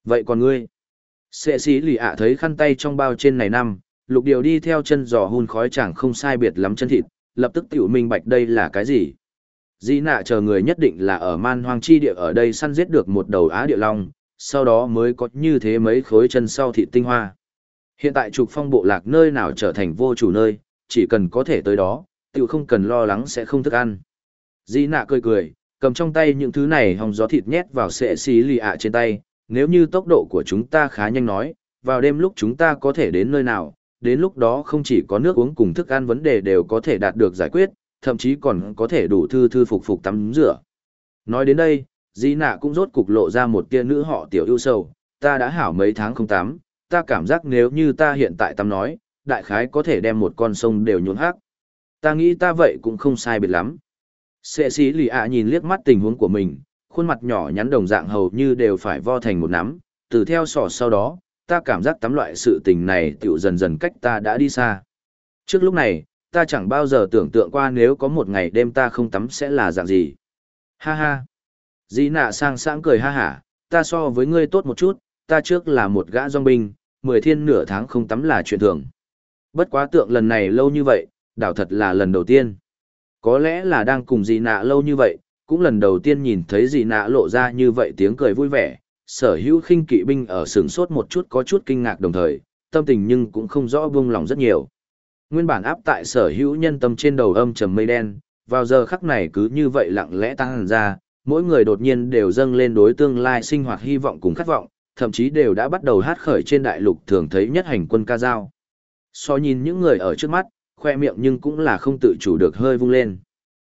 Vậy còn ngươi? Sệ sĩ lì ạ thấy khăn tay trong bao trên này năm, lục điều đi theo chân giò hun khói chẳng không sai biệt lắm chân thịt, lập tức tiểu minh bạch đây là cái gì. Dĩ nạ chờ người nhất định là ở man hoang chi địa ở đây săn giết được một đầu á địa long, sau đó mới có như thế mấy khối chân sau thịt tinh hoa. Hiện tại trục phong bộ lạc nơi nào trở thành vô chủ nơi, chỉ cần có thể tới đó, tiểu không cần lo lắng sẽ không thức ăn. Dĩ nạ cười cười, cầm trong tay những thứ này hòng gió thịt nhét vào sệ xí lì ạ trên tay, nếu như tốc độ của chúng ta khá nhanh nói, vào đêm lúc chúng ta có thể đến nơi nào, đến lúc đó không chỉ có nước uống cùng thức ăn vấn đề đều có thể đạt được giải quyết, thậm chí còn có thể đủ thư phục tắm rửa. Nói đến đây, Di Nạ cũng rốt cục lộ ra một tia nữ họ tiểu ưu sầu, ta đã hảo mấy tháng không tắm, ta cảm giác nếu như ta hiện tại tắm nói, đại khái có thể đem một con sông đều nhuộm hắc. Ta nghĩ ta vậy cũng không sai biệt lắm. Sệ sĩ lì ạ nhìn liếc mắt tình huống của mình, khuôn mặt nhỏ nhắn đồng dạng hầu như đều phải vo thành một nắm, từ theo sỏ sau đó, ta cảm giác tắm loại sự tình này tiểu dần dần cách ta đã đi xa. Trước lúc này, ta chẳng bao giờ tưởng tượng qua nếu có một ngày đêm ta không tắm sẽ là dạng gì. Ha ha. Dĩ nạ sang sảng cười ha hả, ta so với ngươi tốt một chút, ta trước là một gã dòng binh, 10 thiên nửa tháng không tắm là chuyện thường. Bất quá tượng lần này lâu như vậy, đảo thật là lần đầu tiên. Có lẽ là đang cùng dì nạ lâu như vậy, cũng lần đầu tiên nhìn thấy dì nạ lộ ra như vậy tiếng cười vui vẻ, sở hữu khinh kỵ binh ở sừng sốt một chút có chút kinh ngạc đồng thời, tâm tình nhưng cũng không rõ buông lòng rất nhiều. Nguyên bản áp tại sở hữu nhân tâm trên đầu âm trầm mây đen, vào giờ khắc này cứ như vậy lặng lẽ tăng ra, mỗi người đột nhiên đều dâng lên đối tương lai sinh hoạt hy vọng cùng khát vọng, thậm chí đều đã bắt đầu hát khởi trên đại lục thường thấy nhất hành quân ca dao. So nhìn những người ở trước mắt, khoe miệng nhưng cũng là không tự chủ được hơi vung lên.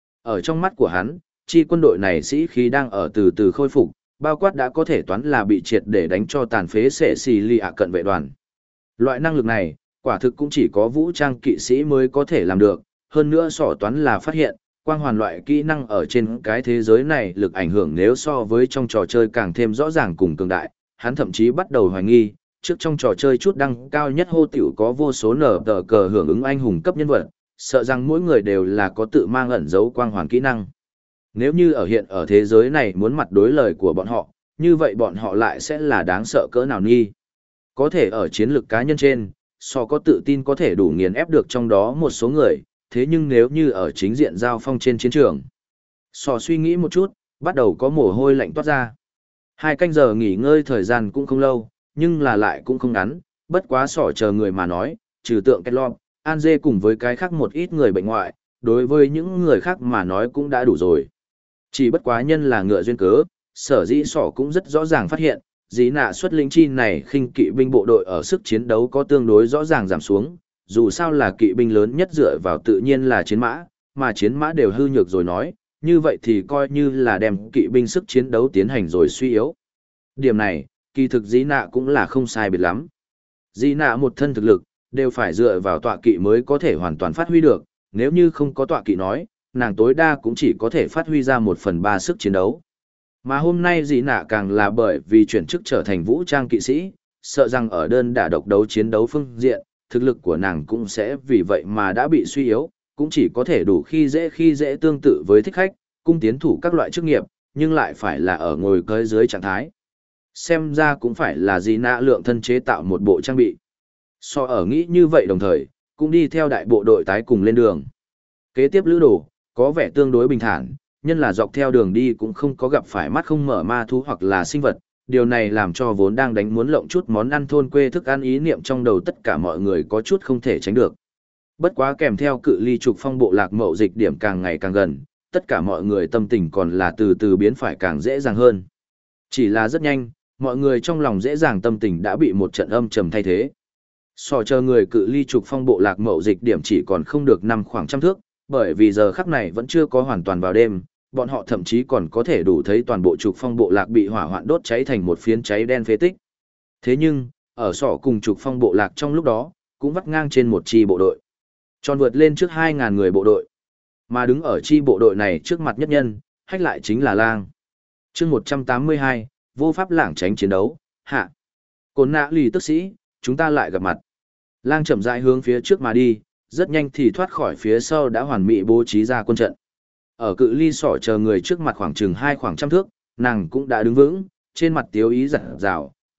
Ở trong mắt của hắn, chi quân đội này sĩ khí đang ở từ từ khôi phục, bao quát đã có thể toán là bị triệt để đánh cho tàn phế sệ xì lì ạ cận vệ đoàn. Loại năng lực này, quả thực cũng chỉ có vũ trang kỵ sĩ mới có thể làm được, hơn nữa sỏ toán là phát hiện, quang hoàn loại kỹ năng ở trên cái thế giới này lực ảnh hưởng nếu so với trong trò chơi càng thêm rõ ràng cùng cường đại, hắn thậm chí bắt đầu hoài nghi, trước trong trò chơi chút đăng cao nhất hô tiểu có vô số nở tờ cờ hưởng ứng anh hùng cấp nhân vật, sợ rằng mỗi người đều là có tự mang ẩn dấu quang hoàn kỹ năng. Nếu như ở hiện ở thế giới này muốn mặt đối lời của bọn họ, như vậy bọn họ lại sẽ là đáng sợ cỡ nào nghi. Có thể ở chiến lược cá nhân trên, so có tự tin có thể đủ nghiền ép được trong đó một số người, thế nhưng nếu như ở chính diện giao phong trên chiến trường. So suy nghĩ một chút, bắt đầu có mồ hôi lạnh toát ra. 2 canh giờ nghỉ ngơi thời gian cũng không lâu, nhưng là lại cũng không ngắn, bất quá sỏ chờ người mà nói, trừ tượng Ketlop, An Dê cùng với cái khác một ít người bệnh ngoại, đối với những người khác mà nói cũng đã đủ rồi. Chỉ bất quá nhân là ngựa duyên cớ, sở dĩ sỏ cũng rất rõ ràng phát hiện, dĩ nạ xuất lĩnh chi này khinh kỵ binh bộ đội ở sức chiến đấu có tương đối rõ ràng giảm xuống, dù sao là kỵ binh lớn nhất dựa vào tự nhiên là chiến mã, mà chiến mã đều hư nhược rồi nói, như vậy thì coi như là đem kỵ binh sức chiến đấu tiến hành rồi suy yếu. Điểm này, kỳ thực dĩ nạ cũng là không sai biệt lắm. Dĩ nạ một thân thực lực, đều phải dựa vào tọa kỵ mới có thể hoàn toàn phát huy được, nếu như không có tọa kỵ nói, nàng tối đa cũng chỉ có thể phát huy ra 1/3 sức chiến đấu. Mà hôm nay dĩ nạ càng là bởi vì chuyển chức trở thành vũ trang kỵ sĩ, sợ rằng ở đơn đả độc đấu chiến đấu phương diện, thực lực của nàng cũng sẽ vì vậy mà đã bị suy yếu, cũng chỉ có thể đủ khi dễ tương tự với thích khách, cung tiến thủ các loại chức nghiệp, nhưng lại phải là ở ngồi cưỡi dưới trạng thái. Xem ra cũng phải là dĩ nạ lượng thân chế tạo một bộ trang bị. So ở nghĩ như vậy đồng thời, cũng đi theo đại bộ đội tái cùng lên đường. Kế tiếp lữ đồ, có vẻ tương đối bình thản, nhân là dọc theo đường đi cũng không có gặp phải mắt không mở ma thú hoặc là sinh vật, điều này làm cho vốn đang đánh muốn lộng chút món ăn thôn quê thức ăn ý niệm trong đầu tất cả mọi người có chút không thể tránh được. Bất quá kèm theo cự ly trục phong bộ lạc mậu dịch điểm càng ngày càng gần, tất cả mọi người tâm tình còn là từ từ biến phải càng dễ dàng hơn. Chỉ là rất nhanh, mọi người trong lòng dễ dàng tâm tình đã bị một trận âm trầm thay thế. So chờ người cự ly trục phong bộ lạc mậu dịch điểm chỉ còn không được nằm khoảng trăm thước, bởi vì giờ khắc này vẫn chưa có hoàn toàn vào đêm, bọn họ thậm chí còn có thể đủ thấy toàn bộ trục phong bộ lạc bị hỏa hoạn đốt cháy thành một phiến cháy đen phế tích. Thế nhưng, ở sọ cùng trục phong bộ lạc trong lúc đó, cũng vắt ngang trên một chi bộ đội. Tròn vượt lên trước 2.000 người bộ đội. Mà đứng ở chi bộ đội này trước mặt nhất nhân, hách lại chính là Lang. chương 182, vô pháp lảng tránh chiến đấu, hạ. Cồn nạ lì tức sĩ, chúng ta lại gặp mặt. Lang chậm rãi hướng phía trước mà đi, rất nhanh thì thoát khỏi phía sau đã hoàn mỹ bố trí ra quân trận. Ở cự ly sỏ chờ người trước mặt khoảng chừng 2 khoảng trăm thước, nàng cũng đã đứng vững, trên mặt tiếu ý rạng rào,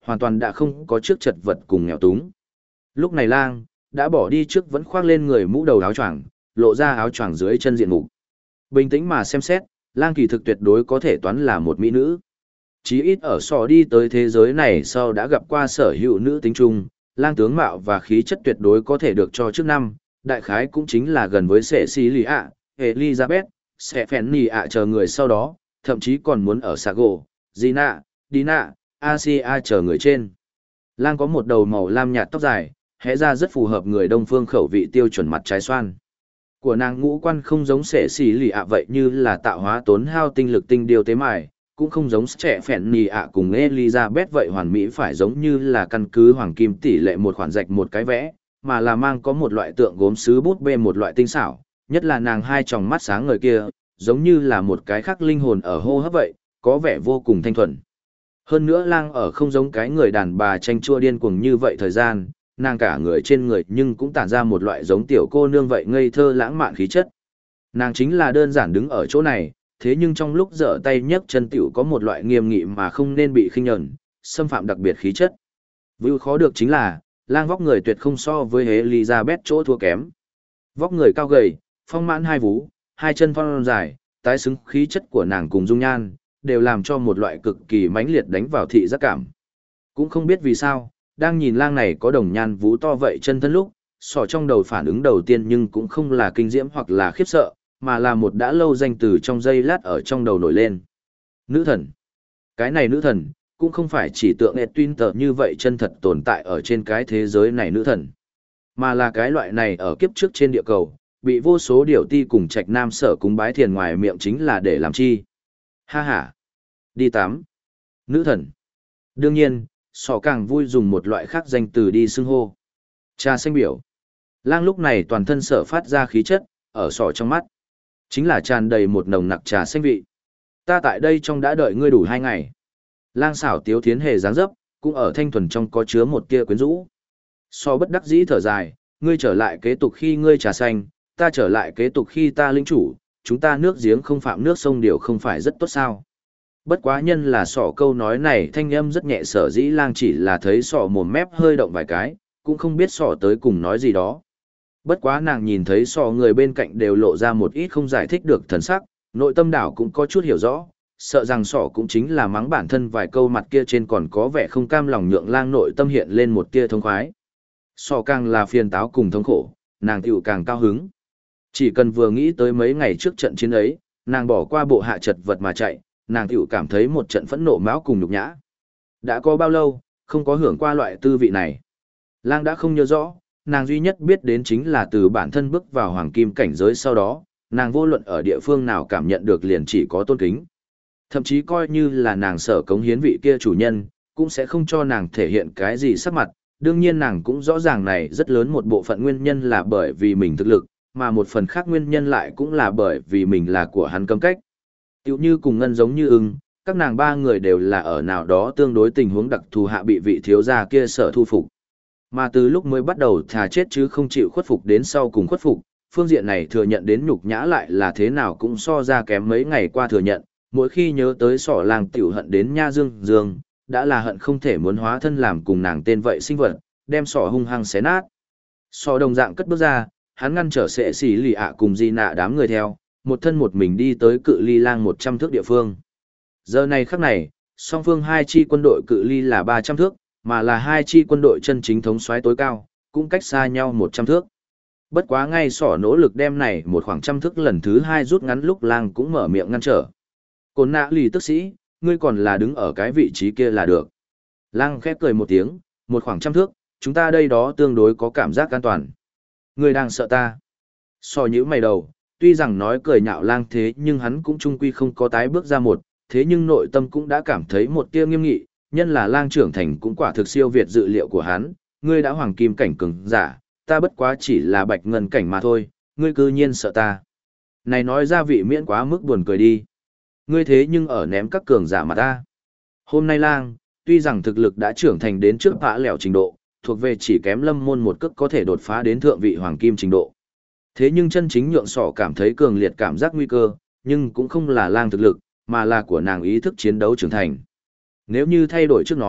hoàn toàn đã không có trước chật vật cùng nghèo túng. Lúc này lang, đã bỏ đi trước vẫn khoác lên người mũ đầu áo choàng, lộ ra áo choàng dưới chân diện mục. Bình tĩnh mà xem xét, lang kỳ thực tuyệt đối có thể toán là một mỹ nữ. Chí ít ở sò đi tới thế giới này sau đã gặp qua sở hữu nữ tính trung, lang tướng mạo và khí chất tuyệt đối có thể được cho trước năm, đại khái cũng chính là gần với sệ xí lì ạ, Elizabeth, sẽ phèn nì ạ chờ người sau đó, thậm chí còn muốn ở Sago, Gina, Dina, Asia chờ người trên. Lang có một đầu màu lam nhạt tóc dài, hẽ ra rất phù hợp người đông phương khẩu vị tiêu chuẩn mặt trái xoan. Của nàng ngũ quan không giống sệ xì lì ạ vậy như là tạo hóa tốn hao tinh lực tinh điều tế mài, cũng không giống trẻ phèn nì ạ cùng Elizabeth vậy hoàn mỹ phải giống như là căn cứ hoàng kim tỷ lệ một khoản rạch một cái vẽ, mà là mang có một loại tượng gốm sứ bút bê một loại tinh xảo, nhất là nàng hai tròng mắt sáng ngời kia, giống như là một cái khắc linh hồn ở hô hấp vậy, có vẻ vô cùng thanh thuần. Hơn nữa lang ở không giống cái người đàn bà tranh chua điên cuồng như vậy thời gian, nàng cả người trên người nhưng cũng tản ra một loại giống tiểu cô nương vậy ngây thơ lãng mạn khí chất. Nàng chính là đơn giản đứng ở chỗ này, thế nhưng trong lúc giở tay nhấc chân tiểu có một loại nghiêm nghị mà không nên bị khinh nhẫn, xâm phạm đặc biệt khí chất. Vui khó được chính là, lang vóc người tuyệt không so với Elizabeth chỗ thua kém. Vóc người cao gầy, phong mãn hai vú, hai chân phong dài, tái xứng khí chất của nàng cùng dung nhan, đều làm cho một loại cực kỳ mãnh liệt đánh vào thị giác cảm. Cũng không biết vì sao, đang nhìn lang này có đồng nhan vú to vậy chân thân lúc, sỏ trong đầu phản ứng đầu tiên nhưng cũng không là kinh diễm hoặc là khiếp sợ, mà là một đã lâu danh từ trong giây lát ở trong đầu nổi lên. Nữ thần. Cái này nữ thần, cũng không phải chỉ tượng Edwin tờ như vậy chân thật tồn tại ở trên cái thế giới này nữ thần, mà là cái loại này ở kiếp trước trên địa cầu, bị vô số điều ti cùng trạch nam sở cúng bái thiền ngoài miệng chính là để làm chi. Ha ha. Đi tắm. Nữ thần. Đương nhiên, sọ càng vui dùng một loại khác danh từ đi xưng hô. Trà xanh biểu. Lang lúc này toàn thân sở phát ra khí chất, ở sọ trong mắt. Chính là tràn đầy một nồng nặc trà xanh vị. Ta tại đây trong đã đợi ngươi đủ 2 ngày. Lang xảo tiếu thiến hề dáng dấp, cũng ở thanh thuần trong có chứa một tia quyến rũ. So bất đắc dĩ thở dài, ngươi trở lại kế tục khi ngươi trà xanh, ta trở lại kế tục khi ta lĩnh chủ, chúng ta nước giếng không phạm nước sông điều không phải rất tốt sao. Bất quá nhân là sọ câu nói này thanh âm rất nhẹ, sở dĩ lang chỉ là thấy sọ mồm mép hơi động vài cái, cũng không biết sọ tới cùng nói gì đó. Bất quá nàng nhìn thấy sọ người bên cạnh đều lộ ra một ít không giải thích được thần sắc, nội tâm đảo cũng có chút hiểu rõ, sợ rằng sọ cũng chính là mắng bản thân vài câu mặt kia trên còn có vẻ không cam lòng nhượng lang nội tâm hiện lên một tia thông khoái. Sọ càng là phiền táo cùng thống khổ, nàng tiểu càng cao hứng. Chỉ cần vừa nghĩ tới mấy ngày trước trận chiến ấy, nàng bỏ qua bộ hạ chật vật mà chạy, nàng tiểu cảm thấy một trận phẫn nộ máu cùng nhục nhã. Đã có bao lâu, không có hưởng qua loại tư vị này. Lang đã không nhớ rõ, nàng duy nhất biết đến chính là từ bản thân bước vào hoàng kim cảnh giới sau đó, nàng vô luận ở địa phương nào cảm nhận được liền chỉ có tôn kính. Thậm chí coi như là nàng sở cống hiến vị kia chủ nhân, cũng sẽ không cho nàng thể hiện cái gì sắc mặt. Đương nhiên nàng cũng rõ ràng này rất lớn một bộ phận nguyên nhân là bởi vì mình thực lực, mà một phần khác nguyên nhân lại cũng là bởi vì mình là của hắn cấm cách. Tiểu như cùng ngân giống như ưng, các nàng ba người đều là ở nào đó tương đối tình huống đặc thù hạ bị vị thiếu gia kia sở thu phục. Mà từ lúc mới bắt đầu thà chết chứ không chịu khuất phục đến sau cùng khuất phục, phương diện này thừa nhận đến nhục nhã lại là thế nào cũng so ra kém mấy ngày qua thừa nhận, mỗi khi nhớ tới sỏ làng tiểu hận đến nha dương dương, đã là hận không thể muốn hóa thân làm cùng nàng tên vậy sinh vật, đem sỏ hung hăng xé nát. Sỏ đồng dạng cất bước ra, hắn ngăn trở sệ xỉ lì ạ cùng di nạ đám người theo, một thân một mình đi tới cự ly lang 100 thước địa phương. Giờ này khắc này, song phương hai chi quân đội cự ly là 300 thước, mà là hai chi quân đội chân chính thống soái tối cao, cũng cách xa nhau 100 thước. Bất quá ngay sỏ nỗ lực đem này một khoảng trăm thước lần thứ 2 rút ngắn lúc lang cũng mở miệng ngăn trở. Côn nạ lì tức sĩ, ngươi còn là đứng ở cái vị trí kia là được. Lang khép cười một tiếng, một khoảng trăm thước, chúng ta đây đó tương đối có cảm giác an toàn. Ngươi đang sợ ta. So nhữ mày đầu, tuy rằng nói cười nhạo lang thế nhưng hắn cũng trung quy không có tái bước ra một, thế nhưng nội tâm cũng đã cảm thấy một tia nghiêm nghị, nhân là lang trưởng thành cũng quả thực siêu việt dự liệu của hắn, ngươi đã hoàng kim cảnh cường giả, ta bất quá chỉ là bạch ngân cảnh mà thôi, ngươi cư nhiên sợ ta. Này nói ra vị miễn quá mức buồn cười đi. Ngươi thế nhưng ở ném các cường giả mà ta. Hôm nay lang, tuy rằng thực lực đã trưởng thành đến trước vã lẻo trình độ, thuộc về chỉ kém lâm môn một cước có thể đột phá đến thượng vị hoàng kim trình độ. Thế nhưng chân chính nhượng sỏ cảm thấy cường liệt cảm giác nguy cơ, nhưng cũng không là lang thực lực, mà là của nàng ý thức chiến đấu trưởng thành. Nếu như thay đổi trước nói,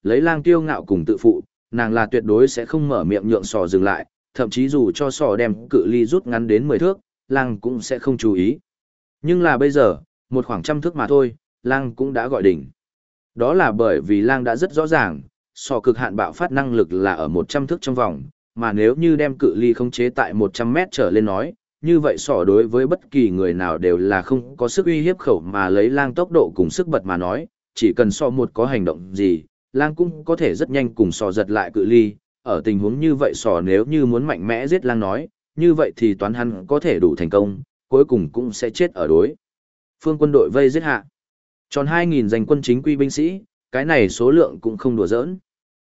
lấy lang tiêu ngạo cùng tự phụ, nàng là tuyệt đối sẽ không mở miệng nhượng sò dừng lại, thậm chí dù cho sò đem cự ly rút ngắn đến 10 thước, lang cũng sẽ không chú ý. Nhưng là bây giờ, một khoảng trăm thước mà thôi, lang cũng đã gọi đỉnh. Đó là bởi vì lang đã rất rõ ràng, sò cực hạn bạo phát năng lực là ở 100 thước trong vòng, mà nếu như đem cự ly khống chế tại 100 mét trở lên nói, như vậy sò đối với bất kỳ người nào đều là không có sức uy hiếp khẩu, mà lấy lang tốc độ cùng sức bật mà nói, chỉ cần sò một có hành động gì, lang cũng có thể rất nhanh cùng sò giật lại cự ly. Ở tình huống như vậy sò nếu như muốn mạnh mẽ giết lang nói, như vậy thì toán hắn có thể đủ thành công, cuối cùng cũng sẽ chết ở đối phương quân đội vây giết hạ. Tròn 2.000 giành quân chính quy binh sĩ, cái này số lượng cũng không đùa giỡn.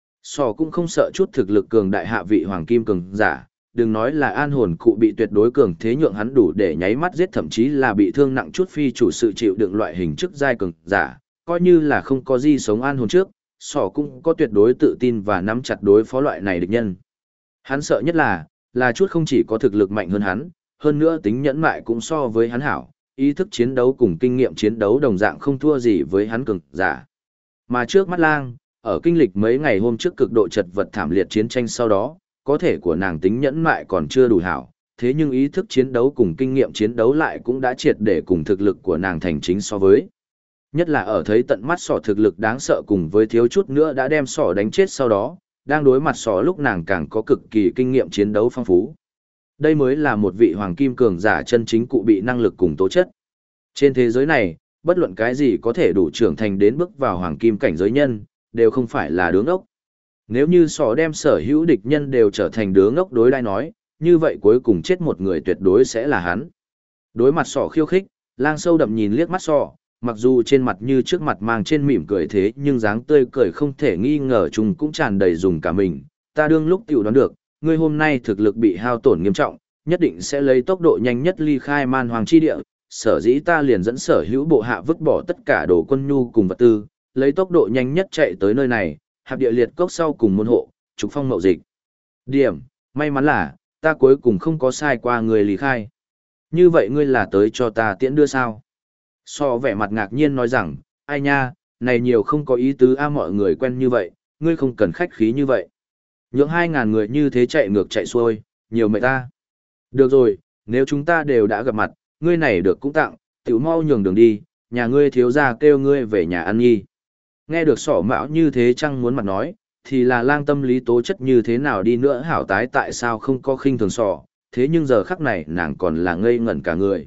Sò cũng không sợ chút thực lực cường đại hạ vị hoàng kim cường giả, đừng nói là an hồn cụ bị tuyệt đối cường thế nhượng hắn đủ để nháy mắt giết, thậm chí là bị thương nặng chút phi chủ sự chịu đựng loại hình chức giai cường giả, coi như là không có gì sống an hồn trước, sò cũng có tuyệt đối tự tin và nắm chặt đối phó loại này địch nhân. Hắn sợ nhất là chút không chỉ có thực lực mạnh hơn hắn, hơn nữa tính nhẫn mại cũng so với hắn hảo, ý thức chiến đấu cùng kinh nghiệm chiến đấu đồng dạng không thua gì với hắn cường giả. Mà trước mắt lang, ở kinh lịch mấy ngày hôm trước cực độ chật vật thảm liệt chiến tranh sau đó, có thể của nàng tính nhẫn mại còn chưa đủ hảo, thế nhưng ý thức chiến đấu cùng kinh nghiệm chiến đấu lại cũng đã triệt để cùng thực lực của nàng thành chính so với. Nhất là ở thấy tận mắt sỏ thực lực đáng sợ cùng với thiếu chút nữa đã đem sỏ đánh chết sau đó, đang đối mặt sỏ lúc nàng càng có cực kỳ kinh nghiệm chiến đấu phong phú. Đây mới là một vị hoàng kim cường giả chân chính cụ bị năng lực cùng tố chất. Trên thế giới này, bất luận cái gì có thể đủ trưởng thành đến bước vào hoàng kim cảnh giới nhân, đều không phải là đứa ngốc. Nếu như sỏ đem sở hữu địch nhân đều trở thành đứa ngốc đối đãi nói, như vậy cuối cùng chết một người tuyệt đối sẽ là hắn. Đối mặt sỏ khiêu khích, lang sâu đậm nhìn liếc mắt sỏ, mặc dù trên mặt như trước mặt mang trên mỉm cười thế nhưng dáng tươi cười không thể nghi ngờ chung cũng tràn đầy dùng cả mình. Ta đương lúc tiểu đoán được, ngươi hôm nay thực lực bị hao tổn nghiêm trọng, nhất định sẽ lấy tốc độ nhanh nhất ly khai man hoàng chi địa, sở dĩ ta liền dẫn sở hữu bộ hạ vứt bỏ tất cả đồ quân nhu cùng vật tư, lấy tốc độ nhanh nhất chạy tới nơi này, hạp địa liệt cốc sau cùng môn hộ, trục phong mậu dịch. Điểm, may mắn là, ta cuối cùng không có sai qua người lý khai. Như vậy ngươi là tới cho ta tiễn đưa sao? So vẻ mặt ngạc nhiên nói rằng, ai nha, này nhiều không có ý tứ a, mọi người quen như vậy, ngươi không cần khách khí như vậy. Nhượng 2.000 người như thế chạy ngược chạy xuôi, nhiều mệt ta. Được rồi, nếu chúng ta đều đã gặp mặt, ngươi này được cũng tặng, tiểu mau nhường đường đi, nhà ngươi thiếu gia kêu ngươi về nhà ăn nhi. Nghe được sỏ mão như thế chăng muốn mặt nói, thì là lang tâm lý tố chất như thế nào đi nữa hảo tái tại sao không có khinh thường sỏ, thế nhưng giờ khắc này nàng còn là ngây ngẩn cả người.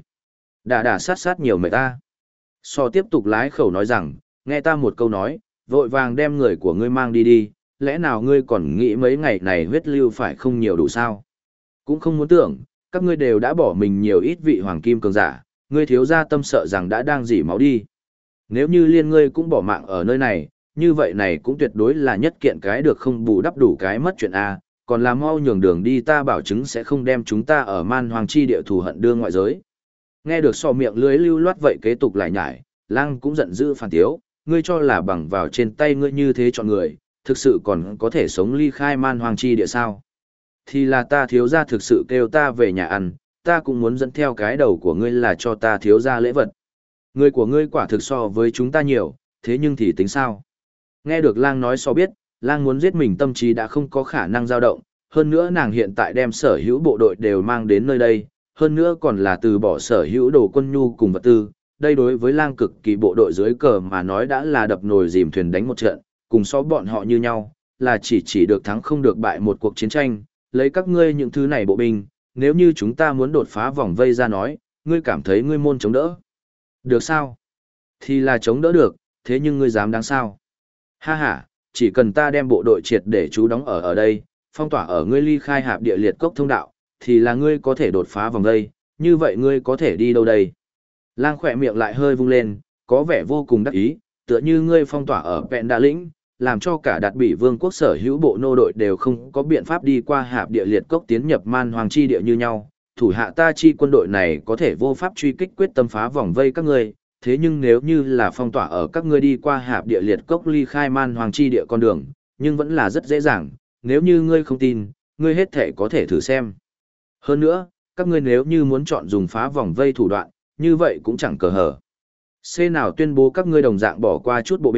Đà sát sát nhiều mệt ta. Sỏ tiếp tục lái khẩu nói rằng, nghe ta một câu nói, vội vàng đem người của ngươi mang đi đi, lẽ nào ngươi còn nghĩ mấy ngày này huyết lưu phải không nhiều đủ sao? Cũng không muốn tưởng, các ngươi đều đã bỏ mình nhiều ít vị hoàng kim cường giả, ngươi thiếu gia tâm sợ rằng đã đang dỉ máu đi. Nếu như liên ngươi cũng bỏ mạng ở nơi này, như vậy này cũng tuyệt đối là nhất kiện cái được không bù đắp đủ cái mất chuyện A, còn là mau nhường đường đi, ta bảo chứng sẽ không đem chúng ta ở man hoàng chi địa thù hận đưa ngoại giới. Nghe được sò miệng lưới lưu loát vậy kế tục lại nhải, lang cũng giận dữ phản tiếu, ngươi cho là bằng vào trên tay ngươi như thế chọn người, thực sự còn có thể sống ly khai man hoàng chi địa sao? Thì là ta thiếu gia thực sự kêu ta về nhà ăn, ta cũng muốn dẫn theo cái đầu của ngươi là cho ta thiếu gia lễ vật. Người của ngươi quả thực so với chúng ta nhiều, thế nhưng thì tính sao? Nghe được lang nói so biết, lang muốn giết mình tâm trí đã không có khả năng dao động, hơn nữa nàng hiện tại đem sở hữu bộ đội đều mang đến nơi đây, hơn nữa còn là từ bỏ sở hữu đồ quân nhu cùng vật tư, đây đối với lang cực kỳ bộ đội dưới cờ mà nói đã là đập nồi dìm thuyền đánh một trận, cùng so bọn họ như nhau, là chỉ được thắng không được bại một cuộc chiến tranh, lấy các ngươi những thứ này bộ binh, nếu như chúng ta muốn đột phá vòng vây ra nói, ngươi cảm thấy ngươi môn chống đỡ. Được sao? Thì là chống đỡ được, thế nhưng ngươi dám đáng sao? Ha ha, chỉ cần ta đem bộ đội triệt để trú đóng ở đây, phong tỏa ở ngươi ly khai hạp địa liệt cốc thông đạo, thì là ngươi có thể đột phá vòng vây, như vậy ngươi có thể đi đâu đây? Lang khỏe miệng lại hơi vung lên, có vẻ vô cùng đắc ý, tựa như ngươi phong tỏa ở Vẹn Đa Lĩnh, làm cho cả Đạt Bỉ Vương quốc sở hữu bộ nô đội đều không có biện pháp đi qua hạp địa liệt cốc tiến nhập man hoàng chi địa như nhau. Thủ hạ ta chi quân đội này có thể vô pháp truy kích quyết tâm phá vòng vây các ngươi, thế nhưng nếu như là phong tỏa ở các ngươi đi qua hạp địa liệt cốc ly khai man hoàng chi địa con đường, nhưng vẫn là rất dễ dàng, nếu như ngươi không tin, ngươi hết thể có thể thử xem. Hơn nữa, các ngươi nếu như muốn chọn dùng phá vòng vây thủ đoạn, như vậy cũng chẳng cờ hở. C nào tuyên bố các ngươi đồng dạng bỏ qua chút bộ binh,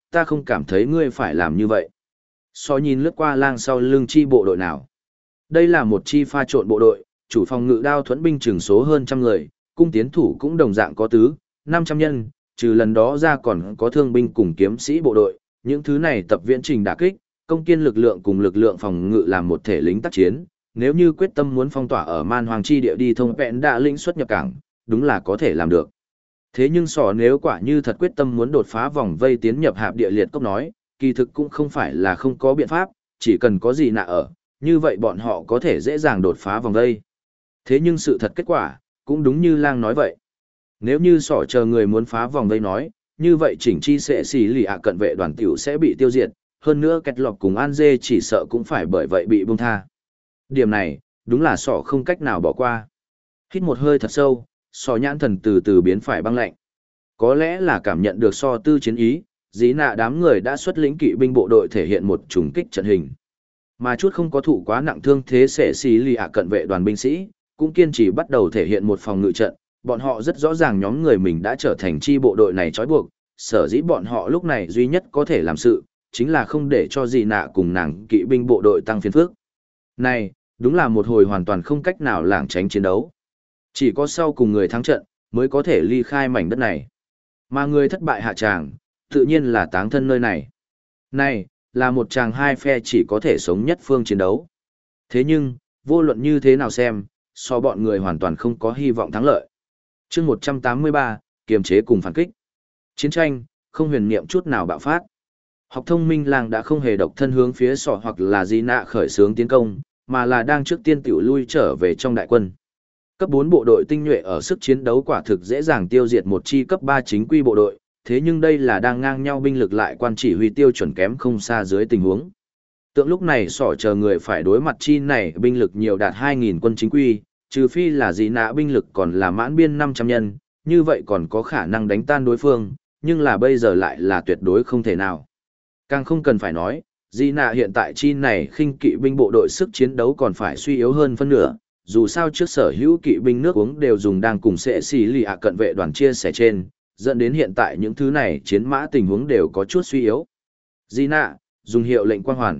ta không cảm thấy ngươi phải làm như vậy. So nhìn lướt qua lang sau lưng chi bộ đội nào. Đây là một chi pha trộn bộ đội, chủ phòng ngự đao thuẫn binh chừng số hơn trăm người, cung tiến thủ cũng đồng dạng có tứ, 500 nhân, trừ lần đó ra còn có thương binh cùng kiếm sĩ bộ đội, những thứ này tập viễn trình đả kích, công kiên lực lượng cùng lực lượng phòng ngự làm một thể lính tác chiến, nếu như quyết tâm muốn phong tỏa ở man hoàng chi địa đi thông vẹn đã lĩnh xuất nhập cảng, đúng là có thể làm được. Thế nhưng sỏ nếu quả như thật quyết tâm muốn đột phá vòng vây tiến nhập hạp địa liệt cốc nói, kỳ thực cũng không phải là không có biện pháp, chỉ cần có gì nạ ở, như vậy bọn họ có thể dễ dàng đột phá vòng vây. Thế nhưng sự thật kết quả, cũng đúng như lang nói vậy. Nếu như sỏ chờ người muốn phá vòng vây nói, như vậy chỉnh chi sẽ xì lì ạ cận vệ đoàn tiểu sẽ bị tiêu diệt, hơn nữa kẹt lọc cùng An Dê chỉ sợ cũng phải bởi vậy bị buông tha. Điểm này, đúng là sỏ không cách nào bỏ qua. Hít một hơi thật sâu, sỏ nhãn thần từ từ biến phải băng lạnh. Có lẽ là cảm nhận được so tư chiến ý, dĩ nạ đám người đã xuất lĩnh kỵ binh bộ đội thể hiện một trùng kích trận hình. Mà chút không có thụ quá nặng thương thế sẽ xì lì ạ cận vệ đoàn binh sĩ, cũng kiên trì bắt đầu thể hiện một phòng ngự trận. Bọn họ rất rõ ràng nhóm người mình đã trở thành chi bộ đội này trói buộc, sở dĩ bọn họ lúc này duy nhất có thể làm sự, chính là không để cho gì nạ cùng nàng kỵ binh bộ đội tăng phiền phức. Này, đúng là một hồi hoàn toàn không cách nào lảng tránh chiến đấu. Chỉ có sau cùng người thắng trận, mới có thể ly khai mảnh đất này. Mà người thất bại hạ tràng, tự nhiên là táng thân nơi này. Này, là một chàng hai phe chỉ có thể sống nhất phương chiến đấu. Thế nhưng, vô luận như thế nào xem, so bọn người hoàn toàn không có hy vọng thắng lợi. Chương 183, kiềm chế cùng phản kích. Chiến tranh, không huyền niệm chút nào bạo phát. Học thông minh làng đã không hề độc thân hướng phía sọ hoặc là gì nạ khởi xướng tiến công, mà là đang trước tiên tiểu lui trở về trong đại quân. Cấp 4 bộ đội tinh nhuệ ở sức chiến đấu quả thực dễ dàng tiêu diệt một chi cấp 3 chính quy bộ đội, thế nhưng đây là đang ngang nhau binh lực lại quan chỉ huy tiêu chuẩn kém không xa dưới tình huống. Tượng lúc này sỏ chờ người phải đối mặt chi này binh lực nhiều đạt 2.000 quân chính quy, trừ phi là gì nạ binh lực còn là mãn biên 500 nhân, như vậy còn có khả năng đánh tan đối phương, nhưng là bây giờ lại là tuyệt đối không thể nào. Càng không cần phải nói, gì nạ hiện tại chi này khinh kỵ binh bộ đội sức chiến đấu còn phải suy yếu hơn phân nửa, dù sao trước sở hữu kỵ binh nước uống đều dùng đang cùng sẽ xì lì ạ cận vệ đoàn chia sẻ trên, dẫn đến hiện tại những thứ này chiến mã tình huống đều có chút suy yếu. Di nạ, dùng hiệu lệnh quang hoàn.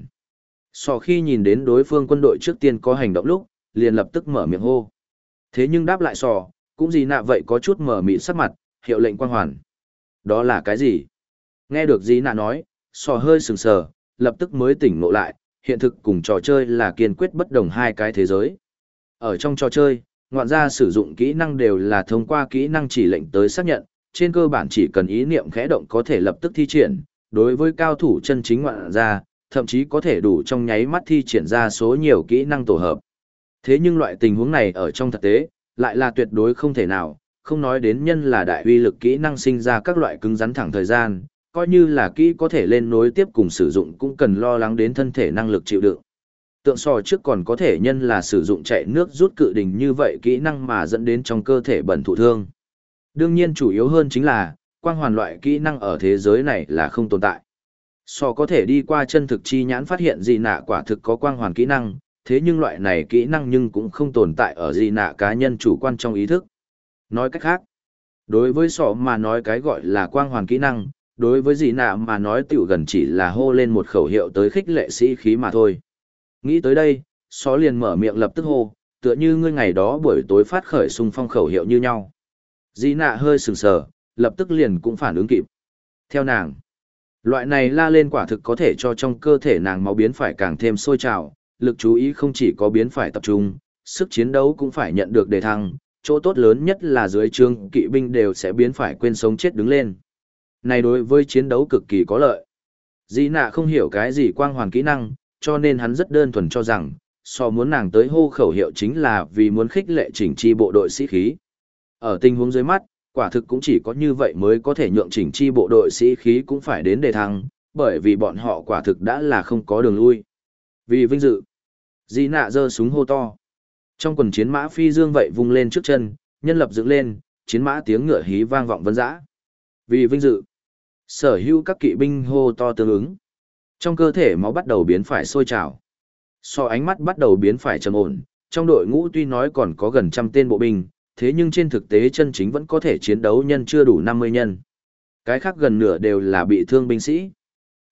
Sò khi nhìn đến đối phương quân đội trước tiên có hành động lúc, liền lập tức mở miệng hô. Thế nhưng đáp lại sò, cũng Di nạ vậy có chút mở mịt sắc mặt, hiệu lệnh quang hoàn. Đó là cái gì? Nghe được Di nạ nói, sò hơi sừng sờ, lập tức mới tỉnh ngộ lại, hiện thực cùng trò chơi là kiên quyết bất đồng hai cái thế giới. Ở trong trò chơi, ngoạn gia sử dụng kỹ năng đều là thông qua kỹ năng chỉ lệnh tới xác nhận, trên cơ bản chỉ cần ý niệm khẽ động có thể lập tức thi triển, đối với cao thủ chân chính ngoạn gia, thậm chí có thể đủ trong nháy mắt thi triển ra số nhiều kỹ năng tổ hợp. Thế nhưng loại tình huống này ở trong thực tế, lại là tuyệt đối không thể nào, không nói đến nhân là đại uy lực kỹ năng sinh ra các loại cứng rắn thẳng thời gian, coi như là kỹ có thể lên nối tiếp cùng sử dụng cũng cần lo lắng đến thân thể năng lực chịu đựng. Tượng sò trước còn có thể nhân là sử dụng chạy nước rút cự đình như vậy kỹ năng mà dẫn đến trong cơ thể bẩn thụ thương. Đương nhiên chủ yếu hơn chính là, quang hoàn loại kỹ năng ở thế giới này là không tồn tại. Sò có thể đi qua chân thực chi nhãn phát hiện gì nạ quả thực có quang hoàn kỹ năng, thế nhưng loại này kỹ năng nhưng cũng không tồn tại ở gì nạ cá nhân chủ quan trong ý thức. Nói cách khác, đối với sò mà nói cái gọi là quang hoàn kỹ năng, đối với gì nạ mà nói tiểu gần chỉ là hô lên một khẩu hiệu tới khích lệ sĩ khí mà thôi. Nghĩ tới đây, sò liền mở miệng lập tức hô, tựa như ngươi ngày đó buổi tối phát khởi xung phong khẩu hiệu như nhau. Dĩ nạ hơi sừng sờ, lập tức liền cũng phản ứng kịp. Theo nàng, loại này la lên quả thực có thể cho trong cơ thể nàng máu biến phải càng thêm sôi trào, lực chú ý không chỉ có biến phải tập trung, sức chiến đấu cũng phải nhận được đề thăng, chỗ tốt lớn nhất là dưới trương kỵ binh đều sẽ biến phải quên sống chết đứng lên. Này đối với chiến đấu cực kỳ có lợi. Dĩ nạ không hiểu cái gì quang hoàn kỹ năng, cho nên hắn rất đơn thuần cho rằng, so muốn nàng tới hô khẩu hiệu chính là vì muốn khích lệ chỉnh chi bộ đội sĩ khí. Ở tình huống dưới mắt, quả thực cũng chỉ có như vậy mới có thể nhượng chỉnh chi bộ đội sĩ khí cũng phải đến đề thăng, bởi vì bọn họ quả thực đã là không có đường lui. Vì vinh dự, Di nạ giơ súng hô to. Trong quần chiến mã phi dương vậy vung lên trước chân, nhân lập dựng lên, chiến mã tiếng ngựa hí vang vọng vân dã. Vì vinh dự, sở hữu các kỵ binh hô to tương ứng. Trong cơ thể máu bắt đầu biến phải sôi trào. So ánh mắt bắt đầu biến phải trầm ổn, trong đội ngũ tuy nói còn có gần 100 tên bộ binh, thế nhưng trên thực tế chân chính vẫn có thể chiến đấu nhân chưa đủ 50 nhân. Cái khác gần nửa đều là bị thương binh sĩ.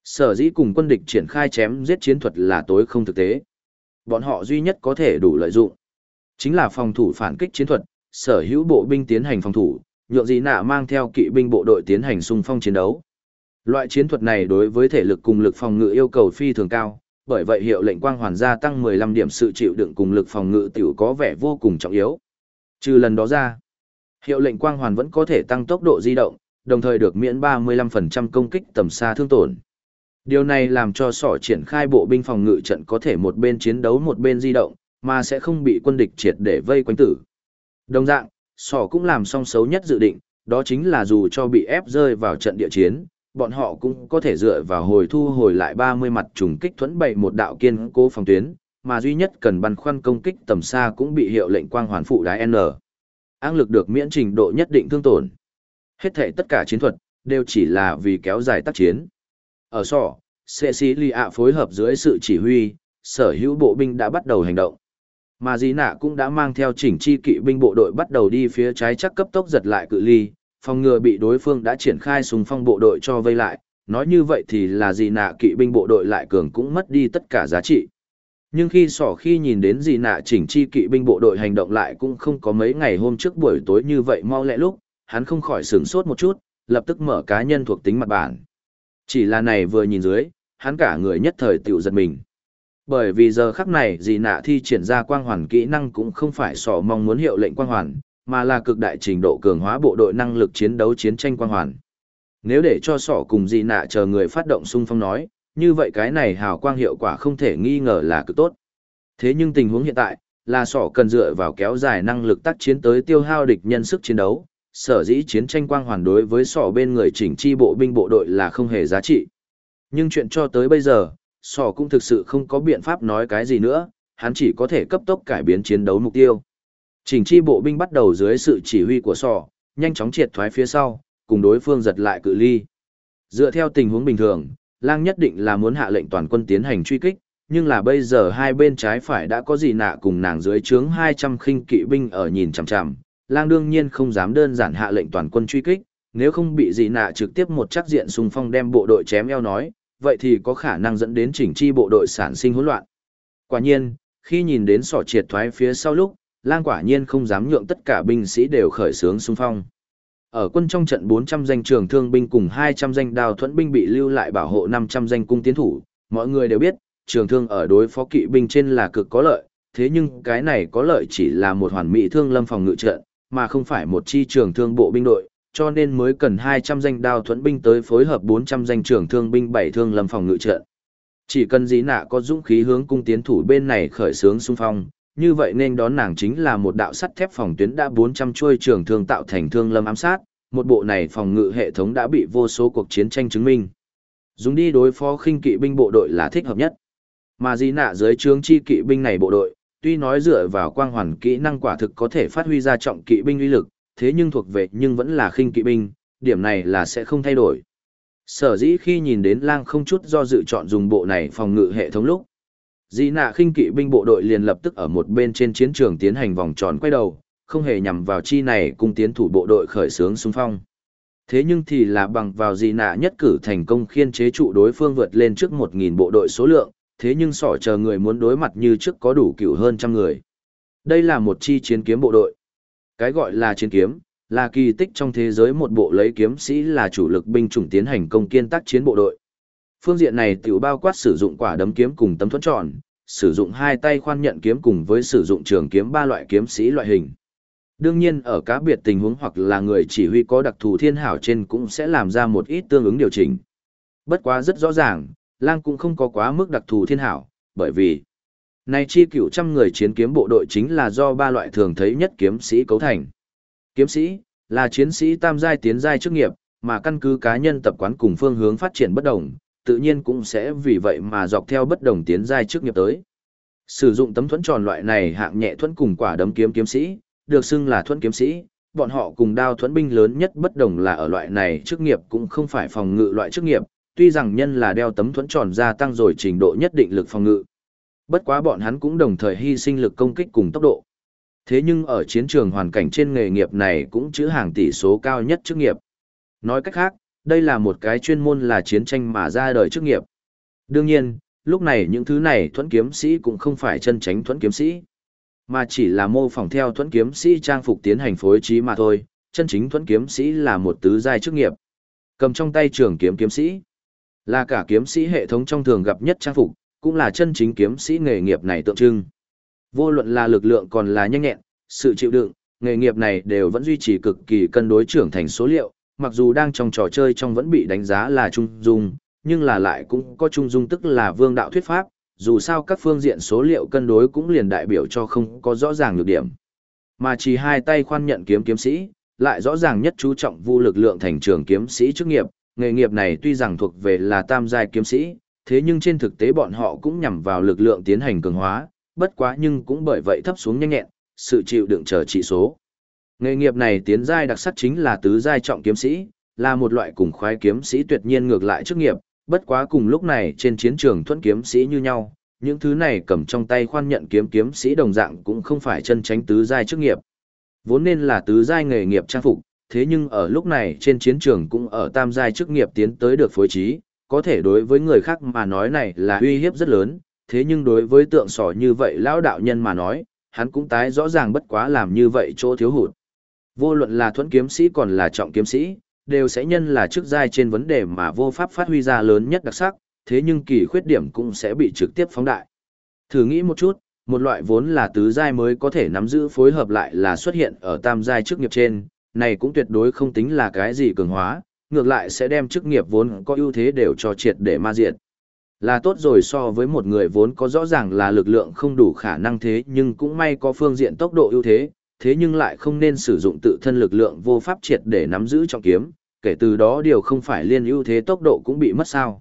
Sở dĩ cùng quân địch triển khai chém giết chiến thuật là tối không thực tế. Bọn họ duy nhất có thể đủ lợi dụng chính là phòng thủ phản kích chiến thuật, sở hữu bộ binh tiến hành phòng thủ, nhượng Dị Nạ mang theo kỵ binh bộ đội tiến hành xung phong chiến đấu. Loại chiến thuật này đối với thể lực cùng lực phòng ngự yêu cầu phi thường cao, bởi vậy hiệu lệnh quang hoàn gia tăng 15 điểm sự chịu đựng cùng lực phòng ngự tiểu có vẻ vô cùng trọng yếu. Trừ lần đó ra, hiệu lệnh quang hoàn vẫn có thể tăng tốc độ di động, đồng thời được miễn 35% công kích tầm xa thương tổn. Điều này làm cho sỏ triển khai bộ binh phòng ngự trận có thể một bên chiến đấu một bên di động, mà sẽ không bị quân địch triệt để vây quanh tử. Đồng dạng, sỏ cũng làm xong xấu nhất dự định, đó chính là dù cho bị ép rơi vào trận địa chiến, bọn họ cũng có thể dựa vào hồi thu hồi lại 30 mặt trùng kích thuẫn bày một đạo kiên cố phòng tuyến, mà duy nhất cần băn khoăn công kích tầm xa cũng bị hiệu lệnh quang hoàn phụ đái N. Áng lực được miễn trình độ nhất định thương tổn. Hết thảy tất cả chiến thuật đều chỉ là vì kéo dài tác chiến. Ở sỏ, Cecilia phối hợp dưới sự chỉ huy, sở hữu bộ binh đã bắt đầu hành động. Mà Dị Nạ cũng đã mang theo chỉnh chi kỵ binh bộ đội bắt đầu đi phía trái chắc cấp tốc giật lại cự ly, phòng ngừa bị đối phương đã triển khai xung phong bộ đội cho vây lại, nói như vậy thì là Dị Nạ kỵ binh bộ đội lại cường cũng mất đi tất cả giá trị. Nhưng khi nhìn đến Dị Nạ chỉnh chi kỵ binh bộ đội hành động lại cũng không có mấy ngày hôm trước buổi tối như vậy mau lẹ lúc, hắn không khỏi sửng sốt một chút, lập tức mở cá nhân thuộc tính mặt bản. Chỉ là này vừa nhìn dưới, hắn cả người nhất thời tiểu giật mình. Bởi vì giờ khắc này Dị Nạ thi triển ra quang hoàn kỹ năng cũng không phải sỏ mong muốn hiệu lệnh quang hoàn, mà là cực đại trình độ cường hóa bộ đội năng lực chiến đấu chiến tranh quang hoàn. Nếu để cho sỏ cùng Dị Nạ chờ người phát động xung phong nói, như vậy cái này hào quang hiệu quả không thể nghi ngờ là cực tốt. Thế nhưng tình huống hiện tại, là sỏ cần dựa vào kéo dài năng lực tác chiến tới tiêu hao địch nhân sức chiến đấu, sở dĩ chiến tranh quang hoàn đối với sỏ bên người chỉnh chi bộ binh bộ đội là không hề giá trị. Nhưng chuyện cho tới bây giờ, sỏ cũng thực sự không có biện pháp nói cái gì nữa, hắn chỉ có thể cấp tốc cải biến chiến đấu mục tiêu. Chỉnh chi bộ binh bắt đầu dưới sự chỉ huy của sỏ, nhanh chóng triệt thoái phía sau, cùng đối phương giật lại cự ly. Dựa theo tình huống bình thường, Lang nhất định là muốn hạ lệnh toàn quân tiến hành truy kích, nhưng là bây giờ hai bên trái phải đã có Dị Nạ cùng nàng dưới trướng 200 khinh kỵ binh ở nhìn chằm chằm, Lang đương nhiên không dám đơn giản hạ lệnh toàn quân truy kích, nếu không bị Dị Nạ trực tiếp một chắc diện xung phong đem bộ đội chém eo nói, vậy thì có khả năng dẫn đến chỉnh chi bộ đội sản sinh hỗn loạn. Quả nhiên, khi nhìn đến sỏ triệt thoái phía sau lúc, Lang quả nhiên không dám nhượng tất cả binh sĩ đều khởi xướng xung phong. Ở quân trong trận 400 danh trường thương binh cùng 200 danh đào thuẫn binh bị lưu lại bảo hộ 500 danh cung tiến thủ, mọi người đều biết, trường thương ở đối phó kỵ binh trên là cực có lợi, thế nhưng cái này có lợi chỉ là một hoàn mỹ thương lâm phòng ngự trận, mà không phải một chi trường thương bộ binh đội, cho nên mới cần 200 danh đao thuẫn binh tới phối hợp 400 danh trường thương binh 7 thương lâm phòng ngự trận. Chỉ cần Dị Nạ có dũng khí hướng cung tiến thủ bên này khởi xướng xung phong, như vậy nên đón nàng chính là một đạo sắt thép phòng tuyến đã 400 chuôi trường thương tạo thành thương lâm ám sát, một bộ này phòng ngự hệ thống đã bị vô số cuộc chiến tranh chứng minh. Dùng đi đối phó khinh kỵ binh bộ đội là thích hợp nhất. Mà Dị Nạ dưới trướng chi kỵ binh này bộ đội, tuy nói dựa vào quang hoàn kỹ năng quả thực có thể phát huy ra trọng kỵ binh uy lực, thế nhưng thuộc về nhưng vẫn là khinh kỵ binh, điểm này là sẽ không thay đổi. Sở dĩ khi nhìn đến Lang không chút do dự chọn dùng bộ này phòng ngự hệ thống lúc, Dị Nạ khinh kỵ binh bộ đội liền lập tức ở một bên trên chiến trường tiến hành vòng tròn quay đầu, không hề nhằm vào chi này cùng tiến thủ bộ đội khởi xướng xung phong. Thế nhưng thì là bằng vào Dị Nạ nhất cử thành công khiên chế trụ đối phương vượt lên trước 1000 bộ đội số lượng, thế nhưng sỏ chờ người muốn đối mặt như trước có đủ cửu hơn trăm người. Đây là một chi chiến kiếm bộ đội. Cái gọi là chiến kiếm, là kỳ tích trong thế giới một bộ lấy kiếm sĩ là chủ lực binh chủng tiến hành công kiên tác chiến bộ đội. Phương diện này tiểu bao quát sử dụng quả đấm kiếm cùng tấm thuẫn tròn, sử dụng hai tay khoan nhận kiếm cùng với sử dụng trường kiếm ba loại kiếm sĩ loại hình. Đương nhiên ở cá biệt tình huống hoặc là người chỉ huy có đặc thù thiên hảo trên cũng sẽ làm ra một ít tương ứng điều chỉnh. Bất quá rất rõ ràng, Lang cũng không có quá mức đặc thù thiên hảo, bởi vì này chi 900 người chiến kiếm bộ đội chính là do ba loại thường thấy nhất kiếm sĩ cấu thành. Kiếm sĩ là chiến sĩ tam giai tiến giai chức nghiệp, mà căn cứ cá nhân tập quán cùng phương hướng phát triển bất đồng, tự nhiên cũng sẽ vì vậy mà dọc theo bất đồng tiến giai chức nghiệp tới. Sử dụng tấm thuẫn tròn loại này hạng nhẹ thuẫn cùng quả đấm kiếm kiếm sĩ, được xưng là thuẫn kiếm sĩ, bọn họ cùng đao thuẫn binh lớn nhất bất đồng là ở loại này chức nghiệp cũng không phải phòng ngự loại chức nghiệp, tuy rằng nhân là đeo tấm thuẫn tròn gia tăng rồi trình độ nhất định lực phòng ngự. Bất quá bọn hắn cũng đồng thời hy sinh lực công kích cùng tốc độ. Thế nhưng ở chiến trường hoàn cảnh trên nghề nghiệp này cũng chữ hàng tỷ số cao nhất chức nghiệp. Nói cách khác, Đây là một cái chuyên môn là chiến tranh mà ra đời chức nghiệp. Đương nhiên, lúc này những thứ này thuẫn kiếm sĩ cũng không phải chân chính thuẫn kiếm sĩ, mà chỉ là mô phỏng theo thuẫn kiếm sĩ trang phục tiến hành phối trí mà thôi. Chân chính thuẫn kiếm sĩ là một tứ giai chức nghiệp. Cầm trong tay trường kiếm kiếm sĩ, là cả kiếm sĩ hệ thống trong thường gặp nhất trang phục, cũng là chân chính kiếm sĩ nghề nghiệp này tượng trưng. Vô luận là lực lượng còn là nhanh nhẹn, sự chịu đựng, nghề nghiệp này đều vẫn duy trì cực kỳ cân đối trưởng thành số liệu, mặc dù đang trong trò chơi trong vẫn bị đánh giá là trung dung, nhưng là lại cũng có trung dung tức là vương đạo thuyết pháp, dù sao các phương diện số liệu cân đối cũng liền đại biểu cho không có rõ ràng nhược điểm. Mà chỉ hai tay khoan nhận kiếm kiếm sĩ, lại rõ ràng nhất chú trọng vu lực lượng thành trường kiếm sĩ chức nghiệp, nghề nghiệp này tuy rằng thuộc về là tam giai kiếm sĩ, thế nhưng trên thực tế bọn họ cũng nhằm vào lực lượng tiến hành cường hóa, bất quá nhưng cũng bởi vậy thấp xuống nhanh nhẹn, sự chịu đựng chờ trị số. Nghề nghiệp này tiến giai đặc sắc chính là tứ giai trọng kiếm sĩ, là một loại cùng khoái kiếm sĩ tuyệt nhiên ngược lại chức nghiệp, bất quá cùng lúc này trên chiến trường thuẫn kiếm sĩ như nhau, những thứ này cầm trong tay khoan nhận kiếm kiếm sĩ đồng dạng cũng không phải chân chính tứ giai chức nghiệp. Vốn nên là tứ giai nghề nghiệp trang phục, thế nhưng ở lúc này trên chiến trường cũng ở tam giai chức nghiệp tiến tới được phối trí, có thể đối với người khác mà nói này là uy hiếp rất lớn, thế nhưng đối với tượng sỏ như vậy lão đạo nhân mà nói, hắn cũng tái rõ ràng bất quá làm như vậy chỗ thiếu hụt. Vô luận là thuẫn kiếm sĩ còn là trọng kiếm sĩ, đều sẽ nhân là chức giai trên vấn đề mà vô pháp phát huy ra lớn nhất đặc sắc, thế nhưng kỳ khuyết điểm cũng sẽ bị trực tiếp phóng đại. Thử nghĩ một chút, một loại vốn là tứ giai mới có thể nắm giữ phối hợp lại là xuất hiện ở tam giai chức nghiệp trên, này cũng tuyệt đối không tính là cái gì cường hóa, ngược lại sẽ đem chức nghiệp vốn có ưu thế đều cho triệt để ma diệt. Là tốt rồi so với một người vốn có rõ ràng là lực lượng không đủ khả năng thế nhưng cũng may có phương diện tốc độ ưu thế, thế nhưng lại không nên sử dụng tự thân lực lượng vô pháp triệt để nắm giữ trọng kiếm, kể từ đó điều không phải liên ưu thế tốc độ cũng bị mất sao.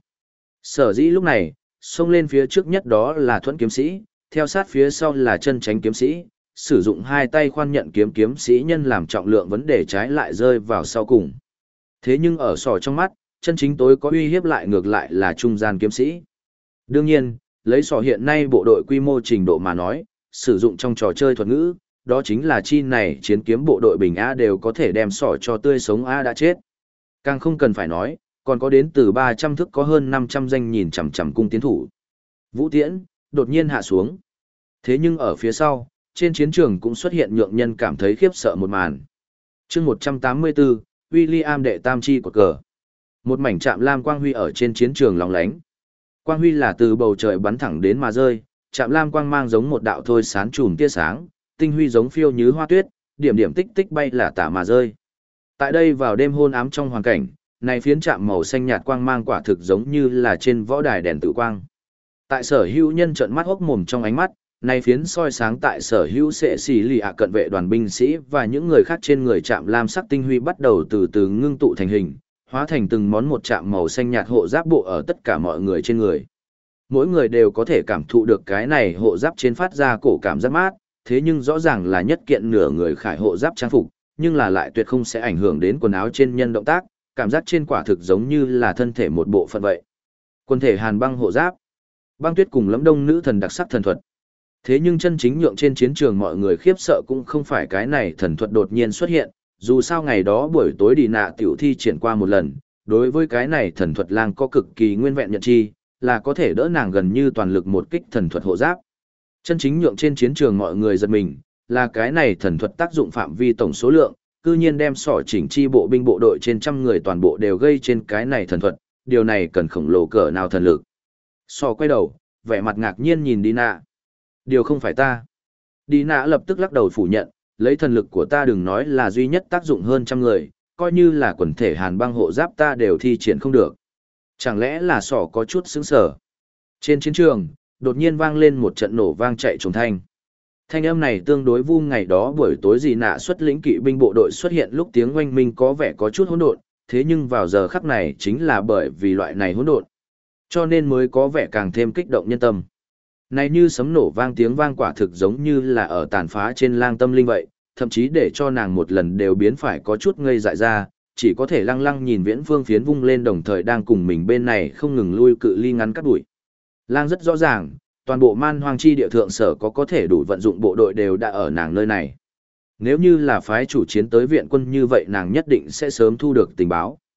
Sở dĩ lúc này, xông lên phía trước nhất đó là thuẫn kiếm sĩ, theo sát phía sau là chân tránh kiếm sĩ, sử dụng hai tay khoan nhận kiếm kiếm sĩ nhân làm trọng lượng vấn đề trái lại rơi vào sau cùng. Thế nhưng ở sỏ trong mắt, chân chính tối có uy hiếp lại ngược lại là trung gian kiếm sĩ. Đương nhiên, lấy sỏ hiện nay bộ đội quy mô trình độ mà nói, sử dụng trong trò chơi thuật ngữ, đó chính là chi này chiến kiếm bộ đội bình A đều có thể đem sỏ cho tươi sống A đã chết. Càng không cần phải nói, còn có đến từ 300 thức có hơn 500 danh nhìn chằm chằm cung tiến thủ. Vũ tiễn, đột nhiên hạ xuống. Thế nhưng ở phía sau, trên chiến trường cũng xuất hiện nhượng nhân cảm thấy khiếp sợ một màn. chương 184, William đệ tam chi của cờ. Một mảnh trạm lam quang huy ở trên chiến trường lóng lánh. Quang huy là từ bầu trời bắn thẳng đến mà rơi, trạm lam quang mang giống một đạo thôi sán chùm tia sáng, tinh huy giống phiêu như hoa tuyết, điểm điểm tích tích bay là tả mà rơi. Tại đây vào đêm hôn ám trong hoàn cảnh, này phiến trạm màu xanh nhạt quang mang quả thực giống như là trên võ đài đèn tự quang. Tại sở hữu nhân trợn mắt hốc mồm trong ánh mắt, này phiến soi sáng tại sở hữu sẽ xì lì ạ cận vệ đoàn binh sĩ và những người khác trên người trạm lam sắc tinh huy bắt đầu từ từ ngưng tụ thành hình, hóa thành từng món một trạm màu xanh nhạt hộ giáp bộ ở tất cả mọi người trên người. Mỗi người đều có thể cảm thụ được cái này hộ giáp trên phát ra cổ cảm giác mát, thế nhưng rõ ràng là nhất kiện nửa người khải hộ giáp trang phục, nhưng là lại tuyệt không sẽ ảnh hưởng đến quần áo trên nhân động tác, cảm giác trên quả thực giống như là thân thể một bộ phận vậy. Quân thể hàn băng hộ giáp, băng tuyết cùng lẫm đông nữ thần đặc sắc thần thuật. Thế nhưng chân chính nhượng trên chiến trường mọi người khiếp sợ cũng không phải cái này thần thuật đột nhiên xuất hiện, dù sao ngày đó buổi tối đi nạ tiểu thi triển qua một lần, đối với cái này thần thuật lang có cực kỳ nguyên vẹn nhận chi, là có thể đỡ nàng gần như toàn lực một kích thần thuật hộ giáp. Chân chính nhượng trên chiến trường mọi người giật mình, là cái này thần thuật tác dụng phạm vi tổng số lượng, cư nhiên đem sỏ chỉnh chi bộ binh bộ đội trên trăm người toàn bộ đều gây trên cái này thần thuật, điều này cần khổng lồ cỡ nào thần lực. Sỏ quay đầu, vẻ mặt ngạc nhiên nhìn Dina. Điều không phải ta. Dina lập tức lắc đầu phủ nhận, lấy thần lực của ta đừng nói là duy nhất tác dụng hơn trăm người, coi như là quần thể hàn băng hộ giáp ta đều thi triển không được. Chẳng lẽ là sỏ có chút sững sờ. Trên chiến trường, đột nhiên vang lên một trận nổ vang chạy trùng thanh. Thanh âm này tương đối vu ngày đó buổi tối gì nạ xuất lĩnh kỵ binh bộ đội xuất hiện lúc tiếng oanh minh có vẻ có chút hỗn độn, thế nhưng vào giờ khắc này chính là bởi vì loại này hỗn độn, cho nên mới có vẻ càng thêm kích động nhân tâm. Này như sấm nổ vang tiếng vang quả thực giống như là ở tàn phá trên lang tâm linh vậy, thậm chí để cho nàng một lần đều biến phải có chút ngây dại ra, chỉ có thể lăng lăng nhìn viễn phương phiến vung lên đồng thời đang cùng mình bên này không ngừng lui cự ly ngắn cắt đuổi. Lang rất rõ ràng, toàn bộ man hoang chi địa thượng sở có thể đủ vận dụng bộ đội đều đã ở nàng nơi này. Nếu như là phái chủ chiến tới viện quân như vậy nàng nhất định sẽ sớm thu được tình báo.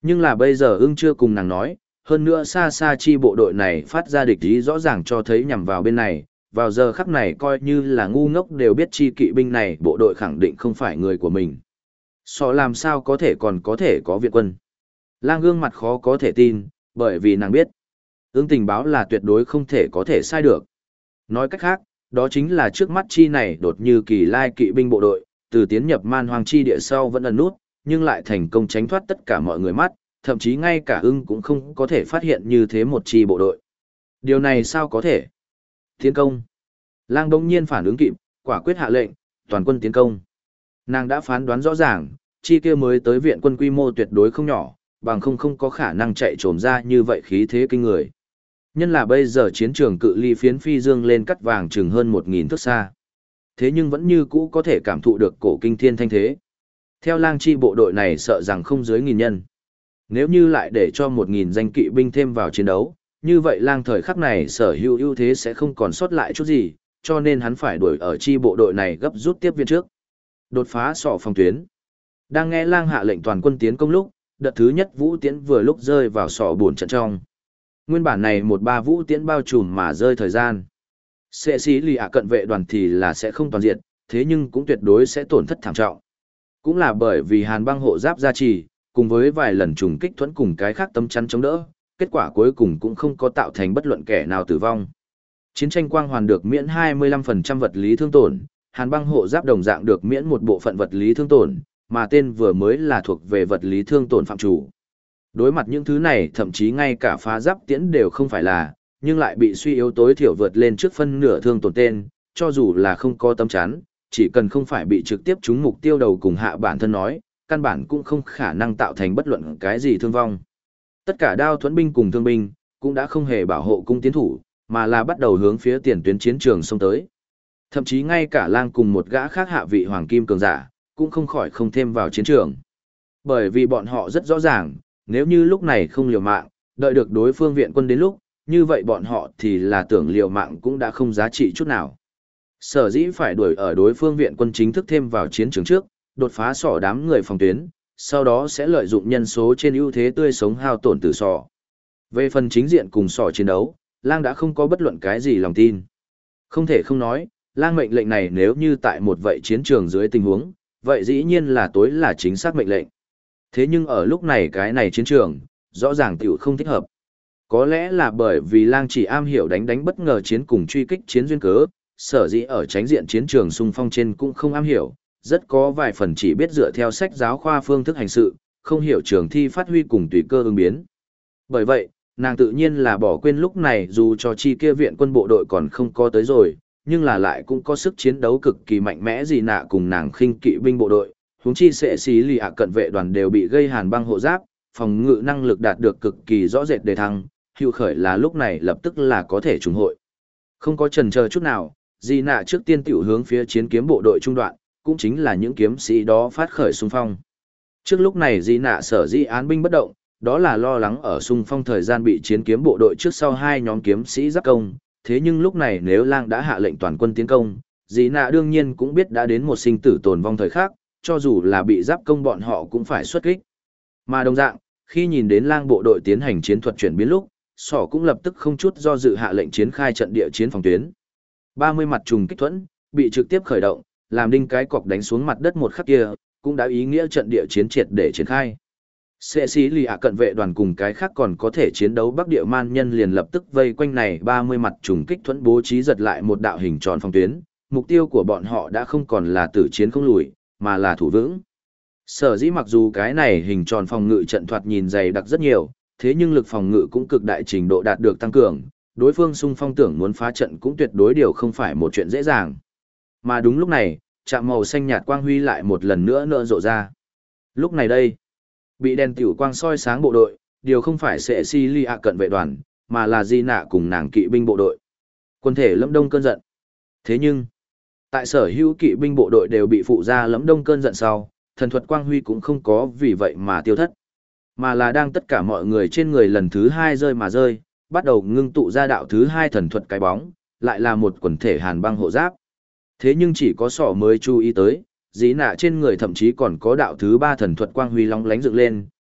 Nhưng là bây giờ ưng chưa cùng nàng nói, hơn nữa xa xa chi bộ đội này phát ra địch ý rõ ràng cho thấy nhằm vào bên này, vào giờ khắc này coi như là ngu ngốc đều biết chi kỵ binh này bộ đội khẳng định không phải người của mình. Sọ làm sao có thể còn có thể có viện quân. Lang gương mặt khó có thể tin, bởi vì nàng biết. Ưng tình báo là tuyệt đối không thể có thể sai được. Nói cách khác, đó chính là trước mắt chi này đột như kỳ lai kỵ binh bộ đội, từ tiến nhập man hoang chi địa sau vẫn ẩn nút, nhưng lại thành công tránh thoát tất cả mọi người mắt, thậm chí ngay cả ưng cũng không có thể phát hiện như thế một chi bộ đội. Điều này sao có thể? Tiến công. Lang đống nhiên phản ứng kịp, quả quyết hạ lệnh, toàn quân tiến công. Nàng đã phán đoán rõ ràng, chi kia mới tới viện quân quy mô tuyệt đối không nhỏ, bằng không có khả năng chạy trồm ra như vậy khí thế kinh người. Nhân là bây giờ chiến trường cự ly phiến phi dương lên cắt vàng chừng hơn 1.000 thước xa. Thế nhưng vẫn như cũ có thể cảm thụ được cổ kinh thiên thanh thế. Theo lang chi bộ đội này sợ rằng không dưới 1.000 nhân. Nếu như lại để cho 1.000 danh kỵ binh thêm vào chiến đấu, như vậy lang thời khắc này sở hữu ưu thế sẽ không còn sót lại chút gì, cho nên hắn phải đuổi ở chi bộ đội này gấp rút tiếp viện trước. Đột phá sọ phòng tuyến. Đang nghe lang hạ lệnh toàn quân tiến công lúc, đợt thứ nhất vũ tiễn vừa lúc rơi vào sọ buồn trận trong. Nguyên bản này 1-3 vũ tiễn bao trùm mà rơi thời gian. Sẽ xí lì ạ cận vệ đoàn thì là sẽ không toàn diện, thế nhưng cũng tuyệt đối sẽ tổn thất thảm trọng. Cũng là bởi vì hàn băng hộ giáp gia trì, cùng với vài lần trùng kích thuẫn cùng cái khác tấm chắn chống đỡ, kết quả cuối cùng cũng không có tạo thành bất luận kẻ nào tử vong. Chiến tranh quang hoàn được miễn 25% vật lý thương tổn, hàn băng hộ giáp đồng dạng được miễn một bộ phận vật lý thương tổn, mà tên vừa mới là thuộc về vật lý thương tổn phạm chủ. Đối mặt những thứ này thậm chí ngay cả phá giáp tiễn đều không phải là, nhưng lại bị suy yếu tối thiểu vượt lên trước phân nửa thương tổn tên, cho dù là không có tấm chắn, chỉ cần không phải bị trực tiếp trúng mục tiêu đầu cùng hạ bản thân nói, căn bản cũng không khả năng tạo thành bất luận cái gì thương vong. Tất cả đao thuẫn binh cùng thương binh, cũng đã không hề bảo hộ cung tiến thủ, mà là bắt đầu hướng phía tiền tuyến chiến trường xông tới. Thậm chí ngay cả lang cùng một gã khác hạ vị hoàng kim cường giả, cũng không khỏi không thêm vào chiến trường. Bởi vì bọn họ rất rõ ràng, nếu như lúc này không liều mạng, đợi được đối phương viện quân đến lúc, như vậy bọn họ thì là tưởng liều mạng cũng đã không giá trị chút nào. Sở dĩ phải đuổi ở đối phương viện quân chính thức thêm vào chiến trường trước, đột phá sỏ đám người phòng tuyến, sau đó sẽ lợi dụng nhân số trên ưu thế tươi sống hao tổn từ sỏ. Về phần chính diện cùng sỏ chiến đấu, lang đã không có bất luận cái gì lòng tin. Không thể không nói, lang mệnh lệnh này nếu như tại một vậy chiến trường dưới tình huống, vậy dĩ nhiên là tối là chính xác mệnh lệnh. Thế nhưng ở lúc này cái này chiến trường, rõ ràng tiểu không thích hợp. Có lẽ là bởi vì lang chỉ am hiểu đánh bất ngờ chiến cùng truy kích chiến duyên cớ, sở dĩ ở tránh diện chiến trường xung phong trên cũng không am hiểu, rất có vài phần chỉ biết dựa theo sách giáo khoa phương thức hành sự, không hiểu trường thi phát huy cùng tùy cơ ứng biến. Bởi vậy, nàng tự nhiên là bỏ quên lúc này dù cho chi kia viện quân bộ đội còn không có tới rồi, nhưng là lại cũng có sức chiến đấu cực kỳ mạnh mẽ gì nạ cùng nàng khinh kỵ binh bộ đội, huống chi sẽ xí lì ạ cận vệ đoàn đều bị gây hàn băng hộ giáp, phòng ngự năng lực đạt được cực kỳ rõ rệt đề thăng, hữu khởi là lúc này lập tức là có thể trùng hội. Không có chần chờ chút nào, Di nạ trước tiên tiểu hướng phía chiến kiếm bộ đội trung đoạn, cũng chính là những kiếm sĩ đó phát khởi xung phong. Trước lúc này Di nạ sở dĩ án binh bất động, đó là lo lắng ở xung phong thời gian bị chiến kiếm bộ đội trước sau hai nhóm kiếm sĩ giáp công, thế nhưng lúc này nếu lang đã hạ lệnh toàn quân tiến công, Di nạ đương nhiên cũng biết đã đến một sinh tử tồn vong thời khắc, cho dù là bị giáp công bọn họ cũng phải xuất kích. Mà đồng dạng, khi nhìn đến lang bộ đội tiến hành chiến thuật chuyển biến lúc, Sỏ cũng lập tức không chút do dự hạ lệnh chiến khai trận địa chiến phòng tuyến. 30 mặt trùng kích thuẫn, bị trực tiếp khởi động, làm đinh cái cọc đánh xuống mặt đất một khắc kia, cũng đã ý nghĩa trận địa chiến triệt để triển khai. Sẽ xí lì ạ cận vệ đoàn cùng cái khác còn có thể chiến đấu bắc địa man nhân liền lập tức vây quanh này 30 mặt trùng kích thuẫn bố trí giật lại một đạo hình tròn phòng tuyến, mục tiêu của bọn họ đã không còn là tử chiến không lùi, mà là thủ vững. Sở dĩ mặc dù cái này hình tròn phòng ngự trận thoạt nhìn dày đặc rất nhiều, thế nhưng lực phòng ngự cũng cực đại trình độ đạt được tăng cường, đối phương xung phong tưởng muốn phá trận cũng tuyệt đối điều không phải một chuyện dễ dàng. Mà đúng lúc này, trạm màu xanh nhạt quang huy lại một lần nữa nở rộ ra. Lúc này đây, bị đèn tiểu quang soi sáng bộ đội, điều không phải sẽ si ly ạ cận vệ đoàn, mà là Di nạ cùng nàng kỵ binh bộ đội. Quân thể Lâm Đông cơn giận. Thế nhưng, tại sở hữu kỵ binh bộ đội đều bị phụ ra Lâm Đông cơn giận sau, thần thuật quang huy cũng không có vì vậy mà tiêu thất, mà là đang tất cả mọi người trên người lần thứ hai rơi mà rơi, bắt đầu ngưng tụ ra đạo thứ hai thần thuật cái bóng, lại là một quần thể hàn băng hộ giáp. Thế nhưng chỉ có Sỏ mới chú ý tới, Dĩ nạ trên người thậm chí còn có đạo thứ ba thần thuật quang huy long lánh dựng lên,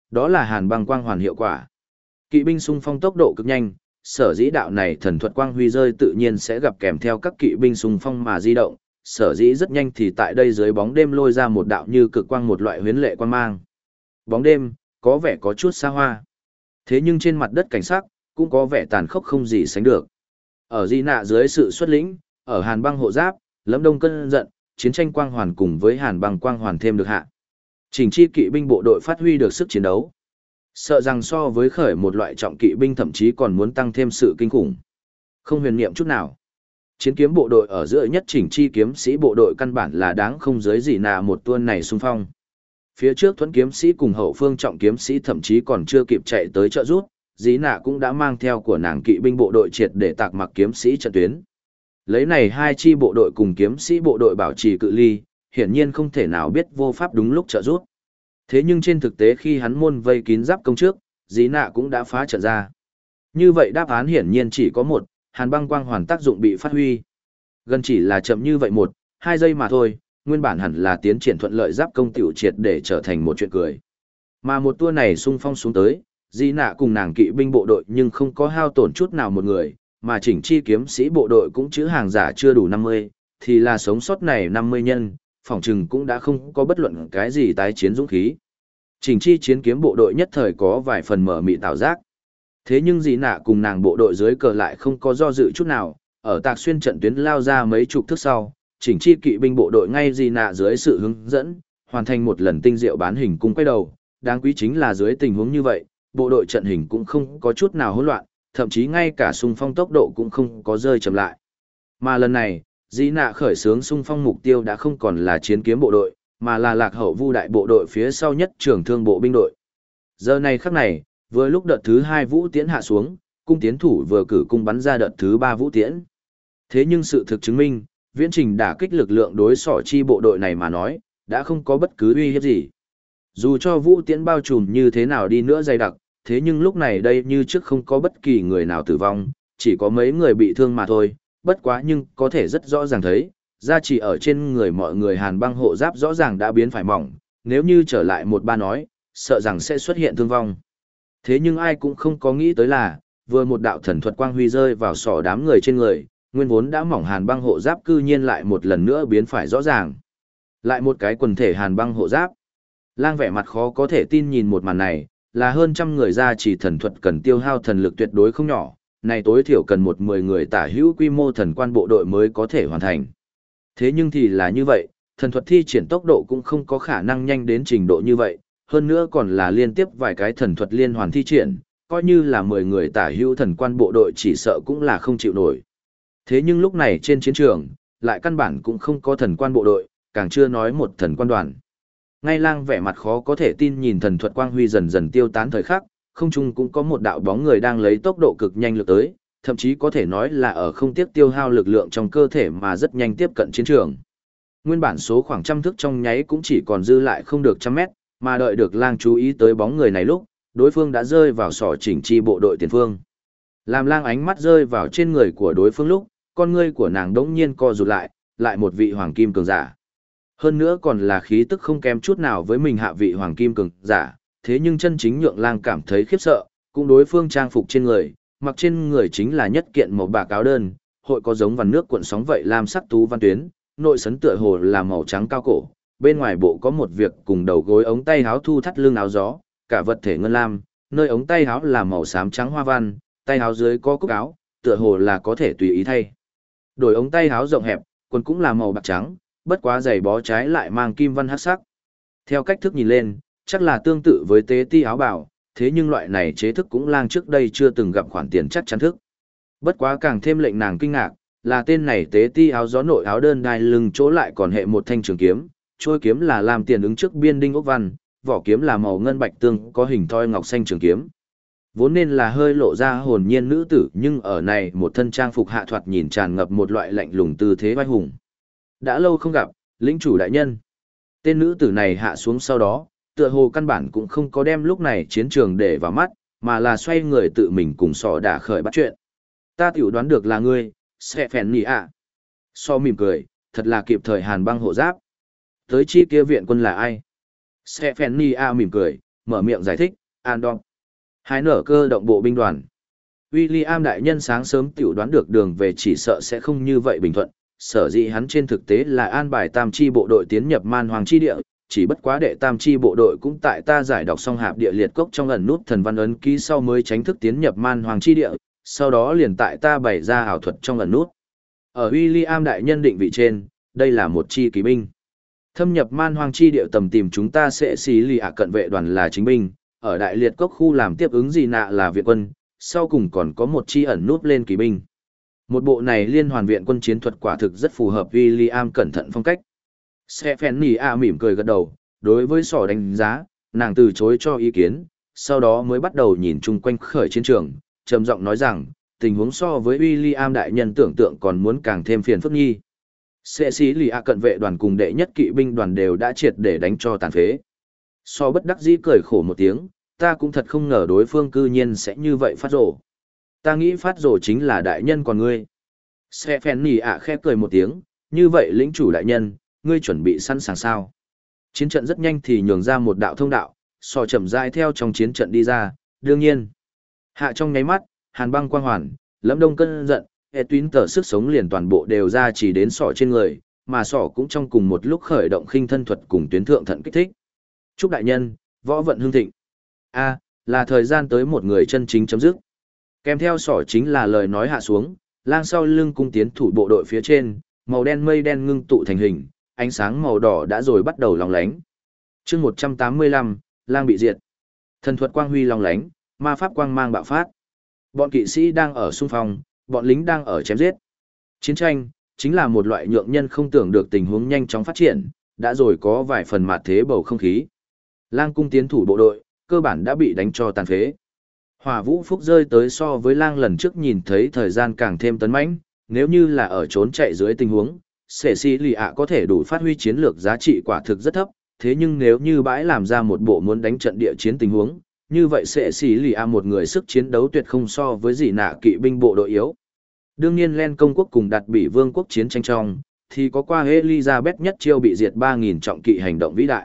đó là hàn băng quang hoàn hiệu quả. Kỵ binh xung phong tốc độ cực nhanh, sở dĩ đạo này thần thuật quang huy rơi tự nhiên sẽ gặp kèm theo các kỵ binh xung phong mà di động, sở dĩ rất nhanh thì tại đây dưới bóng đêm lôi ra một đạo như cực quang một loại huyến lệ quang mang. Bóng đêm, có vẻ có chút xa hoa. Thế nhưng trên mặt đất cảnh sắc, cũng có vẻ tàn khốc không gì sánh được. Ở Di Nạ dưới sự xuất lĩnh, ở hàn băng hộ giáp, Lâm Đông cơn giận, chiến tranh quang hoàn cùng với hàn băng quang hoàn thêm được hạ. Chỉnh chi kỵ binh bộ đội phát huy được sức chiến đấu. Sợ rằng so với khởi một loại trọng kỵ binh thậm chí còn muốn tăng thêm sự kinh khủng. Không huyền niệm chút nào. Chiến kiếm bộ đội ở giữa nhất chỉnh chi kiếm sĩ bộ đội căn bản là đáng không giới gì nà một tuần này xung phong. Phía trước thuẫn kiếm sĩ cùng hậu phương trọng kiếm sĩ thậm chí còn chưa kịp chạy tới trợ rút, dĩ nạ cũng đã mang theo của nàng kỵ binh bộ đội triệt để tạc mặc kiếm sĩ trận tuyến. Lấy này hai chi bộ đội cùng kiếm sĩ bộ đội bảo trì cự ly, hiển nhiên không thể nào biết vô pháp đúng lúc trợ rút. Thế nhưng trên thực tế khi hắn môn vây kín giáp công trước, dĩ nạ cũng đã phá trận ra. Như vậy đáp án hiển nhiên chỉ có một, hàn băng quang hoàn tác dụng bị phát huy. Gần chỉ là chậm như vậy 1-2 giây mà thôi, nguyên bản hẳn là tiến triển thuận lợi giáp công tiểu triệt để trở thành một chuyện cười. Mà một tour này xung phong xuống tới, dĩ nạ cùng nàng kỵ binh bộ đội nhưng không có hao tổn chút nào một người, mà chỉnh chi kiếm sĩ bộ đội cũng chữ hàng giả chưa đủ 50, thì là sống sót này 50 nhân, phỏng chừng cũng đã không có bất luận cái gì tái chiến dũng khí. Chỉnh chi chiến kiếm bộ đội nhất thời có vài phần mở mị tạo giác. Thế nhưng dĩ nạ cùng nàng bộ đội dưới cờ lại không có do dự chút nào, ở tạc xuyên trận tuyến lao ra mấy chục thước sau, chỉnh chi kỵ binh bộ đội ngay dĩ nạ dưới sự hướng dẫn, hoàn thành một lần tinh diệu bán hình cung quay đầu. Đáng quý chính là dưới tình huống như vậy, bộ đội trận hình cũng không có chút nào hỗn loạn, thậm chí ngay cả xung phong tốc độ cũng không có rơi chậm lại. Mà lần này, dĩ nạ khởi xướng xung phong mục tiêu đã không còn là chiến kiếm bộ đội, mà là lạc hậu vu đại bộ đội phía sau nhất trưởng thương bộ binh đội. Giờ này khắc này, vừa lúc đợt thứ 2 vũ tiễn hạ xuống, cung tiến thủ vừa cử cung bắn ra đợt thứ 3 vũ tiễn. Thế nhưng sự thực chứng minh, viễn trình đả kích lực lượng đối xỏ chi bộ đội này mà nói, đã không có bất cứ uy hiếp gì. Dù cho vũ tiễn bao trùm như thế nào đi nữa dày đặc, thế nhưng lúc này đây như trước không có bất kỳ người nào tử vong, chỉ có mấy người bị thương mà thôi, bất quá nhưng có thể rất rõ ràng thấy, gia chỉ ở trên người mọi người hàn băng hộ giáp rõ ràng đã biến phải mỏng, nếu như trở lại một ba nói, sợ rằng sẽ xuất hiện thương vong. Thế nhưng ai cũng không có nghĩ tới là, vừa một đạo thần thuật quang huy rơi vào sọ đám người trên người, nguyên vốn đã mỏng hàn băng hộ giáp cư nhiên lại một lần nữa biến phải rõ ràng. Lại một cái quần thể hàn băng hộ giáp. Lang vẻ mặt khó có thể tin nhìn một màn này, là hơn trăm người ra chỉ thần thuật cần tiêu hao thần lực tuyệt đối không nhỏ, này tối thiểu cần 10 người tả hữu quy mô thần quan bộ đội mới có thể hoàn thành. Thế nhưng thì là như vậy, thần thuật thi triển tốc độ cũng không có khả năng nhanh đến trình độ như vậy, hơn nữa còn là liên tiếp vài cái thần thuật liên hoàn thi triển, coi như là 10 người tả hữu thần quan bộ đội chỉ sợ cũng là không chịu nổi. Thế nhưng lúc này trên chiến trường, lại căn bản cũng không có thần quan bộ đội, càng chưa nói một thần quan đoàn. Ngay Lang vẻ mặt khó có thể tin nhìn thần thuật quang huy dần dần tiêu tán thời khắc, không trung cũng có một đạo bóng người đang lấy tốc độ cực nhanh lược tới, thậm chí có thể nói là ở không tiếc tiêu hao lực lượng trong cơ thể mà rất nhanh tiếp cận chiến trường. Nguyên bản số khoảng trăm thước trong nháy cũng chỉ còn dư lại không được trăm mét, mà đợi được Lang chú ý tới bóng người này lúc, đối phương đã rơi vào sỏ chỉnh chi bộ đội tiền phương. Làm Lang ánh mắt rơi vào trên người của đối phương lúc, con ngươi của nàng đống nhiên co rụt lại một vị hoàng kim cường giả. Hơn nữa còn là khí tức không kém chút nào với mình hạ vị hoàng kim cường giả, thế nhưng chân chính nhượng Lang cảm thấy khiếp sợ, cũng đối phương trang phục trên người, mặc trên người chính là nhất kiện màu bạc áo đơn, hội có giống vằn nước cuộn sóng vậy lam sắc tú văn tuyến, nội sấn tựa hồ là màu trắng cao cổ, bên ngoài bộ có một việc cùng đầu gối ống tay áo thu thắt lưng áo gió, cả vật thể ngân lam, nơi ống tay áo là màu xám trắng hoa văn, tay áo dưới có cúc áo, tựa hồ là có thể tùy ý thay. Đổi ống tay áo rộng hẹp, quần cũng là màu bạc trắng, bất quá giày bó trái lại mang kim văn hắc sắc. Theo cách thức nhìn lên, chắc là tương tự với tế ti áo bào, thế nhưng loại này chế thức cũng Lang trước đây chưa từng gặp khoản tiền chắc chắn thức. Bất quá càng thêm lệnh nàng kinh ngạc, là tên này tế ti áo gió nội áo đơn đai lưng chỗ lại còn hệ một thanh trường kiếm, trôi kiếm là làm tiền ứng trước biên đinh ốc văn, vỏ kiếm là màu ngân bạch tương có hình thoi ngọc xanh trường kiếm. Vốn nên là hơi lộ ra hồn nhiên nữ tử, nhưng ở này một thân trang phục hạ thoạt nhìn tràn ngập một loại lạnh lùng tư thế vai hùng. Đã lâu không gặp, lĩnh chủ đại nhân. Tên nữ tử này hạ xuống sau đó, tựa hồ căn bản cũng không có đem lúc này chiến trường để vào mắt, mà là xoay người tự mình cùng sò đả khởi bắt chuyện. Ta tiểu đoán được là ngươi, sẽ phèn nhỉ ạ. So mỉm cười, thật là kịp thời hàn băng hộ giáp. Tới chi kia viện quân là ai? Sẽ phèn nhỉ ạ mỉm cười, mở miệng giải thích, An Đọc. Hai nở cơ động bộ binh đoàn. William đại nhân sáng sớm tiểu đoán được đường về chỉ sợ sẽ không như vậy bình thuận, sở dĩ hắn trên thực tế là an bài tam chi bộ đội tiến nhập man hoàng chi địa, chỉ bất quá đệ tam chi bộ đội cũng tại ta giải đọc xong hạp địa liệt cốc trong ẩn nút thần văn ấn ký sau mới tránh thức tiến nhập man hoàng chi địa, sau đó liền tại ta bày ra ảo thuật trong ẩn nút. Ở William đại nhân định vị trên, đây là một chi kỵ binh. Thâm nhập man hoàng chi địa tầm tìm chúng ta sẽ xí lì ạ cận vệ đoàn là chính binh, ở đại liệt cốc khu làm tiếp ứng gì nạ là viện quân, sau cùng còn có một chi ẩn nút lên kỵ binh. Một bộ này liên hoàn viện quân chiến thuật quả thực rất phù hợp William cẩn thận phong cách. Stephanie mỉm cười gật đầu, đối với sỏ đánh giá, nàng từ chối cho ý kiến, sau đó mới bắt đầu nhìn chung quanh khởi chiến trường, trầm giọng nói rằng, tình huống so với William đại nhân tưởng tượng còn muốn càng thêm phiền phức nhi. Cecilia cận vệ đoàn cùng đệ nhất kỵ binh đoàn đều đã triệt để đánh cho tàn phế. So bất đắc dĩ cười khổ một tiếng, ta cũng thật không ngờ đối phương cư nhiên sẽ như vậy phát rồ. Ta nghĩ phát rồ chính là đại nhân còn ngươi. Stephanie khẽ cười một tiếng, như vậy lĩnh chủ đại nhân, ngươi chuẩn bị sẵn sàng sao? Chiến trận rất nhanh thì nhường ra một đạo thông đạo, sò chậm rãi theo trong chiến trận đi ra, đương nhiên. Hạ trong nháy mắt, hàn băng quang hoàn, lẫm đông cơn giận, hệ tuyến tờ sức sống liền toàn bộ đều ra chỉ đến sọ trên người, mà sọ cũng trong cùng một lúc khởi động khinh thân thuật cùng tuyến thượng thận kích thích. Chúc đại nhân, võ vận hương thịnh. Là thời gian tới một người chân chính chấm dứt. Kèm theo sọ chính là lời nói hạ xuống, lang sau lưng cung tiến thủ bộ đội phía trên, màu đen mây đen ngưng tụ thành hình, ánh sáng màu đỏ đã rồi bắt đầu lóng lánh. Chương 185, lang bị diệt. Thần thuật quang huy lóng lánh, ma pháp quang mang bạo phát. Bọn kỵ sĩ đang ở xung phong, bọn lính đang ở chém giết. Chiến tranh chính là một loại nhượng nhân không tưởng được tình huống nhanh chóng phát triển, đã rồi có vài phần mạt thế bầu không khí. Lang cung tiến thủ bộ đội, cơ bản đã bị đánh cho tàn phế. Hỏa vũ phúc rơi tới so với lang lần trước nhìn thấy thời gian càng thêm tấn mãnh, nếu như là ở trốn chạy dưới tình huống, Cecilia có thể đủ phát huy chiến lược giá trị quả thực rất thấp, thế nhưng nếu như bãi làm ra một bộ muốn đánh trận địa chiến tình huống, như vậy Cecilia một người sức chiến đấu tuyệt không so với gì nạ kỵ binh bộ đội yếu. Đương nhiên Len công quốc cùng đặt bị vương quốc chiến tranh trong, thì có qua Elizabeth nhất chiêu bị diệt 3.000 trọng kỵ hành động vĩ đại.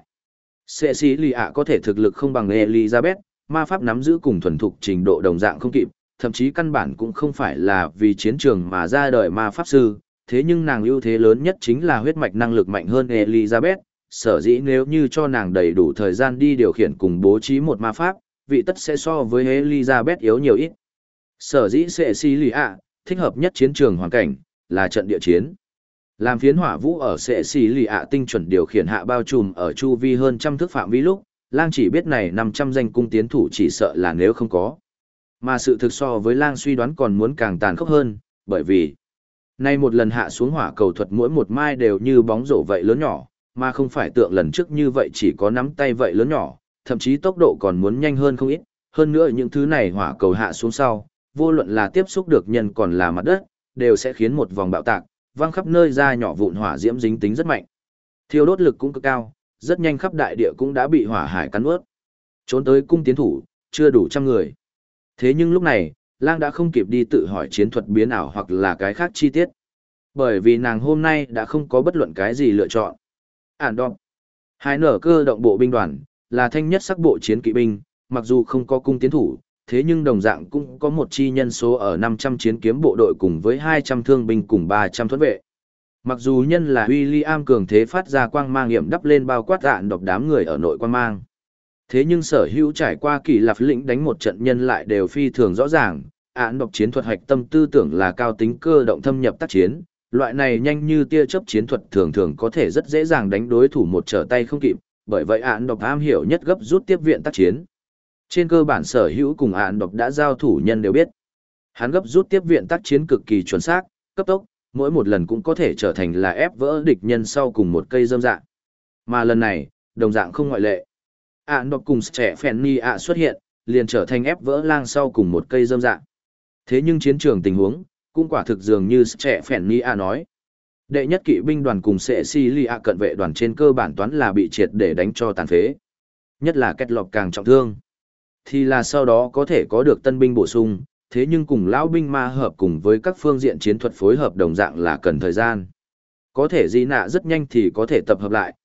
Cecilia có thể thực lực không bằng Elizabeth, ma pháp nắm giữ cùng thuần thục trình độ đồng dạng không kịp, thậm chí căn bản cũng không phải là vì chiến trường mà ra đời ma pháp sư, thế nhưng nàng ưu thế lớn nhất chính là huyết mạch năng lực mạnh hơn Elizabeth, sở dĩ nếu như cho nàng đầy đủ thời gian đi điều khiển cùng bố trí một ma pháp, vị tất sẽ so với Elizabeth yếu nhiều ít. Sở dĩ Cecilia thích hợp nhất chiến trường hoàn cảnh là trận địa chiến. Làm phiến hỏa vũ ở Cecilia tinh chuẩn điều khiển hạ bao trùm ở chu vi hơn trăm thước phạm vi lúc, lang chỉ biết này 500 danh cung tiến thủ chỉ sợ là nếu không có. Mà sự thực so với lang suy đoán còn muốn càng tàn khốc hơn, bởi vì nay một lần hạ xuống hỏa cầu thuật mỗi một mai đều như bóng rổ vậy lớn nhỏ, mà không phải tượng lần trước như vậy chỉ có nắm tay vậy lớn nhỏ, thậm chí tốc độ còn muốn nhanh hơn không ít. Hơn nữa những thứ này hỏa cầu hạ xuống sau, vô luận là tiếp xúc được nhân còn là mặt đất, đều sẽ khiến một vòng bạo tạc, văng khắp nơi ra nhỏ vụn hỏa diễm dính tính rất mạnh. Thiêu đốt lực cũng cực cao, rất nhanh khắp đại địa cũng đã bị hỏa hải cắn ướt. Trốn tới cung tiến thủ, chưa đủ trăm người. Thế nhưng lúc này, lang đã không kịp đi tự hỏi chiến thuật biến ảo hoặc là cái khác chi tiết. Bởi vì nàng hôm nay đã không có bất luận cái gì lựa chọn. Ản đọc. Hai nở cơ động bộ binh đoàn, là thanh nhất sắc bộ chiến kỵ binh, mặc dù không có cung tiến thủ, thế nhưng đồng dạng cũng có một chi nhân số ở 500 chiến kiếm bộ đội cùng với 200 thương binh cùng 300 thuẫn vệ. Mặc dù nhân là William cường thế phát ra quang mang nghiệm đắp lên bao quát Ản đọc đám người ở nội quang mang. Thế nhưng sở hữu trải qua kỳ lạp lĩnh đánh một trận nhân lại đều phi thường rõ ràng, Ản đọc chiến thuật hạch tâm tư tưởng là cao tính cơ động thâm nhập tác chiến, loại này nhanh như tia chớp chiến thuật thường thường có thể rất dễ dàng đánh đối thủ một trở tay không kịp, bởi vậy Ản đọc am hiểu nhất gấp rút tiếp viện tác chiến. Trên cơ bản sở hữu cùng Ản đọc đã giao thủ nhân đều biết. Hắn gấp rút tiếp viện tác chiến cực kỳ chuẩn xác, cấp tốc, mỗi một lần cũng có thể trở thành là ép vỡ địch nhân sau cùng một cây rơm dạ. Mà lần này, đồng dạng không ngoại lệ. Ản đọc cùng trẻ Fanny xuất hiện, liền trở thành ép vỡ lang sau cùng một cây rơm dạ. Thế nhưng chiến trường tình huống, cũng quả thực dường như trẻ Fanny nói. Đệ nhất kỵ binh đoàn cùng Cecilia cận vệ đoàn trên cơ bản toán là bị triệt để đánh cho tàn phế. Nhất là kết lọc càng trọng thương. Thì là sau đó có thể có được tân binh bổ sung, thế nhưng cùng lão binh ma hợp cùng với các phương diện chiến thuật phối hợp đồng dạng là cần thời gian. Có thể di nạ rất nhanh thì có thể tập hợp lại,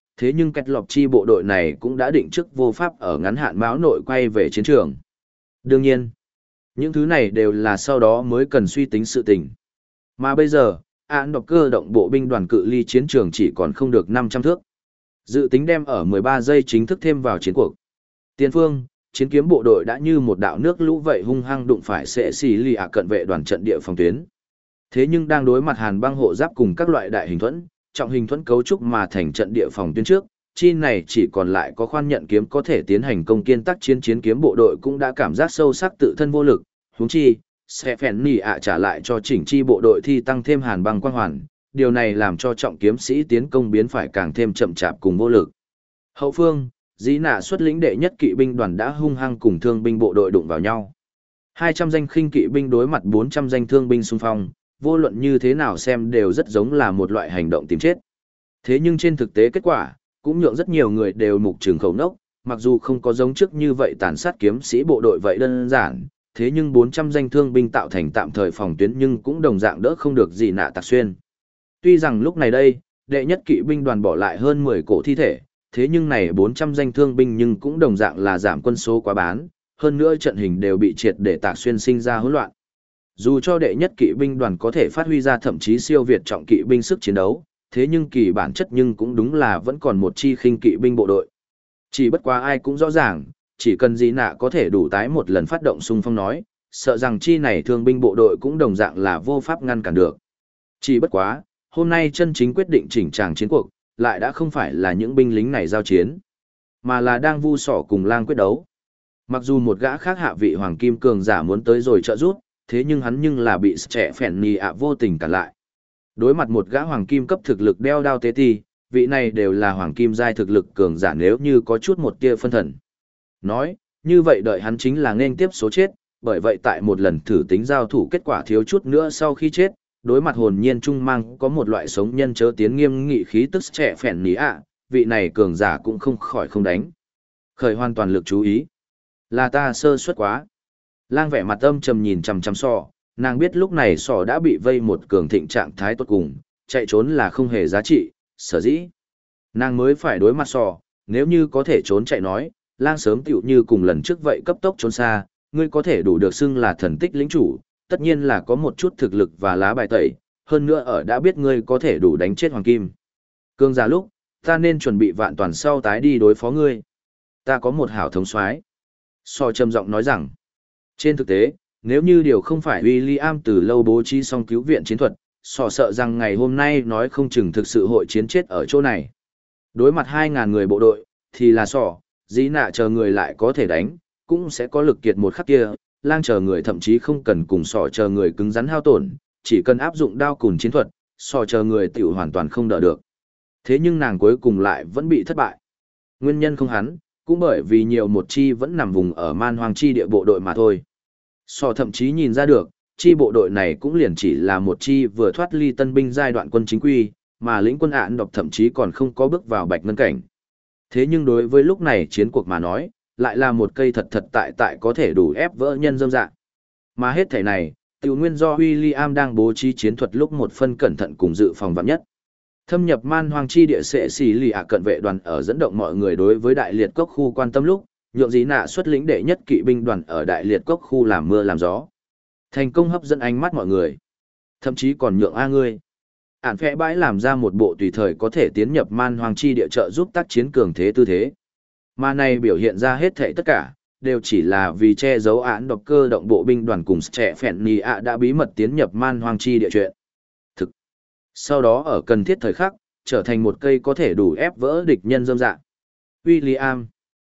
thế nhưng kẹt lọc chi bộ đội này cũng đã định trước vô pháp ở ngắn hạn báo nội quay về chiến trường. Đương nhiên, những thứ này đều là sau đó mới cần suy tính sự tình. Mà bây giờ, án đọc cơ động bộ binh đoàn cự ly chiến trường chỉ còn không được 500 thước. Dự tính đem ở 13 giây chính thức thêm vào chiến cuộc. Tiền phương, chiến kiếm bộ đội đã như một đạo nước lũ vậy hung hăng đụng phải sẽ xì lì ạ cận vệ đoàn trận địa phòng tuyến. Thế nhưng đang đối mặt hàn băng hộ giáp cùng các loại đại hình thuẫn, trọng hình thuẫn cấu trúc mà thành trận địa phòng tuyến trước, chi này chỉ còn lại có khoan nhận kiếm có thể tiến hành công kiên tác chiến kiếm bộ đội cũng đã cảm giác sâu sắc tự thân vô lực, huống chi, sẽ phèn nỉ ạ trả lại cho chỉnh chi bộ đội thi tăng thêm hàn băng quang hoàn, điều này làm cho trọng kiếm sĩ tiến công biến phải càng thêm chậm chạp cùng vô lực. Hậu phương, Dĩ Nạ xuất lĩnh đệ nhất kỵ binh đoàn đã hung hăng cùng thương binh bộ đội đụng vào nhau. 200 danh khinh kỵ binh đối mặt 400 danh thương binh xung phong, vô luận như thế nào xem đều rất giống là một loại hành động tìm chết. Thế nhưng trên thực tế kết quả, cũng nhượng rất nhiều người đều mục trường khẩu nốc, mặc dù không có giống trước như vậy tàn sát kiếm sĩ bộ đội vậy đơn giản, thế nhưng 400 danh thương binh tạo thành tạm thời phòng tuyến nhưng cũng đồng dạng đỡ không được gì nạ tạc xuyên. Tuy rằng lúc này đây, đệ nhất kỵ binh đoàn bỏ lại hơn 10 cổ thi thể, thế nhưng này 400 danh thương binh nhưng cũng đồng dạng là giảm quân số quá bán, hơn nữa trận hình đều bị triệt để tạc xuyên sinh ra hỗn loạn. Dù cho đệ nhất kỵ binh đoàn có thể phát huy ra thậm chí siêu việt trọng kỵ binh sức chiến đấu, thế nhưng kỳ bản chất nhưng cũng đúng là vẫn còn một chi khinh kỵ binh bộ đội. Chỉ bất quá ai cũng rõ ràng, chỉ cần Dĩ Nạ có thể đủ tái một lần phát động xung phong nói, sợ rằng chi này thương binh bộ đội cũng đồng dạng là vô pháp ngăn cản được. Chỉ bất quá, hôm nay chân chính quyết định chỉnh tràng chiến cuộc, lại đã không phải là những binh lính này giao chiến, mà là đang vu sỏ cùng lang quyết đấu. Mặc dù một gã khác hạ vị hoàng kim cường giả muốn tới rồi trợ giúp, thế nhưng hắn nhưng là bị trẻ phèn nì ạ vô tình cản lại. Đối mặt một gã hoàng kim cấp thực lực đeo đao tế ti, vị này đều là hoàng kim giai thực lực cường giả nếu như có chút một tia phân thần. Nói, như vậy đợi hắn chính là nên tiếp số chết, bởi vậy tại một lần thử tính giao thủ kết quả thiếu chút nữa sau khi chết, đối mặt hồn nhiên trung mang có một loại sống nhân chớ tiến nghiêm nghị khí tức trẻ phèn nì ạ, vị này cường giả cũng không khỏi không đánh. Khởi hoàn toàn lực chú ý. Là ta sơ suất quá. Lang vẻ mặt âm trầm nhìn chằm chằm sọ, nàng biết lúc này sọ đã bị vây một cường thịnh trạng thái tốt cùng, chạy trốn là không hề giá trị, sở dĩ. Nàng mới phải đối mặt sọ, nếu như có thể trốn chạy nói, Lang sớm tựu như cùng lần trước vậy cấp tốc trốn xa, ngươi có thể đủ được xưng là thần tích lĩnh chủ, tất nhiên là có một chút thực lực và lá bài tẩy, hơn nữa ở đã biết ngươi có thể đủ đánh chết hoàng kim. Cương giả lúc, ta nên chuẩn bị vạn toàn sau tái đi đối phó ngươi. Ta có một hảo thống soái. Sọ trầm giọng nói rằng, trên thực tế, nếu như điều không phải William từ lâu bố trí xong cứu viện chiến thuật, sọ sợ rằng ngày hôm nay nói không chừng thực sự hội chiến chết ở chỗ này. Đối mặt 2.000 người bộ đội, thì là sọ, Dĩ Nạ chờ người lại có thể đánh, cũng sẽ có lực kiệt một khắc kia, Lang chờ người thậm chí không cần cùng sọ chờ người cứng rắn hao tổn, chỉ cần áp dụng đao cùng chiến thuật, sọ chờ người tiểu hoàn toàn không đỡ được. Thế nhưng nàng cuối cùng lại vẫn bị thất bại. Nguyên nhân không hắn, cũng bởi vì nhiều một chi vẫn nằm vùng ở man hoang chi địa bộ đội mà thôi. Sọ thậm chí nhìn ra được, chi bộ đội này cũng liền chỉ là một chi vừa thoát ly tân binh giai đoạn quân chính quy, mà lĩnh quân ạn độc thậm chí còn không có bước vào bạch ngân cảnh. Thế nhưng đối với lúc này chiến cuộc mà nói, lại là một cây thật thật tại có thể đủ ép vỡ nhân dâm dạ. Mà hết thể này, tiểu nguyên do William đang bố trí chiến thuật lúc một phân cẩn thận cùng dự phòng vạn nhất. Thâm nhập man hoang chi địa sẽ xì lì ạ cận vệ đoàn ở dẫn động mọi người đối với đại liệt cốc khu quan tâm lúc, nhượng Dĩ Nạ xuất lĩnh đệ nhất kỵ binh đoàn ở đại liệt cốc khu làm mưa làm gió. Thành công hấp dẫn ánh mắt mọi người. Thậm chí còn nhượng ngươi. Ản phẽ bãi làm ra một bộ tùy thời có thể tiến nhập man hoang chi địa trợ giúp tác chiến cường thế tư thế. Mà này biểu hiện ra hết thảy tất cả, đều chỉ là vì che giấu án độc cơ động bộ binh đoàn cùng trẻ phèn nì ạ đã bí mật tiến nhập man hoang chi địa chuyện. Thực. Sau đó ở cần thiết thời khắc, trở thành một cây có thể đủ ép vỡ địch nhân dâm dạ. William.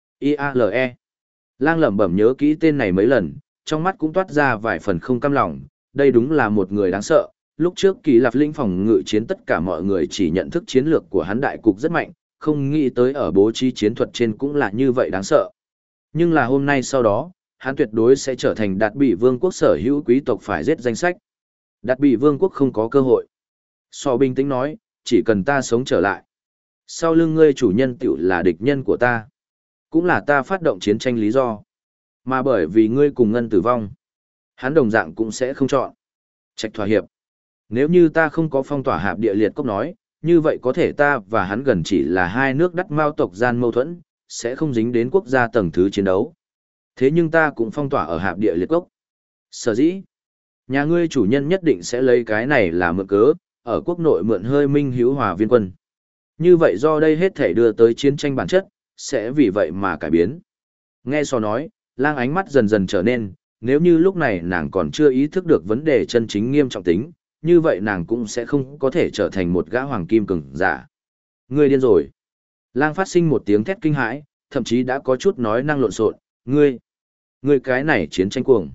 IALE. Lang lẩm bẩm nhớ kỹ tên này mấy lần, trong mắt cũng toát ra vài phần không cam lòng, đây đúng là một người đáng sợ. Lúc trước Kỳ Lạp Linh phòng ngự chiến tất cả mọi người chỉ nhận thức chiến lược của hắn đại cục rất mạnh, không nghĩ tới ở bố trí chiến thuật trên cũng là như vậy đáng sợ. Nhưng là hôm nay sau đó, hắn tuyệt đối sẽ trở thành Đạt Bị Vương quốc sở hữu quý tộc phải giết danh sách. Đạt Bị Vương quốc không có cơ hội. Sọ bình tĩnh nói, chỉ cần ta sống trở lại. Sau lưng ngươi chủ nhân tiểu là địch nhân của ta. Cũng là ta phát động chiến tranh lý do. Mà bởi vì ngươi cùng ngân tử vong, hắn đồng dạng cũng sẽ không chọn. Trạch thỏa hiệp. Nếu như ta không có phong tỏa hạp địa liệt cốc nói, như vậy có thể ta và hắn gần chỉ là hai nước đắt mao tộc gian mâu thuẫn, sẽ không dính đến quốc gia tầng thứ chiến đấu. Thế nhưng ta cũng phong tỏa ở hạp địa liệt cốc. Sở dĩ, nhà ngươi chủ nhân nhất định sẽ lấy cái này là mượn cớ, ở quốc nội mượn hơi minh hữu hòa viên quân. Như vậy do đây hết thể đưa tới chiến tranh bản chất, sẽ vì vậy mà cải biến. Nghe Sò nói, Lang ánh mắt dần dần trở nên, nếu như lúc này nàng còn chưa ý thức được vấn đề chân chính nghiêm trọng tính, như vậy nàng cũng sẽ không có thể trở thành một gã hoàng kim cường giả. Ngươi điên rồi. Lang phát sinh một tiếng thét kinh hãi, thậm chí đã có chút nói năng lộn xộn, ngươi cái này chiến tranh cuồng.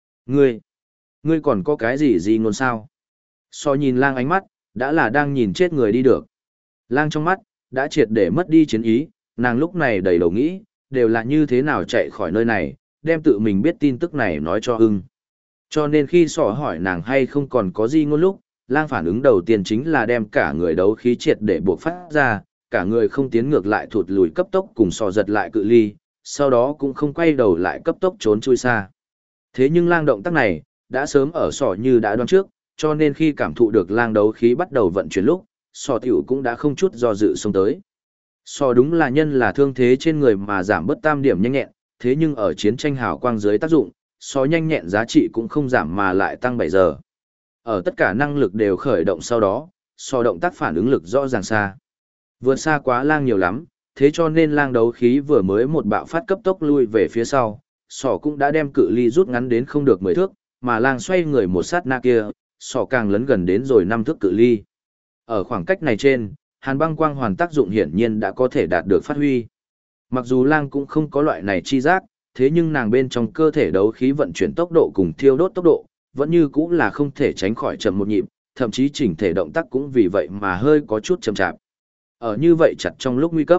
Ngươi còn có cái gì ngôn sao? So nhìn Lang ánh mắt, đã là đang nhìn chết người đi được. Lang trong mắt, đã triệt để mất đi chiến ý, nàng lúc này đầy đầu nghĩ, đều là như thế nào chạy khỏi nơi này, đem tự mình biết tin tức này nói cho ưng. Cho nên khi sỏ hỏi nàng hay không còn có gì ngôn lúc, Lang phản ứng đầu tiên chính là đem cả người đấu khí triệt để buộc phát ra, cả người không tiến ngược lại thụt lùi cấp tốc cùng sò giật lại cự ly, sau đó cũng không quay đầu lại cấp tốc trốn chui xa. Thế nhưng Lang động tác này, đã sớm ở sỏ như đã đoán trước, cho nên khi cảm thụ được Lang đấu khí bắt đầu vận chuyển lúc, sò tiểu cũng đã không chút do dự xông tới. Sò đúng là nhân là thương thế trên người mà giảm bớt tam điểm nhanh nhẹn, thế nhưng ở chiến tranh hào quang dưới tác dụng, sò nhanh nhẹn giá trị cũng không giảm mà lại tăng 7 giờ. Ở tất cả năng lực đều khởi động sau đó, sò động tác phản ứng lực rõ ràng xa. Vượt xa quá Lang nhiều lắm, thế cho nên Lang đấu khí vừa mới một bạo phát cấp tốc lui về phía sau, sò cũng đã đem cự ly rút ngắn đến không được 10 thước, mà Lang xoay người một sát na kia, sò càng lấn gần đến rồi 5 thước cự ly. Ở khoảng cách này trên, hàn băng quang hoàn tác dụng hiển nhiên đã có thể đạt được phát huy. Mặc dù Lang cũng không có loại này chi giác, thế nhưng nàng bên trong cơ thể đấu khí vận chuyển tốc độ cùng thiêu đốt tốc độ, vẫn như cũng là không thể tránh khỏi chậm một nhịp, thậm chí chỉnh thể động tác cũng vì vậy mà hơi có chút chậm chạp. Ở như vậy chặt trong lúc nguy cấp.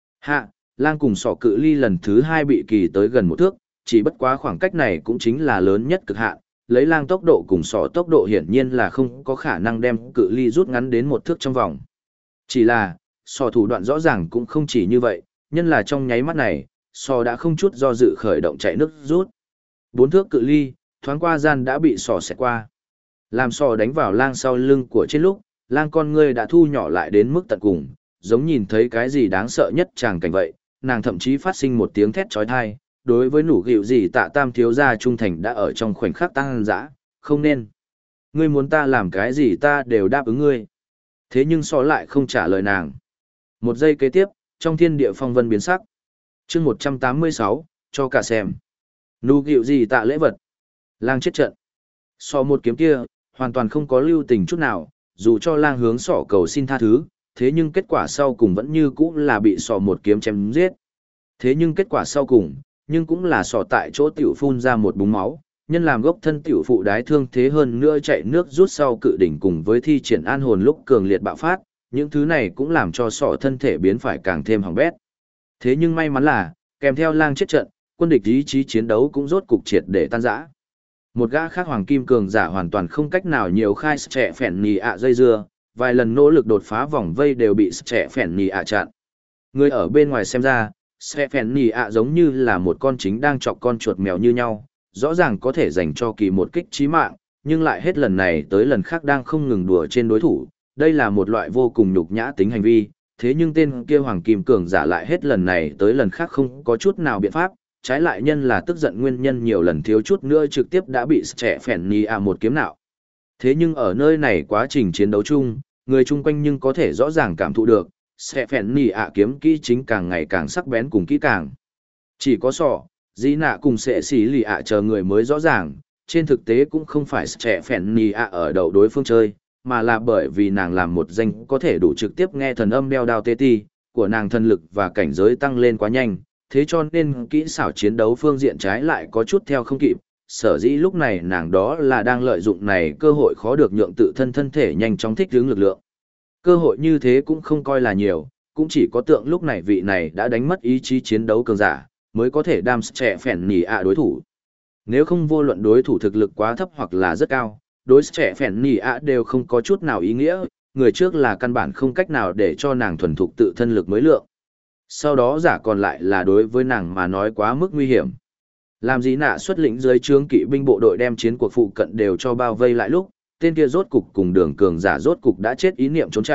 Lang cùng sỏ cự ly lần thứ 2 bị kỳ tới gần 1 thước, chỉ bất quá khoảng cách này cũng chính là lớn nhất cực hạn, lấy Lang tốc độ cùng sỏ tốc độ hiển nhiên là không có khả năng đem cự ly rút ngắn đến 1 thước trong vòng. Chỉ là, sỏ thủ đoạn rõ ràng cũng không chỉ như vậy, nhân là trong nháy mắt này, sỏ đã không chút do dự khởi động chạy nước rút. 4 thước cự ly, thoáng qua gian đã bị sỏ xẹt qua. Làm sỏ đánh vào Lang sau lưng của trên lúc, Lang con ngươi đã thu nhỏ lại đến mức tận cùng, giống nhìn thấy cái gì đáng sợ nhất chàng cảnh vậy, nàng thậm chí phát sinh một tiếng thét chói tai, đối với nụ gịu gì Tạ Tam thiếu gia trung thành đã ở trong khoảnh khắc tăng dã, không nên. Ngươi muốn ta làm cái gì ta đều đáp ứng ngươi. Thế nhưng sỏ lại không trả lời nàng. Một giây kế tiếp, trong thiên địa phong vân biến sắc. Chương 186, cho cả xem. Nụ gịu gì Tạ lễ vật. Lang chết trận. Sỏ một kiếm kia, hoàn toàn không có lưu tình chút nào, dù cho Lang hướng sỏ cầu xin tha thứ, thế nhưng kết quả sau cùng vẫn như cũ là bị sỏ một kiếm chém giết. Thế nhưng kết quả sau cùng, nhưng cũng là sỏ tại chỗ tiểu phun ra một búng máu, nhân làm gốc thân tiểu phụ đái thương thế hơn nữa chạy nước rút sau cự đỉnh cùng với thi triển an hồn lúc cường liệt bạo phát, những thứ này cũng làm cho sỏ thân thể biến phải càng thêm hỏng bét. Thế nhưng may mắn là, kèm theo Lang chết trận, quân địch ý chí chiến đấu cũng rốt cục triệt để tan rã. Một gã khác hoàng kim cường giả hoàn toàn không cách nào nhiều khai trẻ phèn nhì ạ dây dưa, vài lần nỗ lực đột phá vòng vây đều bị trẻ phèn nhì ạ chặn. Người ở bên ngoài xem ra, trẻ phèn nhì ạ giống như là một con chính đang chọc con chuột mèo như nhau, rõ ràng có thể dành cho kỳ một kích chí mạng, nhưng lại hết lần này tới lần khác đang không ngừng đùa trên đối thủ. Đây là một loại vô cùng nhục nhã tính hành vi, thế nhưng tên kia hoàng kim cường giả lại hết lần này tới lần khác không có chút nào biện pháp, trái lại nhân là tức giận nguyên nhân nhiều lần thiếu chút nữa trực tiếp đã bị trẻ phèn nhì ạ một kiếm nạo. Thế nhưng ở nơi này quá trình chiến đấu chung, người chung quanh nhưng có thể rõ ràng cảm thụ được, sẽ phèn nỉ ạ kiếm kỹ chính càng ngày càng sắc bén cùng kỹ càng. Chỉ có sọ, dĩ nạ cùng sẽ xỉ lì ạ chờ người mới rõ ràng, trên thực tế cũng không phải sẽ phèn nỉ ạ ở đầu đối phương chơi, mà là bởi vì nàng làm một danh có thể đủ trực tiếp nghe thần âm đeo đao tê ti, của nàng thần lực và cảnh giới tăng lên quá nhanh, thế cho nên kỹ xảo chiến đấu phương diện trái lại có chút theo không kịp. Sở dĩ lúc này nàng đó là đang lợi dụng này cơ hội khó được nhượng tự thân thân thể nhanh chóng thích ứng lực lượng. Cơ hội như thế cũng không coi là nhiều, cũng chỉ có tượng lúc này vị này đã đánh mất ý chí chiến đấu cường giả, mới có thể đam trẻ phèn nỉ ạ đối thủ. Nếu không vô luận đối thủ thực lực quá thấp hoặc là rất cao, đối trẻ phèn nỉ ạ đều không có chút nào ý nghĩa, người trước là căn bản không cách nào để cho nàng thuần thục tự thân lực mới lượng. Sau đó giả còn lại là đối với nàng mà nói quá mức nguy hiểm. Làm gì nạ xuất lĩnh dưới trướng kỵ binh bộ đội đem chiến cuộc phụ cận đều cho bao vây lại lúc, tên kia rốt cục cùng đường cường giả rốt cục đã chết ý niệm trốn chạy,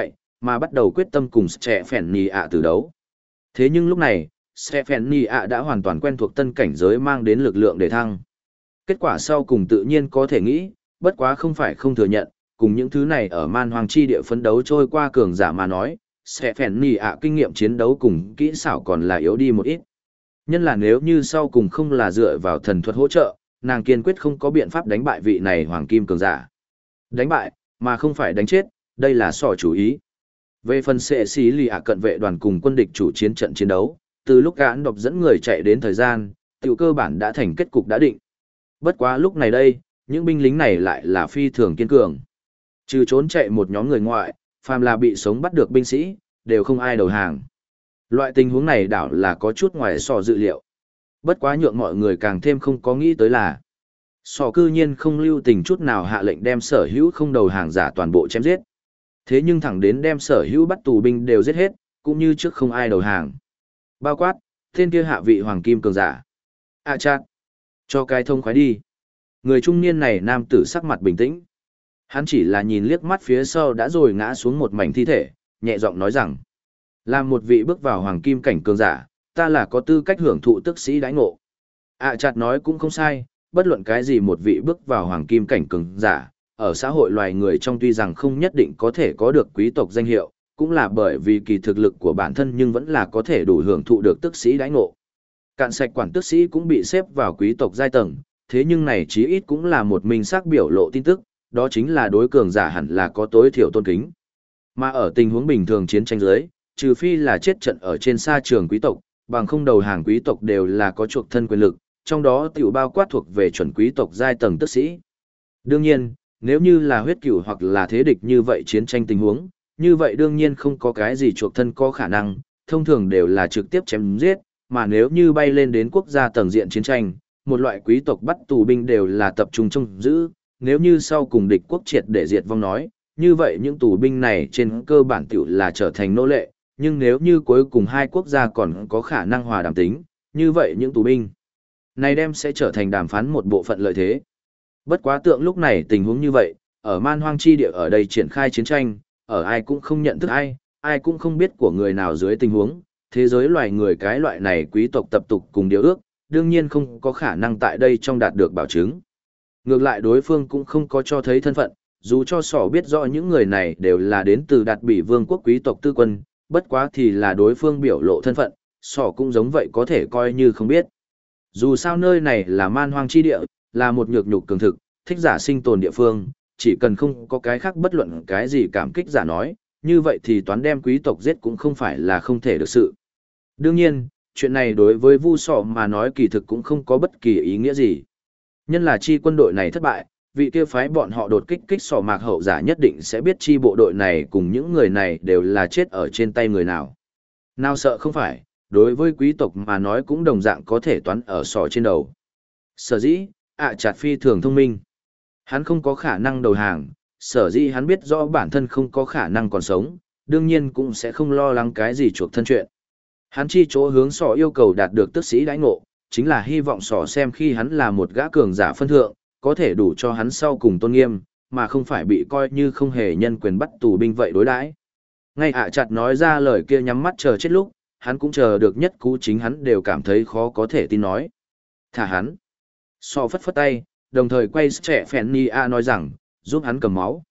mà bắt đầu quyết tâm cùng Stefania từ đấu. Thế nhưng lúc này, Stefania đã hoàn toàn quen thuộc tân cảnh giới mang đến lực lượng để thăng. Kết quả sau cùng tự nhiên có thể nghĩ, bất quá không phải không thừa nhận, cùng những thứ này ở man hoàng chi địa phấn đấu trôi qua cường giả mà nói, Stefania kinh nghiệm chiến đấu cùng kỹ xảo còn là yếu đi một ít. Nhân là nếu như sau cùng không là dựa vào thần thuật hỗ trợ, nàng kiên quyết không có biện pháp đánh bại vị này hoàng kim cường giả. Đánh bại, mà không phải đánh chết, đây là sò chủ ý. Về phần sệ xí lì ạ cận vệ đoàn cùng quân địch chủ chiến trận chiến đấu, từ lúc gãn độc dẫn người chạy đến thời gian, tiểu cơ bản đã thành kết cục đã định. Bất quá lúc này đây, những binh lính này lại là phi thường kiên cường. Trừ trốn chạy một nhóm người ngoại, phàm là bị sống bắt được binh sĩ, đều không ai đầu hàng. Loại tình huống này đảo là có chút ngoài sò dự liệu. Bất quá nhượng mọi người càng thêm không có nghĩ tới là sò cư nhiên không lưu tình chút nào hạ lệnh đem sở hữu không đầu hàng giả toàn bộ chém giết. Thế nhưng thẳng đến đem sở hữu bắt tù binh đều giết hết, cũng như trước không ai đầu hàng. Bao quát, tên kia hạ vị hoàng kim cường giả. Chát, cho cái thông khoái đi. Người trung niên này nam tử sắc mặt bình tĩnh. Hắn chỉ là nhìn liếc mắt phía sau đã rồi ngã xuống một mảnh thi thể, nhẹ giọng nói rằng: là một vị bước vào hoàng kim cảnh cường giả, ta là có tư cách hưởng thụ tức sĩ đãi ngộ. Chát nói cũng không sai, bất luận cái gì một vị bước vào hoàng kim cảnh cường giả, ở xã hội loài người trong tuy rằng không nhất định có thể có được quý tộc danh hiệu, cũng là bởi vì kỳ thực lực của bản thân nhưng vẫn là có thể đủ hưởng thụ được tức sĩ đãi ngộ. Cạn sạch quản tước sĩ cũng bị xếp vào quý tộc giai tầng, thế nhưng này chí ít cũng là một minh xác biểu lộ tin tức, đó chính là đối cường giả hẳn là có tối thiểu tôn kính. Mà ở tình huống bình thường chiến tranh giới, trừ phi là chết trận ở trên sa trường quý tộc, bằng không đầu hàng quý tộc đều là có chuộc thân quyền lực, trong đó tiểu bao quát thuộc về chuẩn quý tộc giai tầng tước sĩ. Đương nhiên, nếu như là huyết cửu hoặc là thế địch như vậy chiến tranh tình huống, như vậy đương nhiên không có cái gì chuộc thân có khả năng, thông thường đều là trực tiếp chém giết, mà nếu như bay lên đến quốc gia tầng diện chiến tranh, một loại quý tộc bắt tù binh đều là tập trung trông giữ, nếu như sau cùng địch quốc triệt để diệt vong nói, như vậy những tù binh này trên cơ bản tiểu là trở thành nô lệ, nhưng nếu như cuối cùng hai quốc gia còn có khả năng hòa đàm tính, như vậy những tù binh này đem sẽ trở thành đàm phán một bộ phận lợi thế. Bất quá tượng lúc này tình huống như vậy, ở man hoang chi địa ở đây triển khai chiến tranh, ở ai cũng không nhận thức ai, ai cũng không biết của người nào dưới tình huống, thế giới loài người cái loại này quý tộc tập tục cùng điều ước, đương nhiên không có khả năng tại đây trong đạt được bảo chứng. Ngược lại đối phương cũng không có cho thấy thân phận, dù cho sỏ biết rõ những người này đều là đến từ Đạt Bỉ Vương quốc quý tộc tư quân, bất quá thì là đối phương biểu lộ thân phận, sỏ cũng giống vậy có thể coi như không biết. Dù sao nơi này là man hoang chi địa, là một nhược nhục cường thực, thích giả sinh tồn địa phương, chỉ cần không có cái khác bất luận cái gì cảm kích giả nói, như vậy thì toán đem quý tộc giết cũng không phải là không thể được sự. Đương nhiên, chuyện này đối với Vu Sọ mà nói kỳ thực cũng không có bất kỳ ý nghĩa gì. Nhân là chi quân đội này thất bại, vị kia phái bọn họ đột kích Sọ Mạc hậu giả nhất định sẽ biết chi bộ đội này cùng những người này đều là chết ở trên tay người nào. Nào sợ không phải, đối với quý tộc mà nói cũng đồng dạng có thể toán ở sọ trên đầu. Sở dĩ, Chạt phi thường thông minh. Hắn không có khả năng đầu hàng, sở dĩ hắn biết rõ bản thân không có khả năng còn sống, đương nhiên cũng sẽ không lo lắng cái gì chuộc thân chuyện. Hắn chi chỗ hướng sọ yêu cầu đạt được tước sĩ đãi ngộ, chính là hy vọng sọ xem khi hắn là một gã cường giả phân thượng, có thể đủ cho hắn sau cùng tôn nghiêm, mà không phải bị coi như không hề nhân quyền bắt tù binh vậy đối đãi. Ngay Chặt nói ra lời kia nhắm mắt chờ chết lúc, hắn cũng chờ được nhất cú chính hắn đều cảm thấy khó có thể tin nói. Thả hắn. Sọ phất phất tay, đồng thời quay Stefania nói rằng, giúp hắn cầm máu.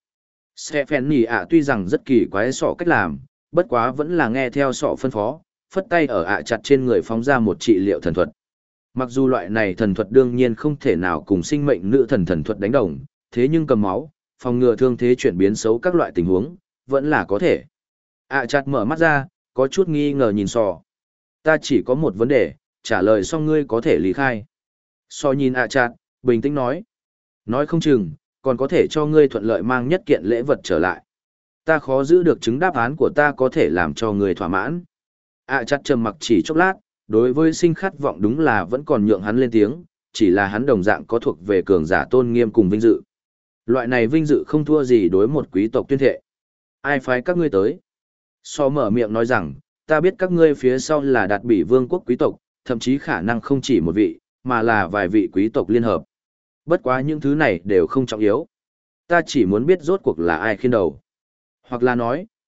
Stefania tuy rằng rất kỳ quái sọ cách làm, bất quá vẫn là nghe theo sọ phân phó, phất tay ở Chặt trên người phóng ra một trị liệu thần thuật. Mặc dù loại này thần thuật đương nhiên không thể nào cùng sinh mệnh nữ thần thuật đánh đồng, thế nhưng cầm máu, phòng ngừa thương thế chuyển biến xấu các loại tình huống, vẫn là có thể. Chặt mở mắt ra, có chút nghi ngờ nhìn sọ. Ta chỉ có một vấn đề, trả lời xong ngươi có thể lý khai. Sọ nhìn Chặt, bình tĩnh nói. Nói không chừng, còn có thể cho ngươi thuận lợi mang nhất kiện lễ vật trở lại. Ta khó giữ được chứng đáp án của ta có thể làm cho ngươi thỏa mãn. Chặt trầm mặc chỉ chốc lát, đối với sinh khát vọng đúng là vẫn còn nhượng hắn lên tiếng, chỉ là hắn đồng dạng có thuộc về cường giả tôn nghiêm cùng vinh dự. Loại này vinh dự không thua gì đối một quý tộc tuyên thệ. Ai phái các ngươi tới? Sọ mở miệng nói rằng, ta biết các ngươi phía sau là Đạt Bỉ Vương quốc quý tộc, thậm chí khả năng không chỉ một vị, mà là vài vị quý tộc liên hợp. Bất quá những thứ này đều không trọng yếu. Ta chỉ muốn biết rốt cuộc là ai khiên đầu. Hoặc là nói,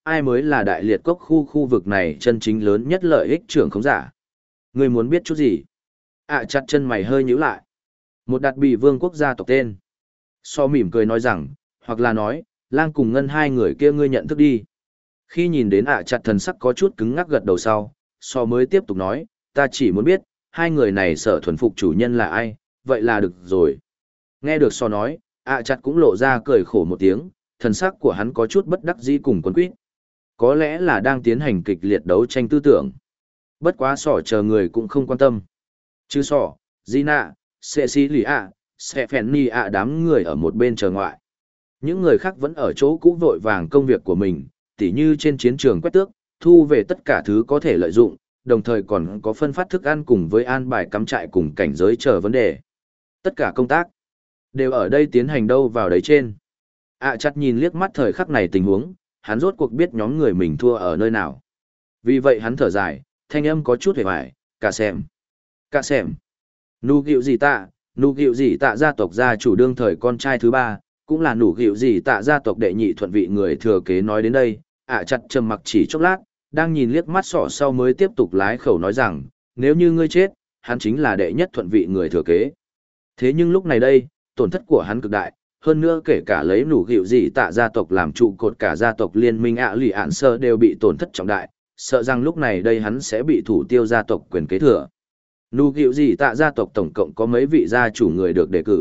ai mới là đại liệt cốc khu vực này chân chính lớn nhất lợi ích trưởng khống giả. Ngươi muốn biết chút gì? Chặt chân mày hơi nhíu lại. Một đạt bị vương quốc gia tộc tên. So mỉm cười nói rằng, hoặc là nói, lang cùng ngân hai người kia ngươi nhận thức đi. Khi nhìn đến chặt thần sắc có chút cứng ngắc gật đầu sau, so mới tiếp tục nói, ta chỉ muốn biết, hai người này sở thuần phục chủ nhân là ai, vậy là được rồi. Nghe được so nói, chặt cũng lộ ra cười khổ một tiếng, thần sắc của hắn có chút bất đắc dĩ cùng quấn quýt. Có lẽ là đang tiến hành kịch liệt đấu tranh tư tưởng. Bất quá sỏ chờ người cũng không quan tâm. Chứ sỏ, Gina, Cecilia, Stephanie đám người ở một bên chờ ngoại. Những người khác vẫn ở chỗ cũ vội vàng công việc của mình, tỉ như trên chiến trường quét tước, thu về tất cả thứ có thể lợi dụng, đồng thời còn có phân phát thức ăn cùng với an bài cắm trại cùng cảnh giới chờ vấn đề. Tất cả công tác đều ở đây tiến hành đâu vào đấy trên. Chặt nhìn liếc mắt thời khắc này tình huống, hắn rốt cuộc biết nhóm người mình thua ở nơi nào. Vì vậy hắn thở dài, thanh âm có chút hề hoài, cả xem. Nụ gịu gì tạ gia tộc gia chủ đương thời con trai thứ ba, cũng là nụ gịu gì tạ gia tộc đệ nhị thuận vị người thừa kế nói đến đây, chặt trầm mặc chỉ chốc lát, đang nhìn liếc mắt sỏ sau mới tiếp tục lái khẩu nói rằng, nếu như ngươi chết, hắn chính là đệ nhất thuận vị người thừa kế. Thế nhưng lúc này đây, tổn thất của hắn cực đại, hơn nữa kể cả lấy nụ gịu gì tạ gia tộc làm trụ cột cả gia tộc liên minh lì ạn sơ đều bị tổn thất trọng đại, sợ rằng lúc này đây hắn sẽ bị thủ tiêu gia tộc quyền kế thừa. Nụ gịu gì tạ gia tộc tổng cộng có mấy vị gia chủ người được đề cử.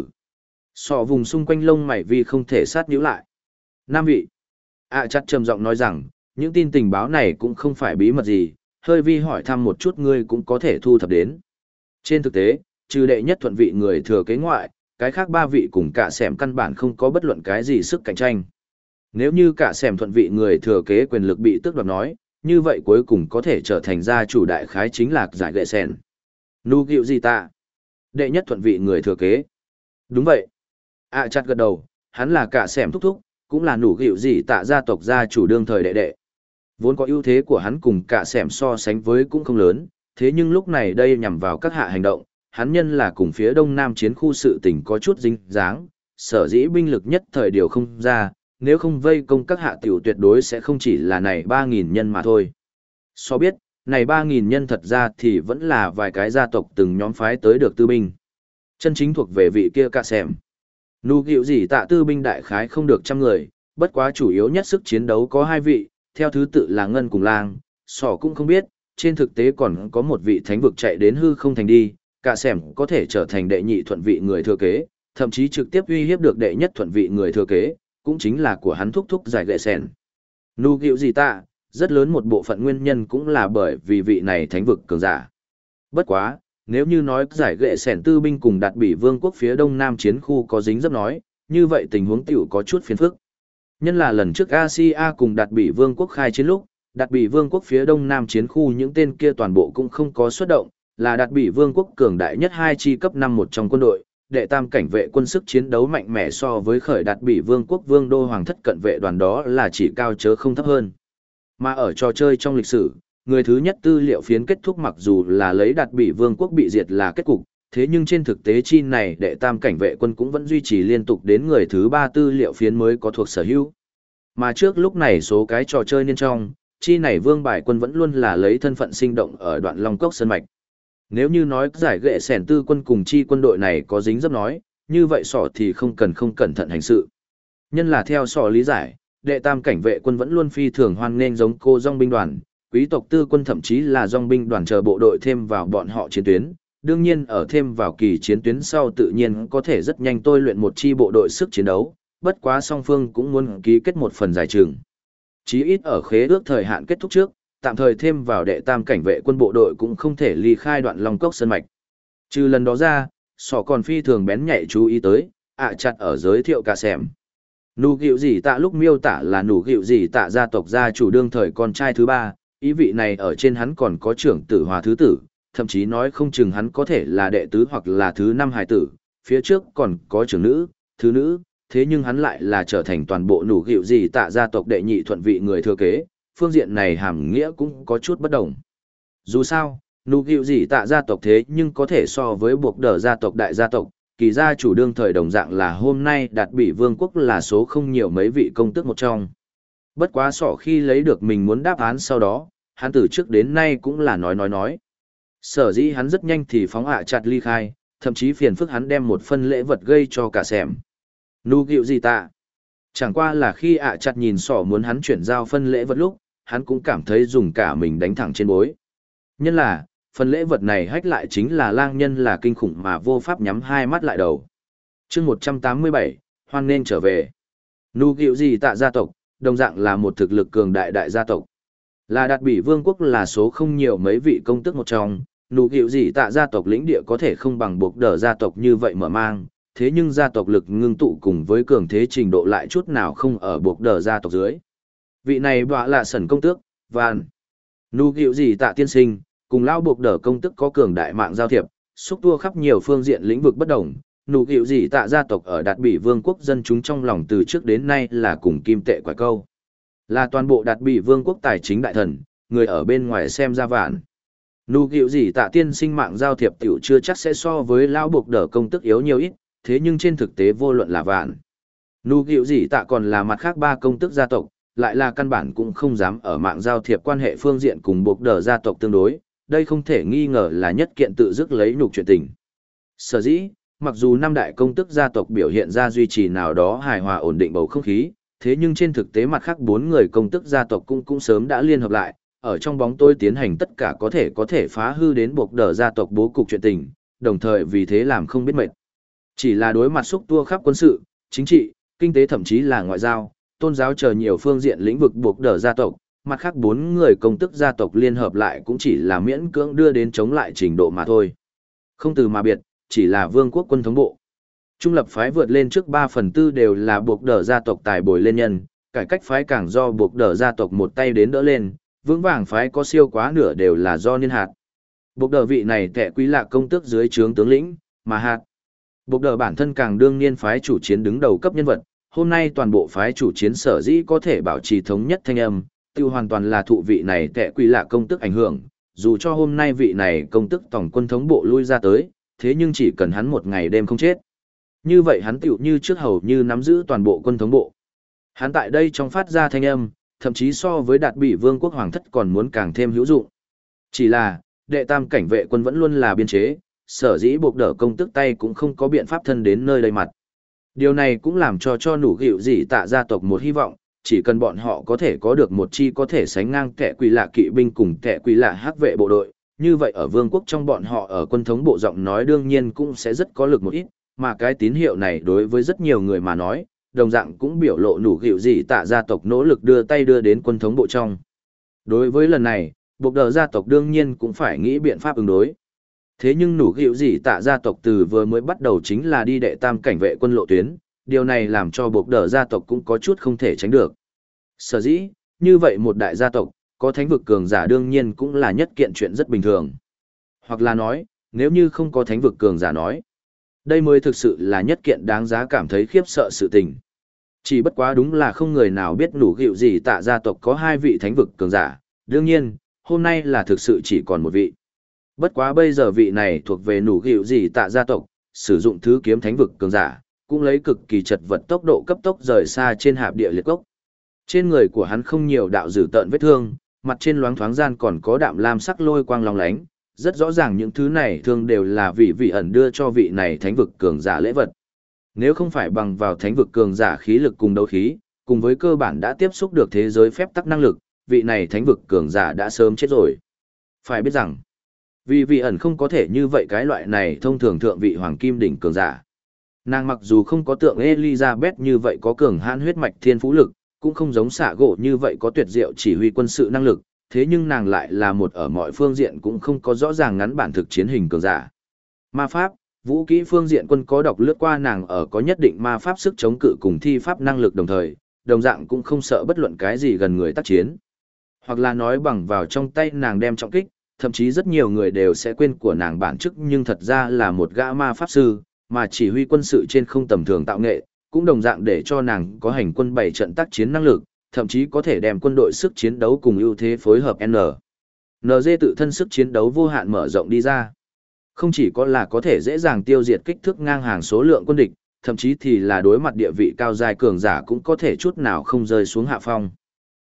Sọ vùng xung quanh lông mày vì không thể sát nhíu lại. 5 vị. Chặt trầm giọng nói rằng, những tin tình báo này cũng không phải bí mật gì, hơi vi hỏi thăm một chút ngươi cũng có thể thu thập đến. Trên thực tế, trừ đệ nhất thuận vị người thừa kế ngoại, cái khác 3 vị cùng cả xẻm căn bản không có bất luận cái gì sức cạnh tranh. Nếu như cả xẻm thuận vị người thừa kế quyền lực bị tước đoạt nói, như vậy cuối cùng có thể trở thành gia chủ đại khái chính là giải gệ sen. Nụ gịu gì tạ? Đệ nhất thuận vị người thừa kế. Đúng vậy. Chặt gật đầu, hắn là cả xẻm thúc thúc, cũng là nụ gịu gì tạ gia tộc gia chủ đương thời đệ đệ. Vốn có ưu thế của hắn cùng cả xẻm so sánh với cũng không lớn, thế nhưng lúc này đây nhằm vào các hạ hành động, hắn nhân là cùng phía đông nam chiến khu sự tình có chút dính dáng, sở dĩ binh lực nhất thời điều không ra, nếu không vây công các hạ tiểu tuyệt đối sẽ không chỉ là này 3.000 nhân mà thôi. So biết, này 3.000 nhân thật ra thì vẫn là vài cái gia tộc từng nhóm phái tới được tư binh. Chân chính thuộc về vị kia cả xẻm. Nụ gịu gì tạ tư binh đại khái không được 100 người, bất quá chủ yếu nhất sức chiến đấu có 2 vị, theo thứ tự là Ngân cùng Lang, Sỏ cũng không biết, trên thực tế còn có một vị thánh vực chạy đến hư không thành đi, cả xẻm có thể trở thành đệ nhị thuận vị người thừa kế, thậm chí trực tiếp uy hiếp được đệ nhất thuận vị người thừa kế, cũng chính là của hắn thúc thúc giải gệ sen. Nụ gịu gì tạ, rất lớn một bộ phận nguyên nhân cũng là bởi vì vị này thánh vực cường giả. Bất quá, nếu như nói giải gệ sẻn tư binh cùng đạt bị vương quốc phía đông nam chiến khu có dính dấp nói, như vậy tình huống tiểu có chút phiền phức. Nhân là lần trước Asia cùng đạt bị vương quốc khai chiến lúc, đạt bị vương quốc phía đông nam chiến khu những tên kia toàn bộ cũng không có xuất động, là đạt bị vương quốc cường đại nhất 2 chi cấp 5 một trong quân đội, đệ tam cảnh vệ quân sức chiến đấu mạnh mẽ so với khởi đạt bị vương quốc vương đô hoàng thất cận vệ đoàn đó là chỉ cao chớ không thấp hơn. Mà ở trò chơi trong lịch sử, người thứ nhất tư liệu phiến kết thúc mặc dù là lấy đạt bị vương quốc bị diệt là kết cục, thế nhưng trên thực tế chi này đệ tam cảnh vệ quân cũng vẫn duy trì liên tục đến người thứ 3 tư liệu phiến mới có thuộc sở hữu. Mà trước lúc này số cái trò chơi niên trong, chi này vương bài quân vẫn luôn là lấy thân phận sinh động ở đoạn Long Cốc Sơn Mạch. Nếu như nói giải gệ sẻn tư quân cùng chi quân đội này có dính dấp nói, như vậy sỏ thì không cẩn thận hành sự. Nhân là theo sỏ lý giải, đệ tam cảnh vệ quân vẫn luôn phi thường hoan nghênh giống cô dòng binh đoàn, quý tộc tư quân thậm chí là dòng binh đoàn chờ bộ đội thêm vào bọn họ chiến tuyến. Đương nhiên ở thêm vào kỳ chiến tuyến sau tự nhiên có thể rất nhanh tôi luyện một chi bộ đội sức chiến đấu, bất quá song phương cũng muốn ký kết một phần giải trường. Chí ít ở khế ước thời hạn kết thúc trước, tạm thời thêm vào đệ tam cảnh vệ quân bộ đội cũng không thể ly khai đoạn Long Cốc Sơn Mạch. Trừ lần đó ra, sỏ còn phi thường bén nhạy chú ý tới, chặt ở giới thiệu cả xẻm. Nụ gịu gì tạ lúc miêu tả là nụ gịu gì tạ gia tộc gia chủ đương thời con trai thứ 3, ý vị này ở trên hắn còn có trưởng tử hòa thứ tử, thậm chí nói không chừng hắn có thể là đệ tứ hoặc là thứ 5 hài tử, phía trước còn có trưởng nữ, thứ nữ, thế nhưng hắn lại là trở thành toàn bộ nụ gịu gì tạ gia tộc đệ nhị thuận vị người thừa kế, phương diện này hàm nghĩa cũng có chút bất đồng. Dù sao, nụ gịu gì tạ gia tộc thế nhưng có thể so với buộc đờ gia tộc đại gia tộc, kỳ gia chủ đương thời đồng dạng là hôm nay đạt bị vương quốc là số không nhiều mấy vị công tước một trong. Bất quá sỏ khi lấy được mình muốn đáp án sau đó, hắn từ trước đến nay cũng là nói. Sở dĩ hắn rất nhanh thì phóng ạ chặt ly khai, thậm chí phiền phức hắn đem một phân lễ vật gây cho cả xẻm. Nu gịu gì tạ? Chẳng qua là khi ạ chặt nhìn sỏ muốn hắn chuyển giao phân lễ vật lúc, hắn cũng cảm thấy dùng cả mình đánh thẳng trên bối. Nhân là, phần lễ vật này hách lại chính là lang nhân là kinh khủng mà vô pháp nhắm hai mắt lại đầu. chương 187, hoan nên trở về. Nu gịu gì tạ gia tộc, đồng dạng là một thực lực cường đại đại gia tộc. Là đạt bỉ vương quốc là số không nhiều mấy vị công tước một trong, nụ gịu gì tạ gia tộc lĩnh địa có thể không bằng buộc đờ gia tộc như vậy mở mang, thế nhưng gia tộc lực ngưng tụ cùng với cường thế trình độ lại chút nào không ở buộc đờ gia tộc dưới. Vị này bọa là sẩn công tước, Van. Nụ gịu gì tạ tiên sinh, cùng lao buộc đờ công tước có cường đại mạng giao thiệp, xúc tua khắp nhiều phương diện lĩnh vực bất đồng. Nụ gịu gì tạ gia tộc ở đạt bỉ vương quốc dân chúng trong lòng từ trước đến nay là cùng kim tệ quả câu. Là toàn bộ đạt bỉ vương quốc tài chính đại thần, người ở bên ngoài xem ra vạn. Nụ gịu gì tạ tiên sinh mạng giao thiệp tiểu chưa chắc sẽ so với lao buộc đờ công tức yếu nhiều ít, thế nhưng trên thực tế vô luận là vạn. Nụ gịu gì tạ còn là mặt khác ba công tức gia tộc, lại là căn bản cũng không dám ở mạng giao thiệp quan hệ phương diện cùng buộc đờ gia tộc tương đối, đây không thể nghi ngờ là nhất kiện tự dứt lấy nhục chuyện tình. Sở dĩ, mặc dù năm đại công tức gia tộc biểu hiện ra duy trì nào đó hài hòa ổn định bầu không khí, thế nhưng trên thực tế mặt khác bốn người công tức gia tộc cũng sớm đã liên hợp lại, ở trong bóng tối tiến hành tất cả có thể phá hư đến buộc đờ gia tộc bố cục chuyện tình, đồng thời vì thế làm không biết mệt. Chỉ là đối mặt xúc tua khắp quân sự, chính trị, kinh tế thậm chí là ngoại giao, tôn giáo chờ nhiều phương diện lĩnh vực buộc đờ gia tộc, mặt khác bốn người công tức gia tộc liên hợp lại cũng chỉ là miễn cưỡng đưa đến chống lại trình độ mà thôi. Không từ mà biệt, chỉ là vương quốc quân thống bộ. Trung lập phái vượt lên trước 3/4 đều là buộc đờ gia tộc tài bồi lên nhân, cải cách phái càng do buộc đờ gia tộc một tay đến đỡ lên, vững vàng phái có siêu quá nửa đều là do niên hạt. Buộc đờ vị này tệ quý lạc công tước dưới trướng tướng lĩnh, mà hạt. Buộc đờ bản thân càng đương niên phái chủ chiến đứng đầu cấp nhân vật, hôm nay toàn bộ phái chủ chiến sở dĩ có thể bảo trì thống nhất thanh âm, tiêu hoàn toàn là thụ vị này tệ quý lạc công tước ảnh hưởng, dù cho hôm nay vị này công tước tổng quân thống bộ lui ra tới, thế nhưng chỉ cần hắn một ngày đêm không chết. Như vậy hắn tiểu như trước hầu như nắm giữ toàn bộ quân thống bộ. Hắn tại đây trong phát ra thanh âm, thậm chí so với đạt bỉ vương quốc hoàng thất còn muốn càng thêm hữu dụng. Chỉ là, đệ tam cảnh vệ quân vẫn luôn là biên chế, sở dĩ buộc đỡ công tức tay cũng không có biện pháp thân đến nơi đây mặt. Điều này cũng làm cho nụ gịu gì tạ gia tộc một hy vọng, chỉ cần bọn họ có thể có được một chi có thể sánh ngang kẻ quỷ lạ kỵ binh cùng kẻ quỷ lạ hắc vệ bộ đội, như vậy ở vương quốc trong bọn họ ở quân thống bộ giọng nói đương nhiên cũng sẽ rất có lực một ít, mà cái tín hiệu này đối với rất nhiều người mà nói, đồng dạng cũng biểu lộ nụ gịu gì tạ gia tộc nỗ lực đưa tay đưa đến quân thống bộ trong. Đối với lần này, buộc đờ gia tộc đương nhiên cũng phải nghĩ biện pháp ứng đối. Thế nhưng nụ gịu gì tạ gia tộc từ vừa mới bắt đầu chính là đi đệ tam cảnh vệ quân lộ tuyến, điều này làm cho buộc đờ gia tộc cũng có chút không thể tránh được. Sở dĩ, như vậy một đại gia tộc, có thánh vực cường giả đương nhiên cũng là nhất kiện chuyện rất bình thường. Hoặc là nói, nếu như không có thánh vực cường giả nói, đây mới thực sự là nhất kiện đáng giá cảm thấy khiếp sợ sự tình. Chỉ bất quá đúng là không người nào biết nụ gịu gì tạ gia tộc có hai vị thánh vực cường giả, đương nhiên, hôm nay là thực sự chỉ còn một vị. Bất quá bây giờ vị này thuộc về nụ gịu gì tạ gia tộc, sử dụng thứ kiếm thánh vực cường giả, cũng lấy cực kỳ chật vật tốc độ cấp tốc rời xa trên hạp địa liệt cốc. Trên người của hắn không nhiều đạo dữ tợn vết thương, mặt trên loáng thoáng gian còn có đạm lam sắc lôi quang long lánh, rất rõ ràng những thứ này thường đều là vị ẩn đưa cho vị này thánh vực cường giả lễ vật. Nếu không phải bằng vào thánh vực cường giả khí lực cùng đấu khí, cùng với cơ bản đã tiếp xúc được thế giới phép tắc năng lực, vị này thánh vực cường giả đã sớm chết rồi. Phải biết rằng, vị ẩn không có thể như vậy cái loại này thông thường thượng vị hoàng kim đỉnh cường giả. Nàng mặc dù không có tượng Elizabeth như vậy có cường hãn huyết mạch thiên phú lực, cũng không giống xạ gỗ như vậy có tuyệt diệu chỉ huy quân sự năng lực, thế nhưng nàng lại là một ở mọi phương diện cũng không có rõ ràng ngắn bản thực chiến hình cường giả. Ma pháp, vũ kỹ phương diện quân có đọc lướt qua nàng ở có nhất định ma pháp sức chống cự cùng thi pháp năng lực đồng thời, đồng dạng cũng không sợ bất luận cái gì gần người tác chiến. Hoặc là nói bằng vào trong tay nàng đem trọng kích, thậm chí rất nhiều người đều sẽ quên của nàng bản chức nhưng thật ra là một gã ma pháp sư, mà chỉ huy quân sự trên không tầm thường tạo nghệ, cũng đồng dạng để cho nàng có hành quân 7 trận tác chiến năng lực, thậm chí có thể đem quân đội sức chiến đấu cùng ưu thế phối hợp NG tự thân sức chiến đấu vô hạn mở rộng đi ra. Không chỉ có là có thể dễ dàng tiêu diệt kích thước ngang hàng số lượng quân địch, thậm chí thì là đối mặt địa vị cao giai cường giả cũng có thể chút nào không rơi xuống hạ phong.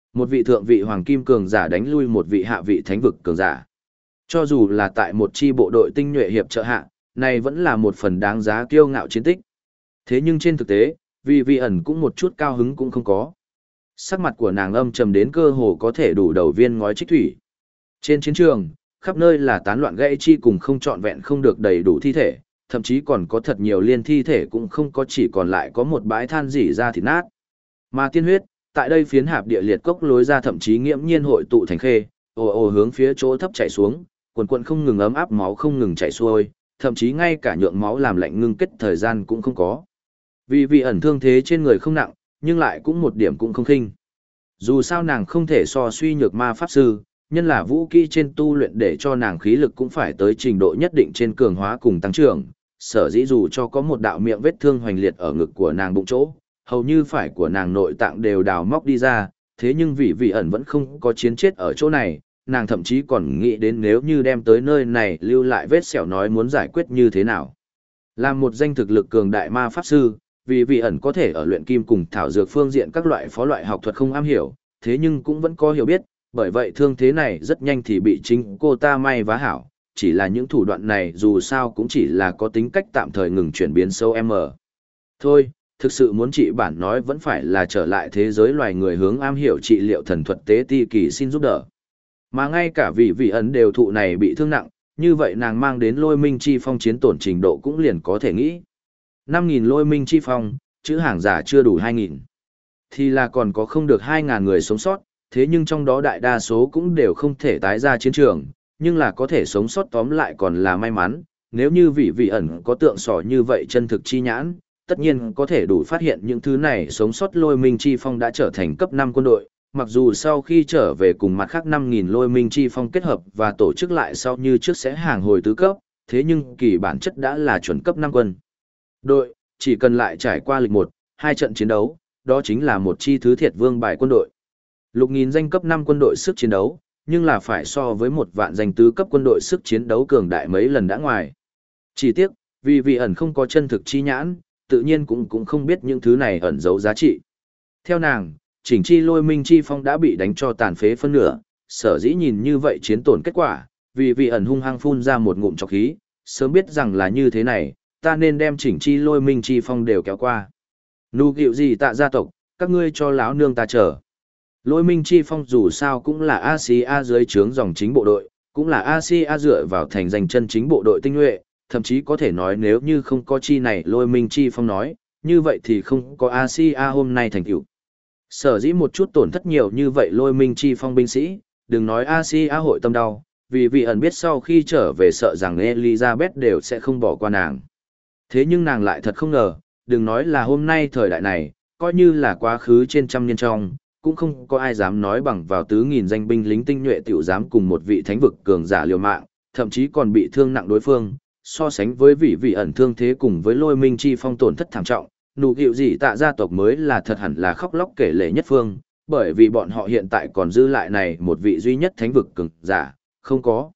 Một vị thượng vị hoàng kim cường giả đánh lui một vị hạ vị thánh vực cường giả. Cho dù là tại một chi bộ đội tinh nhuệ hiệp trợ hạ, này vẫn là một phần đáng giá kiêu ngạo chiến tích. Thế nhưng trên thực tế, vì vị ẩn cũng một chút cao hứng cũng không có. Sắc mặt của nàng âm trầm đến cơ hồ có thể đủ đầu viên ngói trích thủy. Trên chiến trường, khắp nơi là tán loạn gãy chi cùng không trọn vẹn không được đầy đủ thi thể, thậm chí còn có thật nhiều liên thi thể cũng không có, chỉ còn lại có một bãi than rỉ ra thịt nát. Mà tiên huyết, tại đây phiến hạp địa liệt cốc lối ra thậm chí nghiễm nhiên hội tụ thành khê, ồ ồ hướng phía chỗ thấp chảy xuống, quần quần không ngừng ấm áp máu không ngừng chảy xuôi, thậm chí ngay cả nhượng máu làm lạnh ngưng kết thời gian cũng không có. Vì vị ẩn thương thế trên người không nặng, nhưng lại cũng một điểm cũng không khinh. Dù sao nàng không thể so suy nhược ma pháp sư, nhân là vũ kỹ trên tu luyện để cho nàng khí lực cũng phải tới trình độ nhất định trên cường hóa cùng tăng trưởng. Sở dĩ dù cho có một đạo miệng vết thương hoành liệt ở ngực của nàng bụng chỗ, hầu như phải của nàng nội tạng đều đào móc đi ra, thế nhưng vì vị ẩn vẫn không có chiến chết ở chỗ này, nàng thậm chí còn nghĩ đến nếu như đem tới nơi này lưu lại vết sẹo nói muốn giải quyết như thế nào. Làm một danh thực lực cường đại ma pháp sư, vì vị ẩn có thể ở luyện kim cùng thảo dược phương diện các loại phó loại học thuật không am hiểu, thế nhưng cũng vẫn có hiểu biết, bởi vậy thương thế này rất nhanh thì bị chính cô ta may vá hảo, chỉ là những thủ đoạn này dù sao cũng chỉ là có tính cách tạm thời ngừng chuyển biến sâu em ở. Thôi, thực sự muốn trị bản nói vẫn phải là trở lại thế giới loài người hướng am hiểu trị liệu thần thuật tế ti kỳ xin giúp đỡ. Mà ngay cả vị ẩn đều thụ này bị thương nặng, như vậy nàng mang đến lôi minh chi phong chiến tổn trình độ cũng liền có thể nghĩ. 5.000 lôi minh chi phong, chữ hàng giả chưa đủ 2.000. Thì là còn có không được 2.000 người sống sót, thế nhưng trong đó đại đa số cũng đều không thể tái ra chiến trường, nhưng là có thể sống sót tóm lại còn là may mắn, nếu như vị ẩn có tượng sỏ như vậy chân thực chi nhãn, tất nhiên có thể đủ phát hiện những thứ này sống sót lôi minh chi phong đã trở thành cấp 5 quân đội, mặc dù sau khi trở về cùng mặt khác 5.000 lôi minh chi phong kết hợp và tổ chức lại sau như trước sẽ hàng hồi tứ cấp, thế nhưng kỳ bản chất đã là chuẩn cấp 5 quân. Đội, chỉ cần lại trải qua lịch 1-2 trận chiến đấu, đó chính là một chi thứ thiệt vương bài quân đội. Lục nghìn danh cấp 5 quân đội sức chiến đấu, nhưng là phải so với một vạn danh tứ cấp quân đội sức chiến đấu cường đại mấy lần đã ngoài. Chỉ tiếc, vì vị ẩn không có chân thực chi nhãn, tự nhiên cũng không biết những thứ này ẩn giấu giá trị. Theo nàng, chỉnh chi lôi minh chi phong đã bị đánh cho tàn phế phân nửa, sở dĩ nhìn như vậy chiến tổn kết quả, vì vị ẩn hung hăng phun ra một ngụm trọc khí, sớm biết rằng là như thế này, ta nên đem chỉnh chi lôi minh chi phong đều kéo qua. Nụ gịu gì tạ gia tộc, các ngươi cho láo nương ta chờ. Lôi minh chi phong dù sao cũng là Asia dưới trướng dòng chính bộ đội, cũng là Asia dựa vào thành danh chân chính bộ đội tinh nhuệ, thậm chí có thể nói nếu như không có chi này lôi minh chi phong nói, như vậy thì không có Asia hôm nay thành tựu. Sở dĩ một chút tổn thất nhiều như vậy lôi minh chi phong binh sĩ, đừng nói Asia hội tâm đau, vì vị ẩn biết sau khi trở về sợ rằng Elizabeth đều sẽ không bỏ qua nàng. Thế nhưng nàng lại thật không ngờ, đừng nói là hôm nay thời đại này, coi như là quá khứ trên trăm niên trong, cũng không có ai dám nói bằng vào tứ nghìn danh binh lính tinh nhuệ tiểu dám cùng một vị thánh vực cường giả liều mạng, thậm chí còn bị thương nặng đối phương, so sánh với vị ẩn thương thế cùng với lôi minh chi phong tổn thất thảm trọng, nụ gịu gì tạ gia tộc mới là thật hẳn là khóc lóc kể lể nhất phương, bởi vì bọn họ hiện tại còn dư lại này một vị duy nhất thánh vực cường giả, không có.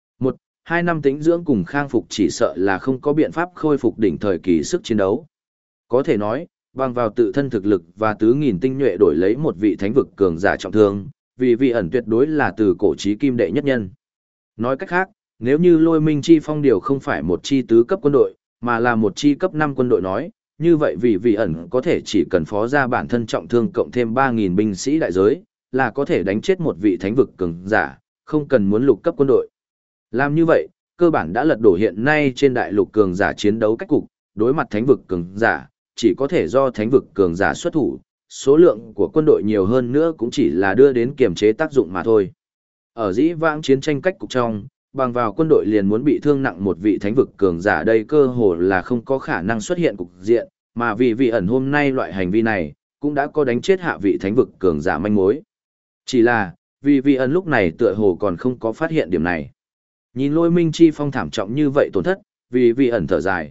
1-2 năm tĩnh dưỡng cùng khang phục chỉ sợ là không có biện pháp khôi phục đỉnh thời kỳ sức chiến đấu. Có thể nói, bằng vào tự thân thực lực và tứ nghìn tinh nhuệ đổi lấy một vị thánh vực cường giả trọng thương, vì vị ẩn tuyệt đối là từ cổ chí kim đệ nhất nhân. Nói cách khác, nếu như lôi minh chi phong điều không phải một chi tứ cấp quân đội, mà là một chi cấp 5 quân đội nói, như vậy vì vị ẩn có thể chỉ cần phó ra bản thân trọng thương cộng thêm 3.000 binh sĩ đại giới, là có thể đánh chết một vị thánh vực cường giả, không cần muốn lục cấp quân đội. Làm như vậy, cơ bản đã lật đổ hiện nay trên đại lục cường giả chiến đấu cách cục, đối mặt thánh vực cường giả, chỉ có thể do thánh vực cường giả xuất thủ, số lượng của quân đội nhiều hơn nữa cũng chỉ là đưa đến kiềm chế tác dụng mà thôi. Ở dĩ vãng chiến tranh cách cục trong, bằng vào quân đội liền muốn bị thương nặng một vị thánh vực cường giả đây cơ hồ là không có khả năng xuất hiện cục diện, mà vì vị ẩn hôm nay loại hành vi này, cũng đã có đánh chết hạ vị thánh vực cường giả manh mối. Chỉ là, vì vị ẩn lúc này tựa hồ còn không có phát hiện điểm này. Nhìn lôi minh chi phong thảm trọng như vậy tổn thất, vì vị ẩn thở dài,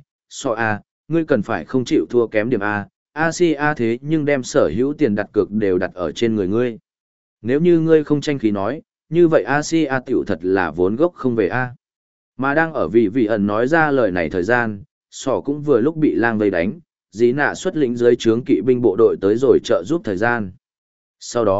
ngươi cần phải không chịu thua kém điểm A, Asia thế nhưng đem sở hữu tiền đặt cược đều đặt ở trên người ngươi. Nếu như ngươi không tranh khí nói, như vậy Asia tiểu thật là vốn gốc không về A. Mà đang ở vì vị ẩn nói ra lời này thời gian, sỏ cũng vừa lúc bị lang vây đánh, dĩ nạ xuất lĩnh dưới trướng kỵ binh bộ đội tới rồi trợ giúp thời gian. Sau đó,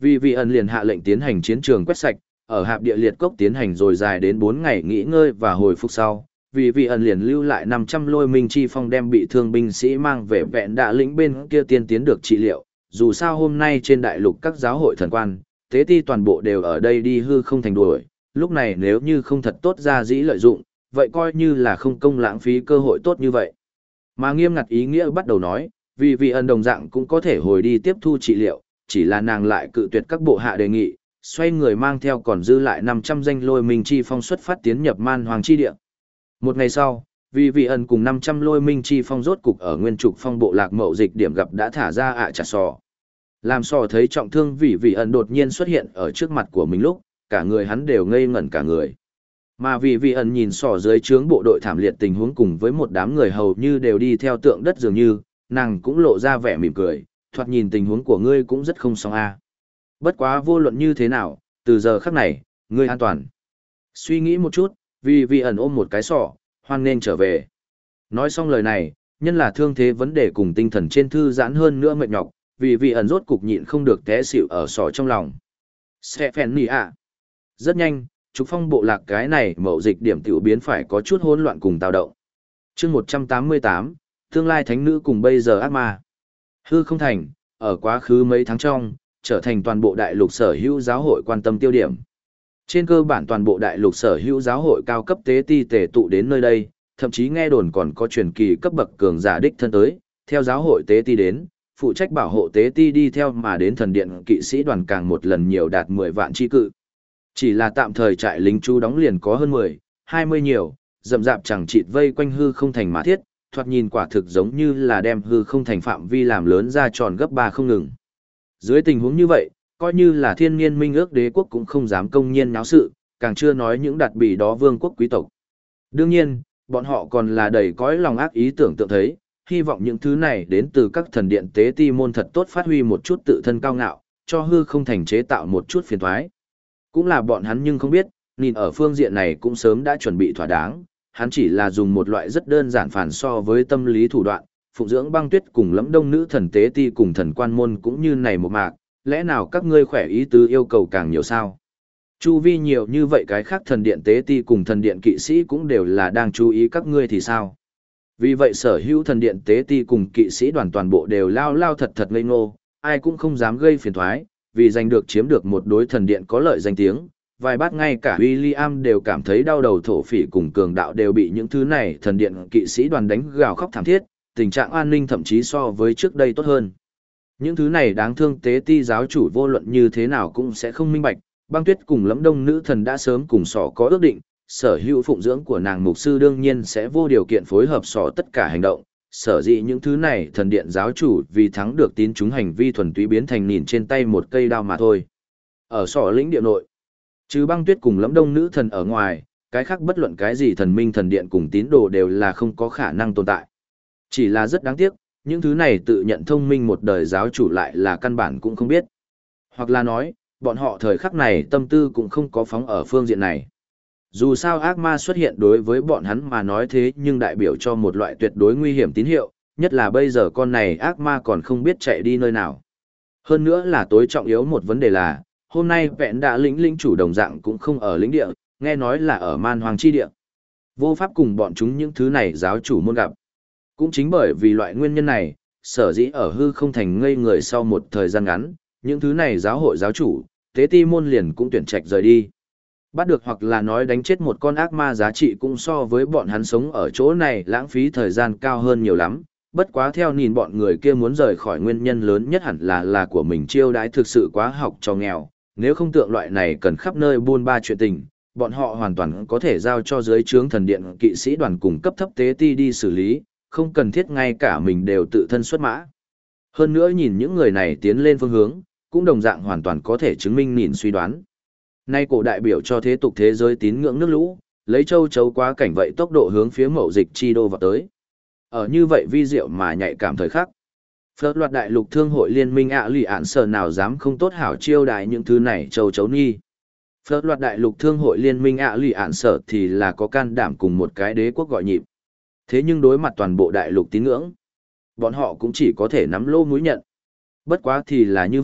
Vì vị ẩn liền hạ lệnh tiến hành chiến trường quét sạch, ở hạp địa liệt cốc tiến hành rồi dài đến 4 ngày nghỉ ngơi và hồi phục sau. Vì vị ẩn liền lưu lại 500 lôi minh chi phong đem bị thương binh sĩ mang về vẹn đạ lĩnh bên kia tiên tiến được trị liệu. Dù sao hôm nay trên đại lục các giáo hội thần quan, tế ti toàn bộ đều ở đây đi hư không thành đuổi, lúc này nếu như không thật tốt ra dĩ lợi dụng, vậy coi như là không công lãng phí cơ hội tốt như vậy. Mà nghiêm ngặt ý nghĩa bắt đầu nói, vì vị ẩn đồng dạng cũng có thể hồi đi tiếp thu trị liệu, chỉ là nàng lại cự tuyệt các bộ hạ đề nghị, xoay người mang theo còn dư lại 500 danh lôi minh chi phong xuất phát tiến nhập man hoàng chi địa. Một ngày sau, vì vị ẩn cùng 500 lôi minh chi phong rốt cục ở nguyên trục phong bộ lạc mậu dịch điểm gặp đã thả ra ạ chả sò. Làm sò thấy trọng thương vì vị ẩn đột nhiên xuất hiện ở trước mặt của mình lúc, cả người hắn đều ngây ngẩn cả người. Mà vì vị ẩn nhìn sò dưới trướng bộ đội thảm liệt tình huống cùng với một đám người hầu như đều đi theo tượng đất dường như, nàng cũng lộ ra vẻ mỉm cười, thoạt nhìn tình huống của ngươi cũng rất không xong a. Bất quá vô luận như thế nào, từ giờ khắc này, ngươi an toàn. Suy nghĩ một chút, vì vị ẩn ôm một cái sọ, hoan nên trở về. Nói xong lời này, nhân là thương thế vấn đề cùng tinh thần trên thư giãn hơn nữa mệt nhọc, vì vị ẩn rốt cục nhịn không được té xỉu ở sọ trong lòng. Sẽ phèn nì ạ. Rất nhanh, trục phong bộ lạc cái này mậu dịch điểm tiểu biến phải có chút hỗn loạn cùng tao động. chương 188, tương lai thánh nữ cùng bây giờ ác ma. Hư không thành, ở quá khứ mấy tháng trong, trở thành toàn bộ đại lục sở hữu giáo hội quan tâm tiêu điểm. Trên cơ bản toàn bộ đại lục sở hữu giáo hội cao cấp tế ti tề tụ đến nơi đây, thậm chí nghe đồn còn có truyền kỳ cấp bậc cường giả đích thân tới, theo giáo hội tế ti đến, phụ trách bảo hộ tế ti đi theo mà đến thần điện kỵ sĩ đoàn càng một lần nhiều đạt 10 vạn chi cự. Chỉ là tạm thời trại lính chú đóng liền có hơn 10, 20 nhiều, rậm rạp chẳng chịt vây quanh hư không thành mà thiết, thoạt nhìn quả thực giống như là đem hư không thành phạm vi làm lớn ra tròn gấp 3 không ngừng. Dưới tình huống như vậy, coi như là thiên niên minh ước đế quốc cũng không dám công nhiên náo sự, càng chưa nói những đạt bị đó vương quốc quý tộc. Đương nhiên, bọn họ còn là đầy cõi lòng ác ý tưởng tượng thấy, hy vọng những thứ này đến từ các thần điện tế ti môn thật tốt phát huy một chút tự thân cao ngạo, cho hư không thành chế tạo một chút phiền thoái. Cũng là bọn hắn nhưng không biết, nhìn ở phương diện này cũng sớm đã chuẩn bị thỏa đáng, hắn chỉ là dùng một loại rất đơn giản phản so với tâm lý thủ đoạn, phụng dưỡng băng tuyết cùng lẫm đông nữ thần tế ti cùng thần quan môn cũng như này một mạc, lẽ nào các ngươi khỏe ý tứ yêu cầu càng nhiều sao? Chu vi nhiều như vậy cái khác thần điện tế ti cùng thần điện kỵ sĩ cũng đều là đang chú ý các ngươi thì sao? Vì vậy sở hữu thần điện tế ti cùng kỵ sĩ đoàn toàn bộ đều lao lao thật thật ngây ngô, ai cũng không dám gây phiền thoái, vì giành được chiếm được một đối thần điện có lợi danh tiếng. Vài bát ngay cả William đều cảm thấy đau đầu, thổ phỉ cùng cường đạo đều bị những thứ này thần điện kỵ sĩ đoàn đánh gào khóc thảm thiết, tình trạng an ninh thậm chí so với trước đây tốt hơn. Những thứ này đáng thương tế ti giáo chủ vô luận như thế nào cũng sẽ không minh bạch, băng tuyết cùng lẫm đông nữ thần đã sớm cùng sỏ có ước định, sở hữu phụng dưỡng của nàng mục sư đương nhiên sẽ vô điều kiện phối hợp sỏ tất cả hành động. Sở dĩ những thứ này thần điện giáo chủ vì thắng được tín chúng hành vi thuần túy biến thành nhìn trên tay một cây đao mà thôi. Ở sỏ lĩnh địa nội, trừ băng tuyết cùng lẫm đông nữ thần ở ngoài, cái khác bất luận cái gì thần minh thần điện cùng tín đồ đều là không có khả năng tồn tại. Chỉ là rất đáng tiếc, những thứ này tự nhận thông minh một đời giáo chủ lại là căn bản cũng không biết. Hoặc là nói, bọn họ thời khắc này tâm tư cũng không có phóng ở phương diện này. Dù sao ác ma xuất hiện đối với bọn hắn mà nói thế nhưng đại biểu cho một loại tuyệt đối nguy hiểm tín hiệu, nhất là bây giờ con này ác ma còn không biết chạy đi nơi nào. Hơn nữa là tối trọng yếu một vấn đề là, hôm nay vẹn đã lĩnh chủ đồng dạng cũng không ở lĩnh địa, nghe nói là ở man hoàng chi địa. Vô pháp cùng bọn chúng những thứ này giáo chủ môn gặp. Cũng chính bởi vì loại nguyên nhân này, sở dĩ ở hư không thành ngây người sau một thời gian ngắn, những thứ này giáo hội giáo chủ, tế ti môn liền cũng tuyển trạch rời đi. Bắt được hoặc là nói đánh chết một con ác ma giá trị cũng so với bọn hắn sống ở chỗ này lãng phí thời gian cao hơn nhiều lắm. Bất quá theo nhìn bọn người kia muốn rời khỏi nguyên nhân lớn nhất hẳn là của mình chiêu đãi thực sự quá học cho nghèo. Nếu không tượng loại này cần khắp nơi buôn ba chuyện tình, bọn họ hoàn toàn có thể giao cho dưới trướng thần điện kỵ sĩ đoàn cùng cấp thấp tế ti đi xử lý, không cần thiết ngay cả mình đều tự thân xuất mã. Hơn nữa nhìn những người này tiến lên phương hướng, cũng đồng dạng hoàn toàn có thể chứng minh nhìn suy đoán. Nay cổ đại biểu cho thế tục thế giới tín ngưỡng nước lũ, lấy châu chấu quá cảnh vậy tốc độ hướng phía mậu dịch chi đô vào tới. Ở như vậy vi diệu mà nhạy cảm thời khắc. Phớt loạt đại lục thương hội liên minh lì ạn sở nào dám không tốt hảo chiêu đái những thứ này châu chấu nghi. Phớt loạt đại lục thương hội liên minh lì ạn sở thì là có can đảm cùng một cái đế quốc gọi nhịp. Thế nhưng đối mặt toàn bộ đại lục tín ngưỡng, bọn họ cũng chỉ có thể nắm lô mũi nhận. Bất quá thì là như vậy,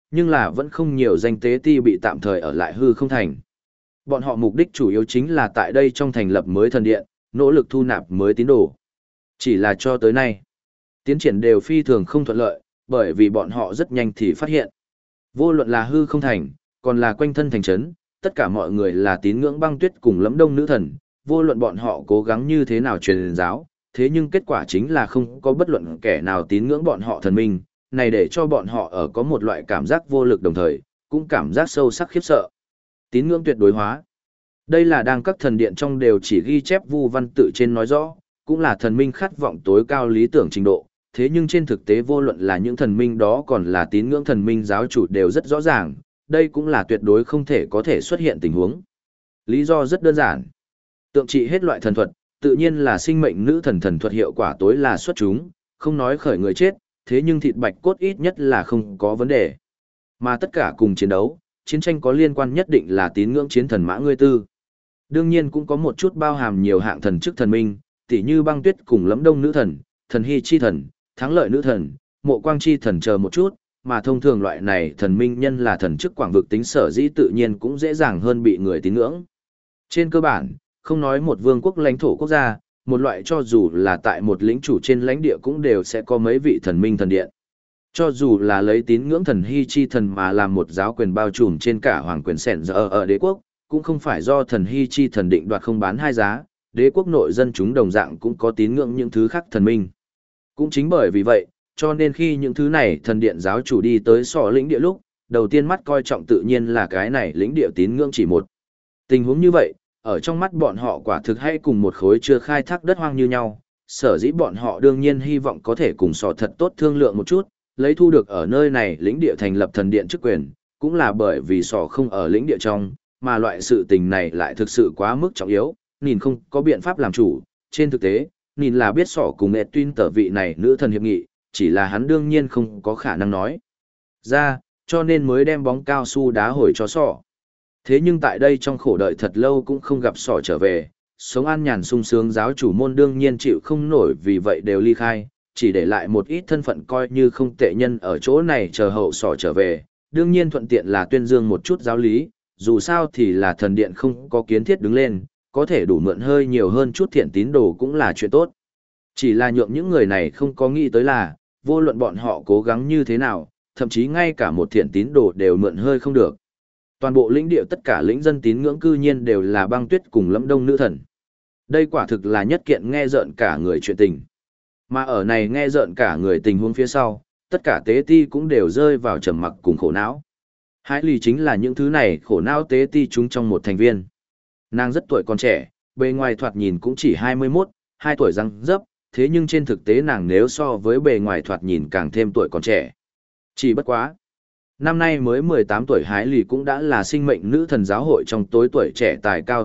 nhưng là vẫn không nhiều danh tế ti bị tạm thời ở lại hư không thành. Bọn họ mục đích chủ yếu chính là tại đây trong thành lập mới thần điện, nỗ lực thu nạp mới tín đồ. Chỉ là cho tới nay, tiến triển đều phi thường không thuận lợi, bởi vì bọn họ rất nhanh thì phát hiện. Vô luận là hư không thành, còn là quanh thân thành trấn, tất cả mọi người là tín ngưỡng băng tuyết cùng Lẫm Đông nữ thần, vô luận bọn họ cố gắng như thế nào truyền giáo, thế nhưng kết quả chính là không có bất luận kẻ nào tín ngưỡng bọn họ thần minh, này để cho bọn họ ở có một loại cảm giác vô lực đồng thời, cũng cảm giác sâu sắc khiếp sợ. Tín ngưỡng tuyệt đối hóa. Đây là đang các thần điện trong đều chỉ ghi chép vu văn tự trên nói rõ, cũng là thần minh khát vọng tối cao lý tưởng trình độ, thế nhưng trên thực tế vô luận là những thần minh đó còn là tín ngưỡng thần minh giáo chủ đều rất rõ ràng, đây cũng là tuyệt đối không thể có thể xuất hiện tình huống. Lý do rất đơn giản. Tượng trị hết loại thần thuật, tự nhiên là sinh mệnh nữ thần thần thuật hiệu quả tối là xuất chúng, không nói khởi người chết, thế nhưng thịt bạch cốt ít nhất là không có vấn đề. Mà tất cả cùng chiến đấu, chiến tranh có liên quan nhất định là tín ngưỡng chiến thần mã ngươi tư. Đương nhiên cũng có một chút bao hàm nhiều hạng thần chức thần minh, tỉ như băng tuyết cùng Lẫm Đông nữ thần, thần hy chi thần, thắng lợi nữ thần, mộ quang chi thần chờ một chút, mà thông thường loại này thần minh nhân là thần chức quảng vực tính sở dĩ tự nhiên cũng dễ dàng hơn bị người tín ngưỡng. Trên cơ bản, không nói một vương quốc lãnh thổ quốc gia, một loại cho dù là tại một lĩnh chủ trên lãnh địa cũng đều sẽ có mấy vị thần minh thần điện. Cho dù là lấy tín ngưỡng thần hy chi thần mà làm một giáo quyền bao trùm trên cả hoàng quyền sẻn giờ ở đế quốc, cũng không phải do thần hy chi thần định đoạt không bán hai giá, đế quốc nội dân chúng đồng dạng cũng có tín ngưỡng những thứ khác thần minh. Cũng chính bởi vì vậy, cho nên khi những thứ này thần điện giáo chủ đi tới sọ lĩnh địa lúc, đầu tiên mắt coi trọng tự nhiên là cái này lĩnh địa tín ngưỡng chỉ một. Tình huống như vậy, ở trong mắt bọn họ quả thực hay cùng một khối chưa khai thác đất hoang như nhau, sở dĩ bọn họ đương nhiên hy vọng có thể cùng sọ thật tốt thương lượng một chút, lấy thu được ở nơi này lĩnh địa thành lập thần điện chức quyền, cũng là bởi vì sọ không ở lĩnh địa trong, mà loại sự tình này lại thực sự quá mức trọng yếu, nhìn không có biện pháp làm chủ, trên thực tế, nhìn là biết sọ cùng Edwin tờ vị này nữ thần hiệp nghị, chỉ là hắn đương nhiên không có khả năng nói ra, cho nên mới đem bóng cao su đá hồi cho sọ. Thế nhưng tại đây trong khổ đợi thật lâu cũng không gặp sọ trở về, sống an nhàn sung sướng giáo chủ môn đương nhiên chịu không nổi vì vậy đều ly khai, chỉ để lại một ít thân phận coi như không tệ nhân ở chỗ này chờ hậu sọ trở về, đương nhiên thuận tiện là tuyên dương một chút giáo lý, dù sao thì là thần điện không có kiến thiết đứng lên, có thể đủ mượn hơi nhiều hơn chút thiện tín đồ cũng là chuyện tốt. Chỉ là nhượng những người này không có nghĩ tới là, vô luận bọn họ cố gắng như thế nào, thậm chí ngay cả một thiện tín đồ đều mượn hơi không được. Toàn bộ lĩnh địa tất cả lĩnh dân tín ngưỡng cư nhiên đều là băng tuyết cùng Lẫm Đông nữ thần. Đây quả thực là nhất kiện nghe rợn cả người chuyện tình. Mà ở này nghe rợn cả người tình huống phía sau, tất cả tế ti cũng đều rơi vào trầm mặc cùng khổ não. Hải lì chính là những thứ này khổ não tế ti chúng trong một thành viên. Nàng rất tuổi còn trẻ, bề ngoài thoạt nhìn cũng chỉ 21, 2 tuổi răng dấp, thế nhưng trên thực tế nàng nếu so với bề ngoài thoạt nhìn càng thêm tuổi còn trẻ. Chỉ bất quá. Năm nay mới 18 tuổi Hải lì cũng đã là sinh mệnh nữ thần giáo hội trong tối tuổi trẻ tài cao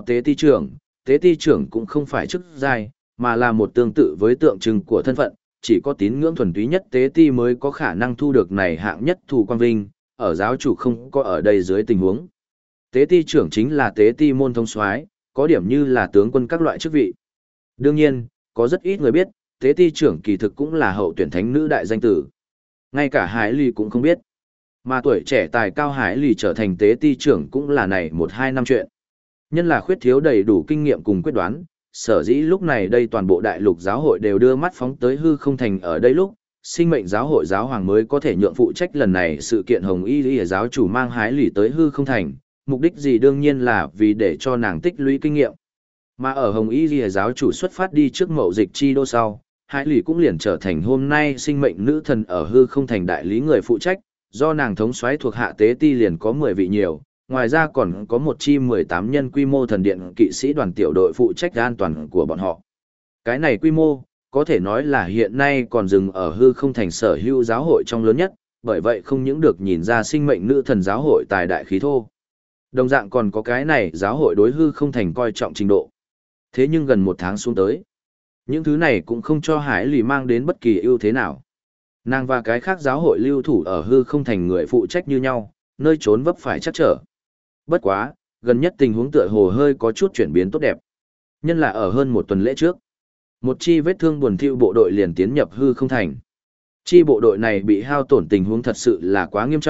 tế ti trưởng cũng không phải chức giai, mà là một tương tự với tượng trưng của thân phận, chỉ có tín ngưỡng thuần túy nhất tế ti mới có khả năng thu được này hạng nhất thù quang vinh, ở giáo chủ không có ở đây dưới tình huống. Tế ti trưởng chính là tế ti môn thống soái, có điểm như là tướng quân các loại chức vị. Đương nhiên, có rất ít người biết, tế ti trưởng kỳ thực cũng là hậu tuyển thánh nữ đại danh tử. Ngay cả Hải lì cũng không biết. Mà tuổi trẻ tài cao Hải lì trở thành tế ti trưởng cũng là này 1-2 năm chuyện. Nhân là khuyết thiếu đầy đủ kinh nghiệm cùng quyết đoán, sở dĩ lúc này đây toàn bộ đại lục giáo hội đều đưa mắt phóng tới hư không thành ở đây lúc, sinh mệnh giáo hội giáo hoàng mới có thể nhượng phụ trách lần này sự kiện hồng y lý giáo chủ mang Hải lì tới hư không thành, mục đích gì đương nhiên là vì để cho nàng tích lũy kinh nghiệm. Mà ở hồng y lý giáo chủ xuất phát đi trước mậu dịch chi đô sau, Hải lì cũng liền trở thành hôm nay sinh mệnh nữ thần ở hư không thành đại lý người phụ trách, do nàng thống soái thuộc hạ tế ti liền có 10 vị nhiều, ngoài ra còn có một chi 18 nhân quy mô thần điện kỵ sĩ đoàn tiểu đội phụ trách an toàn của bọn họ. Cái này quy mô, có thể nói là hiện nay còn dừng ở hư không thành sở hữu giáo hội trong lớn nhất, bởi vậy không những được nhìn ra sinh mệnh nữ thần giáo hội tài đại khí thô. Đồng dạng còn có cái này giáo hội đối hư không thành coi trọng trình độ. Thế nhưng gần 1 tháng xuống tới, những thứ này cũng không cho Hải lì mang đến bất kỳ ưu thế nào. Nàng và cái khác giáo hội lưu thủ ở hư không thành người phụ trách như nhau, nơi trốn vấp phải chắc trở. Bất quá, gần nhất tình huống tựa hồ hơi có chút chuyển biến tốt đẹp. Nhân là ở hơn 1 tuần lễ trước, một chi vết thương buồn thiu bộ đội liền tiến nhập hư không thành. Chi bộ đội này bị hao tổn tình huống thật sự là quá nghiêm trọng,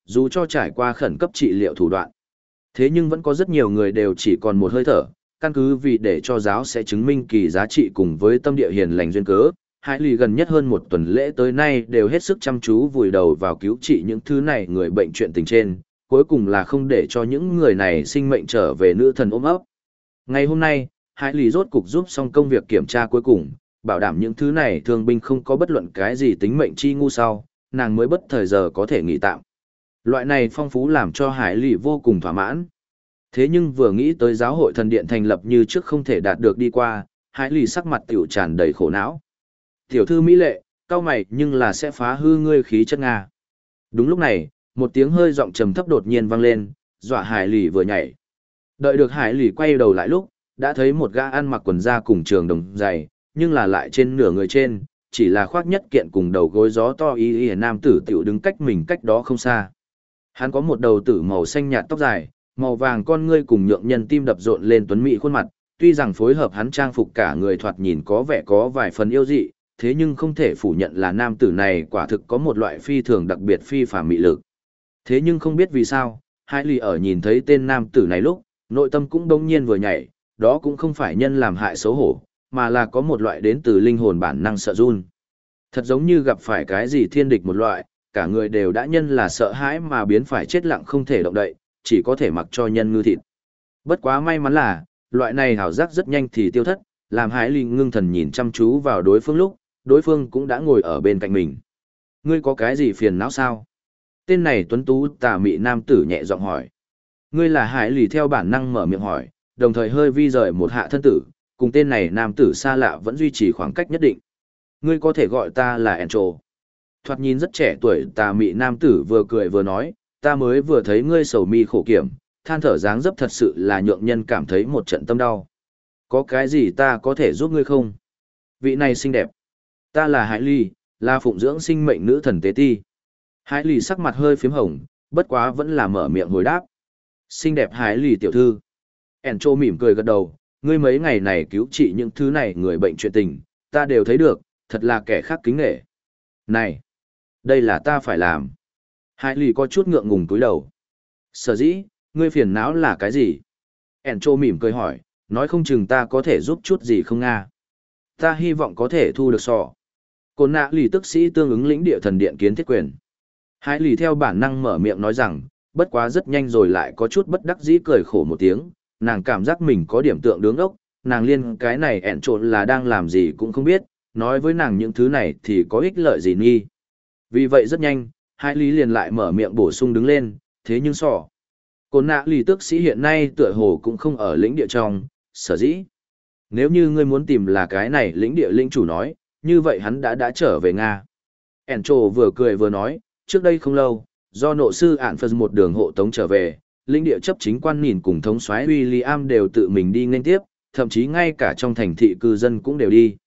dù cho trải qua khẩn cấp trị liệu thủ đoạn. Thế nhưng vẫn có rất nhiều người đều chỉ còn một hơi thở, căn cứ vì để cho giáo sẽ chứng minh kỳ giá trị cùng với tâm địa hiền lành duyên cớ. Hải lì gần nhất hơn một tuần lễ tới nay đều hết sức chăm chú vùi đầu vào cứu trị những thứ này người bệnh chuyện tình trên, cuối cùng là không để cho những người này sinh mệnh trở về nữ thần ôm ấp. Ngày hôm nay, Hải lì rốt cục giúp xong công việc kiểm tra cuối cùng, bảo đảm những thứ này thương binh không có bất luận cái gì tính mệnh chi ngu sau, nàng mới bất thời giờ có thể nghỉ tạm. Loại này phong phú làm cho Hải lì vô cùng thỏa mãn. Thế nhưng vừa nghĩ tới giáo hội thần điện thành lập như trước không thể đạt được đi qua, Hải lì sắc mặt tiểu tràn đầy khổ não. Tiểu thư mỹ lệ, cao mày nhưng là sẽ phá hư ngươi khí chất Nga. Đúng lúc này, một tiếng hơi giọng trầm thấp đột nhiên vang lên, dọa Hải lì vừa nhảy. Đợi được Hải lì quay đầu lại lúc, đã thấy một gã ăn mặc quần da cùng trường đồng dày, nhưng là lại trên nửa người trên, chỉ là khoác nhất kiện cùng đầu gối gió to y nam tử tiểu đứng cách mình cách đó không xa. Hắn có một đầu tử màu xanh nhạt tóc dài, màu vàng con ngươi cùng nhượng nhân tim đập rộn lên tuấn mỹ khuôn mặt, tuy rằng phối hợp hắn trang phục cả người thoạt nhìn có vẻ có vài phần yêu dị, thế nhưng không thể phủ nhận là nam tử này quả thực có một loại phi thường đặc biệt phi phàm mị lực. Thế nhưng không biết vì sao, Hải lì ở nhìn thấy tên nam tử này lúc, nội tâm cũng đông nhiên vừa nhảy, đó cũng không phải nhân làm hại xấu hổ, mà là có một loại đến từ linh hồn bản năng sợ run. Thật giống như gặp phải cái gì thiên địch một loại, cả người đều đã nhân là sợ hãi mà biến phải chết lặng không thể động đậy, chỉ có thể mặc cho nhân ngư thịt. Bất quá may mắn là, loại này hảo giác rất nhanh thì tiêu thất, làm Hải lì ngưng thần nhìn chăm chú vào đối phương lúc, đối phương cũng đã ngồi ở bên cạnh mình. Ngươi có cái gì phiền não sao? Tên này tuấn tú tà mị nam tử nhẹ giọng hỏi. Ngươi là Hải lì theo bản năng mở miệng hỏi, đồng thời hơi vi rời một hạ thân tử, cùng tên này nam tử xa lạ vẫn duy trì khoảng cách nhất định. Ngươi có thể gọi ta là Encho. Thoạt nhìn rất trẻ tuổi tà mị nam tử vừa cười vừa nói, ta mới vừa thấy ngươi sầu mi khổ kiểm, than thở dáng dấp thật sự là nhượng nhân cảm thấy một trận tâm đau. Có cái gì ta có thể giúp ngươi không? Vị này xinh đẹp. Ta là Hải Ly, là phụng dưỡng sinh mệnh nữ thần tế ti. Hải Ly sắc mặt hơi phím hồng, bất quá vẫn là mở miệng hồi đáp. Xinh đẹp Hải Ly tiểu thư. Encho mỉm cười gật đầu, ngươi mấy ngày này cứu trị những thứ này người bệnh chuyện tình, ta đều thấy được, thật là kẻ khác kính nể. Này, đây là ta phải làm. Hải Ly có chút ngượng ngùng túi đầu. Sở dĩ, ngươi phiền não là cái gì? Encho mỉm cười hỏi, nói không chừng ta có thể giúp chút gì không nga. Ta hy vọng có thể thu được sọ. Côn nạ lì tức sĩ tương ứng lĩnh địa thần điện kiến thiết quyền. Hải lì theo bản năng mở miệng nói rằng, bất quá rất nhanh rồi lại có chút bất đắc dĩ cười khổ một tiếng, nàng cảm giác mình có điểm tượng đứng ốc, nàng liên cái này ẹn trộn là đang làm gì cũng không biết, nói với nàng những thứ này thì có ích lợi gì nghi. Vì vậy rất nhanh, Hải lý liền lại mở miệng bổ sung đứng lên, thế nhưng sọ. Côn nạ lì tức sĩ hiện nay tựa hồ cũng không ở lĩnh địa trong, sở dĩ. Nếu như ngươi muốn tìm là cái này lĩnh địa lĩnh chủ nói, như vậy hắn đã trở về Nga. Encho vừa cười vừa nói, trước đây không lâu, do nộ sư ản phật một đường hộ tống trở về, lĩnh địa chấp chính quan nhìn cùng thống soái William đều tự mình đi nghênh tiếp, thậm chí ngay cả trong thành thị cư dân cũng đều đi.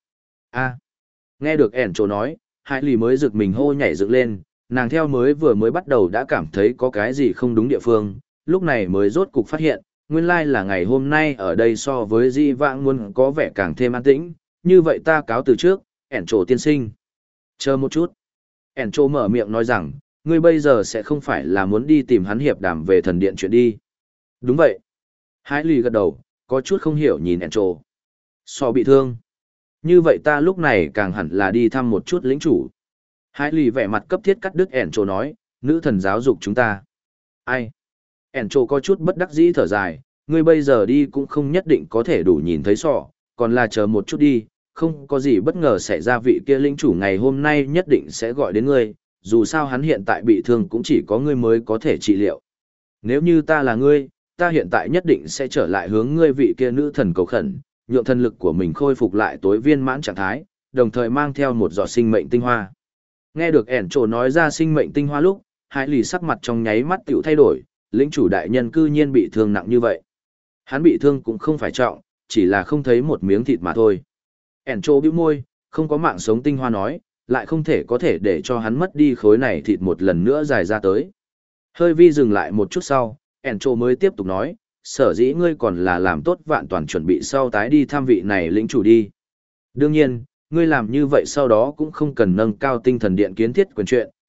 Nghe được Encho nói, Hải lì mới giựt mình hô nhảy dựng lên, nàng theo vừa mới bắt đầu đã cảm thấy có cái gì không đúng địa phương, lúc này mới rốt cục phát hiện, nguyên lai là ngày hôm nay ở đây so với di vãng muốn có vẻ càng thêm an tĩnh, như vậy ta cáo từ trước, Encho tiên sinh. Chờ một chút. Encho mở miệng nói rằng, ngươi bây giờ sẽ không phải là muốn đi tìm hắn hiệp đàm về thần điện chuyện đi. Đúng vậy. Hải lì gật đầu, có chút không hiểu nhìn Encho. So bị thương. Như vậy ta lúc này càng hẳn là đi thăm một chút lĩnh chủ. Hải lì vẻ mặt cấp thiết cắt đứt Encho nói, nữ thần giáo dục chúng ta. Ai? Encho có chút bất đắc dĩ thở dài, ngươi bây giờ đi cũng không nhất định có thể đủ nhìn thấy sọ, còn là chờ một chút đi, không có gì bất ngờ xảy ra vị kia lĩnh chủ ngày hôm nay nhất định sẽ gọi đến ngươi, dù sao hắn hiện tại bị thương cũng chỉ có ngươi mới có thể trị liệu. Nếu như ta là ngươi, ta hiện tại nhất định sẽ trở lại hướng ngươi vị kia nữ thần cầu khẩn, nhượng thần lực của mình khôi phục lại tối viên mãn trạng thái, đồng thời mang theo một giọt sinh mệnh tinh hoa. Nghe được Encho nói ra sinh mệnh tinh hoa lúc, Hải lì sắc mặt trong nháy mắt tiểu thay đổi, lĩnh chủ đại nhân cư nhiên bị thương nặng như vậy. Hắn bị thương cũng không phải trọng, chỉ là không thấy một miếng thịt mà thôi. Encho bĩu môi, không có mạng sống tinh hoa nói, lại không thể có thể để cho hắn mất đi khối này thịt một lần nữa dài ra tới. Hơi vi dừng lại một chút sau, Encho mới tiếp tục nói, sở dĩ ngươi còn là làm tốt vạn toàn chuẩn bị sau tái đi tham vị này lĩnh chủ đi. Đương nhiên, ngươi làm như vậy sau đó cũng không cần nâng cao tinh thần điện kiến thiết quyền chuyện,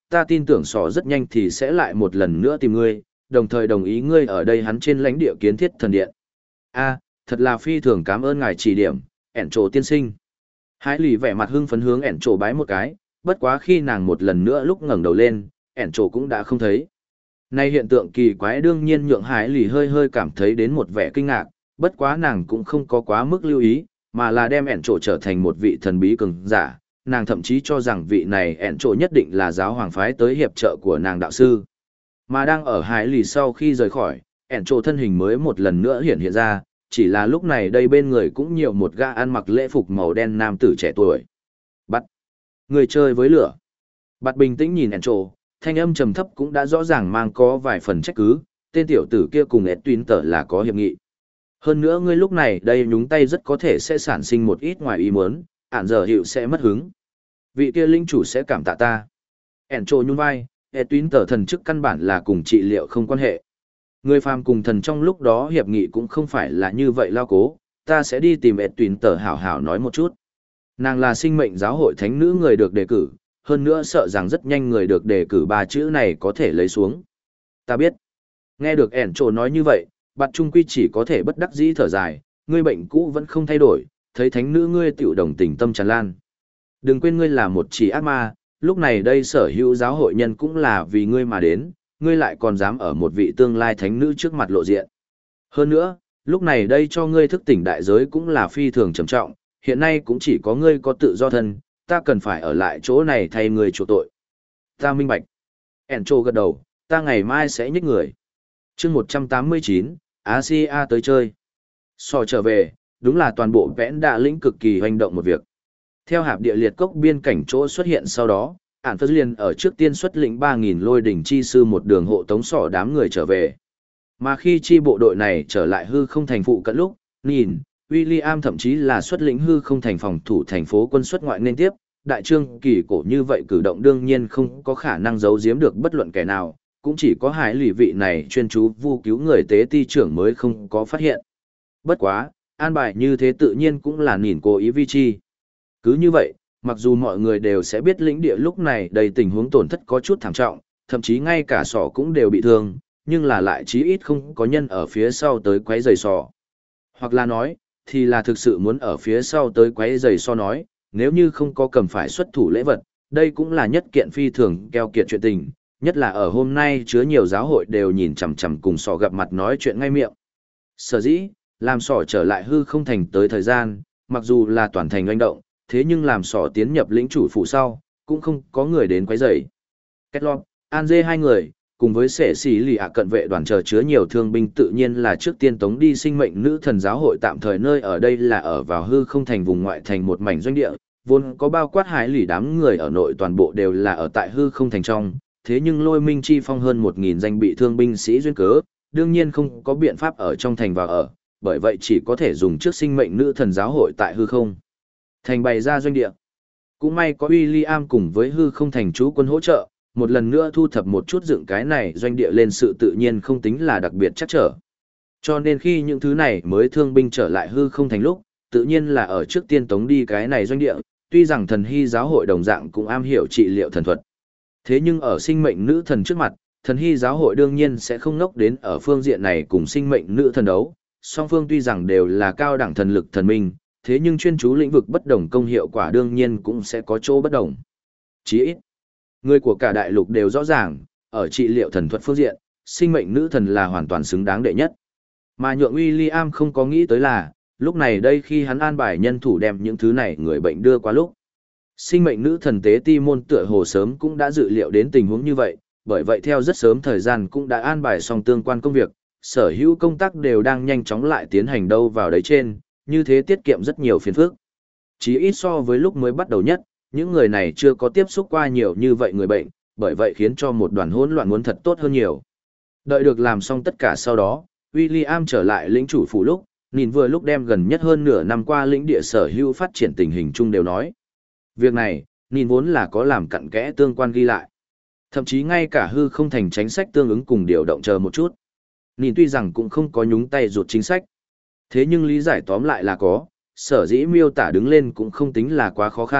ta tin tưởng sỏ rất nhanh thì sẽ lại một lần nữa tìm ngươi, đồng thời đồng ý ngươi ở đây hắn trên lãnh địa kiến thiết thần điện. A, thật là phi thường cảm ơn ngài chỉ điểm, ẻn trổ tiên sinh. Hải lì vẻ mặt hưng phấn hướng ẻn trổ bái một cái, bất quá khi nàng một lần nữa lúc ngẩng đầu lên, ẻn trổ cũng đã không thấy. Nay hiện tượng kỳ quái đương nhiên nhượng Hải lì hơi hơi cảm thấy đến một vẻ kinh ngạc, bất quá nàng cũng không có quá mức lưu ý, mà là đem ẻn trổ trở thành một vị thần bí cường giả. Nàng thậm chí cho rằng vị này ẻn trổ nhất định là giáo hoàng phái tới hiệp trợ của nàng đạo sư. Mà đang ở Hải lì sau khi rời khỏi, ẻn trổ thân hình mới một lần nữa hiện ra, chỉ là lúc này đây bên người cũng nhiều một gã ăn mặc lễ phục màu đen nam tử trẻ tuổi. Bắt. Người chơi với lửa. Bắt bình tĩnh nhìn ẻn trổ, thanh âm trầm thấp cũng đã rõ ràng mang có vài phần trách cứ, tên tiểu tử kia cùng Edwin tở là có hiệp nghị. Hơn nữa ngươi lúc này đây nhúng tay rất có thể sẽ sản sinh một ít ngoài ý muốn, ản giờ hiệu sẽ mất hứng. Vị kia linh chủ sẽ cảm tạ ta. Ẻn trổ nhún vai, Edwin tở thần chức căn bản là cùng trị liệu không quan hệ. Người phàm cùng thần trong lúc đó hiệp nghị cũng không phải là như vậy lao cố, ta sẽ đi tìm Edwin tở hảo hảo nói một chút. Nàng là sinh mệnh giáo hội thánh nữ người được đề cử, hơn nữa sợ rằng rất nhanh người được đề cử ba chữ này có thể lấy xuống. Ta biết. Nghe được ẻn trổ nói như vậy, bạt trung quy chỉ có thể bất đắc dĩ thở dài, ngươi bệnh cũ vẫn không thay đổi, thấy thánh nữ ngươi tiểu đồng tình tâm tràn lan. Đừng quên ngươi là một chỉ ác ma, lúc này đây sở hữu giáo hội nhân cũng là vì ngươi mà đến, ngươi lại còn dám ở một vị tương lai thánh nữ trước mặt lộ diện. Hơn nữa, lúc này đây cho ngươi thức tỉnh đại giới cũng là phi thường trầm trọng, hiện nay cũng chỉ có ngươi có tự do thân, ta cần phải ở lại chỗ này thay ngươi chuộc tội. Ta minh bạch. ẻn trổ gật đầu, ta ngày mai sẽ nhích người. chương 189, Asia tới chơi. Sò trở về, đúng là toàn bộ vẽn đạ lĩnh cực kỳ hoành động một việc. Theo hạp địa liệt cốc biên cảnh chỗ xuất hiện sau đó, ản phất liền ở trước tiên xuất lĩnh 3.000 lôi đỉnh chi sư một đường hộ tống sỏ đám người trở về. Mà khi chi bộ đội này trở lại hư không thành phụ cận lúc, nhìn, William thậm chí là xuất lĩnh hư không thành phòng thủ thành phố quân xuất ngoại nên tiếp, đại trương kỳ cổ như vậy cử động đương nhiên không có khả năng giấu giếm được bất luận kẻ nào, cũng chỉ có Hải lì vị này chuyên chú vu cứu người tế ti trưởng mới không có phát hiện. Bất quá, an bài như thế tự nhiên cũng là nhìn cố ý vi chi. Cứ như vậy, mặc dù mọi người đều sẽ biết lĩnh địa lúc này đầy tình huống tổn thất có chút thảm trọng, thậm chí ngay cả sỏ cũng đều bị thương, nhưng là lại chí ít không có nhân ở phía sau tới quấy rầy sỏ. Hoặc là nói, thì là thực sự muốn ở phía sau tới quấy rầy so nói, nếu như không có cầm phải xuất thủ lễ vật, đây cũng là nhất kiện phi thường keo kiệt chuyện tình, nhất là ở hôm nay chứa nhiều giáo hội đều nhìn chằm chằm cùng sỏ gặp mặt nói chuyện ngay miệng. Sở dĩ, làm sỏ trở lại hư không thành tới thời gian, mặc dù là toàn thành oanh động, thế nhưng làm sỏ tiến nhập lĩnh chủ phủ sau, cũng không có người đến quấy rầy. Kết lọt, An Dê hai người, cùng với sẻ xỉ lì ạ cận vệ đoàn chờ chứa nhiều thương binh tự nhiên là trước tiên tống đi sinh mệnh nữ thần giáo hội tạm thời nơi ở đây là ở vào hư không thành vùng ngoại thành một mảnh doanh địa, vốn có bao quát hải lì đám người ở nội toàn bộ đều là ở tại hư không thành trong, thế nhưng lôi minh chi phong hơn 1.000 danh bị thương binh sĩ duyên cớ, đương nhiên không có biện pháp ở trong thành vào ở, bởi vậy chỉ có thể dùng trước sinh mệnh nữ thần giáo hội tại hư không thành bày ra doanh địa. Cũng may có William cùng với hư không thành chú quân hỗ trợ, một lần nữa thu thập một chút dựng cái này doanh địa lên sự tự nhiên không tính là đặc biệt chắc trở. Cho nên khi những thứ này mới thương binh trở lại hư không thành lúc, tự nhiên là ở trước tiên tống đi cái này doanh địa, tuy rằng thần hy giáo hội đồng dạng cũng am hiểu trị liệu thần thuật. Thế nhưng ở sinh mệnh nữ thần trước mặt, thần hy giáo hội đương nhiên sẽ không ngốc đến ở phương diện này cùng sinh mệnh nữ thần đấu. Song phương tuy rằng đều là cao đẳng thần lực thần minh, thế nhưng chuyên chú lĩnh vực bất đồng công hiệu quả đương nhiên cũng sẽ có chỗ bất đồng. Chỉ ít, người của cả đại lục đều rõ ràng, ở trị liệu thần thuật phương diện, sinh mệnh nữ thần là hoàn toàn xứng đáng đệ nhất. Mà nhượng William không có nghĩ tới là, lúc này đây khi hắn an bài nhân thủ đem những thứ này người bệnh đưa qua lúc. Sinh mệnh nữ thần tế ti môn tựa hồ sớm cũng đã dự liệu đến tình huống như vậy, bởi vậy theo rất sớm thời gian cũng đã an bài xong tương quan công việc, sở hữu công tác đều đang nhanh chóng lại tiến hành đâu vào đấy trên, như thế tiết kiệm rất nhiều phiền phức. Chỉ ít so với lúc mới bắt đầu nhất, những người này chưa có tiếp xúc qua nhiều như vậy người bệnh, bởi vậy khiến cho một đoàn hỗn loạn muốn thật tốt hơn nhiều. Đợi được làm xong tất cả sau đó, William trở lại lĩnh chủ phủ lúc, nhìn vừa lúc đem gần nhất hơn nửa năm qua lĩnh địa sở hữu phát triển tình hình chung đều nói. Việc này, nhìn vốn là có làm cặn kẽ tương quan ghi lại. Thậm chí ngay cả hư không thành chính sách tương ứng cùng điều động chờ một chút. Nhìn tuy rằng cũng không có nhúng tay ruột chính sách. Thế nhưng lý giải tóm lại là có, sở dĩ miêu tả đứng lên cũng không tính là quá khó khăn,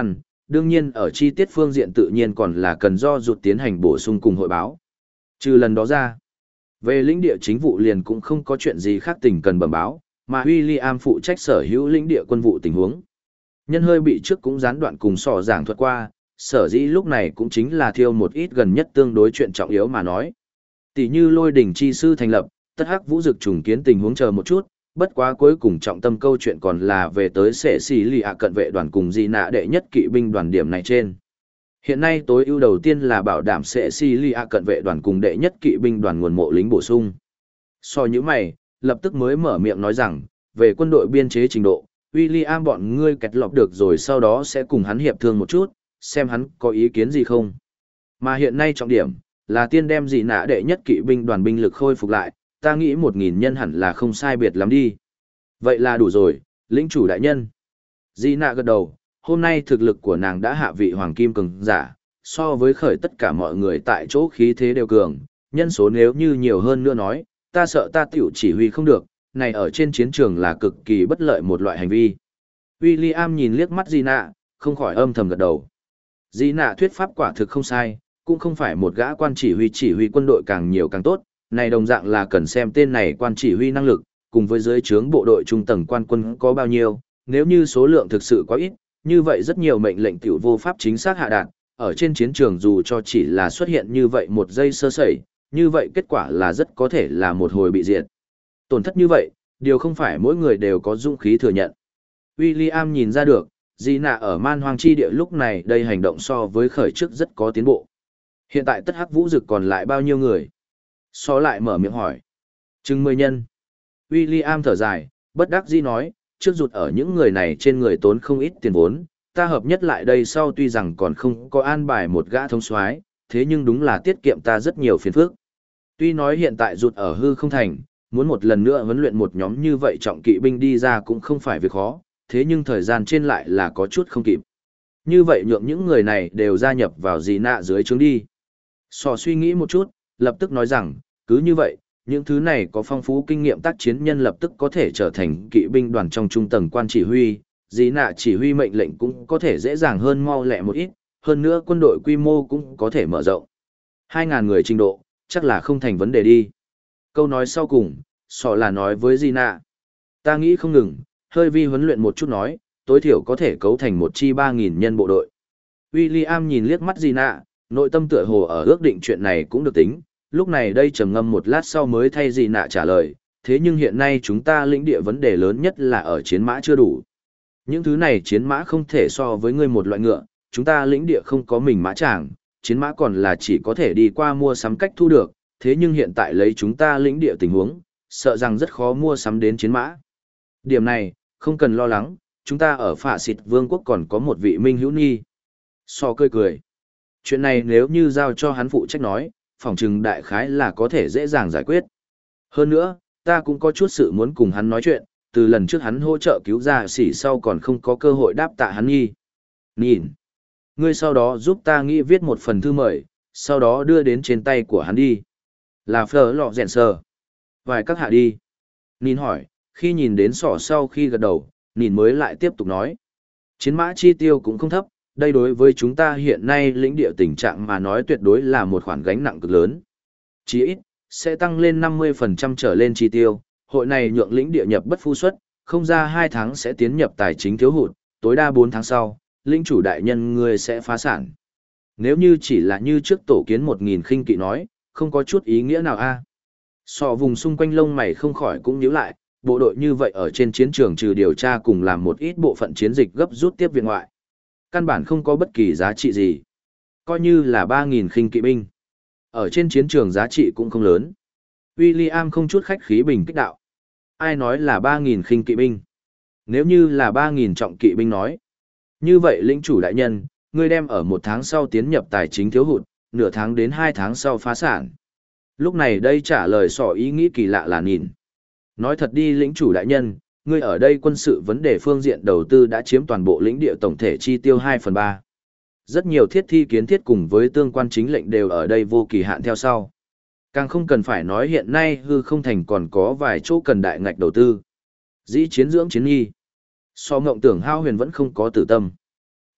đương nhiên ở chi tiết phương diện tự nhiên còn là cần do rụt tiến hành bổ sung cùng hội báo. Trừ lần đó ra, về lĩnh địa chính vụ liền cũng không có chuyện gì khác tình cần bẩm báo, mà William phụ trách sở hữu lĩnh địa quân vụ tình huống. Nhân hơi bị trước cũng gián đoạn cùng sò giảng thuật qua, sở dĩ lúc này cũng chính là thiêu một ít gần nhất tương đối chuyện trọng yếu mà nói. Tỷ như lôi đỉnh chi sư thành lập, tất hắc vũ dực trùng kiến tình huống chờ một chút, bất quá cuối cùng trọng tâm câu chuyện còn là về tới sệ xì lì ạ cận vệ đoàn cùng di nạ đệ nhất kỵ binh đoàn điểm này trên. Hiện nay tối ưu đầu tiên là bảo đảm sệ xì lì ạ cận vệ đoàn cùng đệ nhất kỵ binh đoàn nguồn mộ lính bổ sung. So như mày, lập tức mới mở miệng nói rằng, về quân đội biên chế trình độ, William bọn ngươi kẹt lọp được rồi sau đó sẽ cùng hắn hiệp thương một chút, xem hắn có ý kiến gì không. Mà hiện nay trọng điểm, là tiên đem dị nạ đệ nhất kỵ binh đoàn binh lực khôi phục lại, ta nghĩ 1.000 nhân hẳn là không sai biệt lắm đi. Vậy là đủ rồi, lĩnh chủ đại nhân. Dị nạ gật đầu, hôm nay thực lực của nàng đã hạ vị hoàng kim cường giả, so với khởi tất cả mọi người tại chỗ khí thế đều cường, nhân số nếu như nhiều hơn nữa nói, ta sợ ta tiểu chỉ huy không được, này ở trên chiến trường là cực kỳ bất lợi một loại hành vi. William nhìn liếc mắt Dị nạ, không khỏi âm thầm gật đầu. Dị nạ thuyết pháp quả thực không sai, cũng không phải một gã quan chỉ huy quân đội càng nhiều càng tốt, này đồng dạng là cần xem tên này quan chỉ huy năng lực, cùng với dưới trướng bộ đội trung tầng quan quân có bao nhiêu, nếu như số lượng thực sự quá ít, như vậy rất nhiều mệnh lệnh tiểu vô pháp chính xác hạ đạt, ở trên chiến trường dù cho chỉ là xuất hiện như vậy một giây sơ sẩy, như vậy kết quả là rất có thể là một hồi bị diệt. Tổn thất như vậy, điều không phải mỗi người đều có dũng khí thừa nhận. William nhìn ra được, Dị nạ ở man hoang chi địa lúc này đây hành động so với khởi trước rất có tiến bộ. Hiện tại tất hắc vũ dực còn lại bao nhiêu người? So lại mở miệng hỏi. Chừng 10 nhân. William thở dài, bất đắc dĩ nói, trước rụt ở những người này trên người tốn không ít tiền vốn, ta hợp nhất lại đây sau tuy rằng còn không có an bài một gã thống soái, thế nhưng đúng là tiết kiệm ta rất nhiều phiền phức. Tuy nói hiện tại rụt ở hư không thành, muốn một lần nữa huấn luyện một nhóm như vậy trọng kỵ binh đi ra cũng không phải việc khó, thế nhưng thời gian trên lại là có chút không kịp. Như vậy nhượng những người này đều gia nhập vào dị nạ dưới trướng đi. Sò suy nghĩ một chút, lập tức nói rằng, cứ như vậy, những thứ này có phong phú kinh nghiệm tác chiến nhân lập tức có thể trở thành kỵ binh đoàn trong trung tầng quan chỉ huy, dị nạ chỉ huy mệnh lệnh cũng có thể dễ dàng hơn mau lẹ một ít, hơn nữa quân đội quy mô cũng có thể mở rộng. 2.000 người trình độ, chắc là không thành vấn đề đi. Câu nói sau cùng, sò là nói với dị nạ. Ta nghĩ không ngừng, hơi vi huấn luyện một chút nói, tối thiểu có thể cấu thành một chi 3.000 nhân bộ đội. William nhìn liếc mắt dị nạ, nội tâm tựa hồ ở ước định chuyện này cũng được tính, lúc này đây trầm ngâm một lát sau mới thay dị nạ trả lời, thế nhưng hiện nay chúng ta lĩnh địa vấn đề lớn nhất là ở chiến mã chưa đủ. Những thứ này chiến mã không thể so với ngươi một loại ngựa, chúng ta lĩnh địa không có mình mã tràng, chiến mã còn là chỉ có thể đi qua mua sắm cách thu được, thế nhưng hiện tại lấy chúng ta lĩnh địa tình huống, sợ rằng rất khó mua sắm đến chiến mã. Điểm này, không cần lo lắng, chúng ta ở Phạ Xịt Vương quốc còn có một vị minh hữu nhi. So cười cười. Chuyện này nếu như giao cho hắn phụ trách nói, phỏng chừng đại khái là có thể dễ dàng giải quyết. Hơn nữa, ta cũng có chút sự muốn cùng hắn nói chuyện, từ lần trước hắn hỗ trợ cứu ra xỉ sau còn không có cơ hội đáp tạ hắn nhi. Nhìn. Ngươi sau đó giúp ta nghĩ viết một phần thư mời, sau đó đưa đến trên tay của hắn đi. Là phở lọ rèn sờ. Vài các hạ đi. Nhìn hỏi, khi nhìn đến sỏ sau khi gật đầu, nhìn mới lại tiếp tục nói. Chiến mã chi tiêu cũng không thấp, đây đối với chúng ta hiện nay lĩnh địa tình trạng mà nói tuyệt đối là một khoản gánh nặng cực lớn. Chỉ ít, sẽ tăng lên 50% trở lên chi tiêu, hội này nhượng lĩnh địa nhập bất phu xuất, không ra 2 tháng sẽ tiến nhập tài chính thiếu hụt, tối đa 4 tháng sau, lĩnh chủ đại nhân ngươi sẽ phá sản. Nếu như chỉ là như trước tổ kiến 1.000 khinh kỵ nói, không có chút ý nghĩa nào a. Sọ vùng xung quanh lông mày không khỏi cũng nhíu lại, bộ đội như vậy ở trên chiến trường trừ điều tra cùng làm một ít bộ phận chiến dịch gấp rút tiếp viện ngoại. Căn bản không có bất kỳ giá trị gì. Coi như là 3.000 khinh kỵ binh. Ở trên chiến trường giá trị cũng không lớn. William không chút khách khí bình kích đạo. Ai nói là 3.000 khinh kỵ binh? Nếu như là 3.000 trọng kỵ binh nói. Như vậy lĩnh chủ đại nhân, ngươi đem ở 1 tháng sau tiến nhập tài chính thiếu hụt, nửa tháng đến 2 tháng sau phá sản. Lúc này đây trả lời sỏ ý nghĩ kỳ lạ là nhìn. Nói thật đi lĩnh chủ đại nhân, ngươi ở đây quân sự vấn đề phương diện đầu tư đã chiếm toàn bộ lĩnh địa tổng thể chi tiêu 2/3. Rất nhiều thiết thi kiến thiết cùng với tương quan chính lệnh đều ở đây vô kỳ hạn theo sau. Càng không cần phải nói hiện nay hư không thành còn có vài chỗ cần đại ngạch đầu tư. Dĩ chiến dưỡng chiến nghi. So ngộng tưởng hao huyền vẫn không có tử tâm.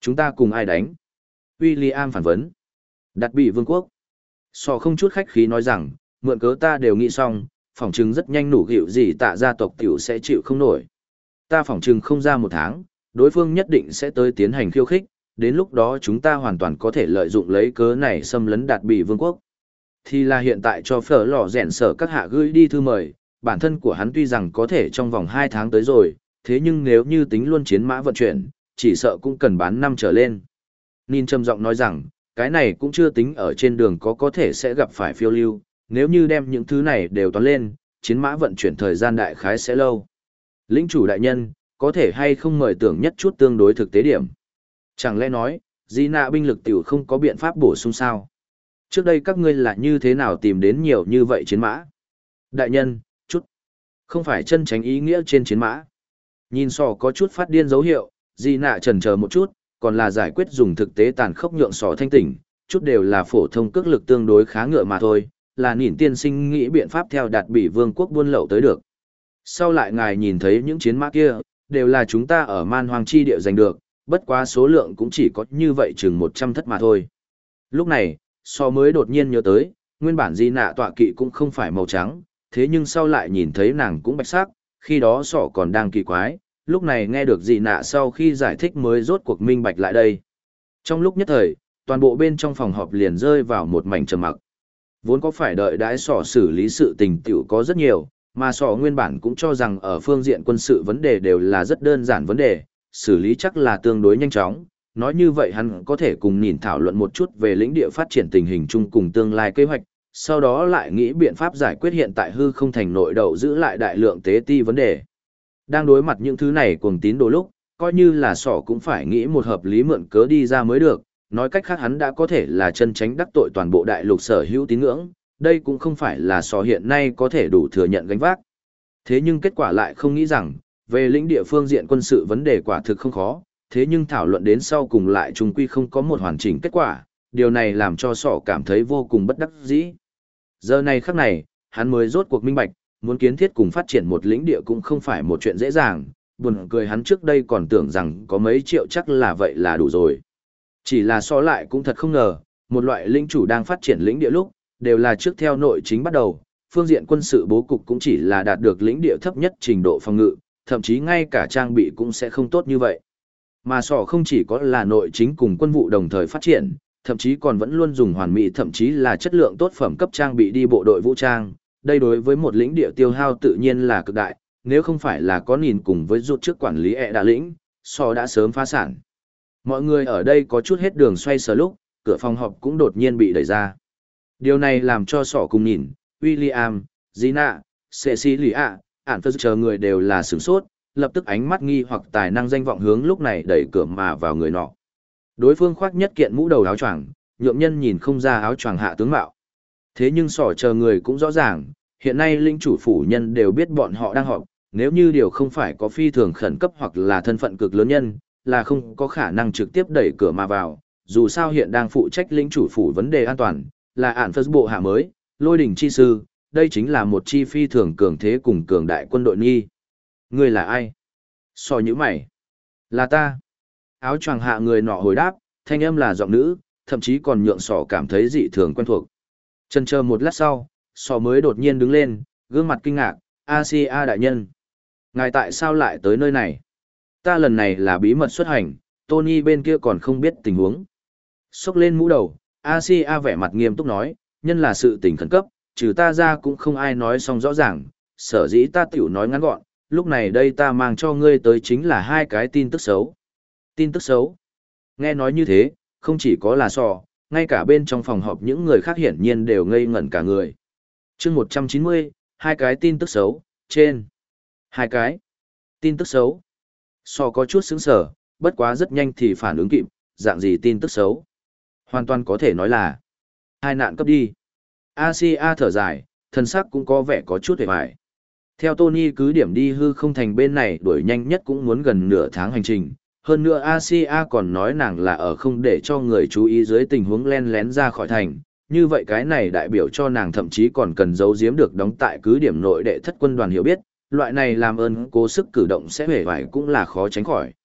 Chúng ta cùng ai đánh? William phản vấn. Đặt bị vương quốc. Sọ không chút khách khí nói rằng, mượn cớ ta đều nghĩ xong, phỏng chừng rất nhanh nủ gịu gì tạ gia tộc tiểu sẽ chịu không nổi. Ta phỏng chừng không ra một tháng, đối phương nhất định sẽ tới tiến hành khiêu khích, đến lúc đó chúng ta hoàn toàn có thể lợi dụng lấy cớ này xâm lấn đạt bị vương quốc. Thì là hiện tại cho phở lò rèn sở các hạ gửi đi thư mời, bản thân của hắn tuy rằng có thể trong vòng 2 tháng tới rồi, thế nhưng nếu như tính luôn chiến mã vận chuyển, chỉ sợ cũng cần bán năm trở lên. Nin trầm giọng nói rằng, cái này cũng chưa tính ở trên đường có thể sẽ gặp phải phiêu lưu, nếu như đem những thứ này đều toán lên, chiến mã vận chuyển thời gian đại khái sẽ lâu. Lĩnh chủ đại nhân, có thể hay không mời tưởng nhất chút tương đối thực tế điểm. Chẳng lẽ nói, di nạ binh lực tiểu không có biện pháp bổ sung sao? Trước đây các ngươi là như thế nào tìm đến nhiều như vậy chiến mã? Đại nhân, chút. Không phải chân tránh ý nghĩa trên chiến mã. Nhìn sò có chút phát điên dấu hiệu, di nạ chần chờ một chút, còn là giải quyết dùng thực tế tàn khốc nhượng sò thanh tỉnh, chút đều là phổ thông cước lực tương đối khá ngựa mà thôi, là nhìn tiên sinh nghĩ biện pháp theo đạt bị vương quốc buôn lậu tới được. Sau lại ngài nhìn thấy những chiến mã kia, đều là chúng ta ở man hoang chi địa giành được, bất quá số lượng cũng chỉ có như vậy chừng 100 thất mà thôi. Lúc này, so mới đột nhiên nhớ tới, nguyên bản di nạ tọa kỵ cũng không phải màu trắng, thế nhưng sau lại nhìn thấy nàng cũng bạch sắc, khi đó sọ còn đang kỳ quái, lúc này nghe được di nạ sau khi giải thích mới rốt cuộc minh bạch lại đây. Trong lúc nhất thời, toàn bộ bên trong phòng họp liền rơi vào một mảnh trầm mặc. Vốn có phải đợi đãi sọ xử lý sự tình tiểu có rất nhiều, mà sọ nguyên bản cũng cho rằng ở phương diện quân sự vấn đề đều là rất đơn giản vấn đề, xử lý chắc là tương đối nhanh chóng. Nói như vậy hắn có thể cùng nhìn thảo luận một chút về lĩnh địa phát triển tình hình chung cùng tương lai kế hoạch, sau đó lại nghĩ biện pháp giải quyết hiện tại hư không thành nội đậu giữ lại đại lượng tế ti vấn đề. Đang đối mặt những thứ này cuồng tín đồ lúc, coi như là sọ cũng phải nghĩ một hợp lý mượn cớ đi ra mới được, nói cách khác hắn đã có thể là chân tránh đắc tội toàn bộ đại lục sở hữu tín ngưỡng, đây cũng không phải là sọ hiện nay có thể đủ thừa nhận gánh vác. Thế nhưng kết quả lại không nghĩ rằng, về lĩnh địa phương diện quân sự vấn đề quả thực không khó, thế nhưng thảo luận đến sau cùng lại chung quy không có một hoàn chỉnh kết quả, điều này làm cho sọ cảm thấy vô cùng bất đắc dĩ. Giờ này khắc này, hắn mới rốt cuộc minh bạch, muốn kiến thiết cùng phát triển một lĩnh địa cũng không phải một chuyện dễ dàng, buồn cười hắn trước đây còn tưởng rằng có mấy triệu chắc là vậy là đủ rồi. Chỉ là so lại cũng thật không ngờ, một loại lĩnh chủ đang phát triển lĩnh địa lúc, đều là trước theo nội chính bắt đầu, phương diện quân sự bố cục cũng chỉ là đạt được lĩnh địa thấp nhất trình độ phòng ngự, thậm chí ngay cả trang bị cũng sẽ không tốt như vậy. Mà sọ không chỉ có là nội chính cùng quân vụ đồng thời phát triển, thậm chí còn vẫn luôn dùng hoàn mỹ thậm chí là chất lượng tốt phẩm cấp trang bị đi bộ đội vũ trang. Đây đối với một lĩnh địa tiêu hao tự nhiên là cực đại, nếu không phải là có nhìn cùng với rút trước quản lý đà lĩnh, sọ đã sớm phá sản. Mọi người ở đây có chút hết đường xoay sở lúc, cửa phòng họp cũng đột nhiên bị đẩy ra. Điều này làm cho sọ cùng nhìn, William, Gina, Cecilia, Anthony chờ người đều là sửng sốt, lập tức ánh mắt nghi hoặc tài năng danh vọng hướng lúc này đẩy cửa mà vào người nọ. Đối phương khoác nhất kiện mũ đầu áo choàng, nhượng nhân nhìn không ra áo choàng hạ tướng mạo. Thế nhưng sỏ chờ người cũng rõ ràng, hiện nay linh chủ phủ nhân đều biết bọn họ đang họp, nếu như điều không phải có phi thường khẩn cấp hoặc là thân phận cực lớn nhân, là không có khả năng trực tiếp đẩy cửa mà vào, dù sao hiện đang phụ trách linh chủ phủ vấn đề an toàn, là ản phất bộ hạ mới, lôi đỉnh chi sư, đây chính là một chi phi thường cường thế cùng cường đại quân đội nghi. Người là ai? So như mày. Là ta. Áo choàng hạ người nọ hồi đáp, thanh âm là giọng nữ, thậm chí còn nhượng sỏ cảm thấy dị thường quen thuộc. Chần chờ một lát sau, sỏ mới đột nhiên đứng lên, gương mặt kinh ngạc, Asia đại nhân. Ngài tại sao lại tới nơi này? Ta lần này là bí mật xuất hành, Tony bên kia còn không biết tình huống. Xốc lên mũ đầu, Asia vẻ mặt nghiêm túc nói, nhân là sự tình khẩn cấp, trừ ta ra cũng không ai nói xong rõ ràng, sở dĩ ta tiểu nói ngắn gọn, lúc này đây ta mang cho ngươi tới chính là 2 cái tin tức xấu. Tin tức xấu. Nghe nói như thế, không chỉ có là sò, ngay cả bên trong phòng họp những người khác hiển nhiên đều ngây ngẩn cả người. chương 190, 2 cái tin tức xấu, trên. 2 cái. Tin tức xấu. Sò có chút sững sờ, bất quá rất nhanh thì phản ứng kịp, dạng gì tin tức xấu. Hoàn toàn có thể nói là hai nạn cấp đi. Asia thở dài, thân sắc cũng có vẻ có chút hề hoài. Theo Tony cứ điểm đi hư không thành bên này đuổi nhanh nhất cũng muốn gần nửa tháng hành trình. Hơn nữa Asia còn nói nàng là ở không để cho người chú ý dưới tình huống len lén ra khỏi thành. Như vậy cái này đại biểu cho nàng thậm chí còn cần giấu giếm được đóng tại cứ điểm nội đệ thất quân đoàn hiểu biết. Loại này làm ơn cố sức cử động sẽ hề hoài cũng là khó tránh khỏi.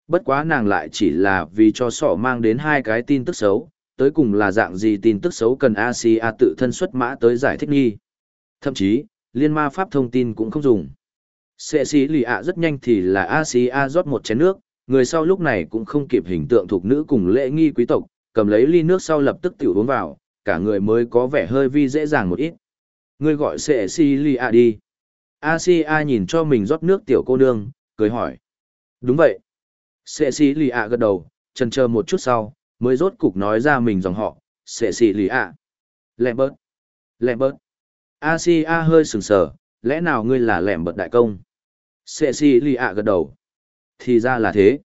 Bất quá nàng lại chỉ là vì cho sỏ mang đến hai cái tin tức xấu, tới cùng là dạng gì tin tức xấu cần Asia tự thân xuất mã tới giải thích nghi. Thậm chí, liên ma pháp thông tin cũng không dùng. Sệ sĩ lì ạ rất nhanh thì là Asia rót một chén nước, người sau lúc này cũng không kịp hình tượng thuộc nữ cùng lễ nghi quý tộc, cầm lấy ly nước sau lập tức tiểu uống vào, cả người mới có vẻ hơi vi dễ dàng một ít. Ngươi gọi sệ sĩ lì ạ đi. Asia nhìn cho mình rót nước tiểu cô nương, cười hỏi. Đúng vậy. Sệ sĩ lì ạ gật đầu, chần chờ một chút sau, mới rốt cục nói ra mình dòng họ, sệ sĩ lì ạ. Lambert. Lambert. Asia hơi sừng sờ, lẽ nào ngươi là Lambert đại công? Sệ sĩ lì ạ gật đầu. Thì ra là thế.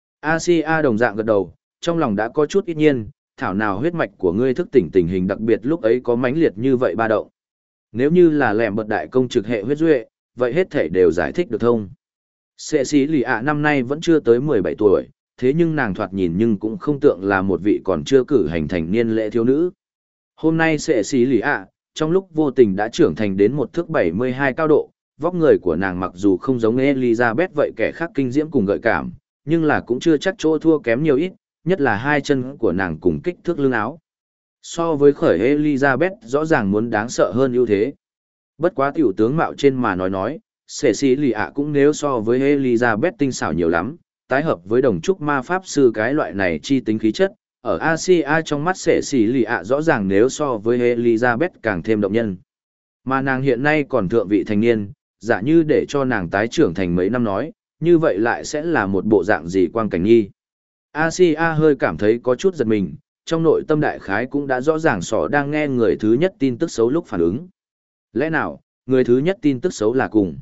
Asia đồng dạng gật đầu, trong lòng đã có chút ít nhiên, thảo nào huyết mạch của ngươi thức tỉnh tình hình đặc biệt lúc ấy có mãnh liệt như vậy ba động. Nếu như là Lambert đại công trực hệ huyết duệ, vậy hết thể đều giải thích được thông. Sệ sĩ lì ạ năm nay vẫn chưa tới 17 tuổi, thế nhưng nàng thoạt nhìn nhưng cũng không tượng là một vị còn chưa cử hành thành niên lễ thiếu nữ. Hôm nay sệ sĩ lì ạ, trong lúc vô tình đã trưởng thành đến một thước 72 cao độ, vóc người của nàng mặc dù không giống Elizabeth vậy kẻ khác kinh diễm cùng gợi cảm, nhưng là cũng chưa chắc chỗ thua kém nhiều ít, nhất là hai chân của nàng cùng kích thước lưng áo. So với khởi Elizabeth rõ ràng muốn đáng sợ hơn ưu thế. Bất quá tiểu tướng mạo trên mà nói, sệ sĩ lì ạ cũng nếu so với Elizabeth tinh xảo nhiều lắm, tái hợp với đồng trúc ma pháp sư cái loại này chi tính khí chất, ở Asia trong mắt sệ sĩ lì ạ rõ ràng nếu so với Elizabeth càng thêm động nhân. Mà nàng hiện nay còn thượng vị thành niên, giả như để cho nàng tái trưởng thành mấy năm nói, như vậy lại sẽ là một bộ dạng gì quang cảnh nghi. Asia hơi cảm thấy có chút giật mình, trong nội tâm đại khái cũng đã rõ ràng sỏ đang nghe người thứ nhất tin tức xấu lúc phản ứng. Lẽ nào, người thứ nhất tin tức xấu là cùng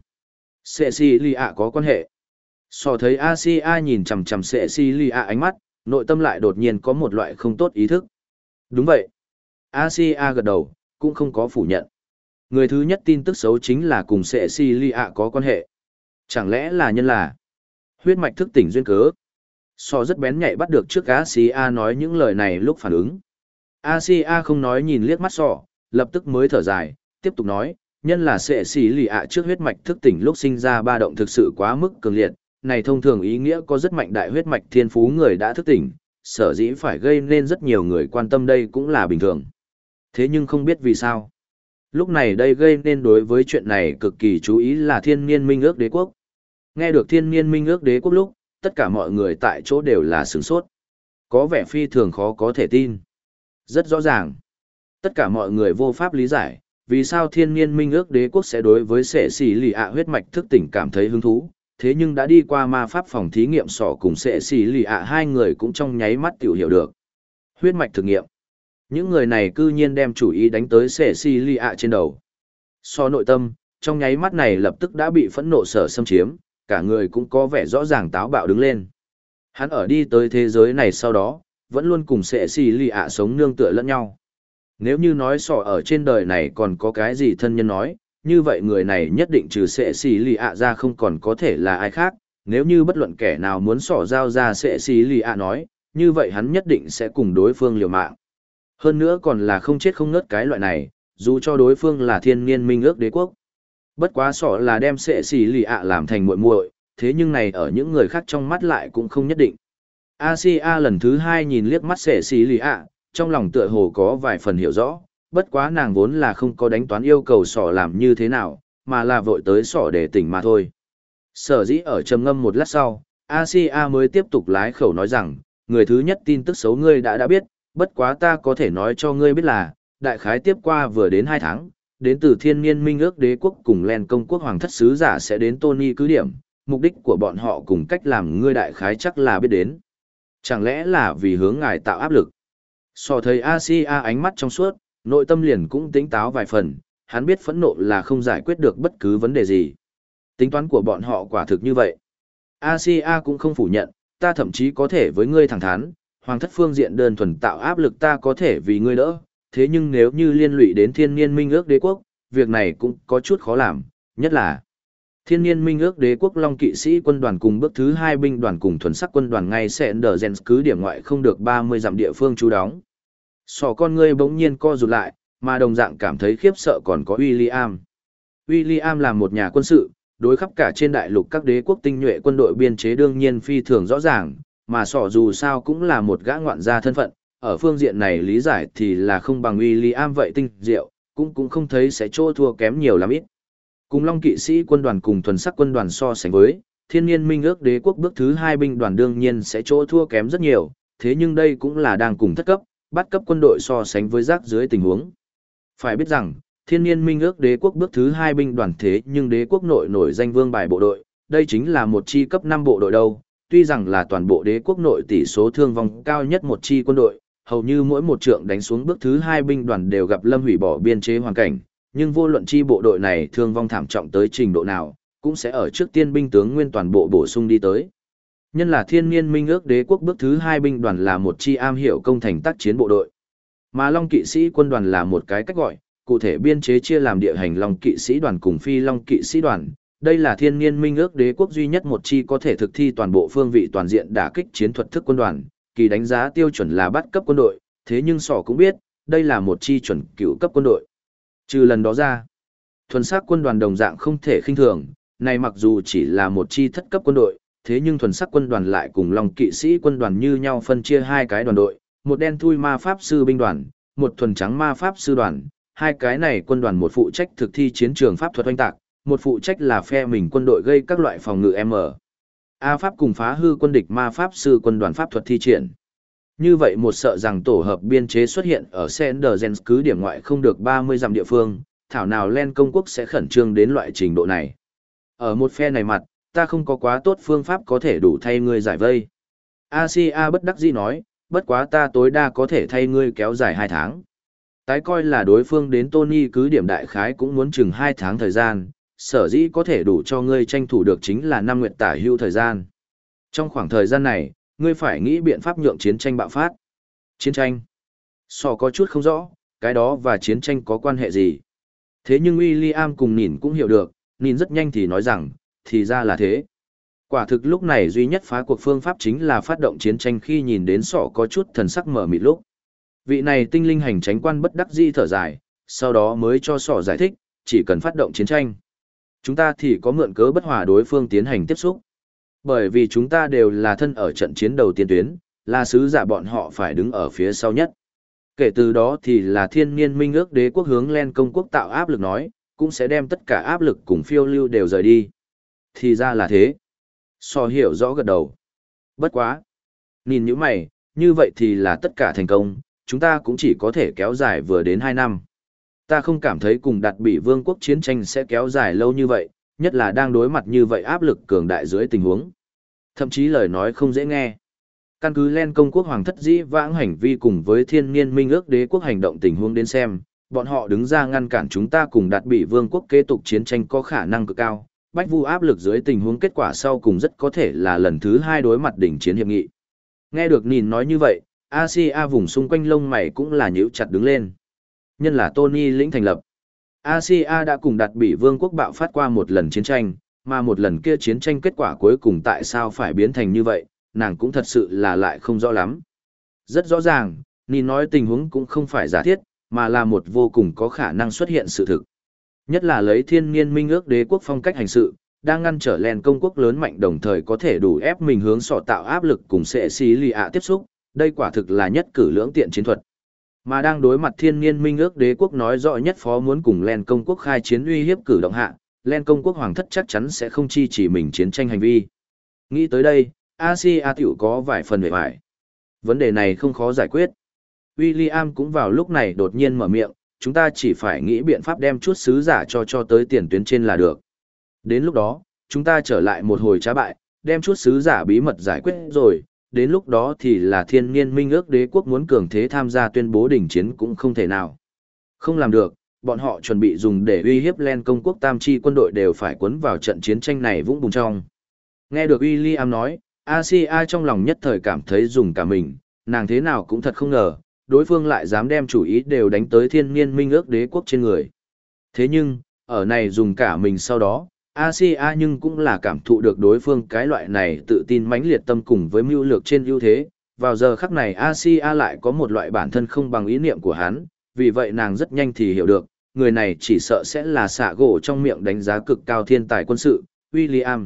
Cecilia có quan hệ? Sỏ thấy Asia nhìn chằm chằm Cecilia ánh mắt, nội tâm lại đột nhiên có một loại không tốt ý thức. Đúng vậy. Asia gật đầu, cũng không có phủ nhận. Người thứ nhất tin tức xấu chính là cùng Cecilia có quan hệ. Chẳng lẽ là nhân là huyết mạch thức tỉnh duyên cớ? Sỏ rất bén nhạy bắt được trước Asia nói những lời này lúc phản ứng. Asia không nói nhìn liếc mắt sỏ, lập tức mới thở dài, tiếp tục nói, nhân là sệ xỉ lì ạ trước huyết mạch thức tỉnh lúc sinh ra ba động thực sự quá mức cường liệt, này thông thường ý nghĩa có rất mạnh đại huyết mạch thiên phú người đã thức tỉnh, sở dĩ phải gây nên rất nhiều người quan tâm đây cũng là bình thường. Thế nhưng không biết vì sao. Lúc này đây gây nên đối với chuyện này cực kỳ chú ý là thiên niên minh ước đế quốc. Nghe được thiên niên minh ước đế quốc lúc, tất cả mọi người tại chỗ đều là sửng sốt. Có vẻ phi thường khó có thể tin. Rất rõ ràng. Tất cả mọi người vô pháp lý giải, vì sao thiên niên minh ước đế quốc sẽ đối với sệ xỉ lì ạ huyết mạch thức tỉnh cảm thấy hứng thú. Thế nhưng đã đi qua ma pháp phòng thí nghiệm sỏ cùng sệ xỉ lì ạ hai người cũng trong nháy mắt tiểu hiểu được. Huyết mạch thực nghiệm. Những người này cư nhiên đem chủ ý đánh tới sệ xỉ lì ạ trên đầu. So nội tâm, trong nháy mắt này lập tức đã bị phẫn nộ sở xâm chiếm, cả người cũng có vẻ rõ ràng táo bạo đứng lên. Hắn ở đi tới thế giới này sau đó, vẫn luôn cùng sệ xì lì ạ sống nương tựa lẫn nhau. Nếu như nói sọ ở trên đời này còn có cái gì thân nhân nói, như vậy người này nhất định trừ sệ xì lì ạ ra không còn có thể là ai khác. Nếu như bất luận kẻ nào muốn sọ giao ra sệ xì lì ạ nói, như vậy hắn nhất định sẽ cùng đối phương liều mạng. Hơn nữa còn là không chết không ngớt cái loại này, dù cho đối phương là thiên niên minh ước đế quốc. Bất quá sọ là đem sệ xỉ lì ạ làm thành muội muội, thế nhưng này ở những người khác trong mắt lại cũng không nhất định. Asia lần thứ hai nhìn liếc mắt sệ xỉ lì ạ, trong lòng tựa hồ có vài phần hiểu rõ, bất quá nàng vốn là không có đánh toán yêu cầu sọ làm như thế nào, mà là vội tới sọ để tỉnh mà thôi. Sở dĩ ở trầm ngâm một lát sau, Asia mới tiếp tục lái khẩu nói rằng, người thứ nhất tin tức xấu ngươi đã biết, bất quá ta có thể nói cho ngươi biết là, đại khái tiếp qua vừa đến 2 tháng. Đến từ thiên niên minh ước đế quốc cùng len công quốc hoàng thất sứ giả sẽ đến Tony cứ điểm, mục đích của bọn họ cùng cách làm ngươi đại khái chắc là biết đến. Chẳng lẽ là vì hướng ngài tạo áp lực? So thấy Asia ánh mắt trong suốt, nội tâm liền cũng tính táo vài phần, hắn biết phẫn nộ là không giải quyết được bất cứ vấn đề gì. Tính toán của bọn họ quả thực như vậy. Asia cũng không phủ nhận, ta thậm chí có thể với ngươi thẳng thắn, hoàng thất phương diện đơn thuần tạo áp lực ta có thể vì ngươi đỡ. Thế nhưng nếu như liên lụy đến thiên niên minh ước đế quốc, việc này cũng có chút khó làm, nhất là thiên niên minh ước đế quốc long kỵ sĩ quân đoàn cùng bước thứ 2 binh đoàn cùng thuần sắc quân đoàn ngay sẽ đờ gen cứ điểm ngoại không được 30 dặm địa phương trú đóng. Sỏ con ngươi bỗng nhiên co rụt lại, mà đồng dạng cảm thấy khiếp sợ còn có William. William là một nhà quân sự, đối khắp cả trên đại lục các đế quốc tinh nhuệ quân đội biên chế đương nhiên phi thường rõ ràng, mà sỏ dù sao cũng là một gã ngoạn gia thân phận, ở phương diện này lý giải thì là không bằng William vậy tinh diệu, cũng không thấy sẽ chỗ thua kém nhiều lắm ít. Cùng Long kỵ sĩ quân đoàn cùng thuần sắc quân đoàn so sánh với, Thiên Nhiên Minh ước đế quốc bước thứ 2 binh đoàn đương nhiên sẽ chỗ thua kém rất nhiều, thế nhưng đây cũng là đang cùng thất cấp, bắt cấp quân đội so sánh với rác dưới tình huống. Phải biết rằng, Thiên Nhiên Minh ước đế quốc bước thứ 2 binh đoàn thế nhưng đế quốc nội nổi danh vương bài bộ đội, đây chính là một chi cấp 5 bộ đội đâu, tuy rằng là toàn bộ đế quốc nội tỷ số thương vong cao nhất một chi quân đội, hầu như mỗi một trượng đánh xuống bước thứ 2 binh đoàn đều gặp lâm hủy bỏ biên chế hoàn cảnh, nhưng vô luận chi bộ đội này thương vong thảm trọng tới trình độ nào, cũng sẽ ở trước tiên binh tướng nguyên toàn bộ bổ sung đi tới. Nhân là Thiên Nhiên Minh ước đế quốc bước thứ 2 binh đoàn là một chi am hiểu công thành tác chiến bộ đội, mà Long kỵ sĩ quân đoàn là một cái cách gọi, cụ thể biên chế chia làm địa hành Long kỵ sĩ đoàn cùng phi Long kỵ sĩ đoàn. Đây là Thiên Nhiên Minh ước đế quốc duy nhất một chi có thể thực thi toàn bộ phương vị toàn diện đả kích chiến thuật thức quân đoàn, kỳ đánh giá tiêu chuẩn là bắt cấp quân đội, thế nhưng sỏ cũng biết, đây là một chi chuẩn cựu cấp quân đội. Trừ lần đó ra, thuần sắc quân đoàn đồng dạng không thể khinh thường, này mặc dù chỉ là một chi thất cấp quân đội, thế nhưng thuần sắc quân đoàn lại cùng Long kỵ sĩ quân đoàn như nhau phân chia hai cái đoàn đội, một đen thui ma pháp sư binh đoàn, một thuần trắng ma pháp sư đoàn, hai cái này quân đoàn một phụ trách thực thi chiến trường pháp thuật oanh tạc, một phụ trách là phe mình quân đội gây các loại phòng ngự A pháp cùng phá hư quân địch ma pháp sư quân đoàn pháp thuật thi triển. Như vậy một sợ rằng tổ hợp biên chế xuất hiện ở Sendergens cứ điểm ngoại không được 30 dặm địa phương, thảo nào Len công quốc sẽ khẩn trương đến loại trình độ này. Ở một phe này mặt, ta không có quá tốt phương pháp có thể đủ thay ngươi giải vây. Asia bất đắc dĩ nói, bất quá ta tối đa có thể thay ngươi kéo dài 2 tháng. Tái coi là đối phương đến Tony cứ điểm đại khái cũng muốn chừng 2 tháng thời gian, sở dĩ có thể đủ cho ngươi tranh thủ được chính là 5 nguyệt tả hưu thời gian. Trong khoảng thời gian này, ngươi phải nghĩ biện pháp nhượng chiến tranh bạo phát. Chiến tranh? Sò có chút không rõ, cái đó và chiến tranh có quan hệ gì? Thế nhưng William cùng Nhìn cũng hiểu được, Nhìn rất nhanh thì nói rằng, thì ra là thế. Quả thực lúc này duy nhất phá cuộc phương pháp chính là phát động chiến tranh khi nhìn đến sọ có chút thần sắc mở mịt lúc. Vị này tinh linh hành tránh quan bất đắc dĩ thở dài, sau đó mới cho sọ giải thích, chỉ cần phát động chiến tranh. Chúng ta thì có mượn cớ bất hòa đối phương tiến hành tiếp xúc. Bởi vì chúng ta đều là thân ở trận chiến đầu tiên tuyến, là sứ giả bọn họ phải đứng ở phía sau nhất. Kể từ đó thì là Thiên Nhiên Minh ước đế quốc hướng Len công quốc tạo áp lực nói, cũng sẽ đem tất cả áp lực cùng phiêu lưu đều rời đi. Thì ra là thế. So hiểu rõ gật đầu. Bất quá. Nhìn như mày, như vậy thì là tất cả thành công, chúng ta cũng chỉ có thể kéo dài vừa đến 2 năm. Ta không cảm thấy cùng đặt bị vương quốc chiến tranh sẽ kéo dài lâu như vậy, nhất là đang đối mặt như vậy áp lực cường đại dưới tình huống. Thậm chí lời nói không dễ nghe. Căn cứ Len công quốc hoàng thất dĩ vãng hành vi cùng với Thiên Nhiên Minh ước đế quốc hành động tình huống đến xem, bọn họ đứng ra ngăn cản chúng ta cùng đặt bị vương quốc kế tục chiến tranh có khả năng cực cao. Bách Vu áp lực dưới tình huống kết quả sau cùng rất có thể là lần thứ 2 đối mặt đỉnh chiến hiệp nghị. Nghe được Nhìn nói như vậy, Asia vùng xung quanh lông mày cũng là nhíu chặt đứng lên. Nhân là Tony lĩnh thành lập. Asia đã cùng đặt bị vương quốc bạo phát qua một lần chiến tranh, mà một lần kia chiến tranh kết quả cuối cùng tại sao phải biến thành như vậy, nàng cũng thật sự là lại không rõ lắm. Rất rõ ràng, Nhìn nói tình huống cũng không phải giả thiết, mà là một vô cùng có khả năng xuất hiện sự thực. Nhất là lấy Thiên Nhiên Minh ước đế quốc phong cách hành sự, đang ngăn trở Len công quốc lớn mạnh đồng thời có thể đủ ép mình hướng sọ tạo áp lực cùng sẽ xí lì ạ tiếp xúc, đây quả thực là nhất cử lưỡng tiện chiến thuật. Mà đang đối mặt Thiên Nhiên Minh ước đế quốc nói rõ nhất phó muốn cùng Len công quốc khai chiến uy hiếp cử động hạ, Len công quốc hoàng thất chắc chắn sẽ không chi chỉ mình chiến tranh hành vi. Nghĩ tới đây, Asia tiểu có vài phần về vải. Vấn đề này không khó giải quyết. William cũng vào lúc này đột nhiên mở miệng, chúng ta chỉ phải nghĩ biện pháp đem chút sứ giả cho tới tiền tuyến trên là được. Đến lúc đó, chúng ta trở lại một hồi trá bại, đem chút sứ giả bí mật giải quyết rồi, đến lúc đó thì là Thiên Nhiên Minh ước đế quốc muốn cường thế tham gia tuyên bố đình chiến cũng không thể nào. Không làm được, bọn họ chuẩn bị dùng để uy hiếp Len công quốc tam chi quân đội đều phải cuốn vào trận chiến tranh này vũng bùn trong. Nghe được William nói, Asia trong lòng nhất thời cảm thấy dùng cả mình, nàng thế nào cũng thật không ngờ, đối phương lại dám đem chủ ý đều đánh tới Thiên Nhiên Minh ước đế quốc trên người. Thế nhưng, ở này dùng cả mình sau đó, Asia nhưng cũng là cảm thụ được đối phương cái loại này tự tin mãnh liệt tâm cùng với mưu lược trên ưu thế. Vào giờ khắc này Asia lại có một loại bản thân không bằng ý niệm của hắn, vì vậy nàng rất nhanh thì hiểu được, người này chỉ sợ sẽ là xạ gỗ trong miệng đánh giá cực cao thiên tài quân sự, William.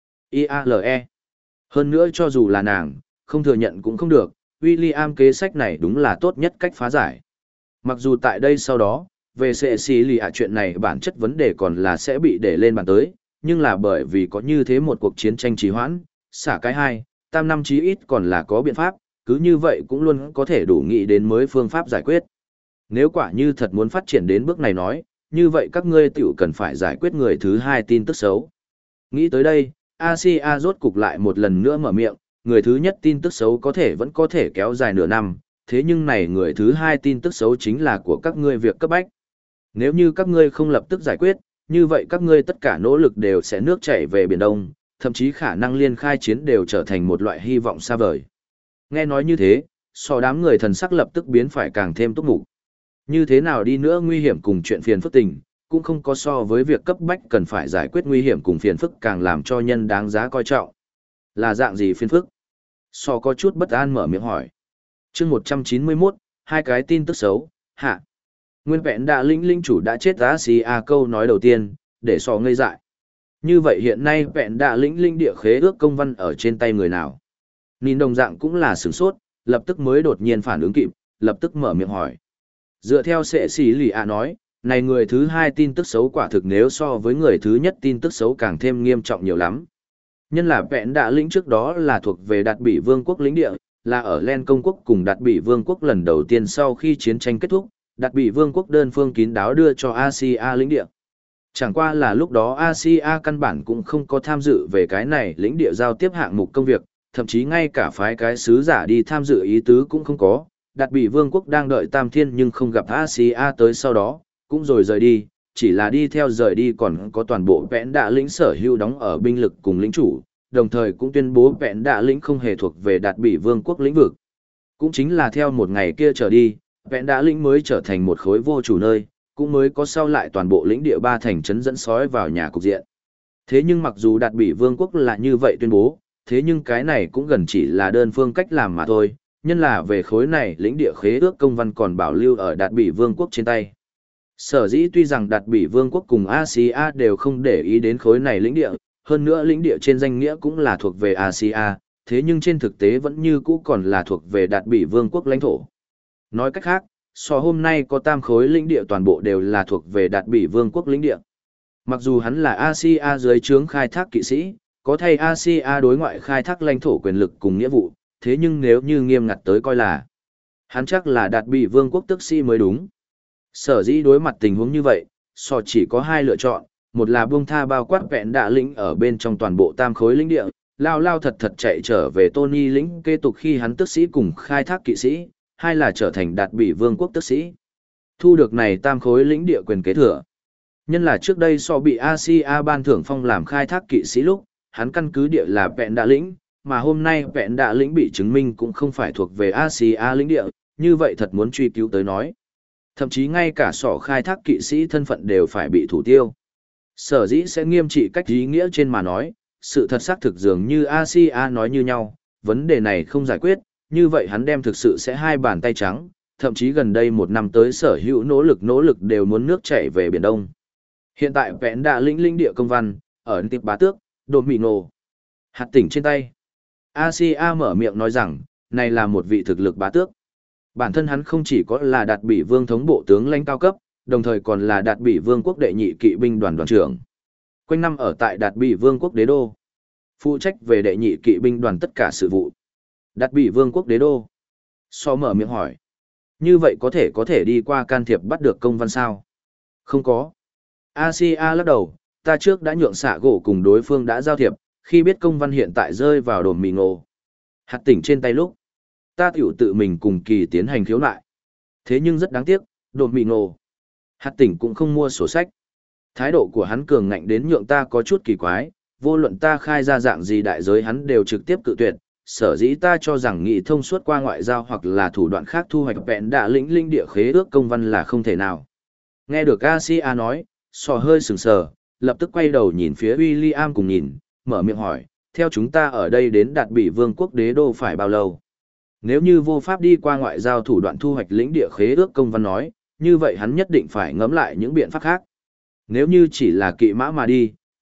IALE. Hơn nữa cho dù là nàng, không thừa nhận cũng không được, William kế sách này đúng là tốt nhất cách phá giải. Mặc dù tại đây sau đó, về sẽ xì lì ạ chuyện này bản chất vấn đề còn là sẽ bị để lên bàn tới, nhưng là bởi vì có như thế một cuộc chiến tranh trì hoãn, xả cái hai, tam năm chí ít còn là có biện pháp, cứ như vậy cũng luôn có thể đủ nghĩ đến mới phương pháp giải quyết. Nếu quả như thật muốn phát triển đến bước này nói, như vậy các ngươi tiểu cần phải giải quyết người thứ hai tin tức xấu. Nghĩ tới đây, Asia rốt cục lại một lần nữa mở miệng, người thứ nhất tin tức xấu có thể vẫn có thể kéo dài nửa năm, thế nhưng này người thứ hai tin tức xấu chính là của các ngươi việc cấp bách. Nếu như các ngươi không lập tức giải quyết, như vậy các ngươi tất cả nỗ lực đều sẽ nước chảy về Biển Đông, thậm chí khả năng liên khai chiến đều trở thành một loại hy vọng xa vời. Nghe nói như thế, đám người thần sắc lập tức biến phải càng thêm túc mục. Như thế nào đi nữa nguy hiểm cùng chuyện phiền phức tình, cũng không có so với việc cấp bách cần phải giải quyết nguy hiểm cùng phiền phức càng làm cho nhân đáng giá coi trọng. Là dạng gì phiền phức? Có chút bất an mở miệng hỏi. Chương 191, hai cái tin tức xấu, hạ. Nguyên vẹn đã linh chủ đã chết Asia câu nói đầu tiên, để ngây dại. Như vậy hiện nay vẹn đã linh địa khế ước công văn ở trên tay người nào? Nhìn đồng dạng cũng là sửng sốt, lập tức mới đột nhiên phản ứng kịp, lập tức mở miệng hỏi. Dựa theo sệ sĩ lì ạ nói, này người thứ hai tin tức xấu quả thực nếu so với người thứ nhất tin tức xấu càng thêm nghiêm trọng nhiều lắm. Nhân là vẹn đã lĩnh trước đó là thuộc về Đạt Bỉ Vương quốc lĩnh địa, là ở Len Công quốc cùng Đạt Bỉ Vương quốc lần đầu tiên sau khi chiến tranh kết thúc, Đạt Bỉ Vương quốc đơn phương kín đáo đưa cho Asia lĩnh địa. Chẳng qua là lúc đó Asia căn bản cũng không có tham dự về cái này lĩnh địa giao tiếp hạng mục công việc, thậm chí ngay cả phái cái sứ giả đi tham dự ý tứ cũng không có. Đạt Bỉ Vương quốc đang đợi Tam Thiên nhưng không gặp Asia tới sau đó, cũng rồi rời đi, chỉ là đi theo rời đi còn có toàn bộ vẹn đạ lĩnh sở hữu đóng ở binh lực cùng lĩnh chủ, đồng thời cũng tuyên bố vẹn đạ lĩnh không hề thuộc về Đạt Bỉ Vương quốc lĩnh vực. Cũng chính là theo một ngày kia trở đi, vẹn đạ lĩnh mới trở thành một khối vô chủ nơi, cũng mới có sau lại toàn bộ lĩnh địa ba thành trấn dẫn sói vào nhà cục diện. Thế nhưng mặc dù Đạt Bỉ Vương quốc là như vậy tuyên bố, thế nhưng cái này cũng gần chỉ là đơn phương cách làm mà thôi, nhân là về khối này lĩnh địa khế ước công văn còn bảo lưu ở Đạt Bỉ Vương quốc trên tay. Sở dĩ tuy rằng Đạt Bỉ Vương quốc cùng Asia đều không để ý đến khối này lĩnh địa, hơn nữa lĩnh địa trên danh nghĩa cũng là thuộc về Asia, thế nhưng trên thực tế vẫn như cũ còn là thuộc về Đạt Bỉ Vương quốc lãnh thổ. Nói cách khác, hôm nay có tam khối lĩnh địa toàn bộ đều là thuộc về Đạt Bỉ Vương quốc lĩnh địa. Mặc dù hắn là Asia dưới trướng khai thác kỵ sĩ, có thay Asia đối ngoại khai thác lãnh thổ quyền lực cùng nghĩa vụ, thế nhưng nếu như nghiêm ngặt tới coi là, hắn chắc là Đạt Bỉ Vương quốc tức sĩ mới đúng. Sở dĩ đối mặt tình huống như vậy, chỉ có hai lựa chọn, một là buông tha bao quát vẹn đạ lĩnh ở bên trong toàn bộ tam khối lĩnh địa, lao thật chạy trở về Tony lĩnh kế tục khi hắn tức sĩ cùng khai thác kỵ sĩ, hai là trở thành Đạt Bỉ Vương quốc tức sĩ. Thu được này tam khối lĩnh địa quyền kế thừa. Nhân là trước đây bị Asia ban thưởng phong làm khai thác kỵ sĩ lúc, hắn căn cứ địa là vẹn đạ lĩnh, mà hôm nay vẹn đạ lĩnh bị chứng minh cũng không phải thuộc về Asia lĩnh địa, như vậy thật muốn truy cứu tới nói. Thậm chí ngay cả khai thác kỵ sĩ thân phận đều phải bị thủ tiêu. Sở dĩ sẽ nghiêm trị cách ý nghĩa trên mà nói, sự thật xác thực dường như Asia nói như nhau, vấn đề này không giải quyết, như vậy hắn đem thực sự sẽ hai bàn tay trắng, thậm chí gần đây một năm tới sở hữu nỗ lực đều muốn nước chảy về Biển Đông. Hiện tại vẹn đạ lĩnh địa công văn, ở tiệp bá tước, đồn mị nổ. Hạt tỉnh trên tay. Asia mở miệng nói rằng, này là một vị thực lực bá tước. Bản thân hắn không chỉ có là Đạt Bỉ Vương thống bộ tướng lãnh cao cấp, đồng thời còn là Đạt Bỉ Vương quốc đệ nhị kỵ binh đoàn đoàn trưởng. Quanh năm ở tại Đạt Bỉ Vương quốc đế đô, phụ trách về đệ nhị kỵ binh đoàn tất cả sự vụ. Đạt Bỉ Vương quốc đế đô. Mở miệng hỏi. Như vậy có thể đi qua can thiệp bắt được công văn sao? Không có. Asia lắc đầu, ta trước đã nhượng xạ gỗ cùng đối phương đã giao thiệp, khi biết công văn hiện tại rơi vào đồn mì ngộ. Hạt tỉnh trên tay lúc, ta tiểu tự mình cùng kỳ tiến hành khiếu nại. Thế nhưng rất đáng tiếc, đồn mì ngộ. Hạt tỉnh cũng không mua sổ sách. Thái độ của hắn cường ngạnh đến nhượng ta có chút kỳ quái, vô luận ta khai ra dạng gì đại giới hắn đều trực tiếp cự tuyệt. Sở dĩ ta cho rằng nghị thông suốt qua ngoại giao hoặc là thủ đoạn khác thu hoạch vẹn đạ lĩnh địa khế ước công văn là không thể nào. Nghe được Asia nói, hơi sừng sờ, lập tức quay đầu nhìn phía William cùng nhìn, mở miệng hỏi, theo chúng ta ở đây đến Đạt Bỉ Vương quốc đế đô phải bao lâu? Nếu như vô pháp đi qua ngoại giao thủ đoạn thu hoạch lĩnh địa khế ước công văn nói, như vậy hắn nhất định phải ngẫm lại những biện pháp khác. Nếu như chỉ là kỵ mã mà đi,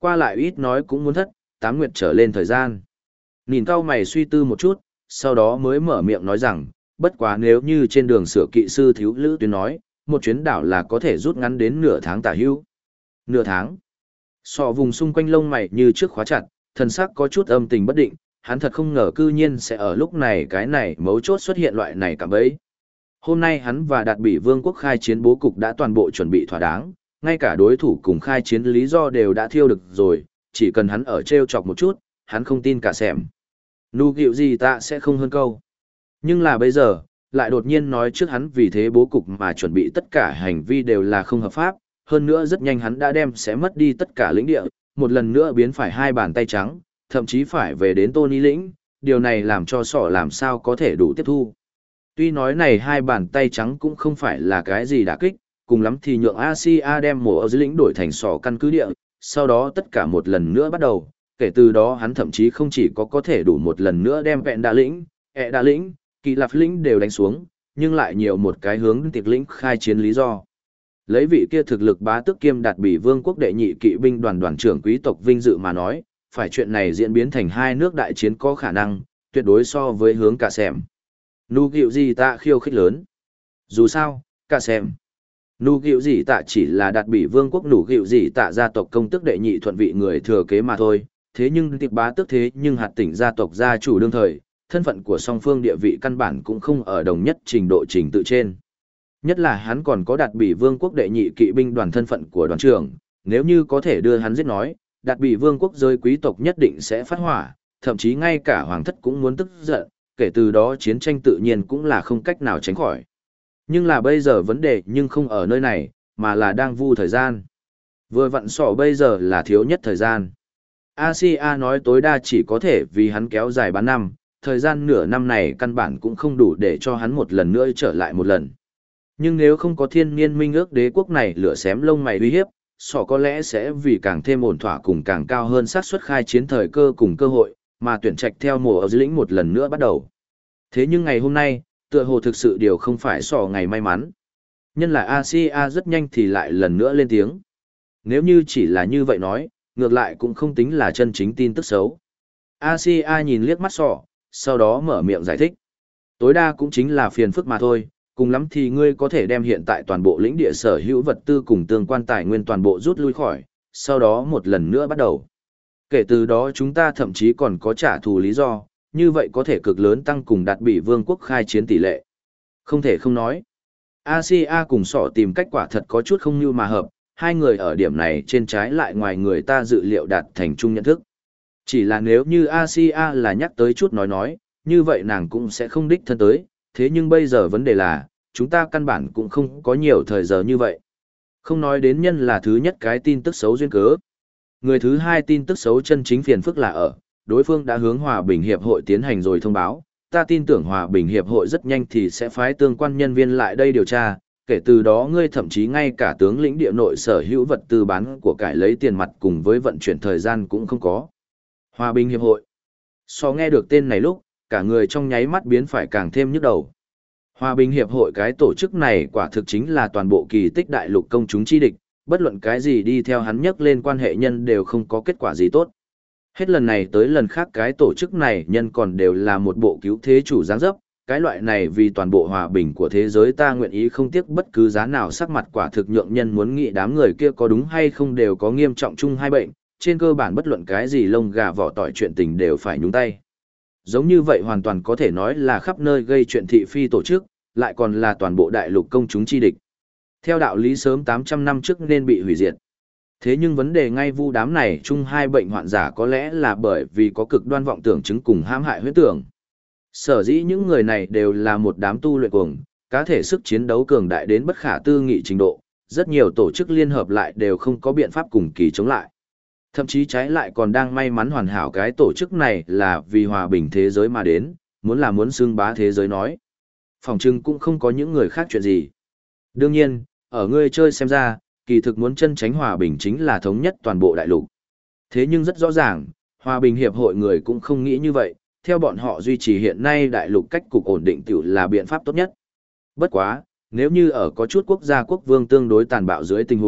Qua lại ít nói cũng muốn thất, 8 nguyệt trở lên thời gian. Nhìn cao mày suy tư một chút, sau đó mới mở miệng nói rằng, bất quá nếu như trên đường sửa kỵ sư thiếu lữ tuyến nói, một chuyến đảo là có thể rút ngắn đến nửa tháng tả hữu. Nửa tháng. Sọ vùng xung quanh lông mày như trước khóa chặt, thần sắc có chút âm tình bất định, hắn thật không ngờ cư nhiên sẽ ở lúc này cái này mấu chốt xuất hiện loại này cả bấy. Hôm nay hắn và Đạt Bỉ Vương quốc khai chiến bố cục đã toàn bộ chuẩn bị thỏa đáng, ngay cả đối thủ cùng khai chiến lý do đều đã thiêu được rồi, chỉ cần hắn ở treo chọc một chút, hắn không tin cả xẻm. Nụ gịu gì ta sẽ không hơn câu. Nhưng là bây giờ, lại đột nhiên nói trước hắn vì thế bố cục mà chuẩn bị tất cả hành vi đều là không hợp pháp, hơn nữa rất nhanh hắn đã đem sẽ mất đi tất cả lĩnh địa, một lần nữa biến phải hai bàn tay trắng, thậm chí phải về đến Tony lĩnh, điều này làm cho sỏ làm sao có thể đủ tiếp thu. Tuy nói này hai bàn tay trắng cũng không phải là cái gì đả kích, cùng lắm thì nhượng Asia đem mổ ở dưới lĩnh đổi thành sỏ căn cứ địa, sau đó tất cả một lần nữa bắt đầu, kể từ đó hắn thậm chí không chỉ có thể đủ một lần nữa đem vẹn đa lĩnh, đa lĩnh, kỳ lạp lĩnh đều đánh xuống, nhưng lại nhiều một cái hướng tiệc lĩnh khai chiến lý do. Lấy vị kia thực lực bá tước kiêm Đạt Bỉ Vương quốc đệ nhị kỵ binh đoàn đoàn trưởng quý tộc vinh dự mà nói, phải chuyện này diễn biến thành hai nước đại chiến có khả năng, tuyệt đối so với hướng cả xẻm. Nụ gịu gì tạ khiêu khích lớn. Dù sao, cả xẻm. Nụ gịu gì tạ chỉ là Đạt Bỉ Vương quốc nụ gịu gì tạ gia tộc công tước đệ nhị thuận vị người thừa kế mà thôi, thế nhưng tiệc bá tước thế nhưng hạt tỉnh gia tộc gia chủ đương thời, thân phận của song phương địa vị căn bản cũng không ở đồng nhất trình độ trình tự trên. Nhất là hắn còn có Đạt Bỉ Vương quốc đệ nhị kỵ binh đoàn thân phận của đoàn trưởng, nếu như có thể đưa hắn giết nói, Đạt Bỉ Vương quốc giới quý tộc nhất định sẽ phát hỏa, thậm chí ngay cả hoàng thất cũng muốn tức giận, kể từ đó chiến tranh tự nhiên cũng là không cách nào tránh khỏi. Nhưng là bây giờ vấn đề nhưng không ở nơi này, mà là đang vu thời gian. Vừa vặn sỏ bây giờ là thiếu nhất thời gian. Asia nói tối đa chỉ có thể vì hắn kéo dài bán năm, thời gian nửa năm này căn bản cũng không đủ để cho hắn một lần nữa trở lại một lần. Nhưng nếu không có thiên niên minh ước đế quốc này lửa xém lông mày uy hiếp, sọ có lẽ sẽ vì càng thêm ổn thỏa cùng càng cao hơn xác suất khai chiến thời cơ cùng cơ hội, mà tuyển trạch theo mùa ở dưới lĩnh một lần nữa bắt đầu. Thế nhưng ngày hôm nay, tựa hồ thực sự điều không phải sọ ngày may mắn. Nhân là Asia rất nhanh thì lại lần nữa lên tiếng. Nếu như chỉ là như vậy nói, ngược lại cũng không tính là chân chính tin tức xấu. Asia nhìn liếc mắt sọ, sau đó mở miệng giải thích. Tối đa cũng chính là phiền phức mà thôi, cùng lắm thì ngươi có thể đem hiện tại toàn bộ lĩnh địa sở hữu vật tư cùng tương quan tài nguyên toàn bộ rút lui khỏi, sau đó một lần nữa bắt đầu. Kể từ đó chúng ta thậm chí còn có trả thù lý do, như vậy có thể cực lớn tăng cùng Đạt Bỉ Vương quốc khai chiến tỷ lệ. Không thể không nói. Asia cùng sỏ tìm cách quả thật có chút không như mà hợp, hai người ở điểm này trên trái lại ngoài người ta dự liệu đạt thành chung nhận thức. Chỉ là nếu như Asia là nhắc tới chút nói, như vậy nàng cũng sẽ không đích thân tới, thế nhưng bây giờ vấn đề là, chúng ta căn bản cũng không có nhiều thời giờ như vậy. Không nói đến nhân là thứ nhất cái tin tức xấu duyên cớ. Người thứ hai tin tức xấu chân chính phiền phức là ở, đối phương đã hướng Hòa Bình Hiệp hội tiến hành rồi thông báo, ta tin tưởng Hòa Bình Hiệp hội rất nhanh thì sẽ phái tương quan nhân viên lại đây điều tra, kể từ đó ngươi thậm chí ngay cả tướng lĩnh địa nội sở hữu vật tư bán của cải lấy tiền mặt cùng với vận chuyển thời gian cũng không có. Hòa Bình Hiệp hội. So nghe được tên này lúc, cả người trong nháy mắt biến phải càng thêm nhức đầu. Hòa Bình Hiệp hội cái tổ chức này quả thực chính là toàn bộ kỳ tích đại lục công chúng chi địch, bất luận cái gì đi theo hắn nhắc lên quan hệ nhân đều không có kết quả gì tốt. Hết lần này tới lần khác cái tổ chức này nhân còn đều là một bộ cứu thế chủ dáng dấp, cái loại này vì toàn bộ hòa bình của thế giới ta nguyện ý không tiếc bất cứ giá nào sắc mặt quả thực nhượng nhân muốn nghĩ đám người kia có đúng hay không đều có nghiêm trọng chung hai bệnh, trên cơ bản bất luận cái gì lông gà vỏ tỏi chuyện tình đều phải nhúng tay. Giống như vậy hoàn toàn có thể nói là khắp nơi gây chuyện thị phi tổ chức, lại còn là toàn bộ đại lục công chúng chi địch. Theo đạo lý sớm 800 năm trước nên bị hủy diệt. Thế nhưng vấn đề ngay vu đám này chung hai bệnh hoạn giả có lẽ là bởi vì có cực đoan vọng tưởng chứng cùng hãm hại huyết tưởng. Sở dĩ những người này đều là một đám tu luyện cuồng, cá thể sức chiến đấu cường đại đến bất khả tư nghị trình độ, rất nhiều tổ chức liên hợp lại đều không có biện pháp cùng kỳ chống lại. Thậm chí trái lại còn đang may mắn hoàn hảo cái tổ chức này là vì hòa bình thế giới mà đến, muốn xưng bá thế giới nói. Phòng trưng cũng không có những người khác chuyện gì. Đương nhiên, ở ngươi chơi xem ra, kỳ thực muốn chân tránh hòa bình chính là thống nhất toàn bộ đại lục. Thế nhưng rất rõ ràng, hòa bình hiệp hội người cũng không nghĩ như vậy, theo bọn họ duy trì hiện nay đại lục cách cục ổn định tiểu là biện pháp tốt nhất. Bất quá, nếu như ở có chút quốc gia quốc vương tương đối tàn bạo dưới tình huống,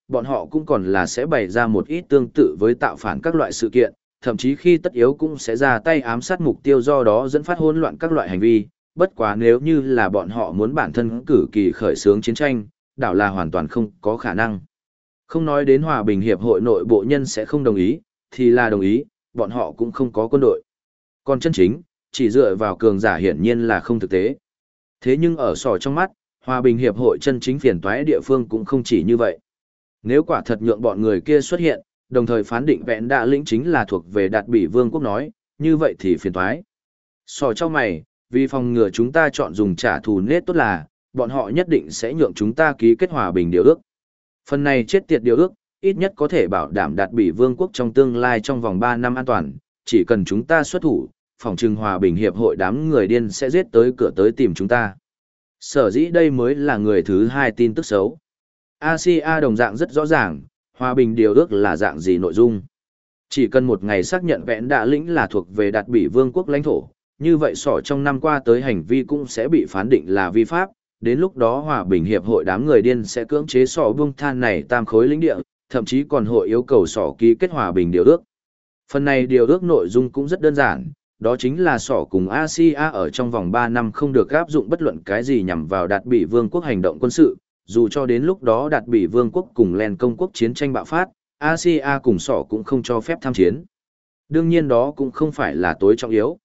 bọn họ cũng còn là sẽ bày ra một ít tương tự với tạo phản các loại sự kiện, thậm chí khi tất yếu cũng sẽ ra tay ám sát mục tiêu, do đó dẫn phát hỗn loạn các loại hành vi. Bất quá nếu như là bọn họ muốn bản thân cử kỳ khởi xướng chiến tranh, đảo là hoàn toàn không có khả năng. Không nói đến Hòa bình hiệp hội nội bộ nhân sẽ không đồng ý, thì là đồng ý, bọn họ cũng không có quân đội. Còn chân chính, chỉ dựa vào cường giả hiển nhiên là không thực tế. Thế nhưng ở sò trong mắt, Hòa bình hiệp hội chân chính phiền toái địa phương cũng không chỉ như vậy. Nếu quả thật nhượng bọn người kia xuất hiện, đồng thời phán định vẹn đạ lĩnh chính là thuộc về Đạt Bỉ Vương quốc nói, như vậy thì phiền toái. Sò trong mày, vì phòng ngừa chúng ta chọn dùng trả thù nết tốt là, bọn họ nhất định sẽ nhượng chúng ta ký kết hòa bình điều ước. Phần này chết tiệt điều ước, ít nhất có thể bảo đảm Đạt Bỉ Vương quốc trong tương lai trong vòng 3 năm an toàn, chỉ cần chúng ta xuất thủ, phòng trừng hòa bình hiệp hội đám người điên sẽ giết tới cửa tới tìm chúng ta. Sở dĩ đây mới là người thứ hai tin tức xấu. Asia đồng dạng rất rõ ràng, hòa bình điều ước là dạng gì nội dung. Chỉ cần một ngày xác nhận vẹn đạ lĩnh là thuộc về Đạt Bỉ Vương quốc lãnh thổ, như vậy sỏ trong năm qua tới hành vi cũng sẽ bị phán định là vi pháp, đến lúc đó hòa bình hiệp hội đám người điên sẽ cưỡng chế sỏ buông than này tam khối lĩnh địa, thậm chí còn hội yêu cầu sỏ ký kết hòa bình điều ước. Phần này điều ước nội dung cũng rất đơn giản, đó chính là sỏ cùng Asia ở trong vòng 3 năm không được áp dụng bất luận cái gì nhằm vào Đạt Bỉ Vương quốc hành động quân sự, dù cho đến lúc đó Đạt Bỉ Vương quốc cùng Len công quốc chiến tranh bạo phát, Asia cùng sỏ cũng không cho phép tham chiến. Đương nhiên đó cũng không phải là tối trọng yếu,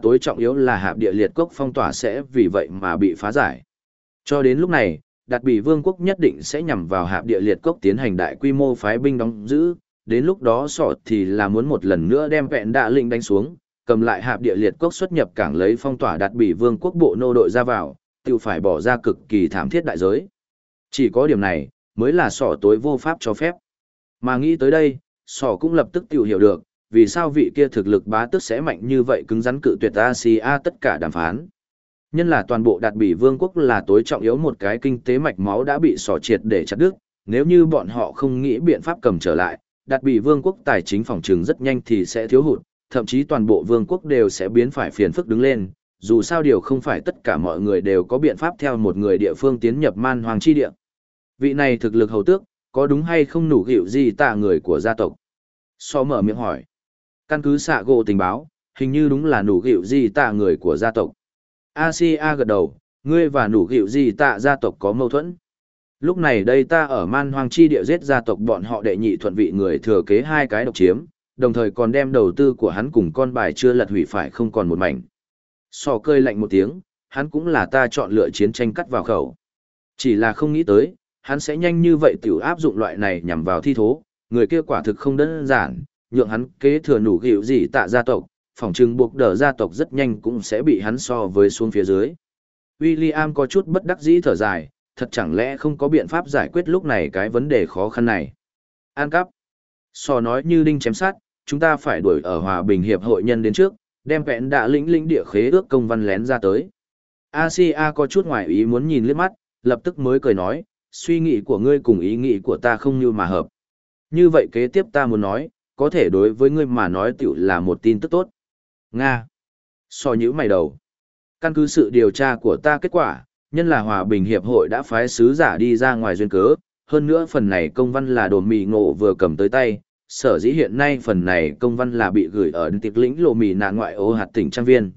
là hạp địa liệt cốc phong tỏa sẽ vì vậy mà bị phá giải. Cho đến lúc này, Đạt Bỉ Vương quốc nhất định sẽ nhằm vào hạp địa liệt cốc tiến hành đại quy mô phái binh đóng giữ, đến lúc đó sọ thì là muốn một lần nữa đem vẹn đạ lĩnh đánh xuống, cầm lại hạp địa liệt cốc xuất nhập cảng lấy phong tỏa Đạt Bỉ Vương quốc bộ nô đội ra vào, tự phải bỏ ra cực kỳ thảm thiết đại giới. Chỉ có điểm này, mới là sọ tối vô pháp cho phép. Mà nghĩ tới đây, sọ cũng lập tức tự hiểu được, vì sao vị kia thực lực bá tức sẽ mạnh như vậy cứng rắn cự tuyệt Asia tất cả đàm phán. Nhân là toàn bộ Đạt Bỉ Vương quốc là tối trọng yếu một cái kinh tế mạch máu đã bị sọ triệt để chặt đứt, nếu như bọn họ không nghĩ biện pháp cầm trở lại, Đạt Bỉ Vương quốc tài chính phòng trừng rất nhanh thì sẽ thiếu hụt, thậm chí toàn bộ vương quốc đều sẽ biến phải phiền phức đứng lên, dù sao điều không phải tất cả mọi người đều có biện pháp theo một người địa phương tiến nhập man hoàng chi địa. Vị này thực lực hầu tước, có đúng hay không nủ gịu gì tạ người của gia tộc? So mở miệng hỏi. Căn cứ xạ gỗ tình báo, hình như đúng là nủ gịu gì tạ người của gia tộc. Asia gật đầu, ngươi và nủ gịu gì tạ gia tộc có mâu thuẫn. Lúc này đây ta ở man hoang chi địa giết gia tộc bọn họ đệ nhị thuận vị người thừa kế 2 cái độc chiếm, đồng thời còn đem đầu tư của hắn cùng con bài chưa lật hủy phải không còn một mảnh. So cơi lạnh một tiếng, hắn cũng là ta chọn lựa chiến tranh cắt vào khẩu. Chỉ là không nghĩ tới, hắn sẽ nhanh như vậy tiểu áp dụng loại này nhằm vào thi thố, người kia quả thực không đơn giản, nhượng hắn kế thừa nủ gịu gì tạ gia tộc, phỏng chừng buộc đỡ gia tộc rất nhanh cũng sẽ bị hắn so với xuống phía dưới. William có chút bất đắc dĩ thở dài, thật chẳng lẽ không có biện pháp giải quyết lúc này cái vấn đề khó khăn này. An cắp. So nói như đinh chém sát, chúng ta phải đuổi ở hòa bình hiệp hội nhân đến trước, đem vẹn đạ lĩnh địa khế ước công văn lén ra tới. Asia có chút ngoài ý muốn nhìn liếc mắt, lập tức mới cười nói, suy nghĩ của ngươi cùng ý nghĩ của ta không như mà hợp. Như vậy kế tiếp ta muốn nói, có thể đối với ngươi mà nói tiểu là một tin tức tốt. Nga. So nhữ mày đầu. Căn cứ sự điều tra của ta kết quả, nhân là hòa bình hiệp hội đã phái sứ giả đi ra ngoài duyên cớ, hơn nữa phần này công văn là đồ mì ngộ vừa cầm tới tay, sở dĩ hiện nay phần này công văn là bị gửi ở tiệc lĩnh lộ mì nạn ngoại ô hạt tỉnh Trang Viên.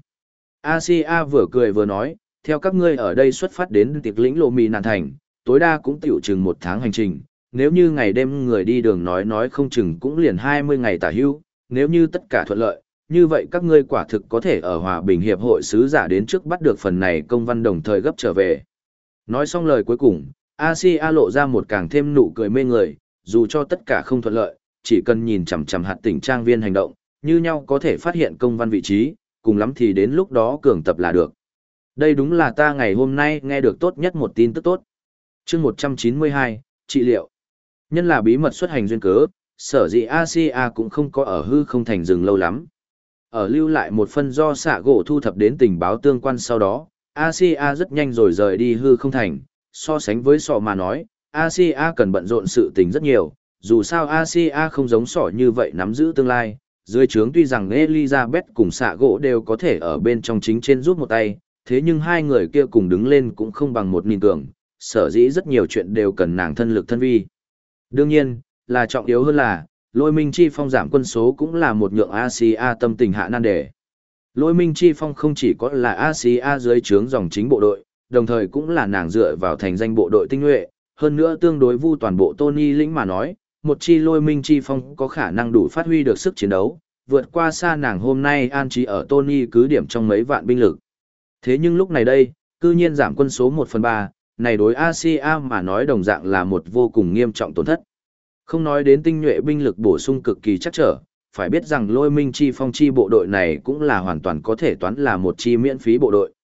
Asia vừa cười vừa nói, theo các ngươi ở đây xuất phát đến tiệc lĩnh lộ mì nạn thành, tối đa cũng tiểu chừng 1 tháng hành trình, nếu như ngày đêm người đi đường nói không chừng cũng liền 20 ngày tả hưu, nếu như tất cả thuận lợi, như vậy các ngươi quả thực có thể ở hòa bình hiệp hội sứ giả đến trước bắt được phần này công văn đồng thời gấp trở về. Nói xong lời cuối cùng, Asia lộ ra một càng thêm nụ cười mê người, dù cho tất cả không thuận lợi, chỉ cần nhìn chằm chằm hạt tỉnh Trang Viên hành động, như nhau có thể phát hiện công văn vị trí, cùng lắm thì đến lúc đó cường tập là được. Đây đúng là ta ngày hôm nay nghe được tốt nhất một tin tức tốt. Chương 192, trị liệu. Nhân là bí mật xuất hành duyên cớ, sở dĩ Asia cũng không có ở hư không thành rừng lâu lắm. Ở lưu lại một phần do xạ gỗ thu thập đến tình báo tương quan sau đó, Asia rất nhanh rồi rời đi hư không thành, so sánh với sọ mà nói, Asia cần bận rộn sự tình rất nhiều, dù sao Asia không giống sọ như vậy nắm giữ tương lai, dưới trướng tuy rằng Elizabeth cùng xạ gỗ đều có thể ở bên trong chính trên giúp một tay, thế nhưng hai người kia cùng đứng lên cũng không bằng một nghìn cường, sở dĩ rất nhiều chuyện đều cần nàng thân lực thân vi. Đương nhiên, là trọng yếu hơn là, Lôi Minh Chi Phong giảm quân số cũng là một nhượng Asia tâm tình hạ nan đề. Lôi Minh Chi Phong không chỉ có là Asia dưới trướng dòng chính bộ đội, đồng thời cũng là nàng dựa vào thành danh bộ đội tinh nhuệ, hơn nữa tương đối vu toàn bộ Tony lĩnh mà nói, một chi Lôi Minh Chi Phong có khả năng đủ phát huy được sức chiến đấu, vượt qua xa nàng hôm nay an trí ở Tony cứ điểm trong mấy vạn binh lực. Thế nhưng lúc này đây, cư nhiên giảm quân số 1/3, này đối Asia mà nói đồng dạng là một vô cùng nghiêm trọng tổn thất. Không nói đến tinh nhuệ binh lực bổ sung cực kỳ chắc trở, phải biết rằng Lôi Minh Chi Phong chi bộ đội này cũng là hoàn toàn có thể toán là một chi miễn phí bộ đội.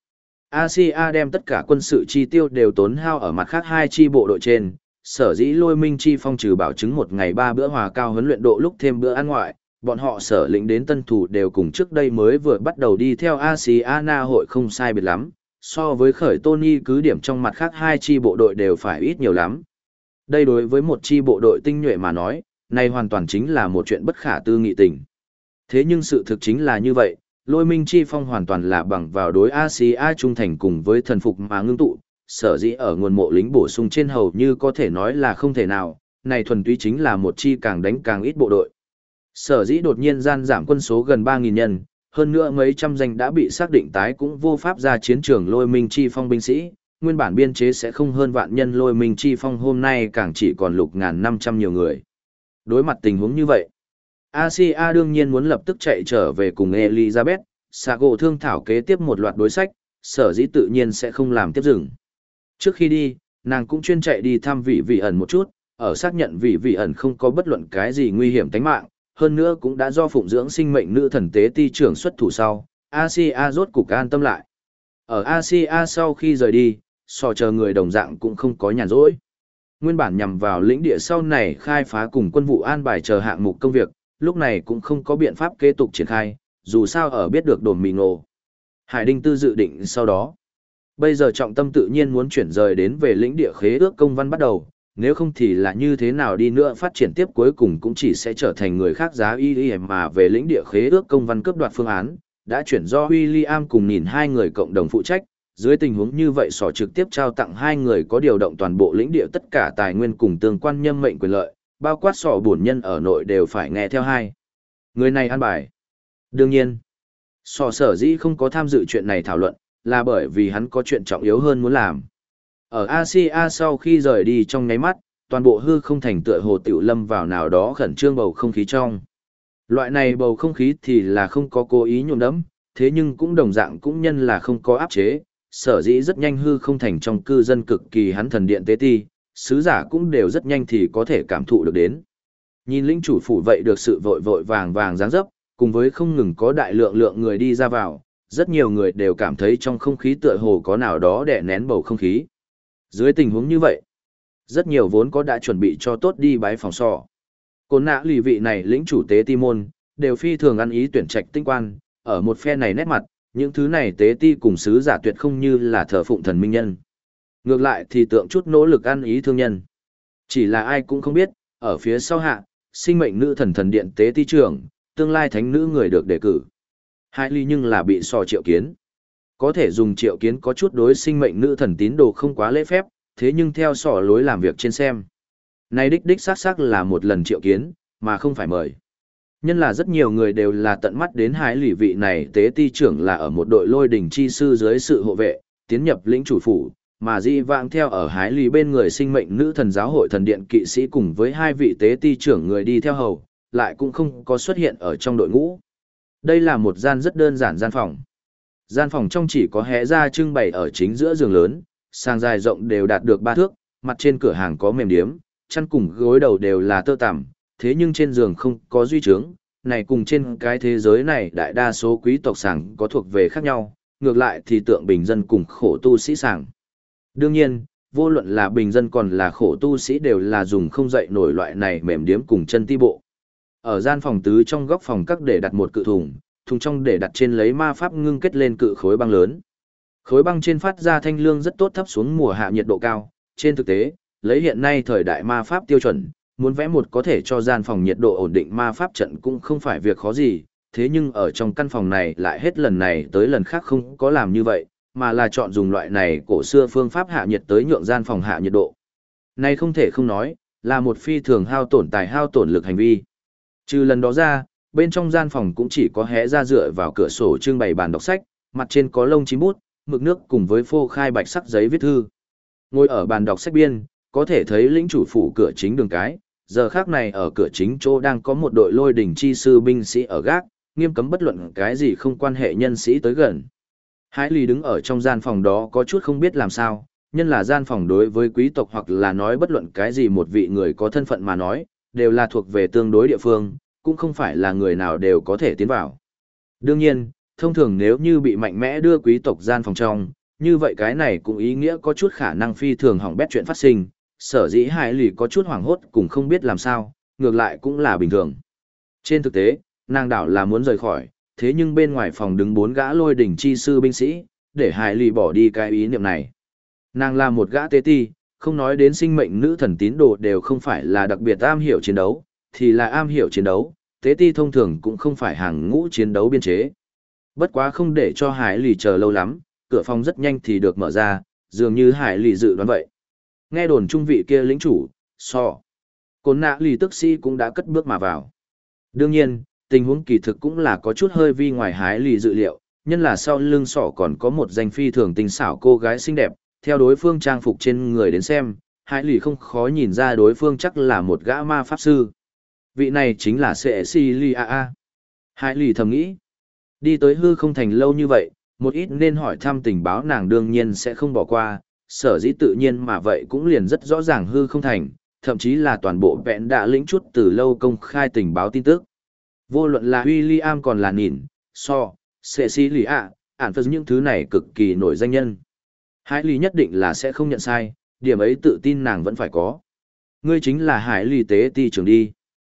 Asia đem tất cả quân sự chi tiêu đều tốn hao ở mặt khác hai chi bộ đội trên, sở dĩ Lôi Minh Chi Phong trừ bảo chứng một ngày 3 bữa hòa cao huấn luyện độ lúc thêm bữa ăn ngoại, bọn họ sở lĩnh đến tân thủ đều cùng trước đây mới vừa bắt đầu đi theo Asiana hội không sai biệt lắm, so với khởi Tony cứ điểm trong mặt khác hai chi bộ đội đều phải ít nhiều lắm. Đây đối với một chi bộ đội tinh nhuệ mà nói, này hoàn toàn chính là một chuyện bất khả tư nghị tình. Thế nhưng sự thực chính là như vậy, Lôi Minh Chi Phong hoàn toàn là bằng vào đối Asia trung thành cùng với thần phục mà ngưng tụ, sở dĩ ở nguồn mộ lính bổ sung trên hầu như có thể nói là không thể nào, này thuần túy chính là một chi càng đánh càng ít bộ đội. Sở dĩ đột nhiên gian giảm quân số gần 3.000 nhân, hơn nữa mấy trăm danh đã bị xác định tái cũng vô pháp ra chiến trường Lôi Minh Chi Phong binh sĩ, nguyên bản biên chế sẽ không hơn vạn nhân Lôi Minh Chi Phong hôm nay càng chỉ còn lục 1.500 nhiều người. Đối mặt tình huống như vậy, Asia đương nhiên muốn lập tức chạy trở về cùng Elizabeth, Sago thương thảo kế tiếp một loạt đối sách, sở dĩ tự nhiên sẽ không làm tiếp dừng. Trước khi đi, nàng cũng chuyên chạy đi thăm vị vị ẩn một chút, ở xác nhận vị vị ẩn không có bất luận cái gì nguy hiểm tính mạng, hơn nữa cũng đã do phụng dưỡng sinh mệnh nữ thần tế ti trưởng xuất thủ sau, Asia rốt cục an tâm lại. Ở Asia sau khi rời đi, chờ người đồng dạng cũng không có nhàn rỗi. Nguyên bản nhằm vào lĩnh địa sau này khai phá cùng quân vụ an bài chờ hạng mục công việc, lúc này cũng không có biện pháp kế tục triển khai, dù sao ở biết được đồn mì ngộ. Hải Đinh Tư dự định sau đó. Bây giờ trọng tâm tự nhiên muốn chuyển rời đến về lĩnh địa khế ước công văn bắt đầu, nếu không thì là như thế nào đi nữa phát triển tiếp cuối cùng cũng chỉ sẽ trở thành người khác giá y mà về lĩnh địa khế ước công văn cướp đoạt phương án, đã chuyển do William cùng nhìn hai người cộng đồng phụ trách, dưới tình huống như vậy sỏ trực tiếp trao tặng hai người có điều động toàn bộ lĩnh địa tất cả tài nguyên cùng tương quan nhân mệnh quyền lợi, bao quát sỏ bổn nhân ở nội đều phải nghe theo hai. Người này an bài. Đương nhiên, sỏ sở dĩ không có tham dự chuyện này thảo luận, là bởi vì hắn có chuyện trọng yếu hơn muốn làm. Ở Asia sau khi rời đi trong nháy mắt, toàn bộ hư không thành tựa hồ tiểu lâm vào nào đó khẩn trương bầu không khí trong. Loại này bầu không khí thì là không có cố ý nhuộm đẫm, thế nhưng cũng đồng dạng cũng nhân là không có áp chế, sở dĩ rất nhanh hư không thành trong cư dân cực kỳ hắn thần điện tế ti, sứ giả cũng đều rất nhanh thì có thể cảm thụ được đến. Nhìn lĩnh chủ phủ vậy được sự vội vội vàng vàng dáng dấp, cùng với không ngừng có đại lượng người đi ra vào, rất nhiều người đều cảm thấy trong không khí tựa hồ có nào đó đè nén bầu không khí. Dưới tình huống như vậy, rất nhiều vốn có đã chuẩn bị cho tốt đi bái phòng sò. Côn nã lì vị này lĩnh chủ tế ti môn, đều phi thường ăn ý tuyển trạch tinh quan, ở một phe này nét mặt, những thứ này tế ti cùng sứ giả tuyệt không như là thờ phụng thần minh nhân. Ngược lại thì tượng chút nỗ lực ăn ý thương nhân. Chỉ là ai cũng không biết, ở phía sau hạ, sinh mệnh nữ thần thần điện tế ti trưởng, tương lai thánh nữ người được đề cử. Hai ly nhưng là bị sò triệu kiến. Có thể dùng triệu kiến có chút đối sinh mệnh nữ thần tín đồ không quá lễ phép, thế nhưng theo sò lối làm việc trên xem. Này đích xác là một lần triệu kiến, mà không phải mời. Nhân là rất nhiều người đều là tận mắt đến hai lỷ vị này tế ti trưởng là ở một đội lôi đỉnh chi sư dưới sự hộ vệ, tiến nhập lĩnh chủ phủ, mà di vãng theo ở hái lì bên người sinh mệnh nữ thần giáo hội thần điện kỵ sĩ cùng với hai vị tế ti trưởng người đi theo hầu, lại cũng không có xuất hiện ở trong đội ngũ. Đây là một gian rất đơn giản gian phòng. Gian phòng trong chỉ có hé ra trưng bày ở chính giữa giường lớn, sàng dài rộng đều đạt được 3 thước, mặt trên cửa hàng có mềm điếm, chăn cùng gối đầu đều là tơ tằm, thế nhưng trên giường không có duy trướng, này cùng trên cái thế giới này đại đa số quý tộc sàng có thuộc về khác nhau, ngược lại thì tượng bình dân cùng khổ tu sĩ sàng. Đương nhiên, vô luận là bình dân còn là khổ tu sĩ đều là dùng không dậy nổi loại này mềm điếm cùng chân ti bộ. Ở gian phòng tứ trong góc phòng các để đặt một cự thùng trong để đặt trên lấy ma pháp ngưng kết lên cự khối băng lớn. Khối băng trên phát ra thanh lương rất tốt thấp xuống mùa hạ nhiệt độ cao, trên thực tế, lấy hiện nay thời đại ma pháp tiêu chuẩn, muốn vẽ một có thể cho gian phòng nhiệt độ ổn định ma pháp trận cũng không phải việc khó gì, thế nhưng ở trong căn phòng này lại hết lần này tới lần khác không có làm như vậy, mà là chọn dùng loại này cổ xưa phương pháp hạ nhiệt tới nhượng gian phòng hạ nhiệt độ. Này không thể không nói, là một phi thường hao tổn tài hao tổn lực hành vi. Trừ lần đó ra, bên trong gian phòng cũng chỉ có hé ra dựa vào cửa sổ trưng bày bàn đọc sách, mặt trên có lông chim bút, mực nước cùng với phô khai bạch sắc giấy viết thư. Ngồi ở bàn đọc sách biên, có thể thấy lĩnh chủ phủ cửa chính đường cái, giờ khác này ở cửa chính chỗ đang có một đội lôi đỉnh chi sư binh sĩ ở gác, nghiêm cấm bất luận cái gì không quan hệ nhân sĩ tới gần. Hải Ly đứng ở trong gian phòng đó có chút không biết làm sao, nhân là gian phòng đối với quý tộc hoặc là nói bất luận cái gì một vị người có thân phận mà nói, đều là thuộc về tương đối địa phương, cũng không phải là người nào đều có thể tiến vào. Đương nhiên, thông thường nếu như bị mạnh mẽ đưa quý tộc gian phòng trong, như vậy cái này cũng ý nghĩa có chút khả năng phi thường hỏng bét chuyện phát sinh, sở dĩ Hải Ly có chút hoảng hốt cũng không biết làm sao, ngược lại cũng là bình thường. Trên thực tế, nàng đảo là muốn rời khỏi, thế nhưng bên ngoài phòng đứng 4 gã lôi đỉnh chi sư binh sĩ, để Hải Ly bỏ đi cái ý niệm này. Nàng là một gã tế ti, không nói đến sinh mệnh nữ thần tín đồ đều không phải là đặc biệt am hiểu chiến đấu, thì là am hiểu chiến đấu, tế ti thông thường cũng không phải hàng ngũ chiến đấu biên chế. Bất quá không để cho Hải Ly chờ lâu lắm, cửa phòng rất nhanh thì được mở ra, dường như Hải Ly dự đoán vậy. Nghe đồn trung vị kia lĩnh chủ, Côn nạ lì tức sĩ cũng đã cất bước mà vào. Đương nhiên, tình huống kỳ thực cũng là có chút hơi vi ngoài Hải Ly dự liệu, nhân là sau lưng còn có một danh phi thường tinh xảo cô gái xinh đẹp, theo đối phương trang phục trên người đến xem, Hải Ly không khó nhìn ra đối phương chắc là một gã ma pháp sư. Vị này chính là Cecilia. Hải Ly thầm nghĩ, đi tới hư không thành lâu như vậy, một ít nên hỏi thăm tình báo nàng đương nhiên sẽ không bỏ qua, sở dĩ tự nhiên mà vậy cũng liền rất rõ ràng hư không thành, thậm chí là toàn bộ vẹn đã lĩnh chút từ lâu công khai tình báo tin tức. Vô luận là William còn là nhìn, Cecilia, ản phật những thứ này cực kỳ nổi danh nhân. Hải Ly nhất định là sẽ không nhận sai, điểm ấy tự tin nàng vẫn phải có. Ngươi chính là Hải Ly tế ti trưởng đi.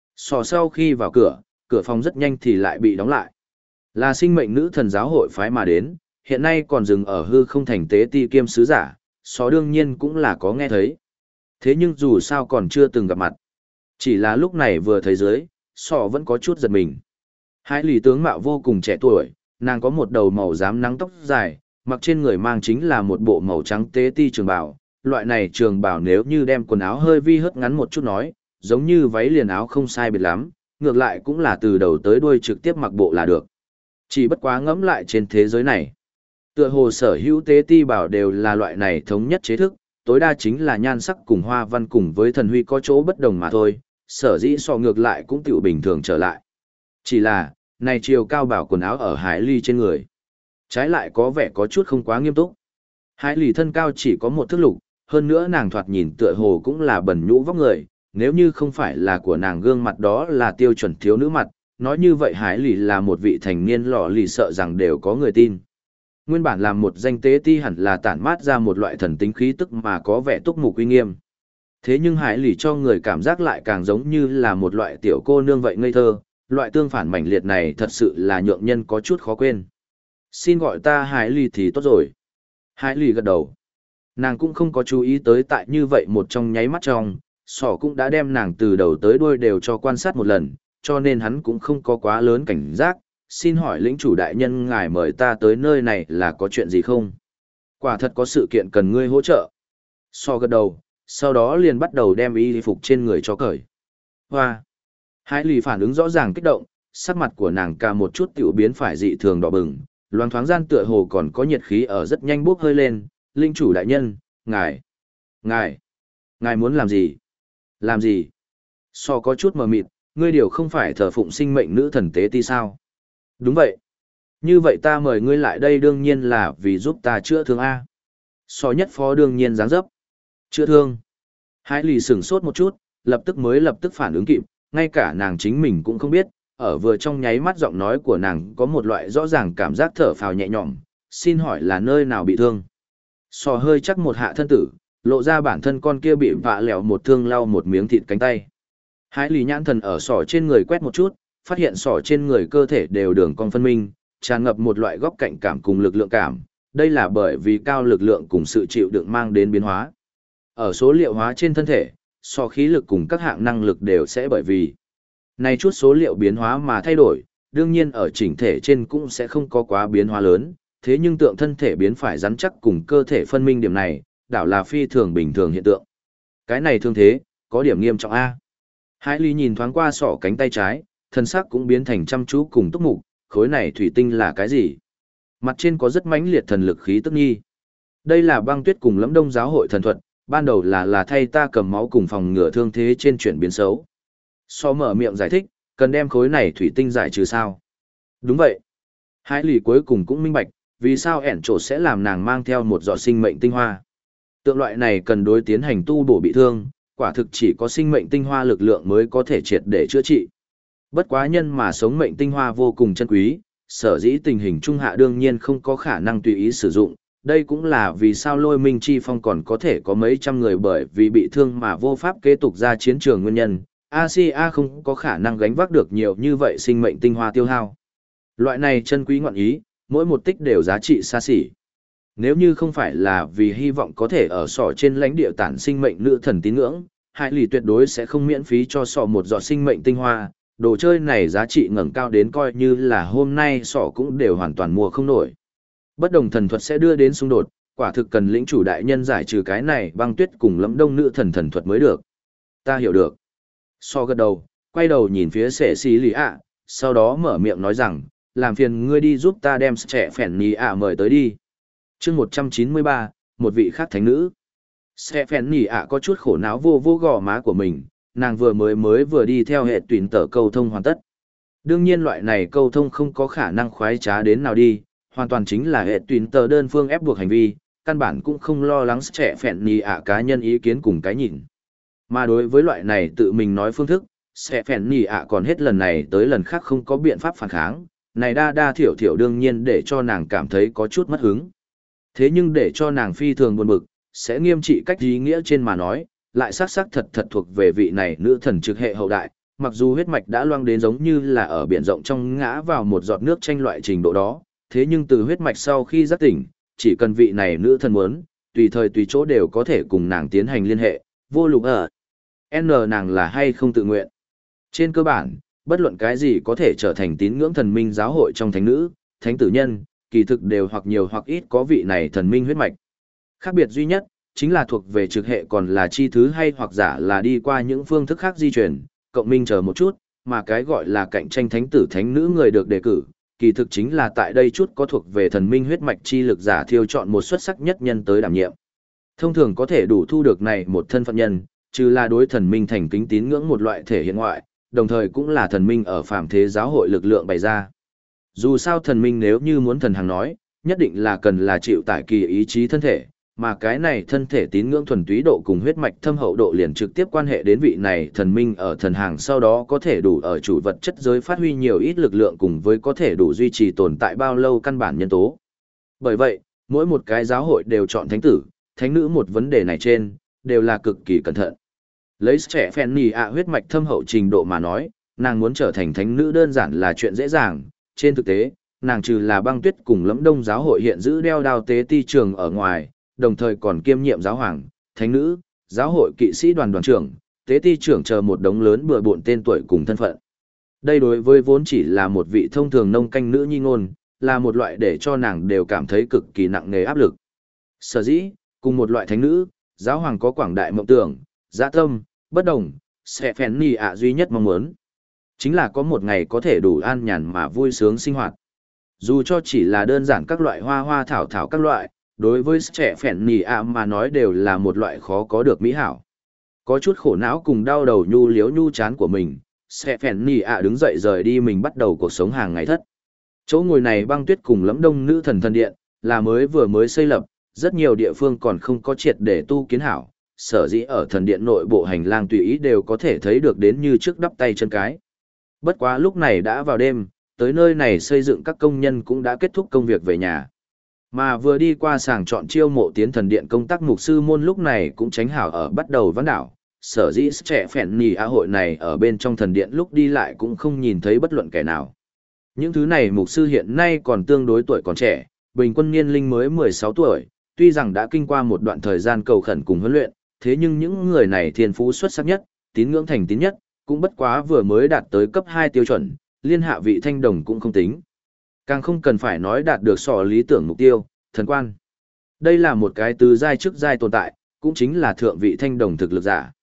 Sau khi vào cửa, cửa phòng rất nhanh thì lại bị đóng lại. Là sinh mệnh nữ thần giáo hội phái mà đến, hiện nay còn dừng ở hư không thành tế ti kiêm sứ giả, đương nhiên cũng là có nghe thấy. Thế nhưng dù sao còn chưa từng gặp mặt. Chỉ là lúc này vừa thấy dưới, vẫn có chút giật mình. Hải Ly tướng mạo vô cùng trẻ tuổi, nàng có một đầu màu xám nắng tóc dài, mặc trên người mang chính là một bộ màu trắng tế ti trường bào. Loại này trường bào nếu như đem quần áo hơi vi hớt ngắn một chút nói, giống như váy liền áo không sai biệt lắm, ngược lại cũng là từ đầu tới đuôi trực tiếp mặc bộ là được. Chỉ bất quá ngẫm lại trên thế giới này. Tựa hồ sở hữu tế ti bảo đều là loại này thống nhất chế thức, tối đa chính là nhan sắc cùng hoa văn cùng với thần huy có chỗ bất đồng mà thôi, sở dĩ ngược lại cũng tiểu bình thường trở lại. Chỉ là, này chiều cao bảo quần áo ở Hải Ly trên người. Trái lại có vẻ có chút không quá nghiêm túc. Hải Ly thân cao chỉ có 1 thước lục, hơn nữa nàng thoạt nhìn tựa hồ cũng là bẩn nhũ vóc người, nếu như không phải là của nàng gương mặt đó là tiêu chuẩn thiếu nữ mặt, nói như vậy Hải Ly là một vị thành niên lọ lì sợ rằng đều có người tin. Nguyên bản làm một danh tế ti hẳn là tản mát ra một loại thần tính khí tức mà có vẻ túc mục uy nghiêm. Thế nhưng Hải Ly cho người cảm giác lại càng giống như là một loại tiểu cô nương vậy ngây thơ, loại tương phản mãnh liệt này thật sự là nhượng nhân có chút khó quên. Xin gọi ta Hải Ly thì tốt rồi. Hải Ly gật đầu. Nàng cũng không có chú ý tới tại như vậy một trong nháy mắt trong, cũng đã đem nàng từ đầu tới đuôi đều cho quan sát một lần, cho nên hắn cũng không có quá lớn cảnh giác. Xin hỏi lĩnh chủ đại nhân ngài mời ta tới nơi này là có chuyện gì không? Quả thật có sự kiện cần ngươi hỗ trợ. Gật đầu, sau đó liền bắt đầu đem y phục trên người cho cởi. Hoa! Hải Ly phản ứng rõ ràng kích động, sắc mặt của nàng cả một chút tiểu biến phải dị thường đỏ bừng, loáng thoáng gian tựa hồ còn có nhiệt khí ở rất nhanh bốc hơi lên. Linh chủ đại nhân, ngài muốn làm gì? Làm gì? Có chút mờ mịt, ngươi điều không phải thờ phụng sinh mệnh nữ thần tế ti sao? Đúng vậy. Như vậy ta mời ngươi lại đây đương nhiên là vì giúp ta chữa thương A. Nhất phó đương nhiên dáng dấp. Chữa thương. Hải Ly sửng sốt một chút, lập tức phản ứng kịp, ngay cả nàng chính mình cũng không biết, ở vừa trong nháy mắt giọng nói của nàng có một loại rõ ràng cảm giác thở phào nhẹ nhõm. Xin hỏi là nơi nào bị thương? Hơi chắc một hạ thân tử, lộ ra bản thân con kia bị vạ lẹo một thương lau một miếng thịt cánh tay. Hải Ly nhãn thần ở trên người quét một chút, phát hiện trên người cơ thể đều đường cong phân minh, tràn ngập một loại góc cạnh cảm cùng lực lượng cảm. Đây là bởi vì cao lực lượng cùng sự chịu đựng mang đến biến hóa. Ở số liệu hóa trên thân thể, khí lực cùng các hạng năng lực đều sẽ bởi vì này chút số liệu biến hóa mà thay đổi, đương nhiên ở chỉnh thể trên cũng sẽ không có quá biến hóa lớn, thế nhưng tượng thân thể biến phải rắn chắc cùng cơ thể phân minh điểm này, đảo là phi thường bình thường hiện tượng. Cái này thương thế, có điểm nghiêm trọng A. Hải Lý nhìn thoáng qua sọ cánh tay trái, thân sắc cũng biến thành chăm chú cùng túc mục, khối này thủy tinh là cái gì? Mặt trên có rất mãnh liệt thần lực khí tức nghi. Đây là băng tuyết cùng Lẫm Đông giáo hội thần thuật, ban đầu là thay ta cầm máu cùng phòng ngừa thương thế trên chuyển biến xấu. So mở miệng giải thích, cần đem khối này thủy tinh giải trừ sao? Đúng vậy. Hải Lý cuối cùng cũng minh bạch, vì sao ẻn trổ sẽ làm nàng mang theo một giọt sinh mệnh tinh hoa. Tượng loại này cần đối tiến hành tu bổ bị thương, quả thực chỉ có sinh mệnh tinh hoa lực lượng mới có thể triệt để chữa trị. Bất quá nhân mà sống mệnh tinh hoa vô cùng chân quý, sở dĩ tình hình trung hạ đương nhiên không có khả năng tùy ý sử dụng, đây cũng là vì sao Lôi Minh Chi Phong còn có thể có mấy trăm người bởi vì bị thương mà vô pháp kế tục ra chiến trường nguyên nhân. Asia không có khả năng gánh vác được nhiều như vậy sinh mệnh tinh hoa tiêu hao. Loại này chân quý ngọn ý, mỗi một tích đều giá trị xa xỉ. Nếu như không phải là vì hy vọng có thể ở sọ trên lãnh địa tản sinh mệnh nữ thần tín ngưỡng, Hải Lý tuyệt đối sẽ không miễn phí cho sọ một giọt sinh mệnh tinh hoa, đồ chơi này giá trị ngẩng cao đến coi như là hôm nay sọ cũng đều hoàn toàn mua không nổi. Bất đồng thần thuật sẽ đưa đến xung đột, quả thực cần lĩnh chủ đại nhân giải trừ cái này băng tuyết cùng Lẫm Đông nữ thần thuật mới được. Ta hiểu được. Sọ gật đầu, quay đầu nhìn phía Sẻ Xí Lì ạ, sau đó mở miệng nói rằng, làm phiền ngươi đi giúp ta đem trẻ phèn nì ạ mời tới đi. Chương 193, một vị khác thánh nữ. Sẽ phèn nì ạ có chút khổ não vô gò má của mình, nàng vừa đi theo hệ tuyển tờ câu thông hoàn tất. Đương nhiên loại này câu thông không có khả năng khoái trá đến nào đi, hoàn toàn chính là hệ tuyển tờ đơn phương ép buộc hành vi, căn bản cũng không lo lắng trẻ phèn nì ạ cá nhân ý kiến cùng cái nhìn. Mà đối với loại này tự mình nói phương thức, sẽ phèn nì ạ còn hết lần này tới lần khác không có biện pháp phản kháng, này đa thiểu thiểu đương nhiên để cho nàng cảm thấy có chút mất hứng. Thế nhưng để cho nàng phi thường buồn bực, sẽ nghiêm trị cách ý nghĩa trên mà nói, lại xác thật thuộc về vị này nữ thần trực hệ hậu đại, mặc dù huyết mạch đã loang đến giống như là ở biển rộng trong ngã vào một giọt nước tranh loại trình độ đó, thế nhưng từ huyết mạch sau khi giác tỉnh, chỉ cần vị này nữ thần muốn, tùy thời tùy chỗ đều có thể cùng nàng tiến hành liên hệ, vô luận ở N nàng là hay không tự nguyện. Trên cơ bản, bất luận cái gì có thể trở thành tín ngưỡng thần minh giáo hội trong thánh nữ, thánh tử nhân, kỳ thực đều hoặc nhiều hoặc ít có vị này thần minh huyết mạch. Khác biệt duy nhất, chính là thuộc về trực hệ còn là chi thứ hay hoặc giả là đi qua những phương thức khác di chuyển, cộng minh chờ một chút, mà cái gọi là cạnh tranh thánh tử thánh nữ người được đề cử, kỳ thực chính là tại đây chút có thuộc về thần minh huyết mạch chi lực giả thiêu chọn một xuất sắc nhất nhân tới đảm nhiệm. Thông thường có thể đủ thu được này một thân phận nhân, trừ là đối thần minh thành kính tín ngưỡng một loại thể hiện ngoại, đồng thời cũng là thần minh ở phàm thế giáo hội lực lượng bày ra. Dù sao thần minh nếu như muốn thần hàng nói, nhất định là cần là chịu tải kỳ ý chí thân thể, mà cái này thân thể tín ngưỡng thuần túy độ cùng huyết mạch thâm hậu độ liền trực tiếp quan hệ đến vị này thần minh ở thần hàng sau đó có thể đủ ở chủ vật chất giới phát huy nhiều ít lực lượng cùng với có thể đủ duy trì tồn tại bao lâu căn bản nhân tố. Bởi vậy, mỗi một cái giáo hội đều chọn thánh tử, thánh nữ một vấn đề này trên, đều là cực kỳ cẩn thận. Lấy trẻ phèn nì ạ huyết mạch thâm hậu trình độ mà nói, nàng muốn trở thành thánh nữ đơn giản là chuyện dễ dàng, trên thực tế, nàng trừ là băng tuyết cùng Lẫm Đông giáo hội hiện giữ đeo đao tế ti trường ở ngoài, đồng thời còn kiêm nhiệm giáo hoàng, thánh nữ, giáo hội kỵ sĩ đoàn đoàn trưởng, tế ti trưởng chờ một đống lớn bừa bộn tên tuổi cùng thân phận. Đây đối với vốn chỉ là một vị thông thường nông canh nữ nhi ngôn, là một loại để cho nàng đều cảm thấy cực kỳ nặng nề áp lực. Sở dĩ, cùng một loại thánh nữ, giáo hoàng có quảng đại mộng tưởng, dạ tâm, bất đồng, sẽ phèn nì ạ duy nhất mong muốn. Chính là có một ngày có thể đủ an nhàn mà vui sướng sinh hoạt. Dù cho chỉ là đơn giản các loại hoa thảo các loại, đối với trẻ phèn nì ạ mà nói đều là một loại khó có được mỹ hảo. Có chút khổ não cùng đau đầu nhu liếu nhu chán của mình, sẽ phèn nì ạ đứng dậy rời đi mình bắt đầu cuộc sống hàng ngày thất. Chỗ ngồi này băng tuyết cùng Lẫm Đông nữ thần thần điện, là vừa mới xây lập, rất nhiều địa phương còn không có triệt để tu kiến hảo, sở dĩ ở thần điện nội bộ hành lang tùy ý đều có thể thấy được đến như trước đắp tay chân cái. Bất quá lúc này đã vào đêm, tới nơi này xây dựng các công nhân cũng đã kết thúc công việc về nhà. Mà vừa đi qua sàng chọn chiêu mộ tiến thần điện công tác mục sư môn lúc này cũng tránh hảo ở bắt đầu vãn đảo. Sở dĩ trẻ phèn nì á hội này ở bên trong thần điện lúc đi lại cũng không nhìn thấy bất luận kẻ nào. Những thứ này mục sư hiện nay còn tương đối tuổi còn trẻ, bình quân niên linh mới 16 tuổi, tuy rằng đã kinh qua một đoạn thời gian cầu khẩn cùng huấn luyện, thế nhưng những người này thiên phú xuất sắc nhất, tín ngưỡng thành tín nhất, cũng bất quá vừa mới đạt tới cấp 2 tiêu chuẩn, liên hạ vị thanh đồng cũng không tính. Càng không cần phải nói đạt được sò lý tưởng mục tiêu, thần quan. Đây là một cái từ giai chức giai tồn tại, cũng chính là thượng vị thanh đồng thực lực giả.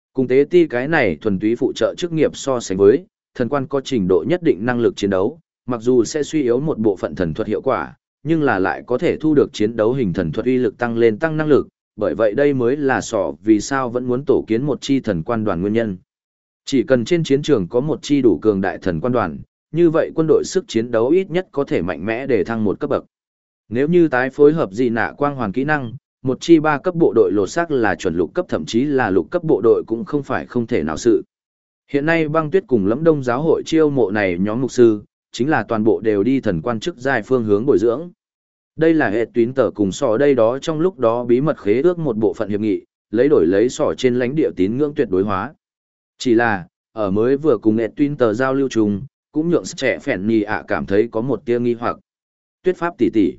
Cùng tế ti cái này thuần túy phụ trợ chức nghiệp so sánh với, thần quan có trình độ nhất định năng lực chiến đấu, mặc dù sẽ suy yếu một bộ phận thần thuật hiệu quả, nhưng là lại có thể thu được chiến đấu hình thần thuật uy lực tăng lên tăng năng lực, bởi vậy đây mới là sọ vì sao vẫn muốn tổ kiến một chi thần quan đoàn nguyên nhân. Chỉ cần trên chiến trường có một chi đủ cường đại thần quan đoàn, như vậy quân đội sức chiến đấu ít nhất có thể mạnh mẽ để thăng một cấp bậc. Nếu như tái phối hợp dị nạ quang hoàn kỹ năng, một chi 3 cấp bộ đội lột xác là chuẩn lục cấp thậm chí là lục cấp bộ đội cũng không phải không thể nào sự. Hiện nay Băng Tuyết cùng Lẫm Đông giáo hội chiêu mộ này nhóm mục sư, chính là toàn bộ đều đi thần quan chức giai phương hướng bồi dưỡng. Đây là hệ tuyến tờ cùng sỏ đây đó trong lúc đó bí mật khế ước một bộ phận hiệp nghị, lấy đổi lấy sỏ trên lãnh địa tín ngưỡng tuyệt đối hóa. Chỉ là, ở mới vừa cùng hệ tuyến tờ giao lưu chung, cũng nhượng trẻ phèn nhì ạ cảm thấy có một tia nghi hoặc. Tuyết pháp tỷ tỷ.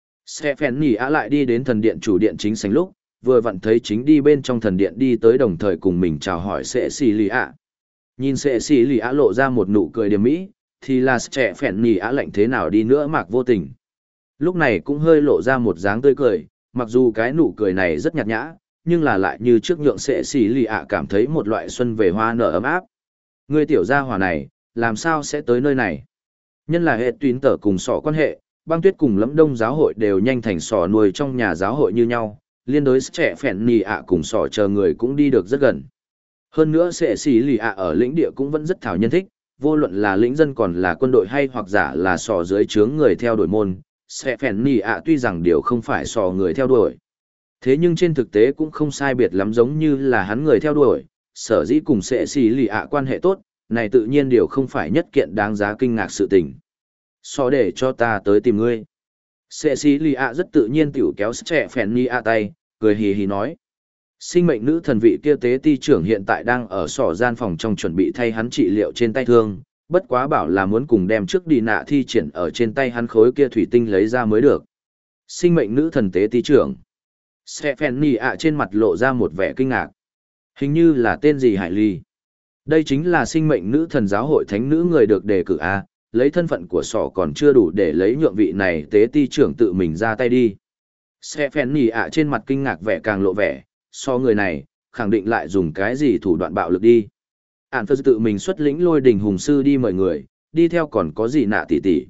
Sẽ phèn nhì ạ lại đi đến thần điện chủ điện chính sảnh lúc, vừa vặn thấy chính đi bên trong thần điện đi tới đồng thời cùng mình chào hỏi sẽ xì lì ạ. Nhìn sẽ xì lì ạ lộ ra một nụ cười điềm mỹ, thì là trẻ phèn nhì ạ lạnh thế nào đi nữa mạc vô tình. Lúc này cũng hơi lộ ra một dáng tươi cười, mặc dù cái nụ cười này rất nhạt nhã, nhưng là lại như trước nhượng sẽ xì lì ạ cảm thấy một loại xuân về hoa nở ấm áp. Người tiểu gia hỏa này, làm sao sẽ tới nơi này? Nhân là hệ tuyến tở cùng sỏ quan hệ, Băng Tuyết cùng Lẫm Đông giáo hội đều nhanh thành sỏ nuôi trong nhà giáo hội như nhau, liên đối trẻ phèn nhì ạ cùng sỏ chờ người cũng đi được rất gần. Hơn nữa sẽ xì lì ạ ở lĩnh địa cũng vẫn rất thảo nhân thích, vô luận là lĩnh dân còn là quân đội hay hoặc giả là sỏ dưới trướng người theo đuổi môn, sẽ phèn nhì ạ tuy rằng điều không phải sỏ người theo đuổi. Thế nhưng trên thực tế cũng không sai biệt lắm giống như là hắn người theo đuổi, sở dĩ cùng sẽ xì lì ạ quan hệ tốt, này tự nhiên điều không phải nhất kiện đáng giá kinh ngạc sự tình. So để cho ta tới tìm ngươi. Sẽ xì lì ạ rất tự nhiên tiểu kéo trẻ phèn nhì ạ tay, cười hì hì nói. Sinh mệnh nữ thần vị kia tế ti trưởng hiện tại đang ở sỏ gian phòng trong chuẩn bị thay hắn trị liệu trên tay thương, bất quá bảo là muốn cùng đem trước đi nạ thi triển ở trên tay hắn khối kia thủy tinh lấy ra mới được. Sinh mệnh nữ thần tế ti trưởng. Stephanie ạ trên mặt lộ ra một vẻ kinh ngạc. Hình như là tên gì Hải Ly. Đây chính là sinh mệnh nữ thần giáo hội thánh nữ người được đề cử a, lấy thân phận của sỏ còn chưa đủ để lấy nhượng vị này tế ti trưởng tự mình ra tay đi. Stephanie ạ trên mặt kinh ngạc vẻ càng lộ vẻ, so người này, khẳng định lại dùng cái gì thủ đoạn bạo lực đi. Ản Phật tự mình xuất lĩnh Lôi Đình hùng sư đi mời người, đi theo còn có gì nạ tỷ tỷ.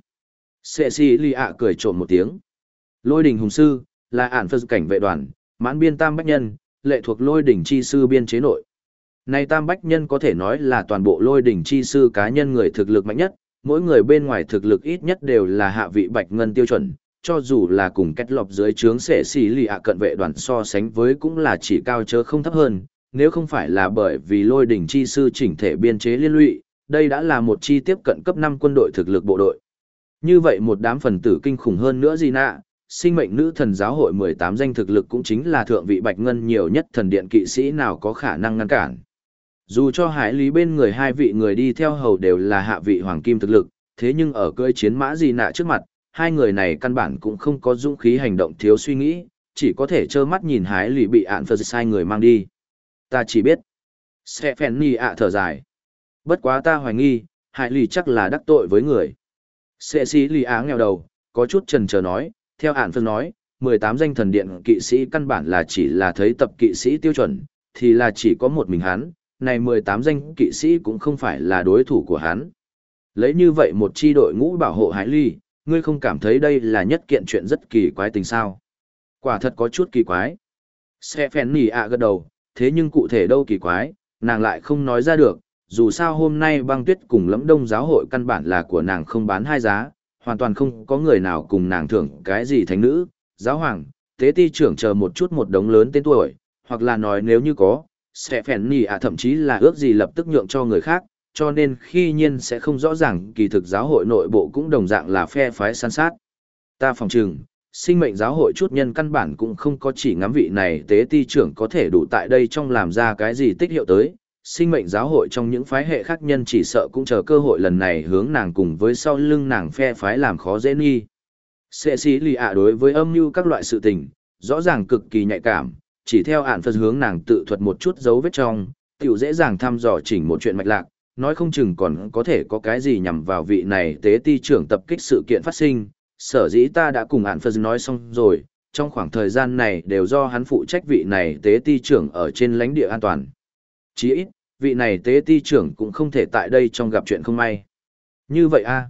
Cecilia cười trộm một tiếng. Lôi Đình hùng sư là Ản Phật cảnh vệ đoàn, mãn biên tam bách nhân, lệ thuộc Lôi Đình chi sư biên chế nội. Này tam bách nhân có thể nói là toàn bộ Lôi Đình chi sư cá nhân người thực lực mạnh nhất, mỗi người bên ngoài thực lực ít nhất đều là hạ vị bạch ngân tiêu chuẩn, cho dù là cùng kết lọc dưới trướng sẽ xì lì ạ cận vệ đoàn so sánh với cũng là chỉ cao chớ không thấp hơn, nếu không phải là bởi vì Lôi Đình chi sư chỉnh thể biên chế liên lụy, đây đã là một chi tiếp cận cấp 5 quân đội thực lực bộ đội. Như vậy một đám phần tử kinh khủng hơn nữa gì nạ, sinh mệnh nữ thần giáo hội 18 danh thực lực cũng chính là thượng vị bạch ngân nhiều nhất thần điện kỵ sĩ nào có khả năng ngăn cản. Dù cho Hải Lý bên người hai vị người đi theo hầu đều là hạ vị hoàng kim thực lực, thế nhưng ở cưỡi chiến mã gì nạ trước mặt, hai người này căn bản cũng không có dũng khí hành động thiếu suy nghĩ, chỉ có thể trơ mắt nhìn Hải Lý bị Ản Phật sai người mang đi. Ta chỉ biết. Stephanie ạ thở dài. Bất quá ta hoài nghi, Hải Lý chắc là đắc tội với người. Cecilia nghèo đầu, có chút chần chờ nói, theo Ản Phật nói, 18 danh thần điện kỵ sĩ căn bản là chỉ là thấy tập kỵ sĩ tiêu chuẩn, thì là chỉ có một mình hắn, này 18 danh kỵ sĩ cũng không phải là đối thủ của hắn. Lấy như vậy một chi đội ngũ bảo hộ Hải Ly, ngươi không cảm thấy đây là nhất kiện chuyện rất kỳ quái tình sao? Quả thật có chút kỳ quái. Stephanie ạ gật đầu, thế nhưng cụ thể đâu kỳ quái, nàng lại không nói ra được, dù sao hôm nay Băng Tuyết cùng Lẫm Đông giáo hội căn bản là của nàng không bán hai giá, hoàn toàn không có người nào cùng nàng thưởng cái gì thánh nữ, giáo hoàng, tế ti trưởng chờ một chút một đống lớn tên tuổi, hoặc là nói nếu như có, Stephanie ạ thậm chí là ước gì lập tức nhượng cho người khác, cho nên khi nhiên sẽ không rõ ràng kỳ thực giáo hội nội bộ cũng đồng dạng là phe phái san sát. Ta phòng trừng, sinh mệnh giáo hội chút nhân căn bản cũng không có chỉ ngắm vị này tế ti trưởng có thể đủ tại đây trong làm ra cái gì tích hiệu tới, sinh mệnh giáo hội trong những phái hệ khác nhân chỉ sợ cũng chờ cơ hội lần này hướng nàng cùng với sau lưng nàng phe phái làm khó dễ nghi. Cecilia đối với âm mưu các loại sự tình, rõ ràng cực kỳ nhạy cảm, chỉ theo Ản Phật hướng nàng tự thuật một chút dấu vết trong, tiểu dễ dàng thăm dò chỉnh một chuyện mạch lạc, nói không chừng còn có thể có cái gì nhằm vào vị này tế ti trưởng tập kích sự kiện phát sinh. Sở dĩ ta đã cùng Ản Phật nói xong rồi, trong khoảng thời gian này đều do hắn phụ trách vị này tế ti trưởng ở trên lãnh địa an toàn. Chỉ ít, vị này tế ti trưởng cũng không thể tại đây trong gặp chuyện không may. Như vậy a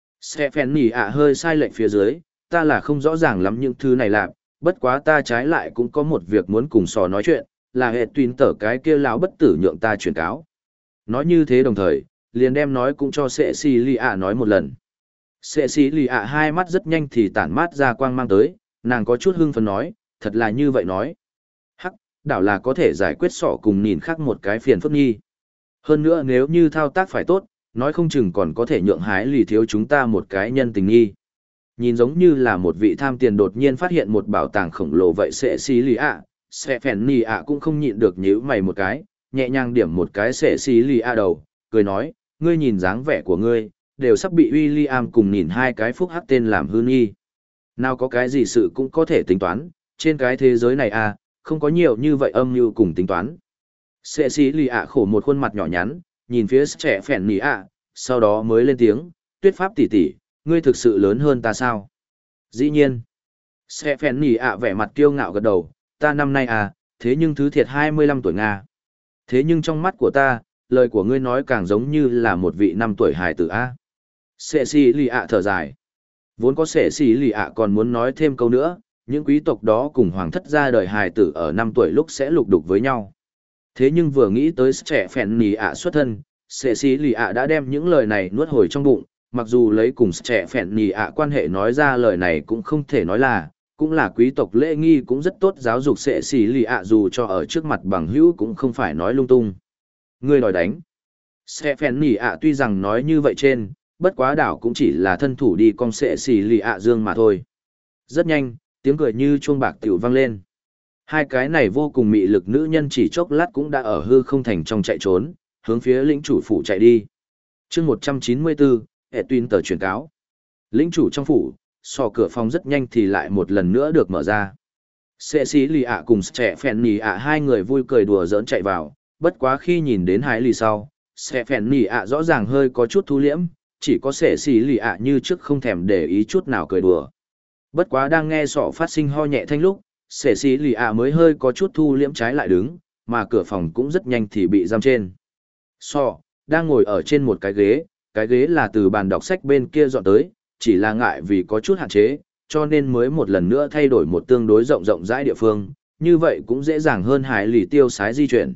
Sẽ phèn nỉ ạ hơi sai lệch phía dưới, ta là không rõ ràng lắm những thứ này làm, bất quá ta trái lại cũng có một việc muốn cùng sò nói chuyện, là hệ tuyên tở cái kia lão bất tử nhượng ta truyền cáo. Nói như thế đồng thời, liền đem nói cũng cho Sệ Xì Lì ạ nói một lần. Sệ Xì Lì ạ hai mắt rất nhanh thì tản mát ra quang mang tới, nàng có chút hưng phấn nói, thật là như vậy nói. Hắc, đảo là có thể giải quyết sọ cùng nhìn khác một cái phiền phức nhi. Hơn nữa nếu như thao tác phải tốt, nói không chừng còn có thể nhượng hái lì thiếu chúng ta một cái nhân tình nghi. Nhìn giống như là một vị tham tiền đột nhiên phát hiện một bảo tàng khổng lồ vậy Sệ Xì Lì ạ, Sệ phèn nì ạ cũng không nhịn được nhíu mày một cái, nhẹ nhàng điểm một cái Sệ Xì Lì ạ đầu, cười nói, ngươi nhìn dáng vẻ của ngươi, đều sắp bị William cùng nhìn hai cái phúc hắc tên làm hư nghi. Nào có cái gì sự cũng có thể tính toán, trên cái thế giới này à, không có nhiều như vậy âm mưu cùng tính toán. Sệ Xì Lì ạ khổ một khuôn mặt nhỏ nhắn, nhìn phía trẻ phèn nì ạ, sau đó mới lên tiếng, Tuyết Pháp tỷ tỷ, ngươi thực sự lớn hơn ta sao? Dĩ nhiên. Sẽ phèn nỉ ạ vẻ mặt kiêu ngạo gật đầu, ta năm nay à, thế nhưng thứ thiệt 25 tuổi Nga. Thế nhưng trong mắt của ta, lời của ngươi nói càng giống như là một vị 5 tuổi hài tử a. Sệ xì lì ạ thở dài. Vốn có sệ xì lì ạ còn muốn nói thêm câu nữa, những quý tộc đó cùng hoàng thất ra đời hài tử ở 5 tuổi lúc sẽ lục đục với nhau. Thế nhưng vừa nghĩ tới trẻ phèn nỉ ạ xuất thân, sệ xì lì ạ đã đem những lời này nuốt hồi trong bụng, mặc dù lấy cùng trẻ phèn nỉ ạ quan hệ nói ra lời này cũng không thể nói là, cũng là quý tộc lễ nghi cũng rất tốt giáo dục sệ xì lì ạ dù cho ở trước mặt bằng hữu cũng không phải nói lung tung. Ngươi đòi đánh. Sẽ phèn nỉ ạ tuy rằng nói như vậy trên, bất quá đảo cũng chỉ là thân thủ đi con sệ xì lì ạ dương mà thôi. Rất nhanh, tiếng cười như chuông bạc tiểu vang lên. Hai cái này vô cùng mị lực nữ nhân chỉ chốc lát cũng đã ở hư không thành trong chạy trốn, hướng phía lĩnh chủ phủ chạy đi. chương 194, Edwin tờ truyền cáo. Lĩnh chủ trong phủ, sò cửa phòng rất nhanh thì lại một lần nữa được mở ra. Sệ xí lì ạ cùng trẻ phèn nì ạ hai người vui cười đùa giỡn chạy vào, bất quá khi nhìn đến hai lì sau, sẽ phèn nì ạ rõ ràng hơi có chút thu liễm, chỉ có sệ xí lì ạ như trước không thèm để ý chút nào cười đùa. Bất quá đang nghe sọ phát sinh ho nhẹ thanh lúc, sệ xí lì ạ mới hơi có chút thu liễm trái lại đứng, mà cửa phòng cũng rất nhanh thì bị giam trên. Sọ, đang ngồi ở trên một cái ghế là từ bàn đọc sách bên kia dọn tới, chỉ là ngại vì có chút hạn chế, cho nên mới một lần nữa thay đổi một tương đối rộng rộng rãi địa phương, như vậy cũng dễ dàng hơn hải lì tiêu sái di chuyển.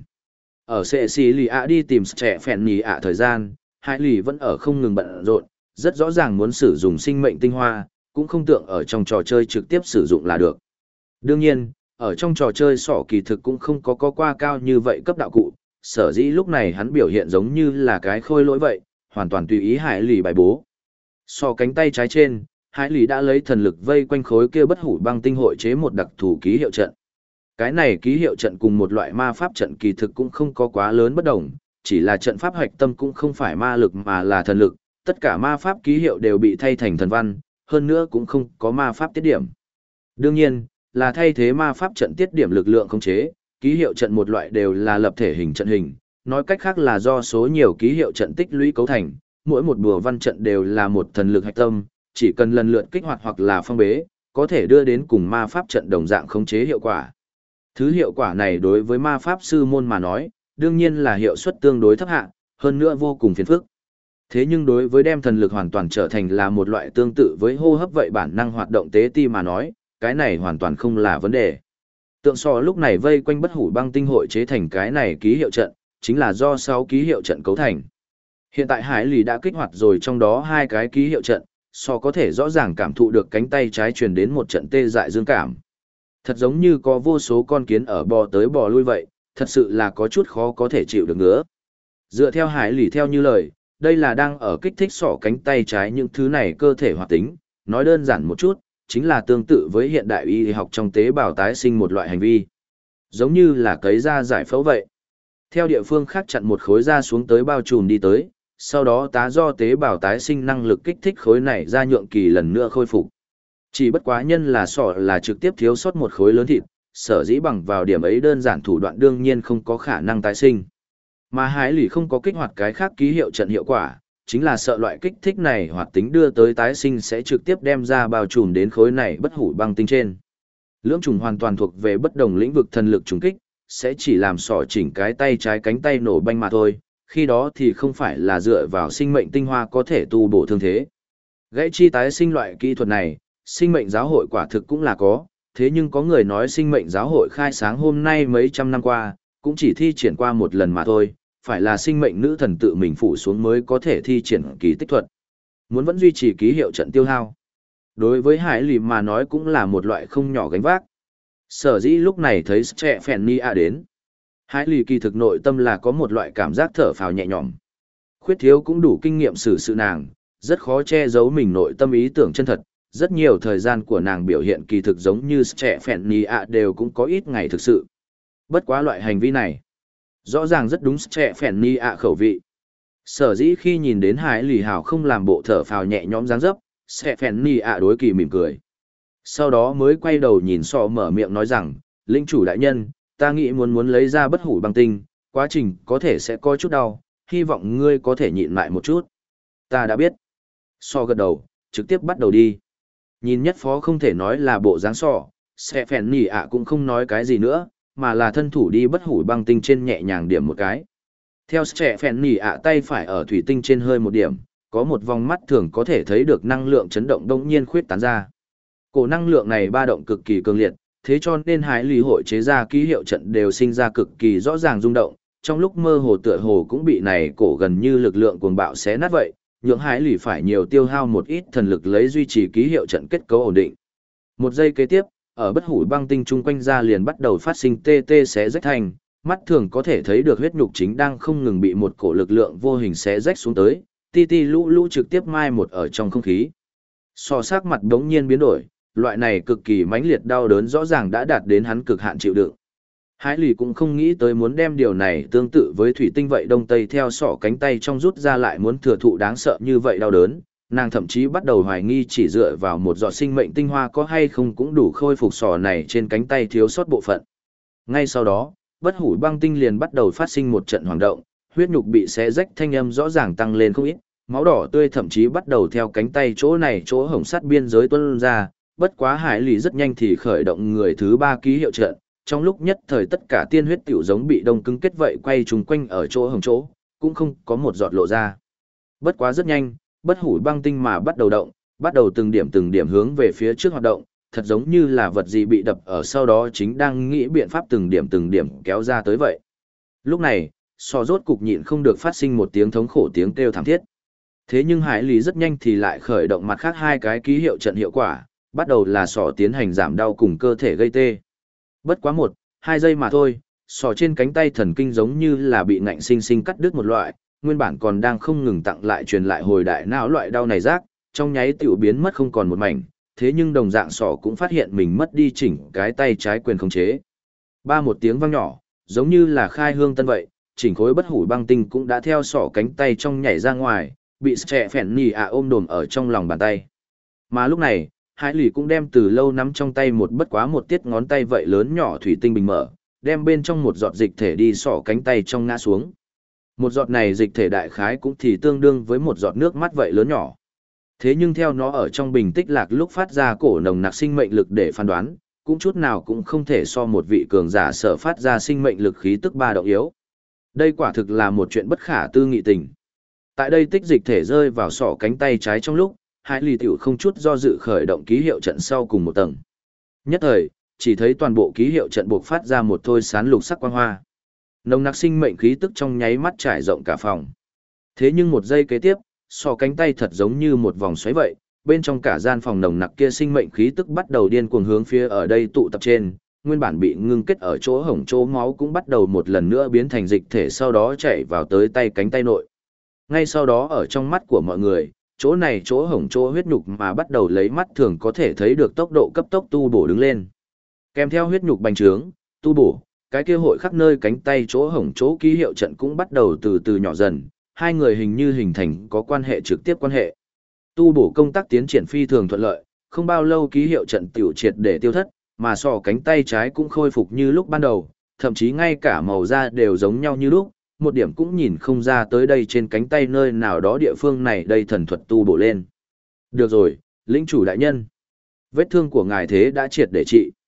Ở sệ xì lì ạ đi tìm trẻ phèn nhì ạ thời gian, hải lì vẫn ở không ngừng bận rộn, rất rõ ràng muốn sử dụng sinh mệnh tinh hoa, cũng không tượng ở trong trò chơi trực tiếp sử dụng là được. Đương nhiên, ở trong trò chơi sỏ kỳ thực cũng không có qua cao như vậy cấp đạo cụ, sở dĩ lúc này hắn biểu hiện giống như là cái khôi lỗi vậy, hoàn toàn tùy ý hải lì bài bố. So cánh tay trái trên, Hải Lý đã lấy thần lực vây quanh khối kia bất hủ băng tinh hội chế một đặc thù ký hiệu trận. Cái này ký hiệu trận cùng một loại ma pháp trận kỳ thực cũng không có quá lớn bất đồng, chỉ là trận pháp hoạch tâm cũng không phải ma lực mà là thần lực, tất cả ma pháp ký hiệu đều bị thay thành thần văn, hơn nữa cũng không có ma pháp tiết điểm. Đương nhiên, là thay thế ma pháp trận tiết điểm lực lượng khống chế, ký hiệu trận một loại đều là lập thể hình trận hình, nói cách khác là do số nhiều ký hiệu trận tích lũy cấu thành, mỗi một bùa văn trận đều là một thần lực hạch tâm, chỉ cần lần lượt kích hoạt hoặc là phong bế, có thể đưa đến cùng ma pháp trận đồng dạng khống chế hiệu quả. Thứ hiệu quả này đối với ma pháp sư môn mà nói, đương nhiên là hiệu suất tương đối thấp hạ, hơn nữa vô cùng phiền phức. Thế nhưng đối với đem thần lực hoàn toàn trở thành là một loại tương tự với hô hấp vậy bản năng hoạt động tế ti mà nói, cái này hoàn toàn không là vấn đề. Tượng sò lúc này vây quanh bất hủ băng tinh hội chế thành cái này ký hiệu trận, chính là do 6 ký hiệu trận cấu thành. Hiện tại Hải Lì đã kích hoạt rồi trong đó 2 cái ký hiệu trận, so có thể rõ ràng cảm thụ được cánh tay trái truyền đến một trận tê dại dương cảm. Thật giống như có vô số con kiến ở bò tới bò lui vậy, thật sự là có chút khó có thể chịu được nữa. Dựa theo Hải Lì theo như lời, đây là đang ở kích thích sọ cánh tay trái những thứ này cơ thể hoạt tính, nói đơn giản một chút, chính là tương tự với hiện đại y học trong tế bào tái sinh một loại hành vi. Giống như là cấy da giải phẫu vậy. Theo địa phương khác chặn một khối da xuống tới bao trùm đi tới, sau đó tá do tế bào tái sinh năng lực kích thích khối này ra nhượng kỳ lần nữa khôi phục. Chỉ bất quá nhân là sọ là trực tiếp thiếu sót một khối lớn thịt, sở dĩ bằng vào điểm ấy đơn giản thủ đoạn đương nhiên không có khả năng tái sinh. Mà Hải Lì không có kích hoạt cái khác ký hiệu trận hiệu quả, chính là sợ loại kích thích này hoạt tính đưa tới tái sinh sẽ trực tiếp đem ra bao trùm đến khối này bất hủ băng tinh trên. Lưỡng trùng hoàn toàn thuộc về bất đồng lĩnh vực thần lực trùng kích, sẽ chỉ làm sỏ chỉnh cái tay trái cánh tay nổ banh mà thôi, khi đó thì không phải là dựa vào sinh mệnh tinh hoa có thể tu bổ thương thế. Gãy chi tái sinh loại kỹ thuật này, sinh mệnh giáo hội quả thực cũng là có, thế nhưng có người nói sinh mệnh giáo hội khai sáng hôm nay mấy trăm năm qua, cũng chỉ thi triển qua một lần mà thôi, phải là sinh mệnh nữ thần tự mình phủ xuống mới có thể thi triển kỳ tích thuật. Muốn vẫn duy trì ký hiệu trận tiêu hao. Đối với Hải Lì mà nói cũng là một loại không nhỏ gánh vác. Sở dĩ lúc này thấy trẻ phèn ni a đến. Hải Lì kỳ thực nội tâm là có một loại cảm giác thở phào nhẹ nhõm. Khuyết thiếu cũng đủ kinh nghiệm xử sự nàng, rất khó che giấu mình nội tâm ý tưởng chân thật. Rất nhiều thời gian của nàng biểu hiện kỳ thực giống như trẻ phèn ni a đều cũng có ít ngày thực sự. Bất quá loại hành vi này, rõ ràng rất đúng trẻ phèn ni a khẩu vị. Sở dĩ khi nhìn đến Hải Lì hào không làm bộ thở phào nhẹ nhõm dáng dấp, sẽ phèn ni ạ đối kỳ mỉm cười. Sau đó mới quay đầu nhìn sọ mở miệng nói rằng, linh chủ đại nhân, ta nghĩ muốn lấy ra bất hủ băng tinh, quá trình có thể sẽ có chút đau, hy vọng ngươi có thể nhịn lại một chút. Ta đã biết. Sọ gật đầu, trực tiếp bắt đầu đi. Nhìn nhất phó không thể nói là bộ dáng sọ, sẽ phèn ni ạ cũng không nói cái gì nữa, mà là thân thủ đi bất hủ băng tinh trên nhẹ nhàng điểm một cái. Theo trẻ phèn nỉ ạ tay phải ở thủy tinh trên hơi một điểm, có một vòng mắt thường có thể thấy được năng lượng chấn động đông nhiên khuyết tán ra. Cổ năng lượng này ba động cực kỳ cường liệt, thế cho nên Hải Lì hội chế ra ký hiệu trận đều sinh ra cực kỳ rõ ràng rung động, trong lúc mơ hồ tựa hồ cũng bị này cổ gần như lực lượng cuồng bạo xé nát vậy, nhượng Hải Lì phải nhiều tiêu hao một ít thần lực lấy duy trì ký hiệu trận kết cấu ổn định. Một giây kế tiếp, ở bất hủ băng tinh chung quanh ra liền bắt đầu phát sinh tê tê xé rách thành, mắt thường có thể thấy được huyết nhục chính đang không ngừng bị một cổ lực lượng vô hình xé rách xuống tới, ti ti lũ lũ trực tiếp mai một ở trong không khí. So sắc mặt đống nhiên biến đổi, loại này cực kỳ mãnh liệt đau đớn rõ ràng đã đạt đến hắn cực hạn chịu đựng. Hải Lì cũng không nghĩ tới muốn đem điều này tương tự với thủy tinh vậy đông tây theo sọ cánh tay trong rút ra lại muốn thừa thụ đáng sợ như vậy đau đớn, nàng thậm chí bắt đầu hoài nghi chỉ dựa vào một giọt sinh mệnh tinh hoa có hay không cũng đủ khôi phục sọ này trên cánh tay thiếu sót bộ phận. Ngay sau đó, bất hủ băng tinh liền bắt đầu phát sinh một trận hoảng động, huyết nhục bị xé rách thanh âm rõ ràng tăng lên không ít, máu đỏ tươi thậm chí bắt đầu theo cánh tay chỗ này chỗ hổng sắt biên giới tuôn ra, bất quá Hải Lì rất nhanh thì khởi động người thứ ba ký hiệu trận, trong lúc nhất thời tất cả tiên huyết tiểu giống bị đông cứng kết vậy quay trùng quanh ở chỗ hổng chỗ, cũng không có một giọt lộ ra. Bất quá rất nhanh, bất hủ băng tinh mà bắt đầu động, bắt đầu từng điểm hướng về phía trước hoạt động, thật giống như là vật gì bị đập ở sau đó chính đang nghĩ biện pháp từng điểm kéo ra tới vậy. Lúc này, sò rốt cục nhịn không được phát sinh một tiếng thống khổ tiếng kêu thảm thiết. Thế nhưng Hải Lý rất nhanh thì lại khởi động mặt khác hai cái ký hiệu trận hiệu quả, bắt đầu là sò tiến hành giảm đau cùng cơ thể gây tê. Bất quá 1-2 giây mà thôi, sò trên cánh tay thần kinh giống như là bị ngạnh sinh sinh cắt đứt một loại, nguyên bản còn đang không ngừng tặng lại truyền lại hồi đại não loại đau này rác, trong nháy tiểu biến mất không còn một mảnh, thế nhưng đồng dạng sọ cũng phát hiện mình mất đi chỉnh cái tay trái quyền khống chế. Một tiếng vang nhỏ, giống như là khai hương tân vậy, chỉnh khối bất hủ băng tinh cũng đã theo sọ cánh tay trong nhảy ra ngoài, bị trẻ phèn nì ôm đồm ở trong lòng bàn tay. Mà lúc này, Hải Lì cũng đem từ lâu nắm trong tay một bất quá một tiết ngón tay vậy lớn nhỏ thủy tinh bình mở, đem bên trong một giọt dịch thể đi sọ cánh tay trong ngã xuống. Một giọt này dịch thể đại khái cũng thì tương đương với một giọt nước mắt vậy lớn nhỏ. Thế nhưng theo nó ở trong bình tích lạc lúc phát ra cổ nồng nặc sinh mệnh lực để phán đoán, cũng chút nào cũng không thể so một vị cường giả sở phát ra sinh mệnh lực khí tức ba động yếu. Đây quả thực là một chuyện bất khả tư nghị tình. Tại đây tích dịch thể rơi vào sọ cánh tay trái trong lúc, Hải Lì tiểu không chút do dự khởi động ký hiệu trận sau cùng một tầng. Nhất thời, chỉ thấy toàn bộ ký hiệu trận buộc phát ra một thôi sán lục sắc quang hoa. Nồng nặc sinh mệnh khí tức trong nháy mắt trải rộng cả phòng. Thế nhưng một giây kế tiếp, sọ cánh tay thật giống như một vòng xoáy vậy, bên trong cả gian phòng nồng nặc kia sinh mệnh khí tức bắt đầu điên cuồng hướng phía ở đây tụ tập trên, nguyên bản bị ngưng kết ở chỗ hổng chỗ máu cũng bắt đầu một lần nữa biến thành dịch thể sau đó chảy vào tới tay cánh tay nội. Ngay sau đó ở trong mắt của mọi người, chỗ này chỗ hổng chỗ huyết nhục mà bắt đầu lấy mắt thường có thể thấy được tốc độ cấp tốc tu bổ đứng lên. Kèm theo huyết nhục bành trướng, tu bổ, cái kia hội khắp nơi cánh tay chỗ hổng chỗ ký hiệu trận cũng bắt đầu từ từ nhỏ dần, hai người hình như hình thành có quan hệ trực tiếp quan hệ. Tu bổ công tác tiến triển phi thường thuận lợi, không bao lâu ký hiệu trận tiểu triệt để tiêu thất, mà sọ cánh tay trái cũng khôi phục như lúc ban đầu, thậm chí ngay cả màu da đều giống nhau như lúc, một điểm cũng nhìn không ra tới đây trên cánh tay nơi nào đó địa phương này đây thần thuật tu bổ lên. Được rồi, lĩnh chủ đại nhân. Vết thương của ngài thế đã triệt để trị.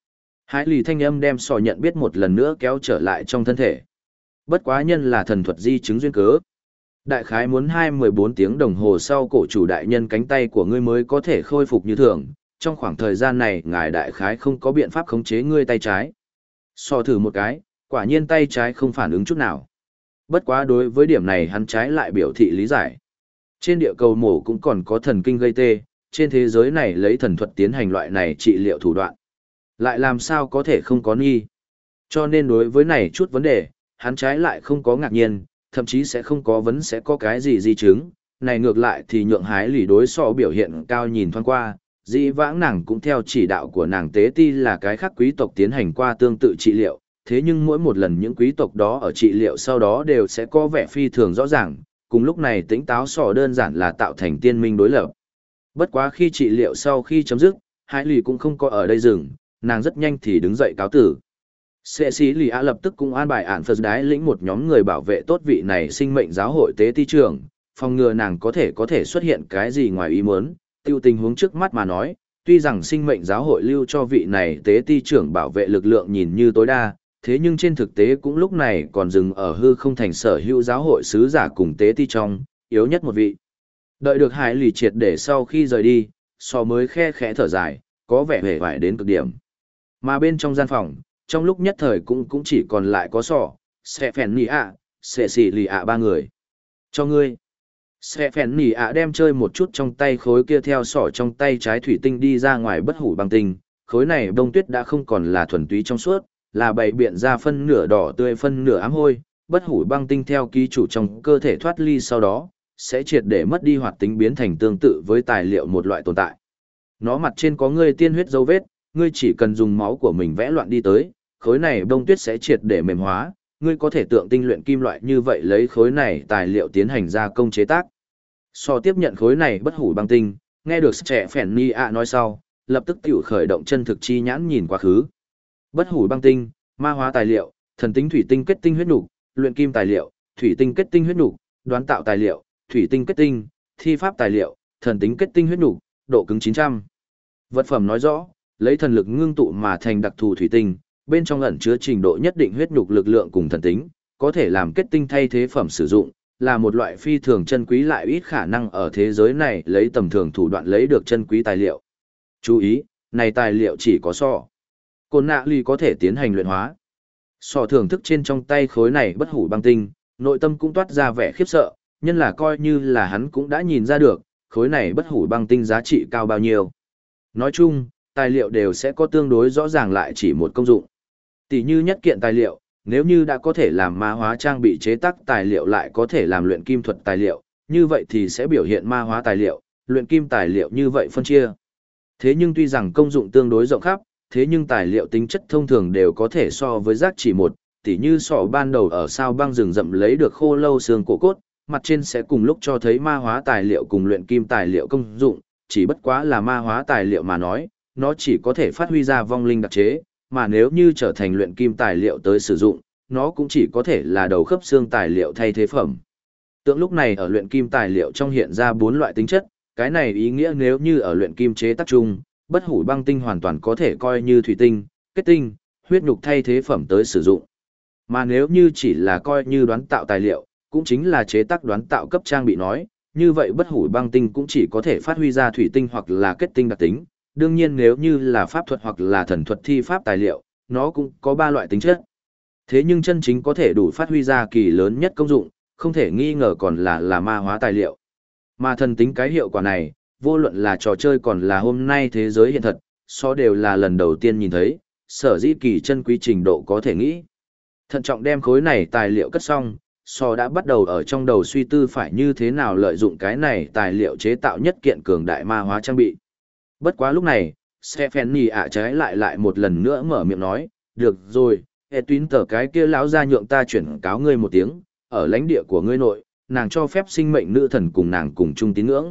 Hải lì thanh âm đem sò nhận biết một lần nữa kéo trở lại trong thân thể. Bất quá nhân là thần thuật di chứng duyên cớ. Đại khái muốn 24 tiếng đồng hồ sau cổ chủ đại nhân cánh tay của ngươi mới có thể khôi phục như thường. Trong khoảng thời gian này ngài đại khái không có biện pháp khống chế ngươi tay trái. So thử một cái, quả nhiên tay trái không phản ứng chút nào. Bất quá đối với điểm này hắn trái lại biểu thị lý giải. Trên địa cầu mổ cũng còn có thần kinh gây tê, trên thế giới này lấy thần thuật tiến hành loại này trị liệu thủ đoạn. Lại làm sao có thể không có nghi. Cho nên đối với này chút vấn đề, hắn trái lại không có ngạc nhiên, thậm chí sẽ không có sẽ có cái gì di chứng. Này ngược lại thì nhượng hái lì đối so biểu hiện cao nhìn thoáng qua, dĩ vãng nàng cũng theo chỉ đạo của nàng tế ti là cái khác quý tộc tiến hành qua tương tự trị liệu, thế nhưng mỗi một lần những quý tộc đó ở trị liệu sau đó đều sẽ có vẻ phi thường rõ ràng, cùng lúc này tỉnh táo sò đơn giản là tạo thành tiên minh đối lập. Bất quá khi trị liệu sau khi chấm dứt, Hải lì cũng không có ở đây dừng, nàng rất nhanh thì đứng dậy cáo tử. Sệ sĩ lì ạ lập tức cũng an bài ản phật đái lĩnh một nhóm người bảo vệ tốt vị này sinh mệnh giáo hội tế ti trưởng, phòng ngừa nàng có thể xuất hiện cái gì ngoài ý muốn. Tiêu tình huống trước mắt mà nói, tuy rằng sinh mệnh giáo hội lưu cho vị này tế ti trưởng bảo vệ lực lượng nhìn như tối đa, thế nhưng trên thực tế cũng lúc này còn dừng ở hư không thành sở hữu giáo hội sứ giả cùng tế ti trong, yếu nhất một vị. Đợi được Hải lì triệt để sau khi rời đi, so mới khe khẽ thở dài, có vẻ hề vải đến cực điểm. Mà bên trong gian phòng, trong lúc nhất thời cũng chỉ còn lại có sọ, sẽ phèn nì ạ, sẽ xì lì ạ ba người. Cho ngươi. Sẽ phèn nì ạ đem chơi một chút trong tay khối kia theo sọ trong tay trái thủy tinh đi ra ngoài bất hủ băng tinh, khối này bông tuyết đã không còn là thuần túy trong suốt, là bày biện ra phân nửa đỏ tươi phân nửa ám hôi, bất hủ băng tinh theo ký chủ trong cơ thể thoát ly sau đó, sẽ triệt để mất đi hoạt tính biến thành tương tự với tài liệu một loại tồn tại. Nó mặt trên có ngươi tiên huyết dấu vết, ngươi chỉ cần dùng máu của mình vẽ loạn đi tới, khối này bông tuyết sẽ triệt để mềm hóa, ngươi có thể tượng tinh luyện kim loại như vậy lấy khối này tài liệu tiến hành gia công chế tác. So tiếp nhận khối này bất hủ băng tinh, nghe được trẻ phèn ni ạ nói sau, lập tức tiểu khởi động chân thực chi nhãn nhìn quá khứ. Bất hủ băng tinh, ma hóa tài liệu, thần tính thủy tinh kết tinh huyết nục, luyện kim tài liệu, thủy tinh kết tinh huyết nục, đoán tạo tài liệu, thủy tinh kết tinh, thi pháp tài liệu, thần tính kết tinh huyết nục, độ cứng 900. Vật phẩm nói rõ, lấy thần lực ngưng tụ mà thành đặc thù thủy tinh, bên trong ẩn chứa trình độ nhất định huyết nhục lực lượng cùng thần tính, có thể làm kết tinh thay thế phẩm sử dụng, là một loại phi thường chân quý lại ít khả năng ở thế giới này lấy tầm thường thủ đoạn lấy được chân quý tài liệu. Chú ý, này tài liệu chỉ có so. Côn nạ ly có thể tiến hành luyện hóa. So thưởng thức trên trong tay khối này bất hủ băng tinh, nội tâm cũng toát ra vẻ khiếp sợ, nhân là coi như là hắn cũng đã nhìn ra được, khối này bất hủ băng tinh giá trị cao bao nhiêu. Nói chung, tài liệu đều sẽ có tương đối rõ ràng lại chỉ một công dụng. Tỷ như nhất kiện tài liệu, nếu như đã có thể làm ma hóa trang bị chế tác tài liệu lại có thể làm luyện kim thuật tài liệu, như vậy thì sẽ biểu hiện ma hóa tài liệu, luyện kim tài liệu như vậy phân chia. Thế nhưng tuy rằng công dụng tương đối rộng khắp, thế nhưng tài liệu tính chất thông thường đều có thể so với rác chỉ một, tỉ như sọ ban đầu ở sao băng rừng rậm lấy được khô lâu xương cổ cốt, mặt trên sẽ cùng lúc cho thấy ma hóa tài liệu cùng luyện kim tài liệu công dụng, chỉ bất quá là ma hóa tài liệu mà nói, nó chỉ có thể phát huy ra vong linh đặc chế, mà nếu như trở thành luyện kim tài liệu tới sử dụng, nó cũng chỉ có thể là đầu khớp xương tài liệu thay thế phẩm. Tượng lúc này ở luyện kim tài liệu trong hiện ra 4 loại tính chất, cái này ý nghĩa nếu như ở luyện kim chế tác chung, bất hủ băng tinh hoàn toàn có thể coi như thủy tinh, kết tinh, huyết nhục thay thế phẩm tới sử dụng. Mà nếu như chỉ là coi như đoán tạo tài liệu, cũng chính là chế tác đoán tạo cấp trang bị nói, như vậy bất hủ băng tinh cũng chỉ có thể phát huy ra thủy tinh hoặc là kết tinh đặc tính. Đương nhiên nếu như là pháp thuật hoặc là thần thuật thi pháp tài liệu, nó cũng có 3 loại tính chất. Thế nhưng chân chính có thể đủ phát huy ra kỳ lớn nhất công dụng, không thể nghi ngờ còn là ma hóa tài liệu. Mà thần tính cái hiệu quả này, vô luận là trò chơi còn là hôm nay thế giới hiện thật, so đều là lần đầu tiên nhìn thấy, sở dĩ kỳ chân quý trình độ có thể nghĩ. Thận trọng đem khối này tài liệu cất xong, so đã bắt đầu ở trong đầu suy tư phải như thế nào lợi dụng cái này tài liệu chế tạo nhất kiện cường đại ma hóa trang bị. Bất quá lúc này, Stephanie ạ trái lại một lần nữa mở miệng nói, được rồi, Etwin tờ cái kia lão ra nhượng ta chuyển cáo ngươi một tiếng, ở lãnh địa của ngươi nội, nàng cho phép sinh mệnh nữ thần cùng nàng cùng chung tín ngưỡng.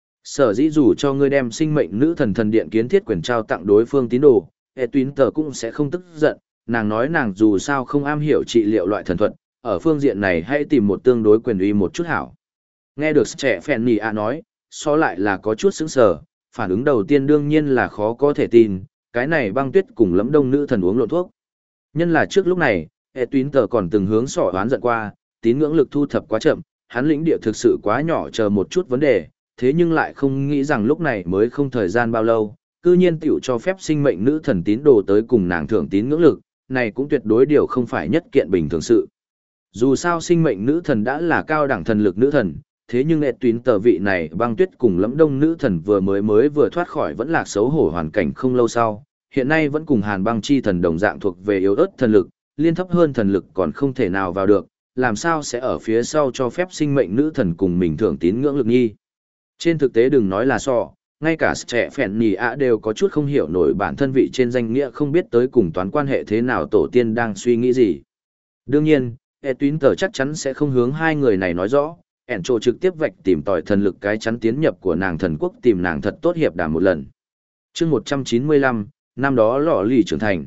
Sở dĩ dù cho ngươi đem sinh mệnh nữ thần thần điện kiến thiết quyền trao tặng đối phương tín đồ, Etwin tờ cũng sẽ không tức giận, nàng nói nàng dù sao không am hiểu trị liệu loại thần thuật, ở phương diện này hãy tìm một tương đối quyền uy một chút hảo. Nghe được trẻ phèn nì ạ nói, so lại là có chút sững sờ, phản ứng đầu tiên đương nhiên là khó có thể tin, cái này băng tuyết cùng lẫm đông nữ thần uống lộn thuốc. Nhân là trước lúc này, Tuyến tờ còn từng hướng sỏ oán giận qua, tín ngưỡng lực thu thập quá chậm, hắn lĩnh địa thực sự quá nhỏ chờ một chút vấn đề, thế nhưng lại không nghĩ rằng lúc này mới không thời gian bao lâu, cư nhiên tiểu cho phép sinh mệnh nữ thần tín đồ tới cùng nàng thưởng tín ngưỡng lực, này cũng tuyệt đối điều không phải nhất kiện bình thường sự. Dù sao sinh mệnh nữ thần đã là cao đẳng thần lực nữ thần, thế nhưng Tuyến tờ vị này băng tuyết cùng lẫm đông nữ thần vừa thoát khỏi vẫn lạc xấu hổ hoàn cảnh không lâu sau, hiện nay vẫn cùng hàn băng chi thần đồng dạng thuộc về yếu ớt thần lực, liên thấp hơn thần lực còn không thể nào vào được, làm sao sẽ ở phía sau cho phép sinh mệnh nữ thần cùng mình thưởng tín ngưỡng lực nghi. Trên thực tế đừng nói là ngay cả trẻ phèn nì ạ đều có chút không hiểu nổi bản thân vị trên danh nghĩa không biết tới cùng toán quan hệ thế nào tổ tiên đang suy nghĩ gì. Đương nhiên, Tuyến tờ chắc chắn sẽ không hướng hai người này nói rõ, Encho trực tiếp vạch tìm tòi thần lực cái chắn tiến nhập của nàng thần quốc tìm nàng thật tốt hiệp đàm một lần. chương 195, năm đó lọ lì trưởng thành.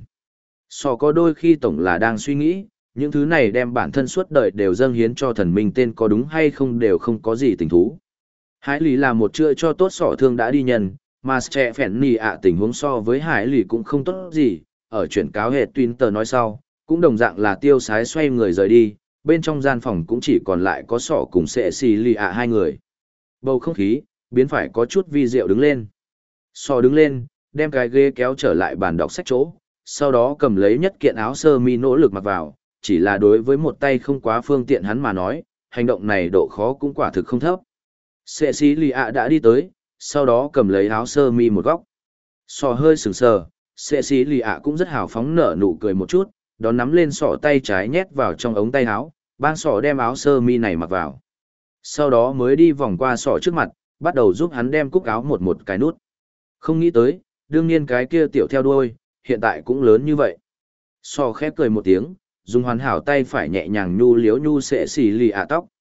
Có đôi khi tổng là đang suy nghĩ, những thứ này đem bản thân suốt đời đều dâng hiến cho thần minh tên có đúng hay không đều không có gì tình thú. Hải lì là một chữa cho tốt thương đã đi nhân, mà trẻ phèn nì ạ tình huống so với Hải lì cũng không tốt gì, ở chuyển cáo hệ Tuyến tờ nói sau, cũng đồng dạng là tiêu sái xoay người rời đi, bên trong gian phòng cũng chỉ còn lại có cùng sẽ xì lì ạ hai người. Bầu không khí, biến phải có chút vi diệu đứng lên. Đứng lên, đem cái ghế kéo trở lại bàn đọc sách chỗ, sau đó cầm lấy nhất kiện áo sơ mi nỗ lực mặc vào, chỉ là đối với một tay không quá phương tiện hắn mà nói, hành động này độ khó cũng quả thực không thấp. Sẽ xì lì ạ đã đi tới, sau đó cầm lấy áo sơ mi một góc. Hơi sừng sờ, sẽ xì lì ạ cũng rất hào phóng nở nụ cười một chút, đón nắm lên tay trái nhét vào trong ống tay áo, bang đem áo sơ mi này mặc vào. Sau đó mới đi vòng qua trước mặt, bắt đầu giúp hắn đem cúc áo một cái nút. Không nghĩ tới, đương nhiên cái kia tiểu theo đuôi, hiện tại cũng lớn như vậy. Khép cười một tiếng, dùng hoàn hảo tay phải nhẹ nhàng nhu sẽ xì lì ạ tóc.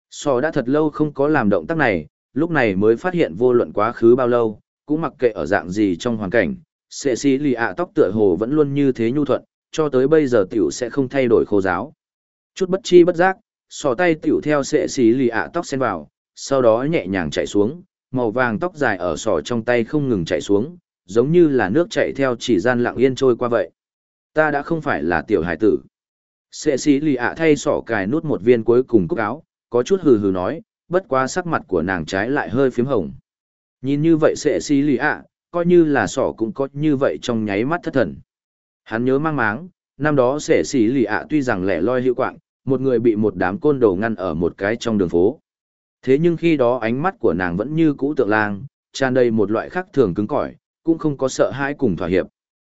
Đã thật lâu không có làm động tác này, lúc này mới phát hiện vô luận quá khứ bao lâu, cũng mặc kệ ở dạng gì trong hoàn cảnh, sẽ xì lì ạ tóc tựa hồ vẫn luôn như thế nhu thuận, cho tới bây giờ tiểu sẽ không thay đổi khô giáo. Chút bất chi bất giác, tay tiểu theo sẽ xì lì ạ tóc xen vào, sau đó nhẹ nhàng chạy xuống, màu vàng tóc dài ở trong tay không ngừng chạy xuống, giống như là nước chạy theo chỉ gian lặng yên trôi qua vậy. Ta đã không phải là tiểu hải tử. Sẽ xì lì ạ thay cài nút một viên cuối cùng cúc áo, có chút hừ hừ nói, bất quá sắc mặt của nàng trái lại hơi phím hồng. Nhìn như vậy sẽ xì lì ạ, coi như là cũng có như vậy trong nháy mắt thất thần. Hắn nhớ mang máng, năm đó sẽ xì lì ạ tuy rằng lẻ loi hữu quạng, một người bị một đám côn đồ ngăn ở một cái trong đường phố. Thế nhưng khi đó ánh mắt của nàng vẫn như cũ tượng lang, tràn đầy một loại khác thường cứng cỏi, cũng không có sợ hãi cùng thỏa hiệp.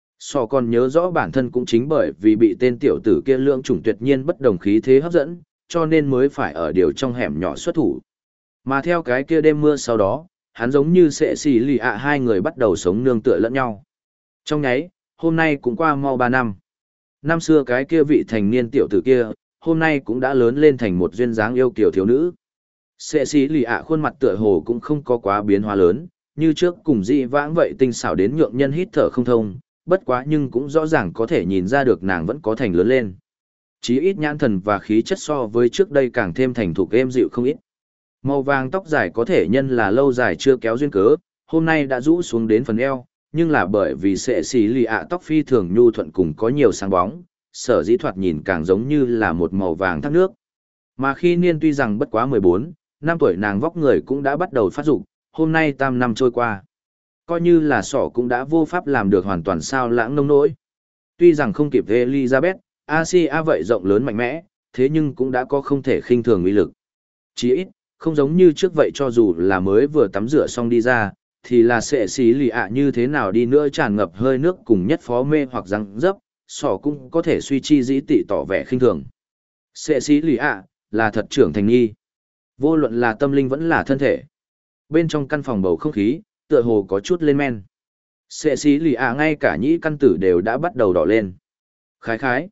Còn nhớ rõ bản thân cũng chính bởi vì bị tên tiểu tử kia lưỡng chủng tuyệt nhiên bất đồng khí thế hấp dẫn, cho nên mới phải ở điều trong hẻm nhỏ xuất thủ. Mà theo cái kia đêm mưa sau đó, hắn giống như sẽ xì lì ạ hai người bắt đầu sống nương tựa lẫn nhau. Trong nháy, hôm nay cũng qua mau 3 năm. Năm xưa cái kia vị thành niên tiểu tử kia, hôm nay cũng đã lớn lên thành một duyên dáng yêu kiều thiếu nữ. Sẽ xì lì ạ khuôn mặt tựa hồ cũng không có quá biến hóa lớn, như trước cùng dị vãng vậy tinh xảo đến nhượng nhân hít thở không thông, bất quá nhưng cũng rõ ràng có thể nhìn ra được nàng vẫn có thành lớn lên. Chí ít nhãn thần và khí chất so với trước đây càng thêm thành thục êm dịu không ít. Màu vàng tóc dài có thể nhân là lâu dài chưa kéo duyên cớ, hôm nay đã rũ xuống đến phần eo, nhưng là bởi vì sẽ xì lì ạ tóc phi thường nhu thuận cùng có nhiều sáng bóng, sở dĩ thoạt nhìn càng giống như là một màu vàng thác nước. Mà khi niên tuy rằng bất quá 14, năm tuổi nàng vóc người cũng đã bắt đầu phát dục, hôm nay tam năm trôi qua. Coi như là cũng đã vô pháp làm được hoàn toàn sao lãng nông nỗi. Tuy rằng không kịp Elizabeth, Asia vậy rộng lớn mạnh mẽ, thế nhưng cũng đã có không thể khinh thường uy lực. Chỉ ít, không giống như trước vậy cho dù là mới vừa tắm rửa xong đi ra, thì là sẽ xí lì ạ như thế nào đi nữa tràn ngập hơi nước cùng nhất phó mê hoặc răng dấp, cũng có thể suy chi dĩ tị tỏ vẻ khinh thường. Sẽ xí lì ạ, là thật trưởng thành nghi. Vô luận là tâm linh vẫn là thân thể. Bên trong căn phòng bầu không khí, tựa hồ có chút lên men. Sẽ xí lì ạ ngay cả nhĩ căn tử đều đã bắt đầu đỏ lên. Khái khái.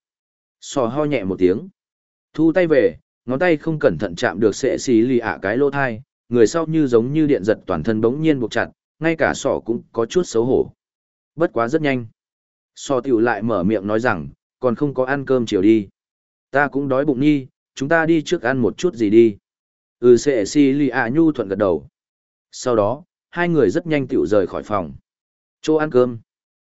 Ho nhẹ một tiếng. Thu tay về, ngón tay không cẩn thận chạm được sẽ xí lì ạ cái lỗ thai, người sau như giống như điện giật toàn thân bỗng nhiên buộc chặt, ngay cả cũng có chút xấu hổ. Bất quá rất nhanh. Tiểu lại mở miệng nói rằng, còn không có ăn cơm chiều đi. Ta cũng đói bụng nhi, chúng ta đi trước ăn một chút gì đi. Sẽ xí lì ạ nhu thuận gật đầu. Sau đó, hai người rất nhanh tiểu rời khỏi phòng. Chỗ ăn cơm.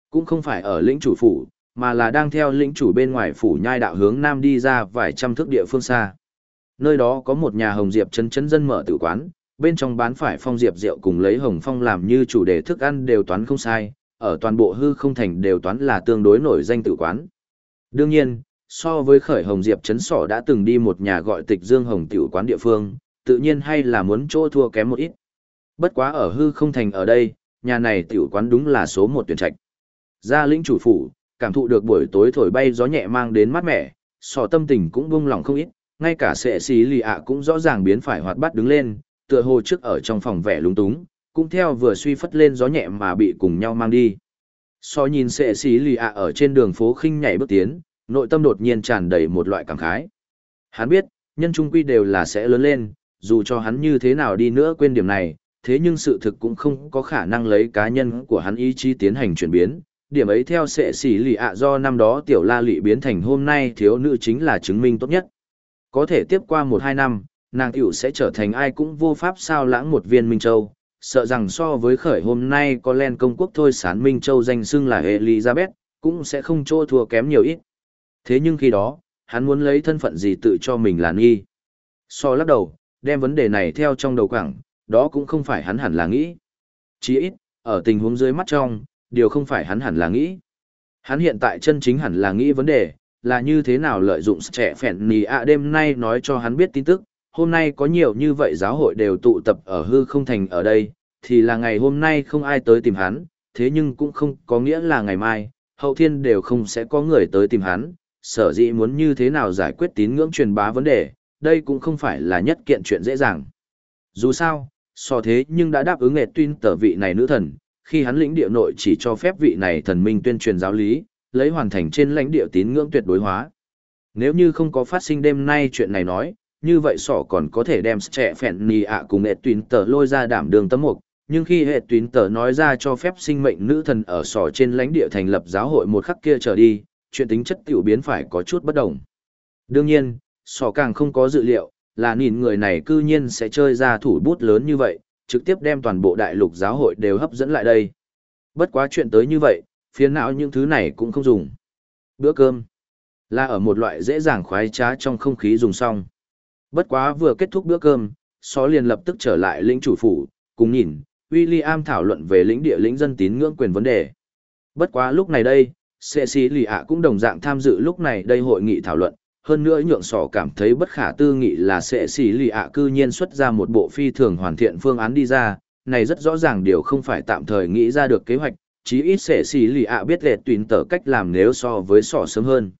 Cũng không phải ở lĩnh chủ phủ, mà là đang theo lĩnh chủ bên ngoài phủ nhai đạo hướng nam đi ra vài trăm thước địa phương xa. Nơi đó có một nhà Hồng Diệp chấn dân mở tử quán, bên trong bán phải phong diệp rượu cùng lấy hồng phong làm như chủ đề thức ăn đều toán không sai, ở toàn bộ hư không thành đều toán là tương đối nổi danh tử quán. Đương nhiên, so với khởi Hồng Diệp chấn sỏ đã từng đi một nhà gọi Tịch Dương Hồng tiểu quán địa phương, tự nhiên hay là muốn chỗ thua kém một ít. Bất quá ở hư không thành ở đây, nhà này tiểu quán đúng là số một tuyển trạch. Ra lĩnh chủ phủ, cảm thụ được buổi tối thổi bay gió nhẹ mang đến mát mẻ, sỏ tâm tình cũng buông lỏng không ít, ngay cả sệ xí lì ạ cũng rõ ràng biến phải hoạt bát đứng lên, tựa hồ trước ở trong phòng vẻ lúng túng, cũng theo vừa suy phất lên gió nhẹ mà bị cùng nhau mang đi. So nhìn sệ xí lì ạ ở trên đường phố khinh nhảy bước tiến, nội tâm đột nhiên tràn đầy một loại cảm khái. Hắn biết, nhân trung quy đều là sẽ lớn lên, dù cho hắn như thế nào đi nữa quên điểm này, thế nhưng sự thực cũng không có khả năng lấy cá nhân của hắn ý chí tiến hành chuyển biến. Điểm ấy theo sệ xỉ lì ạ do năm đó tiểu la lị biến thành hôm nay thiếu nữ chính là chứng minh tốt nhất. Có thể tiếp qua 1-2 năm, nàng tiểu sẽ trở thành ai cũng vô pháp sao lãng một viên Minh Châu, sợ rằng so với khởi hôm nay có len công quốc thôi sán Minh Châu danh xưng là Elizabeth, cũng sẽ không chỗ thua kém nhiều ít. Thế nhưng khi đó, hắn muốn lấy thân phận gì tự cho mình là nghi. So lắc đầu, đem vấn đề này theo trong đầu quảng, đó cũng không phải hắn hẳn là nghĩ. Chỉ ít, ở tình huống dưới mắt trong, điều không phải hắn hẳn là nghĩ. Hắn hiện tại chân chính hẳn là nghĩ vấn đề, là như thế nào lợi dụng trẻ phèn nì ạ đêm nay nói cho hắn biết tin tức, hôm nay có nhiều như vậy giáo hội đều tụ tập ở hư không thành ở đây, thì là ngày hôm nay không ai tới tìm hắn, thế nhưng cũng không có nghĩa là ngày mai, hậu thiên đều không sẽ có người tới tìm hắn, sở dĩ muốn như thế nào giải quyết tín ngưỡng truyền bá vấn đề, đây cũng không phải là nhất kiện chuyện dễ dàng. Dù sao, so thế nhưng đã đáp ứng nghề tuyên tờ vị này nữ thần, khi hắn lĩnh địa nội chỉ cho phép vị này thần minh tuyên truyền giáo lý, lấy hoàn thành trên lãnh địa tín ngưỡng tuyệt đối hóa. Nếu như không có phát sinh đêm nay chuyện này nói, như vậy sỏ còn có thể đem trẻ phèn nì ạ cùng hệ tuyến tờ lôi ra đảm đường tấm mục, nhưng khi hệ tuyến tờ nói ra cho phép sinh mệnh nữ thần ở sỏ trên lãnh địa thành lập giáo hội một khắc kia trở đi, chuyện tính chất tiểu biến phải có chút bất đồng. Đương nhiên, sỏ càng không có dự liệu, là nhìn người này cư nhiên sẽ chơi ra thủ bút lớn như vậy, trực tiếp đem toàn bộ đại lục giáo hội đều hấp dẫn lại đây. Bất quá chuyện tới như vậy, phiền não những thứ này cũng không dùng. Bữa cơm là ở một loại dễ dàng khoái trá trong không khí dùng xong. Bất quá vừa kết thúc bữa cơm, Só liền lập tức trở lại lĩnh chủ phủ, cùng nhìn, William thảo luận về lĩnh địa lĩnh dân tín ngưỡng quyền vấn đề. Bất quá lúc này đây, Cecilia cũng đồng dạng tham dự lúc này đây hội nghị thảo luận, hơn nữa nhượng Sỏ cảm thấy bất khả tư nghị là Cecilia cư nhiên xuất ra một bộ phi thường hoàn thiện phương án đi ra, này rất rõ ràng điều không phải tạm thời nghĩ ra được kế hoạch, chí ít Cecilia biết lệ tuyến tờ cách làm nếu so với Sỏ sớm hơn.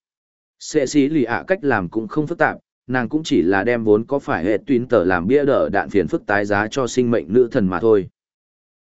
Cecilia cách làm cũng không phức tạp, nàng cũng chỉ là đem vốn có phải hệ tuyến tờ làm bia đỡ đạn phiền phức tái giá cho sinh mệnh nữ thần mà thôi.